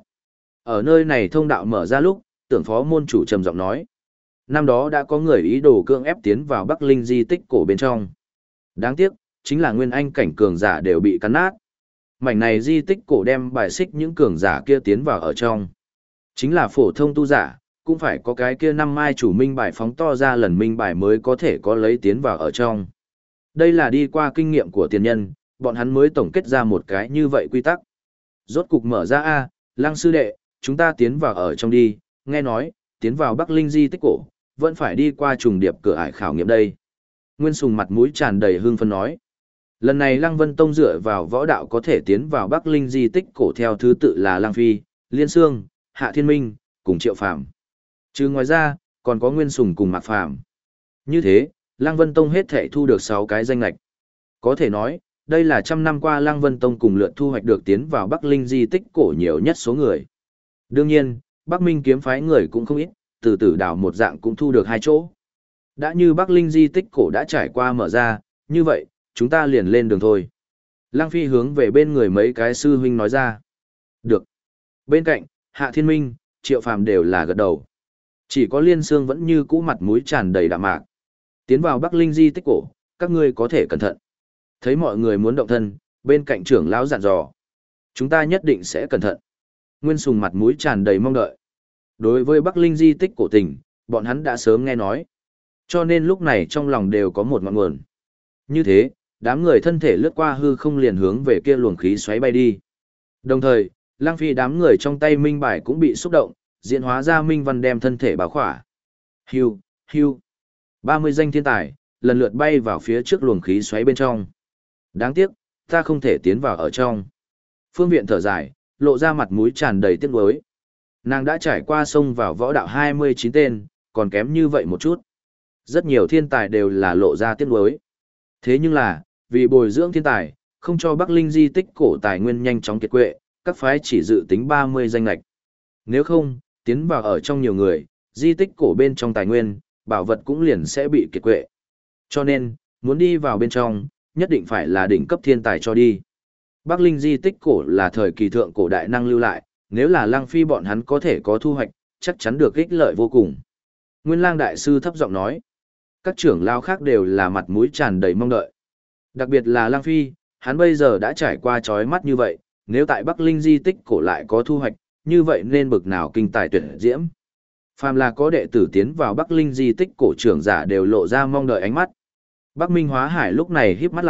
Ở nơi này thông đạo mở ra lúc, tưởng phó môn chủ trầm giọng nói. Năm đó đã có người ý đồ cưỡng ép tiến vào Bắc Linh di tích cổ bên trong. Đáng tiếc, chính là nguyên anh cảnh cường giả đều bị cắn nát. Mảnh này di tích cổ đem bài xích những cường giả kia tiến vào ở trong. Chính là phổ thông tu giả, cũng phải có cái kia năm mai chủ minh bài phóng to ra lần minh bài mới có thể có lấy tiến vào ở trong. Đây là đi qua kinh nghiệm của tiền nhân, bọn hắn mới tổng kết ra một cái như vậy quy tắc. Rốt cục mở ra a, Lăng sư đệ, chúng ta tiến vào ở trong đi, nghe nói, tiến vào Bắc Linh di tích cổ, vẫn phải đi qua trùng điệp cửa ải khảo nghiệm đây. Nguyên Sùng mặt mũi tràn đầy hưng phấn nói. Lần này Lăng Vân Tông dựa vào võ đạo có thể tiến vào Bắc Linh di tích cổ theo thứ tự là Lăng Phi, Liên Sương, Hạ Thiên Minh, cùng Triệu Phàm. Chứ ngoài ra, còn có Nguyên Sùng cùng Mạc Phàm. Như thế, Lăng Vân Tông hết thể thu được 6 cái danh lạch. Có thể nói, đây là trăm năm qua Lăng Vân Tông cùng lượt thu hoạch được tiến vào Bắc Linh di tích cổ nhiều nhất số người. Đương nhiên, Bắc Minh kiếm phái người cũng không ít, từ tử đảo một dạng cũng thu được 2 chỗ. Đã như Bắc Linh di tích cổ đã trải qua mở ra, như vậy, chúng ta liền lên đường thôi. Lăng Phi hướng về bên người mấy cái sư huynh nói ra. Được. Bên cạnh, Hạ Thiên Minh, Triệu Phàm đều là gật đầu. Chỉ có Liên Sương vẫn như cũ mặt mũi tràn đầy đạm mạc. Tiến vào Bắc Linh di tích cổ, các ngươi có thể cẩn thận. Thấy mọi người muốn động thân, bên cạnh trưởng lão dặn dò. Chúng ta nhất định sẽ cẩn thận. Nguyên Sùng mặt mũi tràn đầy mong đợi. Đối với Bắc Linh di tích cổ tình, bọn hắn đã sớm nghe nói. Cho nên lúc này trong lòng đều có một ngọn nguồn. Như thế, đám người thân thể lướt qua hư không liền hướng về kia luồng khí xoáy bay đi. Đồng thời, Lăng Phi đám người trong tay minh bài cũng bị xúc động, diễn hóa ra minh văn đem thân thể bảo khỏa. Hưu, hưu. 30 danh thiên tài, lần lượt bay vào phía trước luồng khí xoáy bên trong. Đáng tiếc, ta không thể tiến vào ở trong. Phương Viện thở dài, lộ ra mặt mũi tràn đầy tiếc nuối. Nàng đã trải qua sông vào võ đạo 29 tên, còn kém như vậy một chút. Rất nhiều thiên tài đều là lộ ra tiếc nuối. Thế nhưng là, vì bồi dưỡng thiên tài, không cho Bắc Linh di tích cổ tài nguyên nhanh chóng kiệt quệ, các phái chỉ dự tính 30 danh lệch. Nếu không, tiến vào ở trong nhiều người, di tích cổ bên trong tài nguyên, bảo vật cũng liền sẽ bị kiệt quệ. Cho nên, muốn đi vào bên trong, nhất định phải là đỉnh cấp thiên tài cho đi. Bắc Linh di tích cổ là thời kỳ thượng cổ đại năng lưu lại, nếu là Lăng Phi bọn hắn có thể có thu hoạch, chắc chắn được ích lợi vô cùng. Nguyên Lang đại sư thấp giọng nói. Các trưởng lao khác đều là mặt mũi tràn đầy mong đợi. Đặc biệt là Lăng Phi, hắn bây giờ đã trải qua chói mắt như vậy, nếu tại Bắc Linh di tích cổ lại có thu hoạch, như vậy nên bực nào kinh tài tuyệt diễm. Phàm là có đệ tử tiến vào Bắc Linh di tích cổ trưởng giả đều lộ ra mong đợi ánh mắt. Bắc Minh Hóa Hải lúc này híp mắt lại,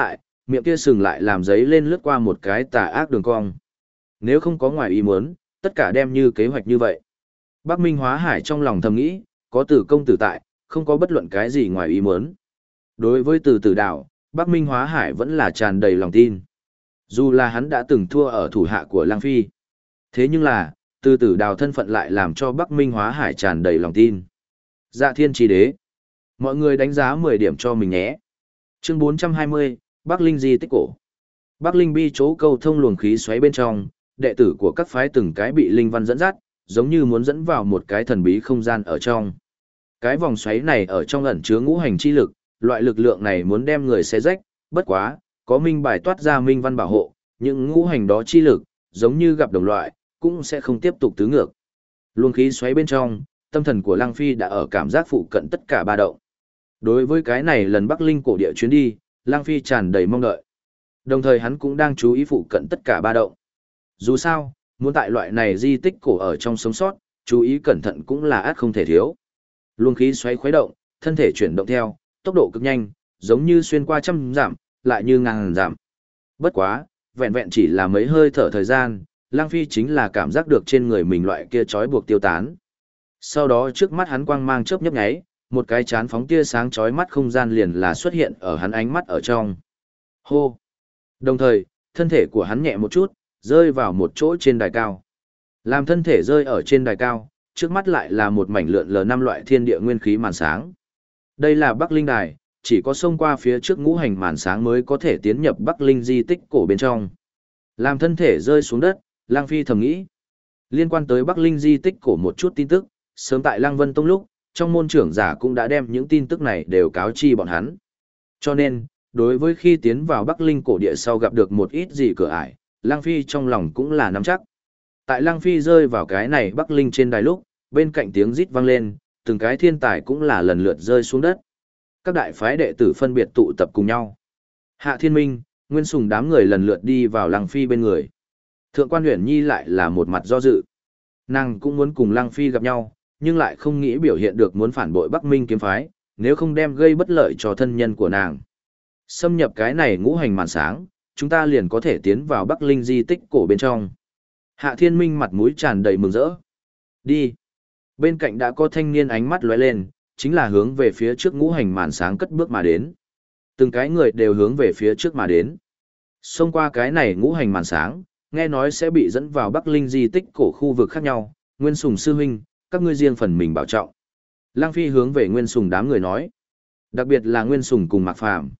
miệng kia sừng lại làm giấy lên lướt qua một cái tà ác đường cong. Nếu không có ngoài ý muốn, tất cả đem như kế hoạch như vậy. Bắc Minh Hóa Hải trong lòng thầm nghĩ, có Từ công tử tại, không có bất luận cái gì ngoài ý muốn. Đối với Từ Tử Đào, Bắc Minh Hóa Hải vẫn là tràn đầy lòng tin. Dù là hắn đã từng thua ở thủ hạ của Lang Phi. Thế nhưng là, Từ Tử Đào thân phận lại làm cho Bắc Minh Hóa Hải tràn đầy lòng tin. Dạ Thiên Chí Đế. Mọi người đánh giá 10 điểm cho mình nhé. Chương 420, Bắc Linh Di tích cổ. Bắc Linh Bi chỗ câu thông luồng khí xoáy bên trong, đệ tử của các phái từng cái bị linh văn dẫn dắt, giống như muốn dẫn vào một cái thần bí không gian ở trong. Cái vòng xoáy này ở trong ẩn chứa ngũ hành chi lực, loại lực lượng này muốn đem người xé rách, bất quá, có minh bài toát ra minh văn bảo hộ, những ngũ hành đó chi lực, giống như gặp đồng loại, cũng sẽ không tiếp tục tứ ngược. Luồng khí xoáy bên trong, tâm thần của Lăng Phi đã ở cảm giác phụ cận tất cả ba động. Đối với cái này lần Bắc Linh cổ địa chuyến đi, Lăng Phi tràn đầy mong đợi. Đồng thời hắn cũng đang chú ý phụ cận tất cả ba động. Dù sao, muốn tại loại này di tích cổ ở trong sống sót, chú ý cẩn thận cũng là ắt không thể thiếu. Luồng khí xoáy khuấy động, thân thể chuyển động theo, tốc độ cực nhanh, giống như xuyên qua trăm dặm, lại như ngàn dặm. Bất quá, vẹn vẹn chỉ là mấy hơi thở thời gian, Lăng Phi chính là cảm giác được trên người mình loại kia trói buộc tiêu tán. Sau đó trước mắt hắn quang mang chớp nhấp nháy, một cái chán phóng tia sáng chói mắt không gian liền là xuất hiện ở hắn ánh mắt ở trong. Hô! Đồng thời, thân thể của hắn nhẹ một chút, rơi vào một chỗ trên đài cao. Làm thân thể rơi ở trên đài cao, trước mắt lại là một mảnh lượn lờ năm loại thiên địa nguyên khí màn sáng. Đây là Bắc Linh Đài, chỉ có xông qua phía trước ngũ hành màn sáng mới có thể tiến nhập Bắc Linh di tích cổ bên trong. Làm thân thể rơi xuống đất, Lang Phi thầm nghĩ. Liên quan tới Bắc Linh di tích cổ một chút tin tức, sớm tại Lăng Vân Tông lúc, trong môn trưởng giả cũng đã đem những tin tức này đều cáo chi bọn hắn. Cho nên, đối với khi tiến vào Bắc Linh cổ địa sau gặp được một ít gì cửa ải, Lang Phi trong lòng cũng là nắm chắc. Tại Lang Phi rơi vào cái này Bắc Linh trên đài lúc, bên cạnh tiếng rít vang lên, từng cái thiên tài cũng là lần lượt rơi xuống đất. Các đại phái đệ tử phân biệt tụ tập cùng nhau. Hạ Thiên Minh, Nguyên Sùng đám người lần lượt đi vào Lăng Phi bên người. Thượng quan Uyển Nhi lại là một mặt do dự. Nàng cũng muốn cùng Lăng Phi gặp nhau, nhưng lại không nghĩ biểu hiện được muốn phản bội Bắc Minh kiếm phái, nếu không đem gây bất lợi cho thân nhân của nàng. Xâm nhập cái này ngũ hành màn sáng, chúng ta liền có thể tiến vào Bắc Linh di tích cổ bên trong. Hạ Thiên Minh mặt mũi tràn đầy mừng rỡ. Đi. Bên cạnh đã có thanh niên ánh mắt lóe lên, chính là hướng về phía trước ngũ hành màn sáng cất bước mà đến. Từng cái người đều hướng về phía trước mà đến. Xông qua cái này ngũ hành màn sáng, nghe nói sẽ bị dẫn vào Bắc Linh di tích cổ khu vực khác nhau. Nguyên Sùng sư huynh, các ngươi riêng phần mình bảo trọng. Lang Phi hướng về Nguyên Sùng đám người nói. Đặc biệt là Nguyên Sùng cùng Mạc Phàm.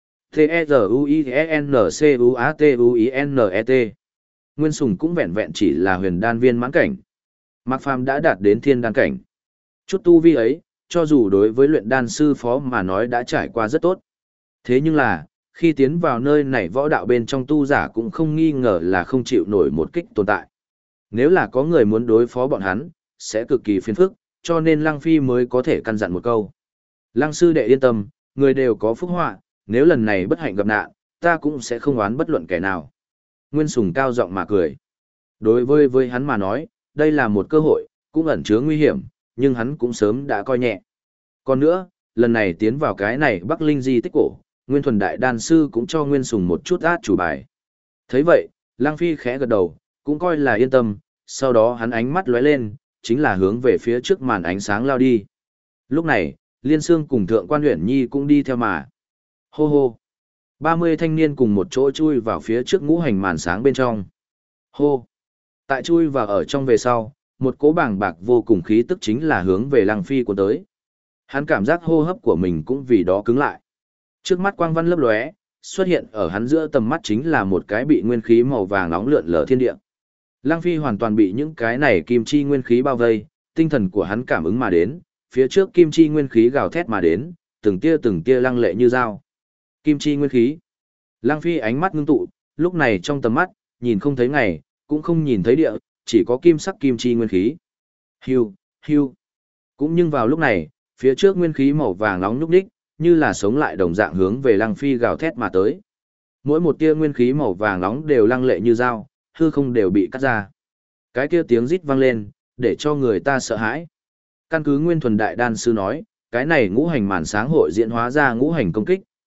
T-E-Z-U-I-N-C-U-A-T-U-I-N-E-T. Nguyên Sùng cũng vẹn vẹn chỉ là huyền đan viên mãn cảnh. Mạc Phàm đã đạt đến thiên đan cảnh. Chút tu vi ấy, cho dù đối với luyện đan sư phó mà nói đã trải qua rất tốt. Thế nhưng là, khi tiến vào nơi này võ đạo bên trong tu giả cũng không nghi ngờ là không chịu nổi một kích tồn tại. Nếu là có người muốn đối phó bọn hắn, sẽ cực kỳ phiền phức, cho nên Lăng Phi mới có thể căn dặn một câu. Lăng sư đệ yên tâm, người đều có phúc họa, nếu lần này bất hạnh gặp nạn, ta cũng sẽ không oán bất luận kẻ nào. Nguyên Sùng cao giọng mà cười. Đối với hắn mà nói, đây là một cơ hội, cũng ẩn chứa nguy hiểm, nhưng hắn cũng sớm đã coi nhẹ. Còn nữa, lần này tiến vào cái này Bắc Linh di tích cổ, Nguyên Thuần Đại Đan Sư cũng cho Nguyên Sùng một chút át chủ bài. Thấy vậy, Lang Phi khẽ gật đầu, cũng coi là yên tâm, sau đó hắn ánh mắt lóe lên, chính là hướng về phía trước màn ánh sáng lao đi. Lúc này, Liên Sương cùng Thượng quan Uyển Nhi cũng đi theo mà. Hô hô! 30 thanh niên cùng một chỗ chui vào phía trước ngũ hành màn sáng bên trong. Hô! Tại chui vào ở trong về sau, một cỗ bàng bạc vô cùng khí tức chính là hướng về Lăng Phi của tới. Hắn cảm giác hô hấp của mình cũng vì đó cứng lại. Trước mắt quang văn lấp lóe, xuất hiện ở hắn giữa tầm mắt chính là một cái bị nguyên khí màu vàng nóng lượn lờ thiên địa. Lăng Phi hoàn toàn bị những cái này kim chi nguyên khí bao vây, tinh thần của hắn cảm ứng mà đến, phía trước kim chi nguyên khí gào thét mà đến, từng tia lăng lệ như dao. Kim chi nguyên khí. Lăng Phi ánh mắt ngưng tụ, lúc này trong tầm mắt, nhìn không thấy ngày, cũng không nhìn thấy địa, chỉ có kim sắc kim chi nguyên khí. Hưu, hưu. Cũng nhưng vào lúc này, phía trước nguyên khí màu vàng nóng nhúc nhích, như là sống lại đồng dạng hướng về Lăng Phi gào thét mà tới. Mỗi một tia nguyên khí màu vàng nóng đều lăng lệ như dao, hư không đều bị cắt ra. Cái kia tiếng rít vang lên, để cho người ta sợ hãi. Căn cứ Nguyên Thuần Đại Đan Sư nói, cái này ngũ hành màn sáng hội diễn hóa ra ngũ hành công kích,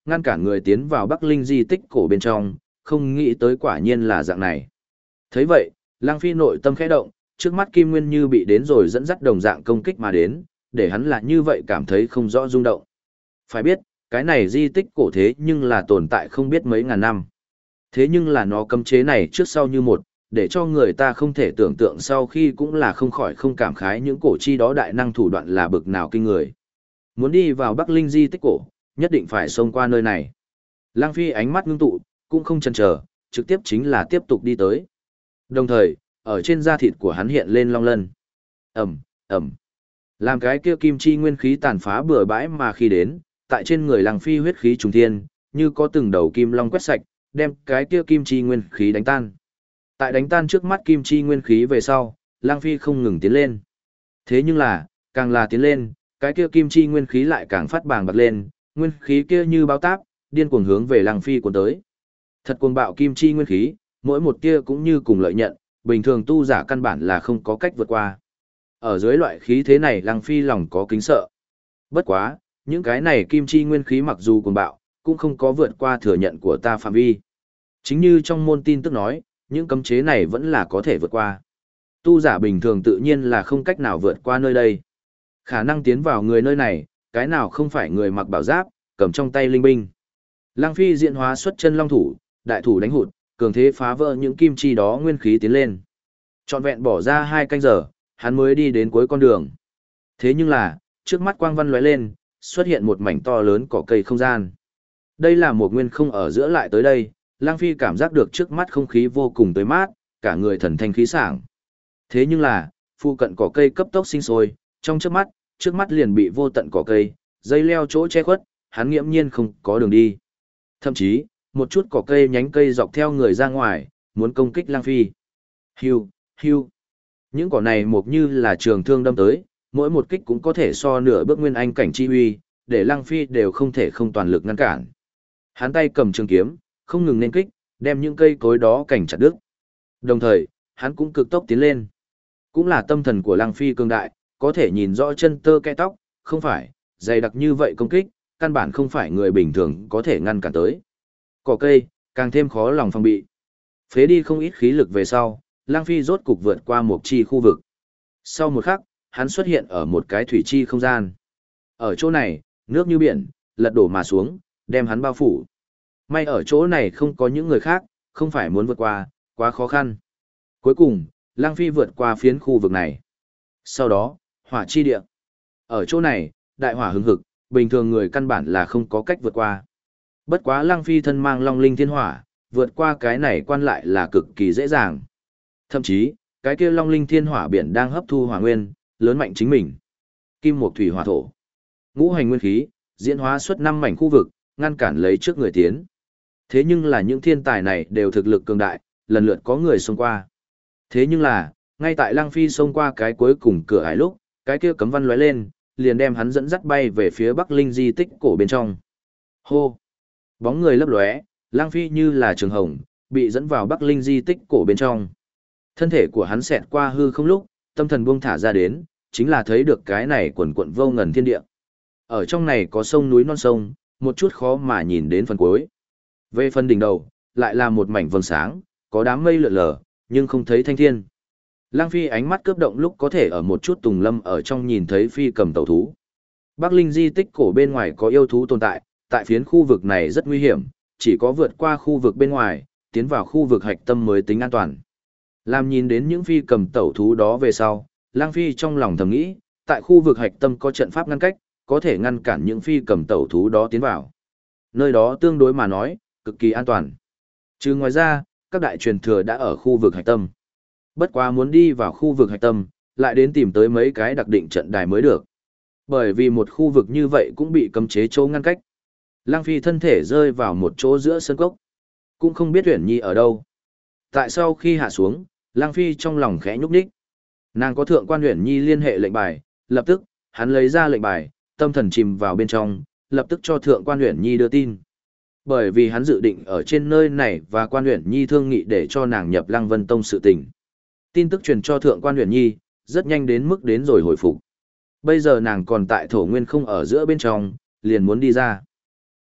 ngăn cản người tiến vào Bắc Linh di tích cổ bên trong, không nghĩ tới quả nhiên là dạng này. Thấy vậy, Lăng Phi nội tâm khẽ động, trước mắt Kim Nguyên như bị đến rồi dẫn dắt đồng dạng công kích mà đến, để hắn là như vậy cảm thấy không rõ rung động. Phải biết, cái này di tích cổ thế nhưng là tồn tại không biết mấy ngàn năm. Thế nhưng là nó cấm chế này trước sau như một, để cho người ta không thể tưởng tượng sau khi cũng là không khỏi không cảm khái những cổ chi đó đại năng thủ đoạn là bực nào kinh người. Muốn đi vào Bắc Linh di tích cổ, nhất định phải xông qua nơi này. Lăng Phi ánh mắt ngưng tụ, cũng không chần chờ, trực tiếp chính là tiếp tục đi tới. Đồng thời, ở trên da thịt của hắn hiện lên long lân. Ầm, ầm. Làm cái kia kim chi nguyên khí tàn phá bừa bãi mà khi đến, tại trên người Lăng Phi huyết khí trùng thiên, như có từng đầu kim long quét sạch, đem cái kia kim chi nguyên khí đánh tan. Tại đánh tan trước mắt kim chi nguyên khí về sau, Lăng Phi không ngừng tiến lên. Thế nhưng là, càng là tiến lên, cái kia kim chi nguyên khí lại càng phát bàng bạc lên, nguyên khí kia như báo táp, điên cuồng hướng về Lăng Phi cuốn tới. Thật cuồng bạo kim chi nguyên khí, mỗi một tia cũng như cùng lợi nhận, bình thường tu giả căn bản là không có cách vượt qua. Ở dưới loại khí thế này Lăng Phi lòng có kính sợ. Bất quá, những cái này kim chi nguyên khí mặc dù cuồng bạo, cũng không có vượt qua thừa nhận của ta phạm vi. Chính như trong môn tin tức nói, những cấm chế này vẫn là có thể vượt qua. Tu giả bình thường tự nhiên là không cách nào vượt qua nơi đây. Khả năng tiến vào người nơi này, cái nào không phải người mặc bảo giáp, cầm trong tay linh binh. Lăng Phi diễn hóa xuất chân long thủ, đại thủ đánh hụt, cường thế phá vỡ những kim chi đó nguyên khí tiến lên. Trọn vẹn bỏ ra 2 canh giờ, hắn mới đi đến cuối con đường. Thế nhưng là, trước mắt quang văn lóe lên, xuất hiện một mảnh to lớn cỏ cây không gian. Đây là một nguyên không ở giữa lại tới đây, Lăng Phi cảm giác được trước mắt không khí vô cùng tươi mát, cả người thần thanh khí sảng. Thế nhưng là, phụ cận cỏ cây cấp tốc sinh sôi, trong chớp mắt, trước mắt liền bị vô tận cỏ cây, dây leo chỗ che khuất, hắn nghiễm nhiên không có đường đi. Thậm chí, một chút cỏ cây nhánh cây dọc theo người ra ngoài, muốn công kích Lăng Phi. Hưu, hưu. Những cỏ này mục như là trường thương đâm tới, mỗi một kích cũng có thể so nửa bước nguyên anh cảnh chi uy, để Lăng Phi đều không thể không toàn lực ngăn cản. Hắn tay cầm trường kiếm, không ngừng nên kích, đem những cây cối đó cảnh chặt đứt. Đồng thời, hắn cũng cực tốc tiến lên. Cũng là tâm thần của Lăng Phi cường đại, có thể nhìn rõ chân tơ kẽ tóc, không phải, dày đặc như vậy công kích, căn bản không phải người bình thường có thể ngăn cản tới. Cỏ cây, càng thêm khó lòng phòng bị. Phế đi không ít khí lực về sau, Lăng Phi rốt cục vượt qua một chi khu vực. Sau một khắc, hắn xuất hiện ở một cái thủy chi không gian. Ở chỗ này, nước như biển, lật đổ mà xuống, đem hắn bao phủ. May ở chỗ này không có những người khác, không phải muốn vượt qua, quá khó khăn. Cuối cùng, Lăng Phi vượt qua phiến khu vực này. Sau đó, hỏa chi địa. Ở chỗ này, đại hỏa hừng hực, bình thường người căn bản là không có cách vượt qua. Bất quá Lăng Phi thân mang long linh thiên hỏa, vượt qua cái này quan lại là cực kỳ dễ dàng. Thậm chí, cái kia long linh thiên hỏa biển đang hấp thu hỏa nguyên, lớn mạnh chính mình. Kim mộc thủy hỏa thổ. Ngũ hành nguyên khí, diễn hóa xuất 5 mảnh khu vực, ngăn cản lấy trước người tiến. Thế nhưng là những thiên tài này đều thực lực cường đại, lần lượt có người xông qua. Thế nhưng là, ngay tại Lăng Phi xông qua cái cuối cùng cửa ải lúc, cái kia cấm văn lóe lên, liền đem hắn dẫn dắt bay về phía Bắc Linh di tích cổ bên trong. Hô! Bóng người lấp lóe, Lăng Phi như là trường hồng, bị dẫn vào Bắc Linh di tích cổ bên trong. Thân thể của hắn xẹt qua hư không lúc, tâm thần buông thả ra đến, chính là thấy được cái này quần quận vô ngần thiên địa. Ở trong này có sông núi non sông, một chút khó mà nhìn đến phần cuối. Về phần đỉnh đầu, lại là một mảnh vầng sáng, có đám mây lượn lờ, nhưng không thấy thanh thiên. Lăng Phi ánh mắt cướp động lúc có thể ở một chút tùng lâm ở trong nhìn thấy phi cầm tẩu thú. Bắc Linh di tích cổ bên ngoài có yêu thú tồn tại, tại phiến khu vực này rất nguy hiểm, chỉ có vượt qua khu vực bên ngoài, tiến vào khu vực hạch tâm mới tính an toàn. Làm nhìn đến những phi cầm tẩu thú đó về sau, Lăng Phi trong lòng thầm nghĩ, tại khu vực hạch tâm có trận pháp ngăn cách, có thể ngăn cản những phi cầm tẩu thú đó tiến vào. Nơi đó tương đối mà nói, cực kỳ an toàn. Chứ ngoài ra, các đại truyền thừa đã ở khu vực hạch tâm. Bất quá muốn đi vào khu vực hạch tâm, lại đến tìm tới mấy cái đặc định trận đài mới được. Bởi vì một khu vực như vậy cũng bị cấm chế chỗ ngăn cách. Lăng Phi thân thể rơi vào một chỗ giữa sân cốc. Cũng không biết Uyển Nhi ở đâu. Tại sau khi hạ xuống, Lăng Phi trong lòng khẽ nhúc nhích. Nàng có thượng quan Uyển Nhi liên hệ lệnh bài, lập tức, hắn lấy ra lệnh bài, tâm thần chìm vào bên trong, lập tức cho thượng quan Uyển Nhi đưa tin. Bởi vì hắn dự định ở trên nơi này và quan Uyển Nhi thương nghị để cho nàng nhập Lăng Vân Tông sự tình. Tin tức truyền cho thượng quan Uyển Nhi, rất nhanh đến mức đến rồi hồi phục. Bây giờ nàng còn tại thổ nguyên không ở giữa bên trong, liền muốn đi ra.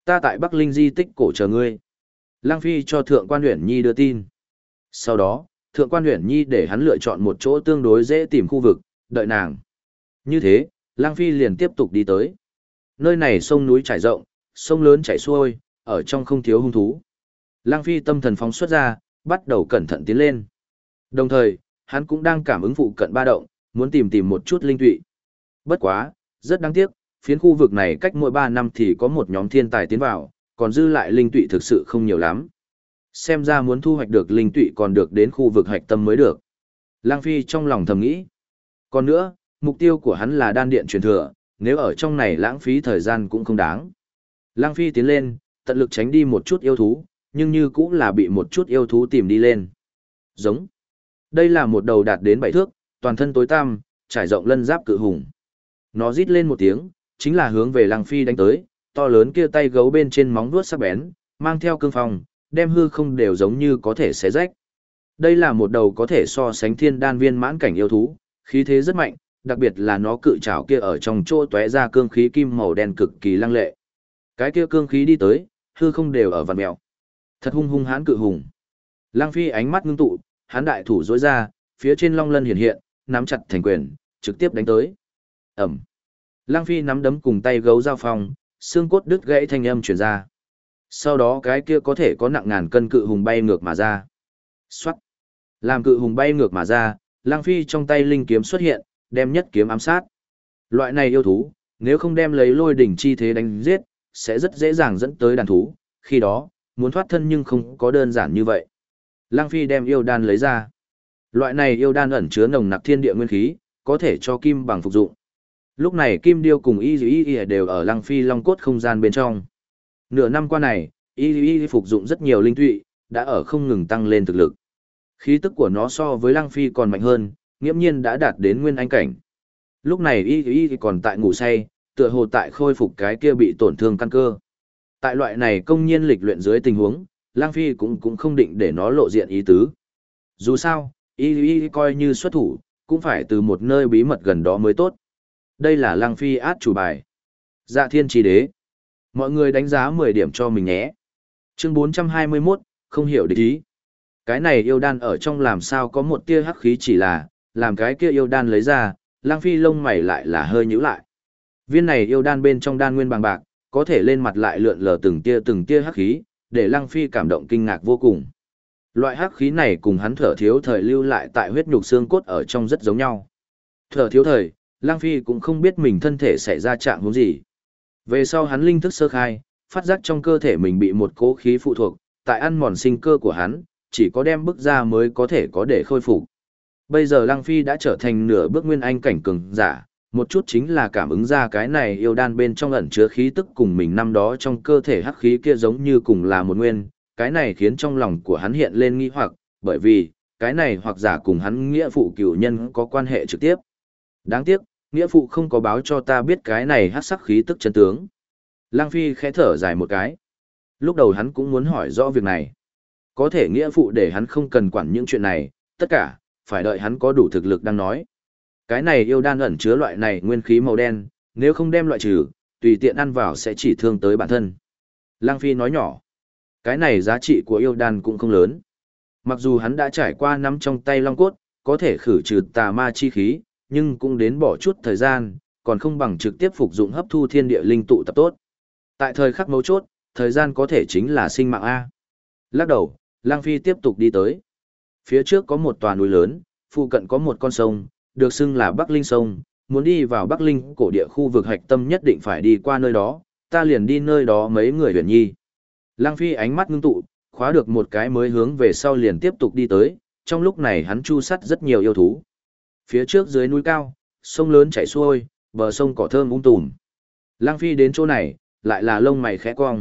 Ta tại Bắc Linh di tích cổ chờ ngươi. Lăng Phi cho Thượng quan Uyển Nhi đưa tin. Sau đó, Thượng quan Uyển Nhi để hắn lựa chọn một chỗ tương đối dễ tìm khu vực, đợi nàng. Như thế, Lăng Phi liền tiếp tục đi tới. Nơi này sông núi trải rộng, sông lớn chảy xuôi, ở trong không thiếu hung thú. Lăng Phi tâm thần phóng xuất ra, bắt đầu cẩn thận tiến lên. Đồng thời, hắn cũng đang cảm ứng phụ cận ba động, muốn tìm một chút linh tụy. Bất quá, rất đáng tiếc, phiến khu vực này cách mỗi 3 năm thì có một nhóm thiên tài tiến vào, còn dư lại linh tụy thực sự không nhiều lắm. Xem ra muốn thu hoạch được linh tụy còn được đến khu vực hạch tâm mới được. Lang Phi trong lòng thầm nghĩ. Còn nữa, mục tiêu của hắn là đan điện truyền thừa, nếu ở trong này lãng phí thời gian cũng không đáng. Lang Phi tiến lên, tận lực tránh đi một chút yêu thú, nhưng như cũng là bị một chút yêu thú tìm đi lên. Giống. Đây là một đầu đạt đến 7 thước, toàn thân tối tăm, trải rộng lân giáp cự hùng. Nó rít lên một tiếng, chính là hướng về Lăng Phi đánh tới, to lớn kia tay gấu bên trên móng vuốt sắc bén, mang theo cương phong, đem hư không đều giống như có thể xé rách. Đây là một đầu có thể so sánh thiên đan viên mãn cảnh yêu thú, khí thế rất mạnh, đặc biệt là nó cự trảo kia ở trong chỗ tóe ra cương khí kim màu đen cực kỳ lăng lệ. Cái kia cương khí đi tới, hư không đều ở vằn mèo. Thật hung hãn cự hùng. Lăng Phi ánh mắt ngưng tụ, hắn đại thủ duỗi ra, phía trên long lân hiện hiện, nắm chặt thành quyền, trực tiếp đánh tới. Ẩm. Lăng Phi nắm đấm cùng tay gấu giao phong, xương cốt đứt gãy thanh âm truyền ra. Sau đó cái kia có thể có nặng ngàn cân cự hùng bay ngược mà ra. Xoát. Làm cự hùng bay ngược mà ra, Lăng Phi trong tay linh kiếm xuất hiện, đem nhất kiếm ám sát. Loại này yêu thú, nếu không đem lấy lôi đỉnh chi thế đánh giết, sẽ rất dễ dàng dẫn tới đàn thú, khi đó, muốn thoát thân nhưng không có đơn giản như vậy. Lăng Phi đem yêu đan lấy ra. Loại này yêu đan ẩn chứa nồng nặc thiên địa nguyên khí, có thể cho kim bằng phục dụng. Lúc này Kim Điêu cùng Y đều ở Lăng Phi long cốt không gian bên trong. Nửa năm qua này, Y phục dụng rất nhiều linh tụy, đã ở không ngừng tăng lên thực lực. Khí tức của nó so với Lăng Phi còn mạnh hơn, nghiễm nhiên đã đạt đến nguyên anh cảnh. Lúc này Y còn tại ngủ say, tựa hồ tại khôi phục cái kia bị tổn thương căn cơ. Tại loại này công nhiên lịch luyện dưới tình huống, Lăng Phi cũng không định để nó lộ diện ý tứ. Dù sao, Y coi như xuất thủ, cũng phải từ một nơi bí mật gần đó mới tốt. Đây là Lăng Phi át chủ bài. Dạ thiên chi đế. Mọi người đánh giá 10 điểm cho mình nhé. Chương 421, không hiểu địch ý. Cái này yêu đan ở trong làm sao có một tia hắc khí, chỉ là, làm cái kia yêu đan lấy ra, Lăng Phi lông mày lại là hơi nhíu lại. Viên này yêu đan bên trong đan nguyên bằng bạc, có thể lên mặt lại lượn lờ từng tia hắc khí, để Lăng Phi cảm động kinh ngạc vô cùng. Loại hắc khí này cùng hắn thở thiếu thời lưu lại tại huyết nhục xương cốt ở trong rất giống nhau. Thở thiếu thời, Lăng Phi cũng không biết mình thân thể xảy ra trạng huống gì. Về sau hắn linh thức sơ khai, phát giác trong cơ thể mình bị một cỗ khí phụ thuộc, tại ăn mòn sinh cơ của hắn, chỉ có đem bức ra mới có thể có để khôi phục. Bây giờ Lăng Phi đã trở thành nửa bước nguyên anh cảnh cường giả, một chút chính là cảm ứng ra cái này yêu đan bên trong ẩn chứa khí tức cùng mình năm đó trong cơ thể hắc khí kia giống như cùng là một nguyên, cái này khiến trong lòng của hắn hiện lên nghi hoặc, bởi vì, cái này hoặc giả cùng hắn nghĩa phụ cửu nhân có quan hệ trực tiếp. Đáng tiếc, nghĩa phụ không có báo cho ta biết cái này hắc sắc khí tức chân tướng. Lăng Phi khẽ thở dài một cái. Lúc đầu hắn cũng muốn hỏi rõ việc này. Có thể nghĩa phụ để hắn không cần quản những chuyện này, tất cả, phải đợi hắn có đủ thực lực đang nói. Cái này yêu đan ẩn chứa loại này nguyên khí màu đen, nếu không đem loại trừ, tùy tiện ăn vào sẽ chỉ thương tới bản thân. Lăng Phi nói nhỏ. Cái này giá trị của yêu đan cũng không lớn. Mặc dù hắn đã trải qua nắm trong tay long cốt, có thể khử trừ tà ma chi khí, nhưng cũng đến bỏ chút thời gian, còn không bằng trực tiếp phục dụng hấp thu thiên địa linh tụ tập tốt. Tại thời khắc mấu chốt, thời gian có thể chính là sinh mạng A. Lắc đầu, Lăng Phi tiếp tục đi tới. Phía trước có một tòa núi lớn, phụ cận có một con sông, được xưng là Bắc Linh Sông. Muốn đi vào Bắc Linh cổ địa khu vực hạch tâm nhất định phải đi qua nơi đó, ta liền đi nơi đó mấy người huyền nhi. Lăng Phi ánh mắt ngưng tụ, khóa được một cái mới hướng về sau liền tiếp tục đi tới, trong lúc này hắn chu sắt rất nhiều yêu thú. Phía trước dưới núi cao, sông lớn chảy xuôi, bờ sông cỏ thơm tùm. Lăng Phi đến chỗ này, lại là lông mày khẽ cong.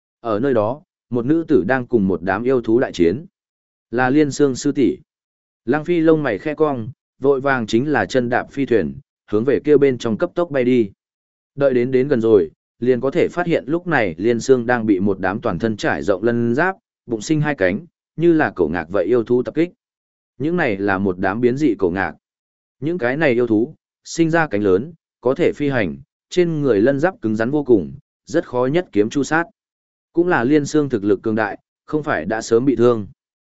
Ở nơi đó, một nữ tử đang cùng một đám yêu thú đại chiến. Là Liên Xương sư tỷ. Lăng Phi lông mày khẽ cong, vội vàng chính là chân đạp phi thuyền, hướng về kia bên trong cấp tốc bay đi. Đợi đến gần rồi, liền có thể phát hiện lúc này Liên Xương đang bị một đám toàn thân trải rộng lân giáp, bụng sinh hai cánh, như là cổ ngạc vậy yêu thú tập kích. Những này là một đám biến dị cổ ngạc. Những cái này yêu thú, sinh ra cánh lớn, có thể phi hành, trên người lân giáp cứng rắn vô cùng, rất khó nhất kiếm chu sát. Cũng là Liên Xương thực lực cường đại, không phải đã sớm bị thương.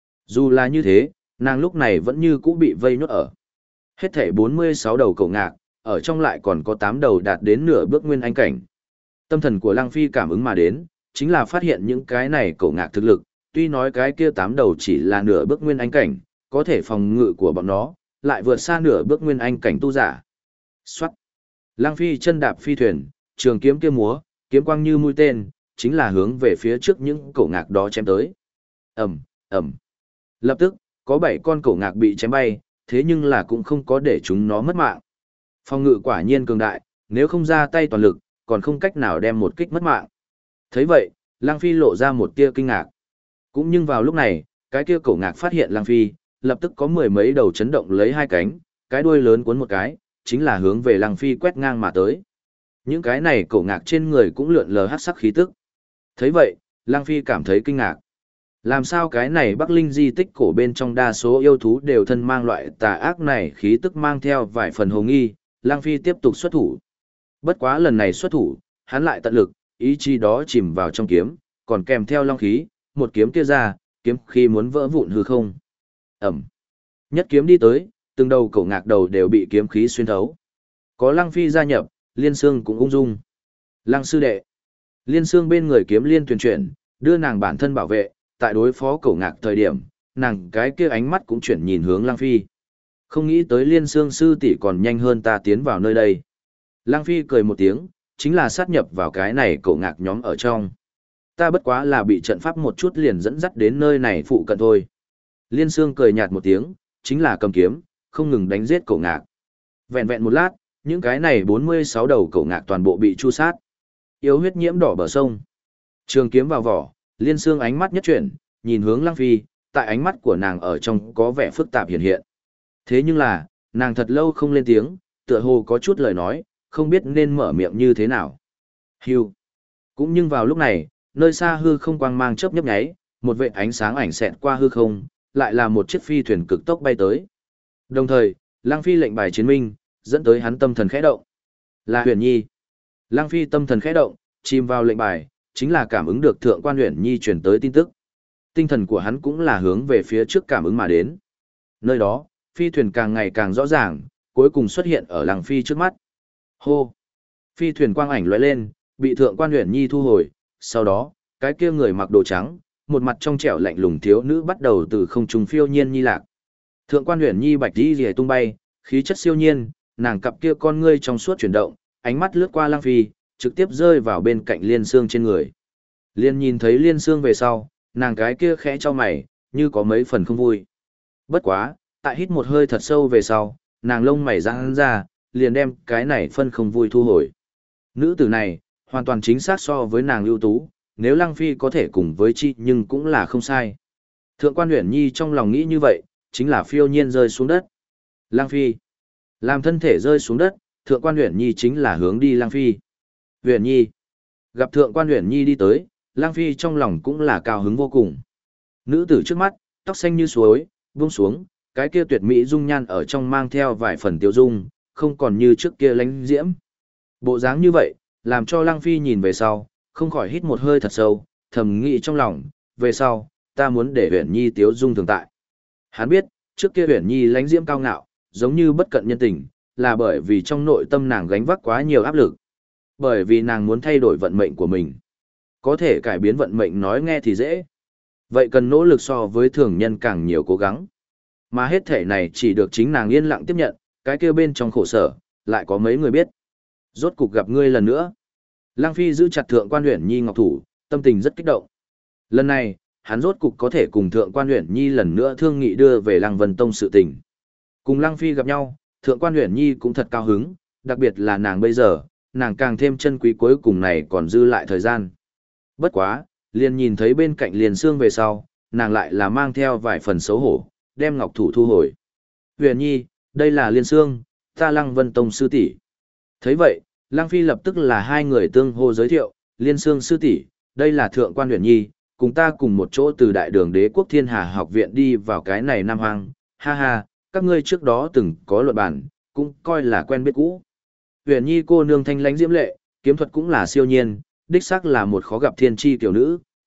Dù là như thế, nàng lúc này vẫn như cũ bị vây nhốt ở. Hết thể 46 đầu cổ ngạc, ở trong lại còn có 8 đầu đạt đến nửa bước nguyên anh cảnh. Tâm thần của Lăng Phi cảm ứng mà đến, chính là phát hiện những cái này cổ ngạc thực lực, tuy nói cái kia 8 đầu chỉ là nửa bước nguyên anh cảnh, có thể phòng ngự của bọn nó, lại vượt xa nửa bước nguyên anh cảnh tu giả. Xoát! Lăng Phi chân đạp phi thuyền, trường kiếm kia múa, kiếm quang như mũi tên, chính là hướng về phía trước những cổ ngạc đó chém tới. Ầm, ầm. Lập tức, có 7 con cổ ngạc bị chém bay, thế nhưng là cũng không có để chúng nó mất mạng. Phòng ngự quả nhiên cường đại, nếu không ra tay toàn lực, còn không cách nào đem một kích mất mạng. Thấy vậy, Lăng Phi lộ ra một tia kinh ngạc. Cũng nhưng vào lúc này, cái kia cổ ngạc phát hiện Lăng Phi, lập tức có mười mấy đầu chấn động lấy hai cánh, cái đuôi lớn cuốn một cái, chính là hướng về Lăng Phi quét ngang mà tới. Những cái này cổ ngạc trên người cũng lượn lờ hắc sắc khí tức. Thấy vậy, Lăng Phi cảm thấy kinh ngạc. Làm sao cái này Bắc Linh di tích cổ bên trong đa số yêu thú đều thân mang loại tà ác này khí tức mang theo vài phần hồ nghi, Lăng Phi tiếp tục xuất thủ. Bất quá lần này xuất thủ, hắn lại tận lực, ý chí đó chìm vào trong kiếm, còn kèm theo long khí, một kiếm kia ra, kiếm khí muốn vỡ vụn hư không. Ẩm. Nhất kiếm đi tới, từng đầu cổ ngạc đầu đều bị kiếm khí xuyên thấu. Có Lăng Phi gia nhập, Liên Xương cũng ung dung. Lăng sư đệ. Liên Xương bên người kiếm liên tuyển chuyển, đưa nàng bản thân bảo vệ, tại đối phó cổ ngạc thời điểm, nàng cái kia ánh mắt cũng chuyển nhìn hướng Lăng Phi. Không nghĩ tới Liên Xương sư tỷ còn nhanh hơn ta tiến vào nơi đây. Lăng Phi cười một tiếng, chính là sát nhập vào cái này cổ ngạc nhóm ở trong. Ta bất quá là bị trận pháp một chút liền dẫn dắt đến nơi này phụ cận thôi. Liên Xương cười nhạt một tiếng, chính là cầm kiếm, không ngừng đánh giết cổ ngạc. Vẹn vẹn một lát, những cái này 46 đầu cổ ngạc toàn bộ bị chu sát. Yếu huyết nhiễm đỏ bờ sông. Trường kiếm vào vỏ, Liên Xương ánh mắt nhất chuyển, nhìn hướng Lăng Phi, tại ánh mắt của nàng ở trong có vẻ phức tạp hiện hiện. Thế nhưng là, nàng thật lâu không lên tiếng, tựa hồ có chút lời nói, không biết nên mở miệng như thế nào. Hưu. Cũng nhưng vào lúc này, nơi xa hư không quang mang chớp nhấp nháy, một vệt ánh sáng ảnh xẹt qua hư không, lại là một chiếc phi thuyền cực tốc bay tới. Đồng thời, Lăng Phi lệnh bài chiến minh, dẫn tới hắn tâm thần khẽ động. Là Huyền Nhi. Lăng Phi tâm thần khẽ động, chìm vào lệnh bài, chính là cảm ứng được Thượng quan Huyền Nhi truyền tới tin tức. Tinh thần của hắn cũng là hướng về phía trước cảm ứng mà đến. Nơi đó, phi thuyền càng ngày càng rõ ràng, cuối cùng xuất hiện ở Lăng Phi trước mắt. Hô! Phi thuyền quang ảnh lóe lên, bị Thượng quan Huyền Nhi thu hồi, sau đó, cái kia người mặc đồ trắng, một mặt trong trẻo lạnh lùng thiếu nữ bắt đầu từ không trung phiêu nhiên nhi lạc. Thượng quan Huyền Nhi bạch đi rìa tung bay, khí chất siêu nhiên, nàng cặp kia con ngươi trong suốt chuyển động, ánh mắt lướt qua Lăng Phi, trực tiếp rơi vào bên cạnh Liên Xương trên người. Liên nhìn thấy Liên Xương về sau, nàng cái kia khẽ cho mày, như có mấy phần không vui. Bất quá, tại hít một hơi thật sâu về sau, nàng lông mày giãn ra, liền đem cái này phân không vui thu hồi. Nữ tử này, hoàn toàn chính xác so với nàng ưu tú, nếu Lăng Phi có thể cùng với chi nhưng cũng là không sai. Thượng quan Huyền Nhi trong lòng nghĩ như vậy, chính là phiêu nhiên rơi xuống đất. Lăng Phi. Làm thân thể rơi xuống đất, Thượng quan Huyền Nhi chính là hướng đi Lăng Phi. Huyền Nhi. Gặp Thượng quan Huyền Nhi đi tới, Lăng Phi trong lòng cũng là cao hứng vô cùng. Nữ tử trước mắt, tóc xanh như suối, buông xuống, cái kia tuyệt mỹ dung nhan ở trong mang theo vài phần tiêu dung, không còn như trước kia lánh diễm. Bộ dáng như vậy, làm cho Lăng Phi nhìn về sau, không khỏi hít một hơi thật sâu, thầm nghĩ trong lòng, về sau, ta muốn để Huyền Nhi tiếu dung thường tại. Hắn biết, trước kia Huyền Nhi lánh diễm cao ngạo, giống như bất cận nhân tình, là bởi vì trong nội tâm nàng gánh vác quá nhiều áp lực. Bởi vì nàng muốn thay đổi vận mệnh của mình. Có thể cải biến vận mệnh nói nghe thì dễ. Vậy cần nỗ lực so với thường nhân càng nhiều cố gắng. Mà hết thể này chỉ được chính nàng yên lặng tiếp nhận, cái kia bên trong khổ sở, lại có mấy người biết. Rốt cục gặp ngươi lần nữa. Lăng Phi giữ chặt Thượng quan Huyền Nhi ngọc thủ, tâm tình rất kích động. Lần này, hắn rốt cục có thể cùng Thượng quan Huyền Nhi lần nữa thương nghị đưa về Lăng Vân Tông sự tình. Cùng Lăng Phi gặp nhau, Thượng quan Huyền Nhi cũng thật cao hứng, đặc biệt là nàng bây giờ, nàng càng thêm chân quý cuối cùng này còn dư lại thời gian. Bất quá, liền nhìn thấy bên cạnh Liên Xương về sau, nàng lại là mang theo vài phần xấu hổ, đem ngọc thủ thu hồi. Huyền Nhi, đây là Liên Xương, ta Lăng Vân Tông sư tỷ. Thấy vậy, Lăng Phi lập tức là hai người tương hô giới thiệu, Liên Xương sư tỷ, đây là Thượng quan Huyền Nhi, cùng ta cùng một chỗ từ Đại Đường Đế quốc Thiên Hà học viện đi vào cái này Nam Hoang, ha ha, các ngươi trước đó từng có luận bàn, cũng coi là quen biết cũ. Huyền Nhi cô nương thanh lãnh diễm lệ, kiếm thuật cũng là siêu nhiên, đích xác là một khó gặp thiên chi tiểu nữ,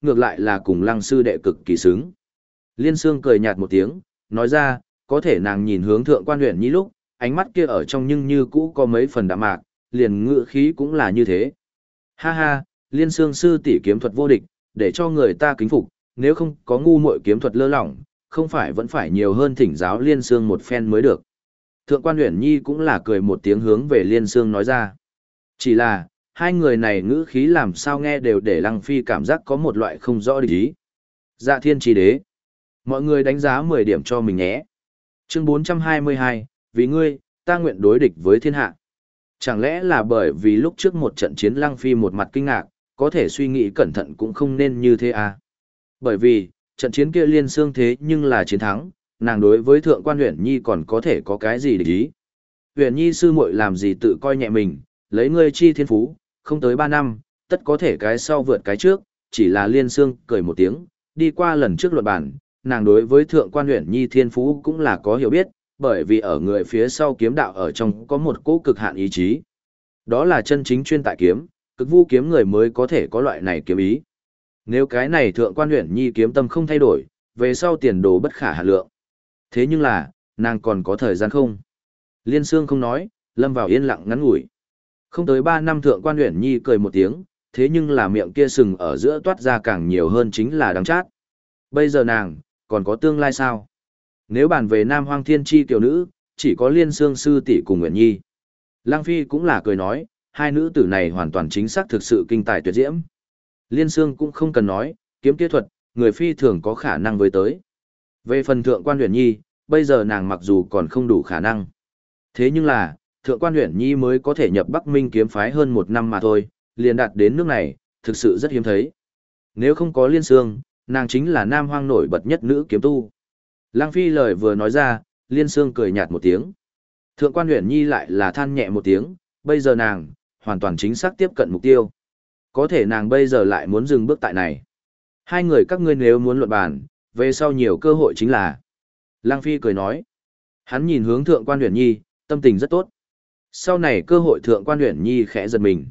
ngược lại là cùng Lăng sư đệ cực kỳ xứng. Liên Sương cười nhạt một tiếng, nói ra, có thể nàng nhìn hướng Thượng Quan Uyển Nhi lúc, ánh mắt kia ở trong nhưng như cũ có mấy phần đạm mạc, liền ngữ khí cũng là như thế. Ha ha, Liên Sương sư tỷ kiếm thuật vô địch, để cho người ta kính phục, nếu không có ngu muội kiếm thuật lơ lỏng, không phải vẫn phải nhiều hơn thỉnh giáo Liên Sương một phen mới được. Thượng Quan Uyển Nhi cũng là cười một tiếng hướng về Liên Sương nói ra. Chỉ là, hai người này ngữ khí làm sao nghe đều để Lăng Phi cảm giác có một loại không rõ địch ý. Dạ Thiên Chi Đế. Mọi người đánh giá 10 điểm cho mình nhé. Chương 422, vì ngươi, ta nguyện đối địch với thiên hạ. Chẳng lẽ là bởi vì lúc trước một trận chiến Lăng Phi một mặt kinh ngạc, có thể suy nghĩ cẩn thận cũng không nên như thế à. Bởi vì, trận chiến kia Liên Sương thế nhưng là chiến thắng, nàng đối với Thượng Quan Uyển Nhi còn có thể có cái gì để ý. Uyển Nhi sư muội làm gì tự coi nhẹ mình, lấy ngươi chi thiên phú, không tới 3 năm, tất có thể cái sau vượt cái trước, chỉ là Liên Sương cười một tiếng, đi qua lần trước luận bản, nàng đối với Thượng Quan Uyển Nhi thiên phú cũng là có hiểu biết, bởi vì ở người phía sau kiếm đạo ở trong có một cỗ cực hạn ý chí. Đó là chân chính chuyên tại kiếm, cực vu kiếm người mới có thể có loại này kiếm ý. Nếu cái này Thượng Quan Uyển Nhi kiếm tâm không thay đổi, về sau tiền đồ bất khả hạn lượng. Thế nhưng là, nàng còn có thời gian không? Liên Sương không nói, lâm vào yên lặng ngắn ngủi. Không tới 3 năm Thượng Quan Uyển Nhi cười một tiếng, thế nhưng là miệng kia sừng ở giữa toát ra càng nhiều hơn chính là đắng chát. Bây giờ nàng, còn có tương lai sao? Nếu bàn về Nam Hoang Thiên Chi tiểu nữ, chỉ có Liên Sương sư tỷ cùng Uyển Nhi. Lăng Phi cũng là cười nói, hai nữ tử này hoàn toàn chính xác thực sự kinh tài tuyệt diễm. Liên Sương cũng không cần nói, kiếm kỹ thuật, người phi thường có khả năng với tới. Về phần Thượng Quan Uyển Nhi, bây giờ nàng mặc dù còn không đủ khả năng. Thế nhưng là, Thượng Quan Uyển Nhi mới có thể nhập Bắc Minh kiếm phái hơn 1 năm mà thôi, liền đạt đến nước này, thực sự rất hiếm thấy. Nếu không có Liên Sương, nàng chính là Nam Hoang nổi bật nhất nữ kiếm tu. Lăng Phi lời vừa nói ra, Liên Sương cười nhạt một tiếng. Thượng Quan Uyển Nhi lại là than nhẹ một tiếng, bây giờ nàng, hoàn toàn chính xác tiếp cận mục tiêu. Có thể nàng bây giờ lại muốn dừng bước tại này. Hai người các ngươi nếu muốn luận bàn, về sau nhiều cơ hội chính là. Lăng Phi cười nói. Hắn nhìn hướng Thượng Quan Uyển Nhi, tâm tình rất tốt. Sau này cơ hội Thượng Quan Uyển Nhi khẽ giật mình.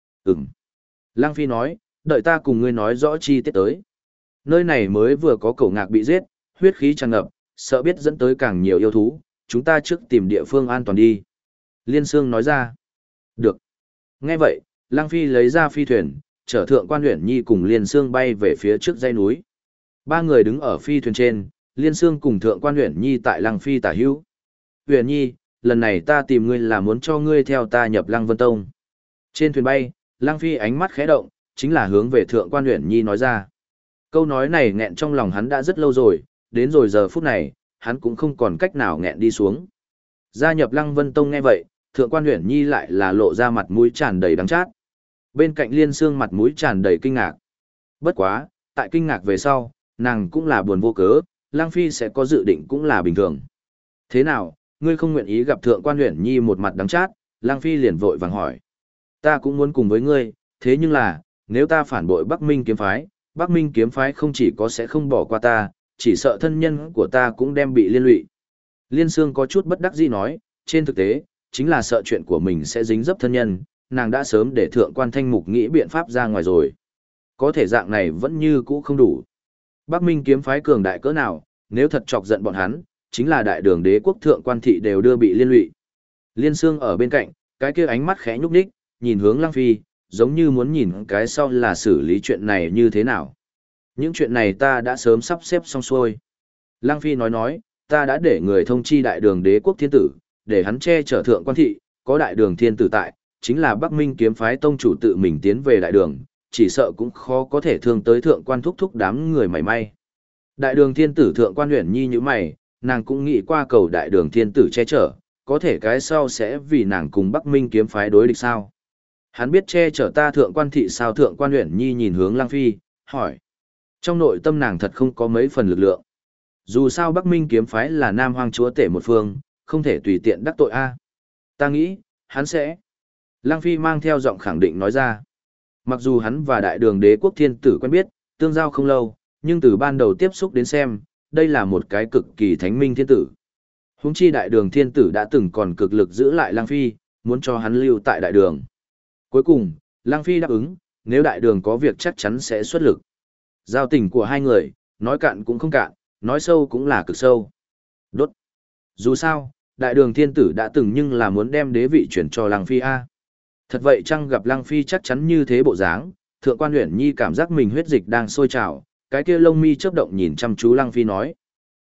Lăng Phi nói, đợi ta cùng ngươi nói rõ chi tiết tới. Nơi này mới vừa có cẩu ngạc bị giết, huyết khí tràn ngập, sợ biết dẫn tới càng nhiều yêu thú, chúng ta trước tìm địa phương an toàn đi. Liên Sương nói ra. Được. Nghe vậy, Lăng Phi lấy ra phi thuyền, chở Thượng Quan Uyển Nhi cùng Liên Sương bay về phía trước dãy núi. Ba người đứng ở phi thuyền trên, Liên Sương cùng Thượng Quan Uyển Nhi tại Lăng Phi tả hữu. Uyển Nhi, lần này ta tìm ngươi là muốn cho ngươi theo ta nhập Lăng Vân Tông. Trên thuyền bay, Lăng Phi ánh mắt khẽ động, chính là hướng về Thượng Quan Uyển Nhi nói ra. Câu nói này nghẹn trong lòng hắn đã rất lâu rồi, đến rồi giờ phút này, hắn cũng không còn cách nào nghẹn đi xuống. Gia nhập Lăng Vân Tông nghe vậy, Thượng Quan Uyển Nhi lại là lộ ra mặt mũi tràn đầy đắng chát. Bên cạnh Liên Sương mặt mũi tràn đầy kinh ngạc. Bất quá, tại kinh ngạc về sau, nàng cũng là buồn vô cớ, Lăng Phi sẽ có dự định cũng là bình thường. Thế nào, ngươi không nguyện ý gặp Thượng Quan Uyển Nhi một mặt đắng chát? Lăng Phi liền vội vàng hỏi. Ta cũng muốn cùng với ngươi, thế nhưng là, nếu ta phản bội Bắc Minh kiếm phái, Bắc Minh kiếm phái không chỉ có sẽ không bỏ qua ta, chỉ sợ thân nhân của ta cũng đem bị liên lụy. Liên Sương có chút bất đắc dĩ nói, trên thực tế, chính là sợ chuyện của mình sẽ dính dấp thân nhân, nàng đã sớm để Thượng Quan Thanh Mục nghĩ biện pháp ra ngoài rồi. Có thể dạng này vẫn như cũ không đủ. Bắc Minh kiếm phái cường đại cỡ nào, nếu thật chọc giận bọn hắn, chính là đại đường đế quốc Thượng Quan thị đều đưa bị liên lụy. Liên Sương ở bên cạnh, cái kia ánh mắt khẽ nhúc nhích, nhìn hướng Lăng Phi, giống như muốn nhìn cái sau là xử lý chuyện này như thế nào. Những chuyện này ta đã sớm sắp xếp xong xuôi. Lăng Phi nói, ta đã để người thông chi đại đường đế quốc thiên tử, để hắn che chở Thượng Quan thị, có đại đường thiên tử tại, chính là Bắc Minh kiếm phái tông chủ tự mình tiến về đại đường, chỉ sợ cũng khó có thể thương tới Thượng Quan thúc thúc đám người mảy may. Đại đường thiên tử Thượng Quan Uyển Nhi như mày, nàng cũng nghĩ qua cầu đại đường thiên tử che chở, có thể cái sau sẽ vì nàng cùng Bắc Minh kiếm phái đối địch sao? Hắn biết che chở ta Thượng Quan thị sao? Thượng Quan Uyển Nhi nhìn hướng Lăng Phi, hỏi. Trong nội tâm nàng thật không có mấy phần lực lượng. Dù sao Bắc Minh kiếm phái là Nam Hoang chúa tể một phương, không thể tùy tiện đắc tội a. Ta nghĩ, hắn sẽ. Lăng Phi mang theo giọng khẳng định nói ra. Mặc dù hắn và đại đường đế quốc thiên tử quen biết, tương giao không lâu, nhưng từ ban đầu tiếp xúc đến xem, đây là một cái cực kỳ thánh minh thiên tử. Huống chi đại đường thiên tử đã từng còn cực lực giữ lại Lăng Phi, muốn cho hắn lưu tại đại đường. Cuối cùng, Lăng Phi đáp ứng, nếu đại đường có việc chắc chắn sẽ xuất lực. Giao tình của hai người, nói cạn cũng không cạn, nói sâu cũng là cực sâu. Đốt. Dù sao, đại đường thiên tử đã từng nhưng là muốn đem đế vị chuyển cho Lăng Phi A. Thật vậy chăng gặp Lăng Phi chắc chắn như thế bộ dáng, Thượng quan Uyển Nhi cảm giác mình huyết dịch đang sôi trào, cái kia lông mi chớp động nhìn chăm chú Lăng Phi nói.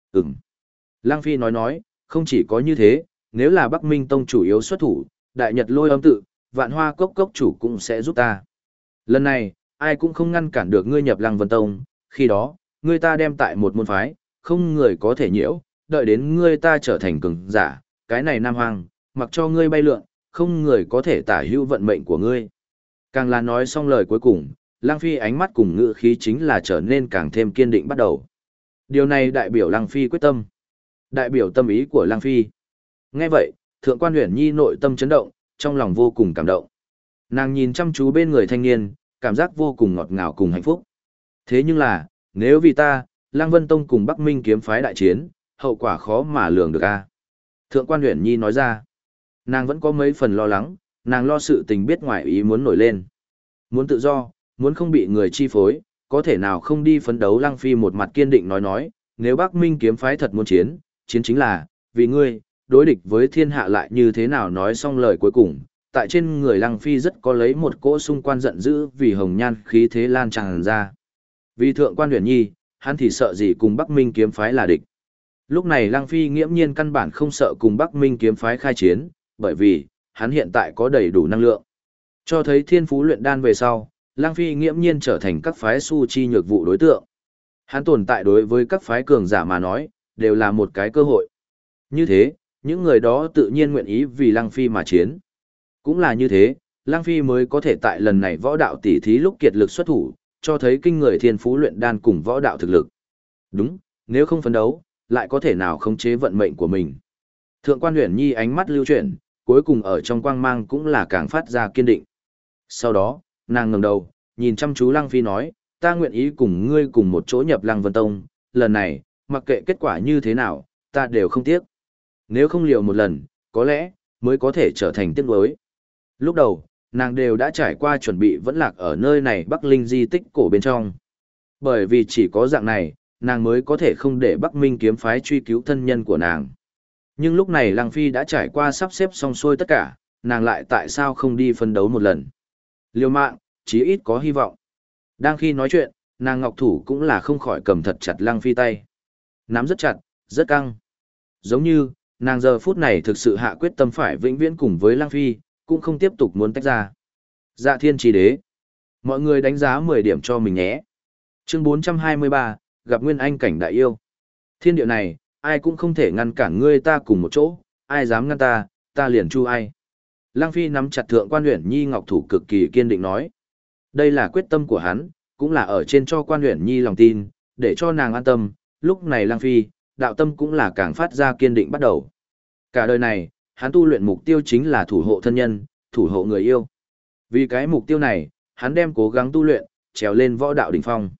Lăng Phi nói, không chỉ có như thế, nếu là Bắc Minh Tông chủ yếu xuất thủ, Đại Nhật Lôi Âm tự, Vạn Hoa Cốc Cốc chủ cũng sẽ giúp ta. Lần này, ai cũng không ngăn cản được ngươi nhập Lăng Vân Tông, khi đó, ngươi ta đem tại một môn phái, không người có thể nhiễu, đợi đến ngươi ta trở thành cường giả, cái này Nam Hoàng, mặc cho ngươi bay lượn, không người có thể tả hữu vận mệnh của ngươi. Càng là nói xong lời cuối cùng, Lăng Phi ánh mắt cùng ngữ khí chính là trở nên càng thêm kiên định bắt đầu. Điều này đại biểu Lăng Phi quyết tâm. Đại biểu tâm ý của Lăng Phi. Nghe vậy, Thượng quan Uyển Nhi nội tâm chấn động, trong lòng vô cùng cảm động. Nàng nhìn chăm chú bên người thanh niên, cảm giác vô cùng ngọt ngào cùng hạnh phúc. Thế nhưng là, nếu vì ta, Lăng Vân Tông cùng Bắc Minh kiếm phái đại chiến, hậu quả khó mà lường được a. Thượng quan Uyển Nhi nói ra. Nàng vẫn có mấy phần lo lắng, nàng lo sự tình biết ngoài ý muốn nổi lên. Muốn tự do, muốn không bị người chi phối, có thể nào không đi phấn đấu. Lăng Phi một mặt kiên định nói, nếu Bắc Minh kiếm phái thật muốn chiến, chiến chính là, vì ngươi, đối địch với thiên hạ lại như thế nào. Nói xong lời cuối cùng, tại trên người Lăng Phi rất có lấy một cỗ xung quan giận dữ vì hồng nhan khí thế lan tràn ra. Vì Thượng quan Uyển Nhi, hắn thì sợ gì cùng Bắc Minh kiếm phái là địch. Lúc này Lăng Phi nghiễm nhiên căn bản không sợ cùng Bắc Minh kiếm phái khai chiến, bởi vì, hắn hiện tại có đầy đủ năng lượng. Cho thấy thiên phú luyện đan về sau, Lăng Phi nghiễm nhiên trở thành các phái su chi nhược vụ đối tượng. Hắn tồn tại đối với các phái cường giả mà nói, đều là một cái cơ hội. Như thế, những người đó tự nhiên nguyện ý vì Lăng Phi mà chiến. Cũng là như thế, Lăng Phi mới có thể tại lần này võ đạo tỷ thí lúc kiệt lực xuất thủ, cho thấy kinh người thiên phú luyện đan cùng võ đạo thực lực. Đúng, nếu không phấn đấu, lại có thể nào khống chế vận mệnh của mình. Thượng quan Uyển Nhi ánh mắt lưu chuyển, cuối cùng ở trong quang mang cũng là càng phát ra kiên định. Sau đó, nàng ngẩng đầu, nhìn chăm chú Lăng Phi nói, ta nguyện ý cùng ngươi cùng một chỗ nhập Lăng Vân Tông, lần này, mặc kệ kết quả như thế nào, ta đều không tiếc. Nếu không liều một lần, có lẽ, mới có thể trở thành tiếc nuối. Lúc đầu, nàng đều đã trải qua chuẩn bị vẫn lạc ở nơi này Bắc Linh di tích cổ bên trong. Bởi vì chỉ có dạng này, nàng mới có thể không để Bắc Minh kiếm phái truy cứu thân nhân của nàng. Nhưng lúc này Lăng Phi đã trải qua sắp xếp xong xuôi tất cả, nàng lại tại sao không đi phân đấu một lần. Liều mạng, chí ít có hy vọng. Đang khi nói chuyện, nàng ngọc thủ cũng là không khỏi cầm thật chặt Lăng Phi tay. Nắm rất chặt, rất căng. Giống như, nàng giờ phút này thực sự hạ quyết tâm phải vĩnh viễn cùng với Lăng Phi, cũng không tiếp tục muốn tách ra. Dạ thiên trì đế. Mọi người đánh giá 10 điểm cho mình nhé. Chương 423, gặp Nguyên Anh cảnh đại yêu. Thiên địa này, ai cũng không thể ngăn cản ngươi ta cùng một chỗ, ai dám ngăn ta, ta liền chu ai. Lăng Phi nắm chặt Thượng quan Uyển Nhi ngọc thủ cực kỳ kiên định nói. Đây là quyết tâm của hắn, cũng là ở trên cho quan Uyển Nhi lòng tin, để cho nàng an tâm. Lúc này Lăng Phi, đạo tâm cũng là càng phát ra kiên định bắt đầu. Cả đời này, hắn tu luyện mục tiêu chính là thủ hộ thân nhân, thủ hộ người yêu. Vì cái mục tiêu này, hắn đem cố gắng tu luyện, trèo lên võ đạo đỉnh phong.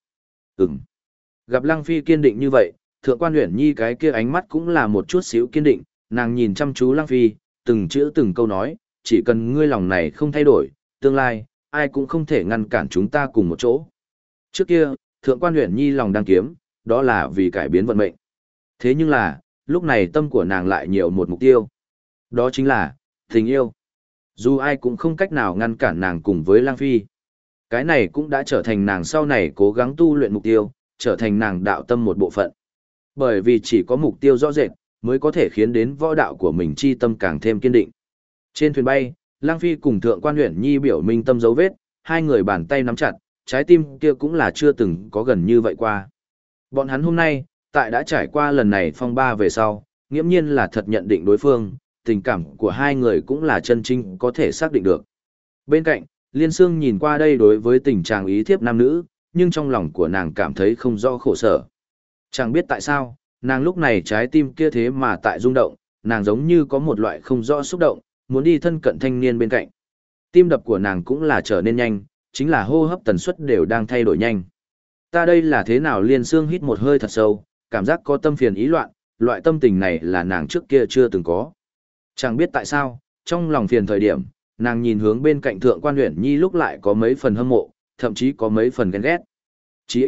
Gặp Lăng Phi kiên định như vậy, Thượng quan Uyển Nhi cái kia ánh mắt cũng là một chút xíu kiên định, nàng nhìn chăm chú Lăng Phi, từng chữ từng câu nói, chỉ cần ngươi lòng này không thay đổi, tương lai, ai cũng không thể ngăn cản chúng ta cùng một chỗ. Trước kia, Thượng quan Uyển Nhi lòng đang kiếm, đó là vì cải biến vận mệnh. Thế nhưng là, lúc này tâm của nàng lại nhiều một mục tiêu. Đó chính là, tình yêu. Dù ai cũng không cách nào ngăn cản nàng cùng với Lăng Phi. Cái này cũng đã trở thành nàng sau này cố gắng tu luyện mục tiêu, trở thành nàng đạo tâm một bộ phận. Bởi vì chỉ có mục tiêu rõ rệt, mới có thể khiến đến võ đạo của mình chi tâm càng thêm kiên định. Trên thuyền bay, Lăng Phi cùng Thượng quan Uyển Nhi biểu minh tâm dấu vết, hai người bàn tay nắm chặt, trái tim kia cũng là chưa từng có gần như vậy qua. Bọn hắn hôm nay, tại đã trải qua lần này phong ba về sau, nghiễm nhiên là thật nhận định đối phương, tình cảm của hai người cũng là chân chính có thể xác định được. Bên cạnh, Liên Sương nhìn qua đây đối với tình trạng ý thiếp nam nữ, nhưng trong lòng của nàng cảm thấy không rõ khổ sở. Chẳng biết tại sao, nàng lúc này trái tim kia thế mà tại rung động, nàng giống như có một loại không rõ xúc động, muốn đi thân cận thanh niên bên cạnh. Tim đập của nàng cũng là trở nên nhanh, chính là hô hấp tần suất đều đang thay đổi nhanh. Ta đây là thế nào? Liên Sương hít một hơi thật sâu, cảm giác có tâm phiền ý loạn, loại tâm tình này là nàng trước kia chưa từng có. Chẳng biết tại sao, trong lòng phiền thời điểm, nàng nhìn hướng bên cạnh Thượng quan Uyển Nhi lúc lại có mấy phần hâm mộ, thậm chí có mấy phần ghen ghét. Chỉ ít,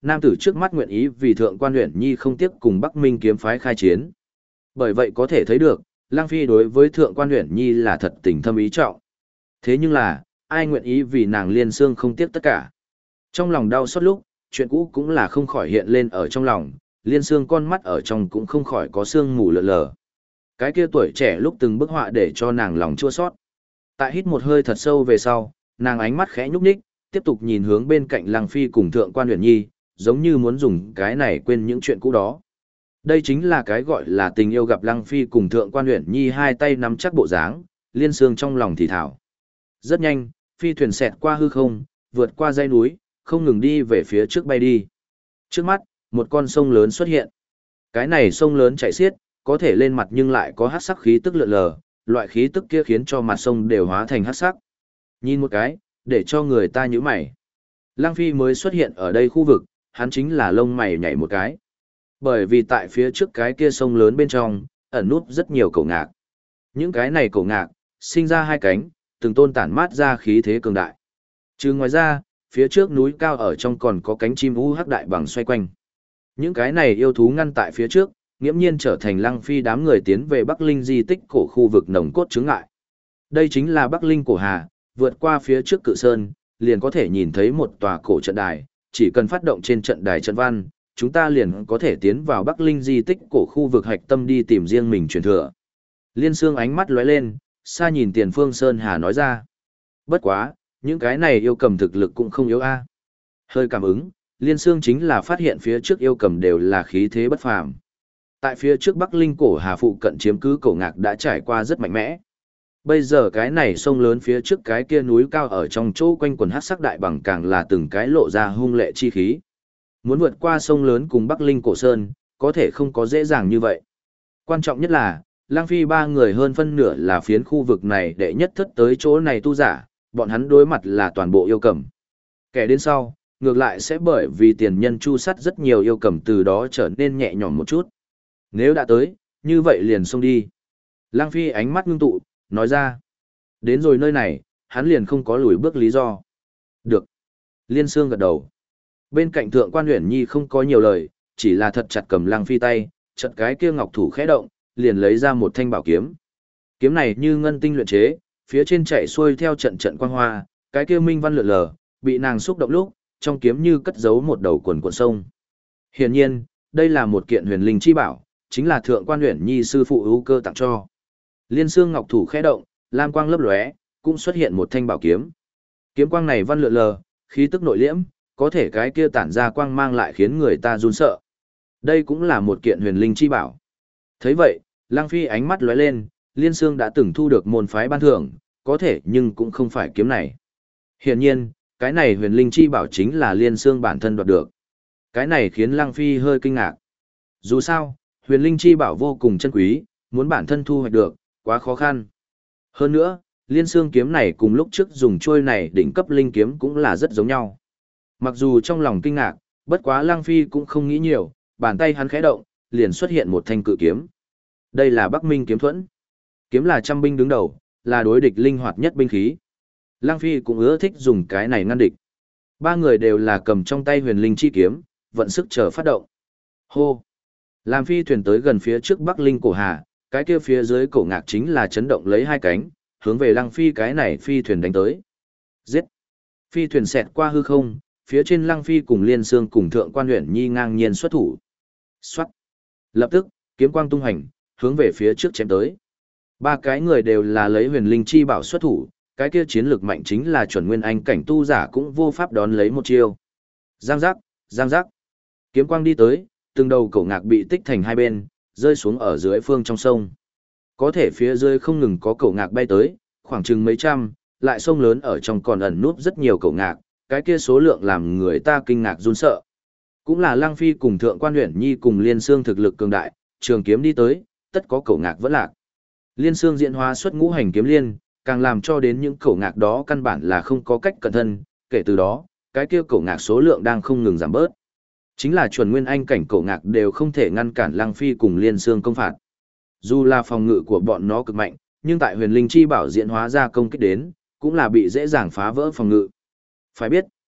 nam tử trước mắt nguyện ý vì thượng quan Uyển Nhi không tiếc cùng Bắc Minh kiếm phái khai chiến. Bởi vậy có thể thấy được, Lăng Phi đối với thượng quan Uyển Nhi là thật tình thâm ý trọng. Thế nhưng là, ai nguyện ý vì nàng Liên Xương không tiếc tất cả. Trong lòng đau xót lúc, chuyện cũ cũng là không khỏi hiện lên ở trong lòng, Liên Xương con mắt ở trong cũng không khỏi có sương mù lờ lờ. Cái kia tuổi trẻ lúc từng bức họa để cho nàng lòng chua xót. Tại hít một hơi thật sâu về sau, nàng ánh mắt khẽ nhúc nhích, tiếp tục nhìn hướng bên cạnh Lăng Phi cùng thượng quan Uyển Nhi, giống như muốn dùng cái này quên những chuyện cũ đó. Đây chính là cái gọi là tình yêu gặp Lăng Phi cùng thượng quan Uyển Nhi hai tay nắm chắc bộ dáng, Liên Xương trong lòng thì thào. Rất nhanh, phi thuyền xẹt qua hư không, vượt qua dãy núi, không ngừng đi về phía trước bay đi. Trước mắt, một con sông lớn xuất hiện. Cái này sông lớn chảy xiết, có thể lên mặt nhưng lại có hắc sắc khí tức lượn lờ, loại khí tức kia khiến cho mặt sông đều hóa thành hắc sắc. Nhìn một cái, để cho người ta nhíu mày. Lăng Phi mới xuất hiện ở đây khu vực, hắn chính là lông mày nhảy một cái. Bởi vì tại phía trước cái kia sông lớn bên trong, ẩn núp rất nhiều cổ ngạc. Những cái này cổ ngạc, sinh ra hai cánh, từng tôn tản mát ra khí thế cường đại. Trừ ngoài ra, phía trước núi cao ở trong còn có cánh chim u hắc đại bằng xoay quanh. Những cái này yêu thú ngăn tại phía trước, nghiễm nhiên trở thành Lăng Phi đám người tiến về Bắc Linh di tích cổ khu vực nồng cốt chướng ngại. Đây chính là Bắc Linh cổ hà, vượt qua phía trước cự sơn, liền có thể nhìn thấy một tòa cổ trận đài, chỉ cần phát động trên trận đài trận văn, chúng ta liền có thể tiến vào Bắc Linh di tích cổ khu vực hạch tâm đi tìm riêng mình truyền thừa. Liên Xương ánh mắt lóe lên, xa nhìn Tiền Phương Sơn Hà nói ra. Bất quá, những cái này yêu cầm thực lực cũng không yếu a. Hơi cảm ứng, Liên Xương chính là phát hiện phía trước yêu cầm đều là khí thế bất phàm. Tại phía trước Bắc Linh cổ hà phụ cận chiếm cứ cổ ngạc đã trải qua rất mạnh mẽ. Bây giờ cái này sông lớn phía trước cái kia núi cao ở trong chỗ quanh quần hắc sắc đại bằng càng là từng cái lộ ra hung lệ chi khí. Muốn vượt qua sông lớn cùng Bắc Linh cổ sơn, có thể không có dễ dàng như vậy. Quan trọng nhất là, Lăng Phi ba người hơn phân nửa là phiến khu vực này đệ nhất thất tới chỗ này tu giả, bọn hắn đối mặt là toàn bộ yêu cầm. Kẻ đến sau, ngược lại sẽ bởi vì tiền nhân chu sắt rất nhiều yêu cầm từ đó trở nên nhẹ nhõm một chút. Nếu đã tới, như vậy liền xông đi. Lăng Phi ánh mắt ngưng tụ, nói ra. Đến rồi nơi này, hắn liền không có lùi bước lý do. Được. Liên Xương gật đầu. Bên cạnh thượng quan Uyển Nhi không có nhiều lời, chỉ là thật chặt cầm Lăng Phi tay, chợt cái kia ngọc thủ khẽ động, liền lấy ra một thanh bảo kiếm. Kiếm này như ngân tinh luyện chế, phía trên chạy xuôi theo trận trận quang hoa, cái kia minh văn lượn lờ, bị nàng xúc động lúc, trong kiếm như cất giấu một đầu quần cuộn sông. Hiển nhiên, đây là một kiện huyền linh chi bảo, chính là thượng quan Uyển Nhi sư phụ ưu cơ tặng cho. Liên Xương ngọc thủ khẽ động, lam quang lấp lóe, cũng xuất hiện một thanh bảo kiếm. Kiếm quang này văn lượn lờ, khí tức nội liễm, có thể cái kia tản ra quang mang lại khiến người ta run sợ. Đây cũng là một kiện huyền linh chi bảo. Thấy vậy, Lăng Phi ánh mắt lóe lên, Liên Xương đã từng thu được môn phái ban thưởng, có thể nhưng cũng không phải kiếm này. Hiển nhiên, cái này huyền linh chi bảo chính là Liên Xương bản thân đoạt được. Cái này khiến Lăng Phi hơi kinh ngạc. Dù sao, huyền linh chi bảo vô cùng chân quý, muốn bản thân thu hoạch được, quá khó khăn. Hơn nữa, Liên Xương kiếm này cùng lúc trước dùng trôi này đỉnh cấp linh kiếm cũng là rất giống nhau. Mặc dù trong lòng kinh ngạc, bất quá Lăng Phi cũng không nghĩ nhiều, bàn tay hắn khẽ động, liền xuất hiện một thanh cự kiếm. Đây là Bắc Minh kiếm thuẫn. Kiếm là trăm binh đứng đầu, là đối địch linh hoạt nhất binh khí. Lăng Phi cũng ưa thích dùng cái này ngăn địch. Ba người đều là cầm trong tay huyền linh chi kiếm, vận sức chờ phát động. Hô! Làm phi thuyền tới gần phía trước Bắc Linh cổ hà, cái kia phía dưới cổ ngạc chính là chấn động lấy hai cánh, hướng về Lăng Phi cái này phi thuyền đánh tới. Giết! Phi thuyền xẹt qua hư không, phía trên Lăng Phi cùng Liên Xương cùng thượng quan Uyển Nhi ngang nhiên xuất thủ. Xoát! Lập tức, kiếm quang tung hành, hướng về phía trước chém tới. Ba cái người đều là lấy huyền linh chi bảo xuất thủ, cái kia chiến lược mạnh chính là chuẩn nguyên anh cảnh tu giả cũng vô pháp đón lấy một chiêu. Giang giác, giang giác. Kiếm quang đi tới, từng đầu cổ ngạc bị tích thành hai bên, rơi xuống ở dưới phương trong sông. Có thể phía dưới không ngừng có cổ ngạc bay tới, khoảng chừng mấy trăm, lại sông lớn ở trong còn ẩn núp rất nhiều cổ ngạc, cái kia số lượng làm người ta kinh ngạc run sợ. Cũng là Lăng Phi cùng thượng quan Uyển Nhi cùng Liên Xương thực lực cường đại, trường kiếm đi tới, tất có cổ ngạc vẫn lạc. Liên Xương diễn hóa xuất ngũ hành kiếm liên, càng làm cho đến những cổ ngạc đó căn bản là không có cách cẩn thân, kể từ đó, cái kia cổ ngạc số lượng đang không ngừng giảm bớt. Chính là chuẩn nguyên anh cảnh cổ ngạc đều không thể ngăn cản Lăng Phi cùng Liên Xương công phạt. Dù là phòng ngự của bọn nó cực mạnh, nhưng tại huyền linh chi bảo diễn hóa ra công kích đến, cũng là bị dễ dàng phá vỡ phòng ngự. Phải biết,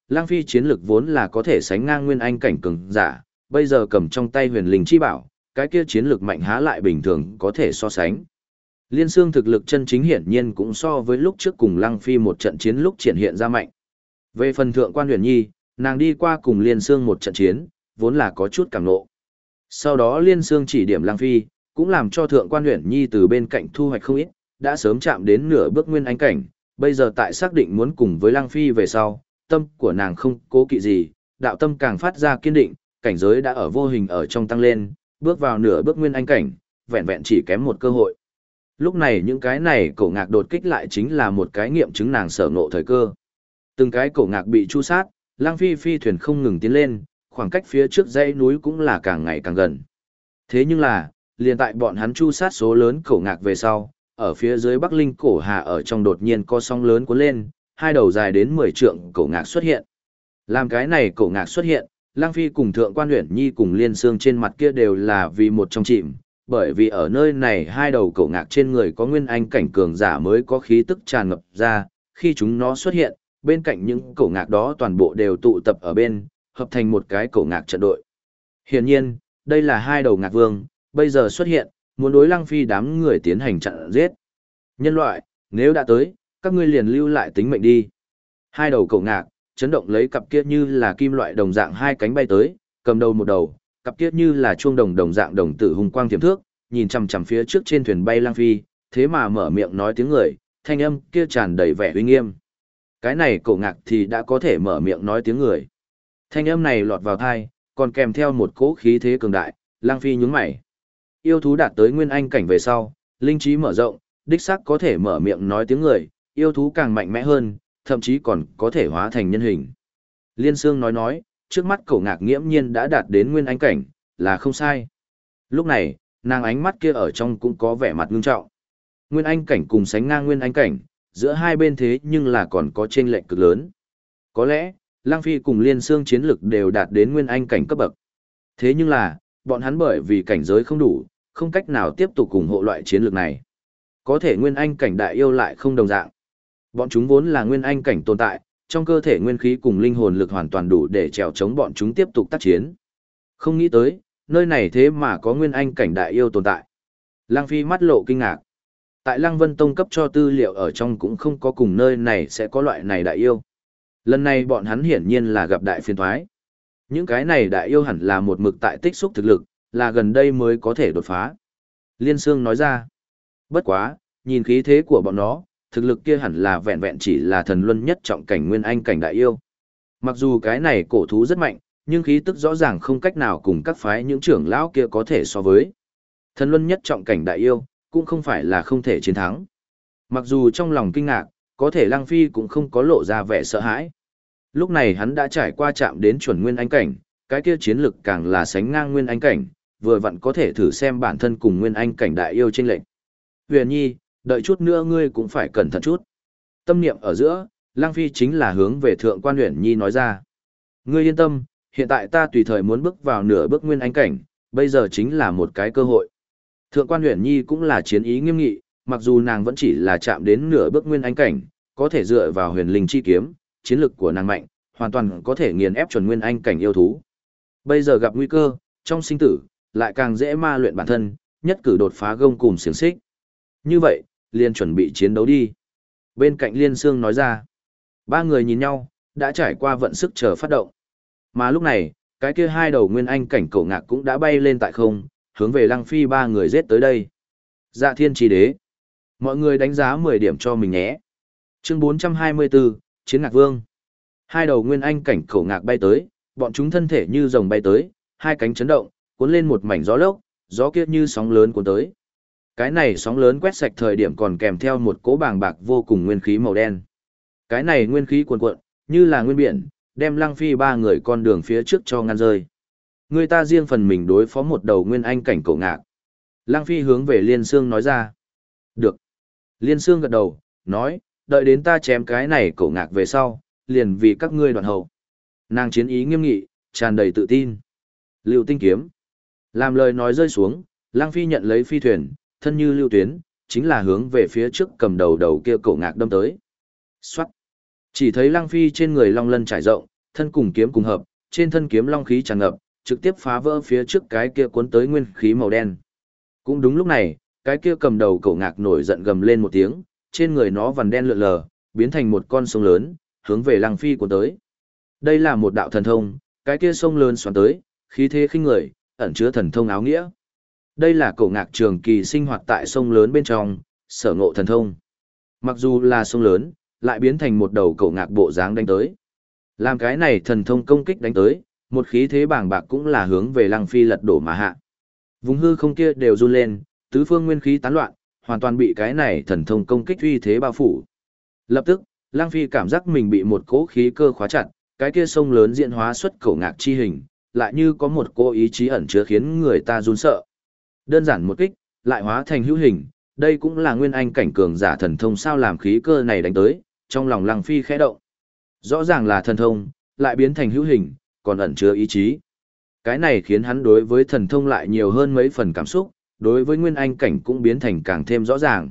Lang Phi chiến lực vốn là có thể sánh ngang nguyên anh cảnh cường giả, bây giờ cầm trong tay huyền linh chi bảo, cái kia chiến lực mạnh há lại bình thường có thể so sánh. Liên Xương thực lực chân chính hiển nhiên cũng so với lúc trước cùng Lăng Phi một trận chiến lúc triển hiện ra mạnh. Về phần thượng quan huyền nhi, nàng đi qua cùng Liên Xương một trận chiến, vốn là có chút cảm nộ. Sau đó Liên Xương chỉ điểm Lăng Phi, cũng làm cho thượng quan huyền nhi từ bên cạnh thu hoạch không ít, đã sớm chạm đến nửa bước nguyên anh cảnh, bây giờ tại xác định muốn cùng với Lăng Phi về sau, tâm của nàng không cố kỵ gì, đạo tâm càng phát ra kiên định, cảnh giới đã ở vô hình ở trong tăng lên, bước vào nửa bước nguyên anh cảnh, vẹn vẹn chỉ kém một cơ hội. Lúc này những cái này cổ ngạc đột kích lại chính là một cái nghiệm chứng nàng sở ngộ thời cơ. Từng cái cổ ngạc bị chu sát, Lang Phi phi thuyền không ngừng tiến lên, khoảng cách phía trước dãy núi cũng là càng ngày càng gần. Thế nhưng là, liền tại bọn hắn chu sát số lớn cổ ngạc về sau, ở phía dưới Bắc Linh cổ hà ở trong đột nhiên có sóng lớn cuốn lên, hai đầu dài đến 10 trượng cổ ngạc xuất hiện. Làm cái này cổ ngạc xuất hiện, Lang Phi cùng Thượng quan Uyển Nhi cùng Liên Xương trên mặt kia đều là vì một trong chìm, bởi vì ở nơi này hai đầu cổ ngạc trên người có nguyên anh cảnh cường giả mới có khí tức tràn ngập ra, khi chúng nó xuất hiện, bên cạnh những cổ ngạc đó toàn bộ đều tụ tập ở bên, hợp thành một cái cổ ngạc trận đội. Hiển nhiên, đây là hai đầu ngạc vương, bây giờ xuất hiện, muốn đối Lăng Phi đám người tiến hành chặn giết. Nhân loại, nếu đã tới, các ngươi liền lưu lại tính mệnh đi. Hai đầu cổ ngạc, chấn động lấy cặp kia như là kim loại đồng dạng hai cánh bay tới, cầm đầu một đầu, cặp kia như là chuông đồng đồng dạng đồng tử hùng quang tiềm thước, nhìn chằm chằm phía trước trên thuyền bay Lăng Phi, thế mà mở miệng nói tiếng người, thanh âm kia tràn đầy vẻ uy nghiêm. Cái này cổ ngạc thì đã có thể mở miệng nói tiếng người. Thanh âm này lọt vào tai, còn kèm theo một cỗ khí thế cường đại, Lăng Phi nhướng mày. Yêu thú đạt tới nguyên anh cảnh về sau, linh trí mở rộng, đích xác có thể mở miệng nói tiếng người, yêu thú càng mạnh mẽ hơn, thậm chí còn có thể hóa thành nhân hình. Liên Xương nói, trước mắt cổ ngạc nghiễm nhiên đã đạt đến nguyên anh cảnh, là không sai. Lúc này, nàng ánh mắt kia ở trong cũng có vẻ mặt ngưng trọng. Nguyên anh cảnh cùng sánh ngang nguyên anh cảnh, giữa hai bên thế nhưng là còn có chênh lệch cực lớn. Có lẽ, Lăng Phi cùng Liên Xương chiến lực đều đạt đến nguyên anh cảnh cấp bậc. Thế nhưng là, bọn hắn bởi vì cảnh giới không đủ, không cách nào tiếp tục ủng hộ loại chiến lược này. Có thể nguyên anh cảnh đại yêu lại không đồng dạng. Bọn chúng vốn là nguyên anh cảnh tồn tại, trong cơ thể nguyên khí cùng linh hồn lực hoàn toàn đủ để trèo chống bọn chúng tiếp tục tác chiến. Không nghĩ tới, nơi này thế mà có nguyên anh cảnh đại yêu tồn tại. Lăng Phi mắt lộ kinh ngạc. Tại Lăng Vân Tông cấp cho tư liệu ở trong cũng không có cùng nơi này sẽ có loại này đại yêu. Lần này bọn hắn hiển nhiên là gặp đại phiền thoái. Những cái này đại yêu hẳn là một mực tại tích xúc thực lực, là gần đây mới có thể đột phá. Liên Xương nói ra. Bất quá, nhìn khí thế của bọn nó, thực lực kia hẳn là vẹn vẹn chỉ là thần luân nhất trọng cảnh nguyên anh cảnh đại yêu. Mặc dù cái này cổ thú rất mạnh, nhưng khí tức rõ ràng không cách nào cùng các phái những trưởng lão kia có thể so với. Thần luân nhất trọng cảnh đại yêu, cũng không phải là không thể chiến thắng. Mặc dù trong lòng kinh ngạc, có thể Lăng Phi cũng không có lộ ra vẻ sợ hãi. Lúc này hắn đã trải qua chạm đến chuẩn nguyên anh cảnh, cái kia chiến lực càng là sánh ngang nguyên anh cảnh, vừa vặn có thể thử xem bản thân cùng nguyên anh cảnh đại yêu chênh lệch. Huyền Nhi, đợi chút nữa ngươi cũng phải cẩn thận chút. Tâm niệm ở giữa, Lăng Phi chính là hướng về thượng quan Huyền Nhi nói ra. Ngươi yên tâm, hiện tại ta tùy thời muốn bước vào nửa bước nguyên anh cảnh, bây giờ chính là một cái cơ hội. Thượng quan Huyền Nhi cũng là chiến ý nghiêm nghị, mặc dù nàng vẫn chỉ là chạm đến nửa bước nguyên anh cảnh, có thể dựa vào huyền linh chi kiếm, chiến lực của nàng mạnh, hoàn toàn có thể nghiền ép chuẩn nguyên anh cảnh yêu thú. Bây giờ gặp nguy cơ, trong sinh tử, lại càng dễ ma luyện bản thân, nhất cử đột phá gông cùm xiềng xích. Như vậy, liền chuẩn bị chiến đấu đi. Bên cạnh Liên Xương nói ra, ba người nhìn nhau, đã trải qua vận sức chờ phát động. Mà lúc này, cái kia hai đầu nguyên anh cảnh cổ ngạc cũng đã bay lên tại không, hướng về Lăng Phi ba người giết tới đây. Dạ Thiên Chi Đế. Mọi người đánh giá 10 điểm cho mình nhé. Chương 424, Chiến Ngạc Vương. Hai đầu nguyên anh cảnh cổ ngạc bay tới, bọn chúng thân thể như rồng bay tới, hai cánh chấn động, cuốn lên một mảnh gió lốc, gió kia như sóng lớn cuốn tới. Cái này sóng lớn quét sạch thời điểm còn kèm theo một cỗ bàng bạc vô cùng nguyên khí màu đen. Cái này nguyên khí cuồn cuộn, như là nguyên biển, đem Lăng Phi ba người con đường phía trước cho ngăn rơi. Người ta riêng phần mình đối phó một đầu nguyên anh cảnh cổ ngạc. Lăng Phi hướng về Liên Xương nói ra. Được. Liên Xương gật đầu, nói, đợi đến ta chém cái này cổ ngạc về sau, liền vì các ngươi đoạn hậu. Nàng chiến ý nghiêm nghị, tràn đầy tự tin. Lưu tinh kiếm. Làm lời nói rơi xuống, Lăng Phi nhận lấy phi thuyền, thân như lưu tuyến, chính là hướng về phía trước cầm đầu kia cổ ngạc đâm tới. Xoát. Chỉ thấy Lăng Phi trên người long lân trải rộng, thân cùng kiếm cùng hợp, trên thân kiếm long khí tràn ngập, trực tiếp phá vỡ phía trước cái kia cuốn tới nguyên khí màu đen. Cũng đúng lúc này, cái kia cầm đầu cậu ngạc nổi giận gầm lên một tiếng, trên người nó vằn đen lượn lờ, biến thành một con sông lớn, hướng về Lăng Phi cuốn tới. Đây là một đạo thần thông, cái kia sông lớn xoắn tới, khí thế khinh người, ẩn chứa thần thông áo nghĩa. Đây là cậu ngạc trường kỳ sinh hoạt tại sông lớn bên trong, sở ngộ thần thông. Mặc dù là sông lớn, lại biến thành một đầu cậu ngạc bộ dáng đánh tới. Làm cái này thần thông công kích đánh tới, một khí thế bàng bạc cũng là hướng về Lăng Phi lật đổ mà hạ. Vùng hư không kia đều run lên, tứ phương nguyên khí tán loạn, hoàn toàn bị cái này thần thông công kích uy thế bao phủ. Lập tức, Lăng Phi cảm giác mình bị một cỗ khí cơ khóa chặt, cái kia sông lớn diễn hóa xuất cậu ngạc chi hình, lại như có một cỗ ý chí ẩn chứa khiến người ta run sợ. Đơn giản một kích, lại hóa thành hữu hình, đây cũng là nguyên anh cảnh cường giả thần thông sao làm khí cơ này đánh tới, trong lòng Lăng Phi khẽ động. Rõ ràng là thần thông, lại biến thành hữu hình, còn ẩn chứa ý chí. Cái này khiến hắn đối với thần thông lại nhiều hơn mấy phần cảm xúc, đối với nguyên anh cảnh cũng biến thành càng thêm rõ ràng.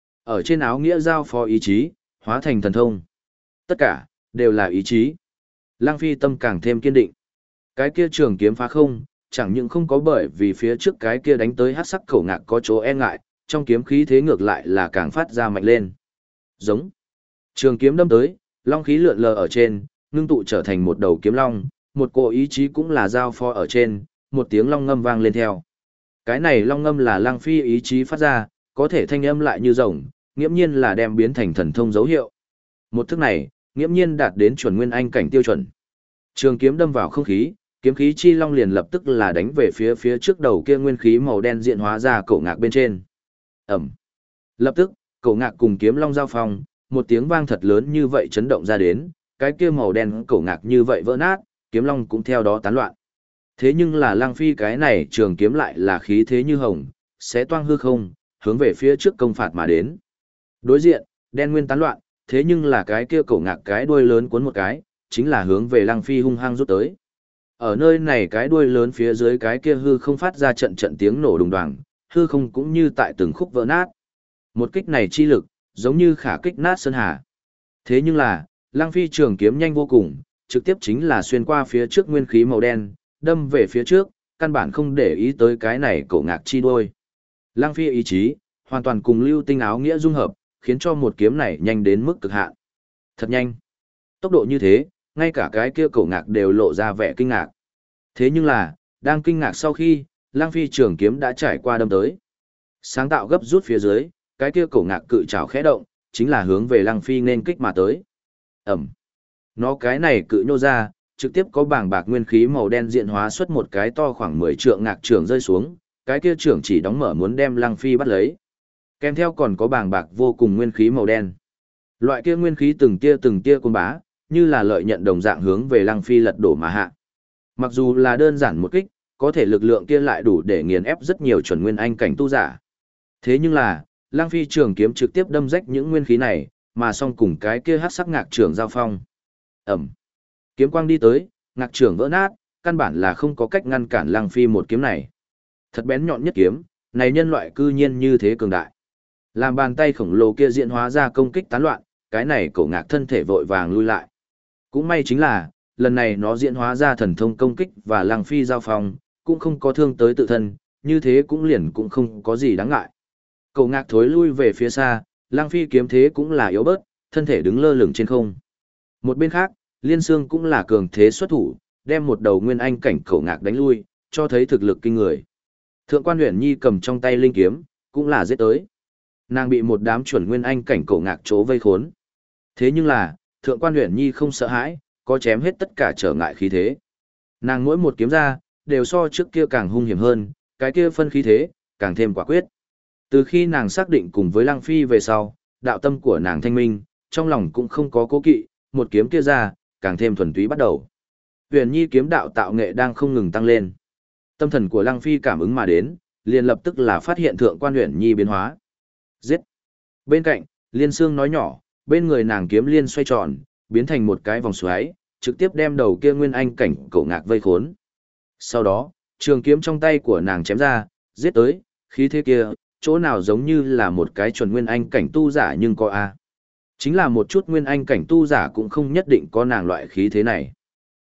Ở trên áo nghĩa giao phó ý chí, hóa thành thần thông. Tất cả, đều là ý chí. Lăng Phi tâm càng thêm kiên định. Cái kia trường kiếm phá không, chẳng những không có bởi vì phía trước cái kia đánh tới hắc sắc khẩu ngạc có chỗ e ngại, trong kiếm khí thế ngược lại là càng phát ra mạnh lên. Giống. Trường kiếm đâm tới, long khí lượn lờ ở trên, ngưng tụ trở thành một đầu kiếm long, một cỗ ý chí cũng là giao phó ở trên, một tiếng long ngâm vang lên theo. Cái này long ngâm là Lăng Phi ý chí phát ra, có thể thanh âm lại như rồng, nghiễm nhiên là đem biến thành thần thông dấu hiệu. Một thức này, nghiễm nhiên đạt đến chuẩn nguyên anh cảnh tiêu chuẩn. Trường kiếm đâm vào không khí, kiếm khí chi long liền lập tức là đánh về phía trước đầu kia nguyên khí màu đen diện hóa ra cổ ngạc bên trên. Ẩm. Lập tức, cổ ngạc cùng kiếm long giao phong, một tiếng vang thật lớn như vậy chấn động ra đến, cái kia màu đen cổ ngạc như vậy vỡ nát, kiếm long cũng theo đó tán loạn. Thế nhưng là Lăng Phi cái này trường kiếm lại là khí thế như hồng, sẽ toang hư không, hướng về phía trước công phạt mà đến. Đối diện, đen nguyên tán loạn, thế nhưng là cái kia cổ ngạc cái đuôi lớn cuốn một cái, chính là hướng về Lăng Phi hung hăng rút tới. Ở nơi này cái đuôi lớn phía dưới cái kia hư không phát ra trận trận tiếng nổ đùng đoàng, hư không cũng như tại từng khúc vỡ nát. Một kích này chi lực, giống như khả kích nát sơn hà. Thế nhưng là, Lăng Phi trường kiếm nhanh vô cùng, trực tiếp chính là xuyên qua phía trước nguyên khí màu đen, đâm về phía trước, căn bản không để ý tới cái này cổ ngạc chi đuôi. Lăng Phi ý chí, hoàn toàn cùng lưu tinh áo nghĩa dung hợp, khiến cho một kiếm này nhanh đến mức cực hạn. Thật nhanh. Tốc độ như thế, ngay cả cái kia cổ ngạc đều lộ ra vẻ kinh ngạc. Thế nhưng là, đang kinh ngạc sau khi, Lăng Phi trường kiếm đã trải qua đâm tới. Sáng tạo gấp rút phía dưới, cái kia cổ ngạc cự trảo khẽ động, chính là hướng về Lăng Phi nên kích mà tới. Ẩm. Nó cái này cự nhô ra, trực tiếp có bảng bạc nguyên khí màu đen diện hóa xuất một cái to khoảng 10 trượng ngạc trưởng rơi xuống, cái kia trưởng chỉ đóng mở muốn đem Lăng Phi bắt lấy. Kèm theo còn có bảng bạc vô cùng nguyên khí màu đen. Loại kia nguyên khí từng tia cuốn bá, như là lợi nhận đồng dạng hướng về Lăng Phi lật đổ mà hạ. Mặc dù là đơn giản một kích, có thể lực lượng kia lại đủ để nghiền ép rất nhiều chuẩn nguyên anh cảnh tu giả. Thế nhưng là, Lăng Phi trường kiếm trực tiếp đâm rách những nguyên khí này, mà song cùng cái kia hắc sắc ngạc trưởng giao phong. Ẩm. Kiếm quang đi tới, ngạc trưởng vỡ nát, căn bản là không có cách ngăn cản Lăng Phi một kiếm này. Thật bén nhọn nhất kiếm, này nhân loại cư nhiên như thế cường đại. Làm bàn tay khổng lồ kia diễn hóa ra công kích tán loạn, cái này cổ ngạc thân thể vội vàng lui lại. Cũng may chính là, lần này nó diễn hóa ra thần thông công kích và Lăng Phi giao phong, cũng không có thương tới tự thân, như thế cũng không có gì đáng ngại. Cổ ngạc thối lui về phía xa, Lăng Phi kiếm thế cũng là yếu bớt, thân thể đứng lơ lửng trên không. Một bên khác, Liên Xương cũng là cường thế xuất thủ, đem một đầu nguyên anh cảnh cổ ngạc đánh lui, cho thấy thực lực kinh người. Thượng quan Uyển Nhi cầm trong tay linh kiếm, cũng là giết tới. Nàng bị một đám chuẩn nguyên anh cảnh cổ ngạc chố vây khốn. Thế nhưng là, Thượng quan Uyển Nhi không sợ hãi, có chém hết tất cả trở ngại khí thế. Nàng mỗi một kiếm ra, đều so trước kia càng hung hiểm hơn, cái kia phân khí thế, càng thêm quả quyết. Từ khi nàng xác định cùng với Lăng Phi về sau, đạo tâm của nàng thanh minh, trong lòng cũng không có cố kỵ, một kiếm kia ra, càng thêm thuần túy bắt đầu. Uyển Nhi kiếm đạo tạo nghệ đang không ngừng tăng lên. Tâm thần của Lăng Phi cảm ứng mà đến, liền lập tức là phát hiện Thượng quan Uyển Nhi biến hóa. Giết! Bên cạnh, Liên Xương nói nhỏ, bên người nàng kiếm liên xoay tròn, biến thành một cái vòng xoáy, trực tiếp đem đầu kia nguyên anh cảnh cổ ngạc vây khốn. Sau đó, trường kiếm trong tay của nàng chém ra, giết tới, khí thế kia, chỗ nào giống như là một cái chuẩn nguyên anh cảnh tu giả nhưng có a. Chính là một chút nguyên anh cảnh tu giả cũng không nhất định có nàng loại khí thế này.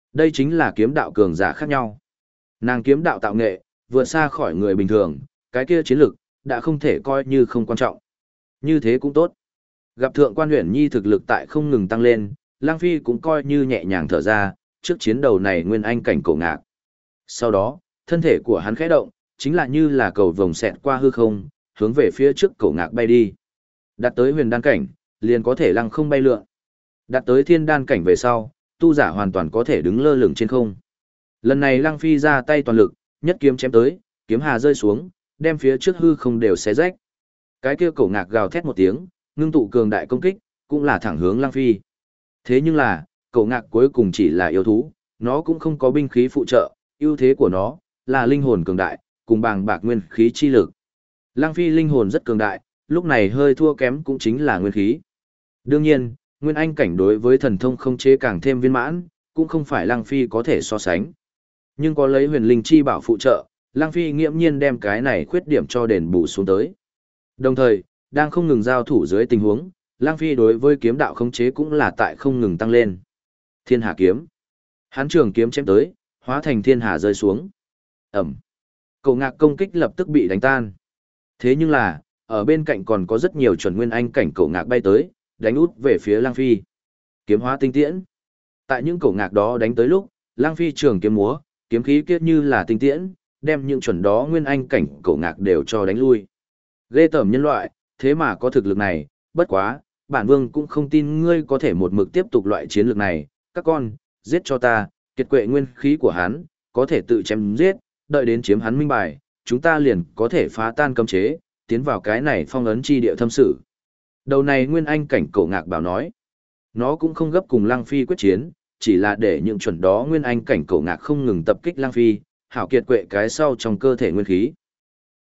Đây chính là kiếm đạo cường giả khác nhau. Nàng kiếm đạo tạo nghệ, vượt xa khỏi người bình thường, cái kia chiến lực, đã không thể coi như không quan trọng. Như thế cũng tốt. Gặp thượng quan Uyển Nhi thực lực tại không ngừng tăng lên, Lang Phi cũng coi như nhẹ nhàng thở ra, trước chiến đầu này nguyên anh cảnh cổ ngạc. Sau đó, thân thể của hắn khẽ động, chính là như là cầu vồng xẹt qua hư không, hướng về phía trước cổ ngạc bay đi. Đạt tới huyền đan cảnh, liền có thể lăng không bay lượn. Đạt tới thiên đan cảnh về sau, tu giả hoàn toàn có thể đứng lơ lửng trên không. Lần này Lăng Phi ra tay toàn lực, nhất kiếm chém tới, kiếm hà rơi xuống, đem phía trước hư không đều xé rách. Cái kia cổ ngạc gào thét một tiếng, ngưng tụ cường đại công kích, cũng là thẳng hướng Lăng Phi. Thế nhưng là, cổ ngạc cuối cùng chỉ là yêu thú, nó cũng không có binh khí phụ trợ, ưu thế của nó là linh hồn cường đại, cùng bàng bạc nguyên khí chi lực. Lăng Phi linh hồn rất cường đại, lúc này hơi thua kém cũng chính là nguyên khí. Đương nhiên, nguyên anh cảnh đối với thần thông không chế càng thêm viên mãn, cũng không phải Lăng Phi có thể so sánh. Nhưng có lấy huyền linh chi bảo phụ trợ, Lăng Phi nghiễm nhiên đem cái này khuyết điểm cho đền bù xuống tới. Đồng thời, đang không ngừng giao thủ dưới tình huống, Lăng Phi đối với kiếm đạo khống chế cũng là tại không ngừng tăng lên. Thiên Hà kiếm. Hắn trường kiếm chém tới, hóa thành thiên hà rơi xuống. Ẩm. Cổ ngạc công kích lập tức bị đánh tan. Thế nhưng là, ở bên cạnh còn có rất nhiều chuẩn nguyên anh cảnh cổ ngạc bay tới, đánh út về phía Lăng Phi. Kiếm hóa tinh tiễn. Tại những cổ ngạc đó đánh tới lúc, Lăng Phi trường kiếm múa, kiếm khí kiết như là tinh tiễn, đem những chuẩn đó nguyên anh cảnh cổ ngạc đều cho đánh lui. Ghê tởm nhân loại, thế mà có thực lực này, bất quá, bản vương cũng không tin ngươi có thể một mực tiếp tục loại chiến lược này, các con, giết cho ta, kiệt quệ nguyên khí của hắn, có thể tự chém giết, đợi đến chiếm hắn minh bài, chúng ta liền có thể phá tan cấm chế, tiến vào cái này phong ấn chi địa thâm sự. Đầu này nguyên anh cảnh cổ ngạc bảo nói, nó cũng không gấp cùng Lăng Phi quyết chiến, chỉ là để những chuẩn đó nguyên anh cảnh cổ ngạc không ngừng tập kích Lăng Phi, hảo kiệt quệ cái sau trong cơ thể nguyên khí.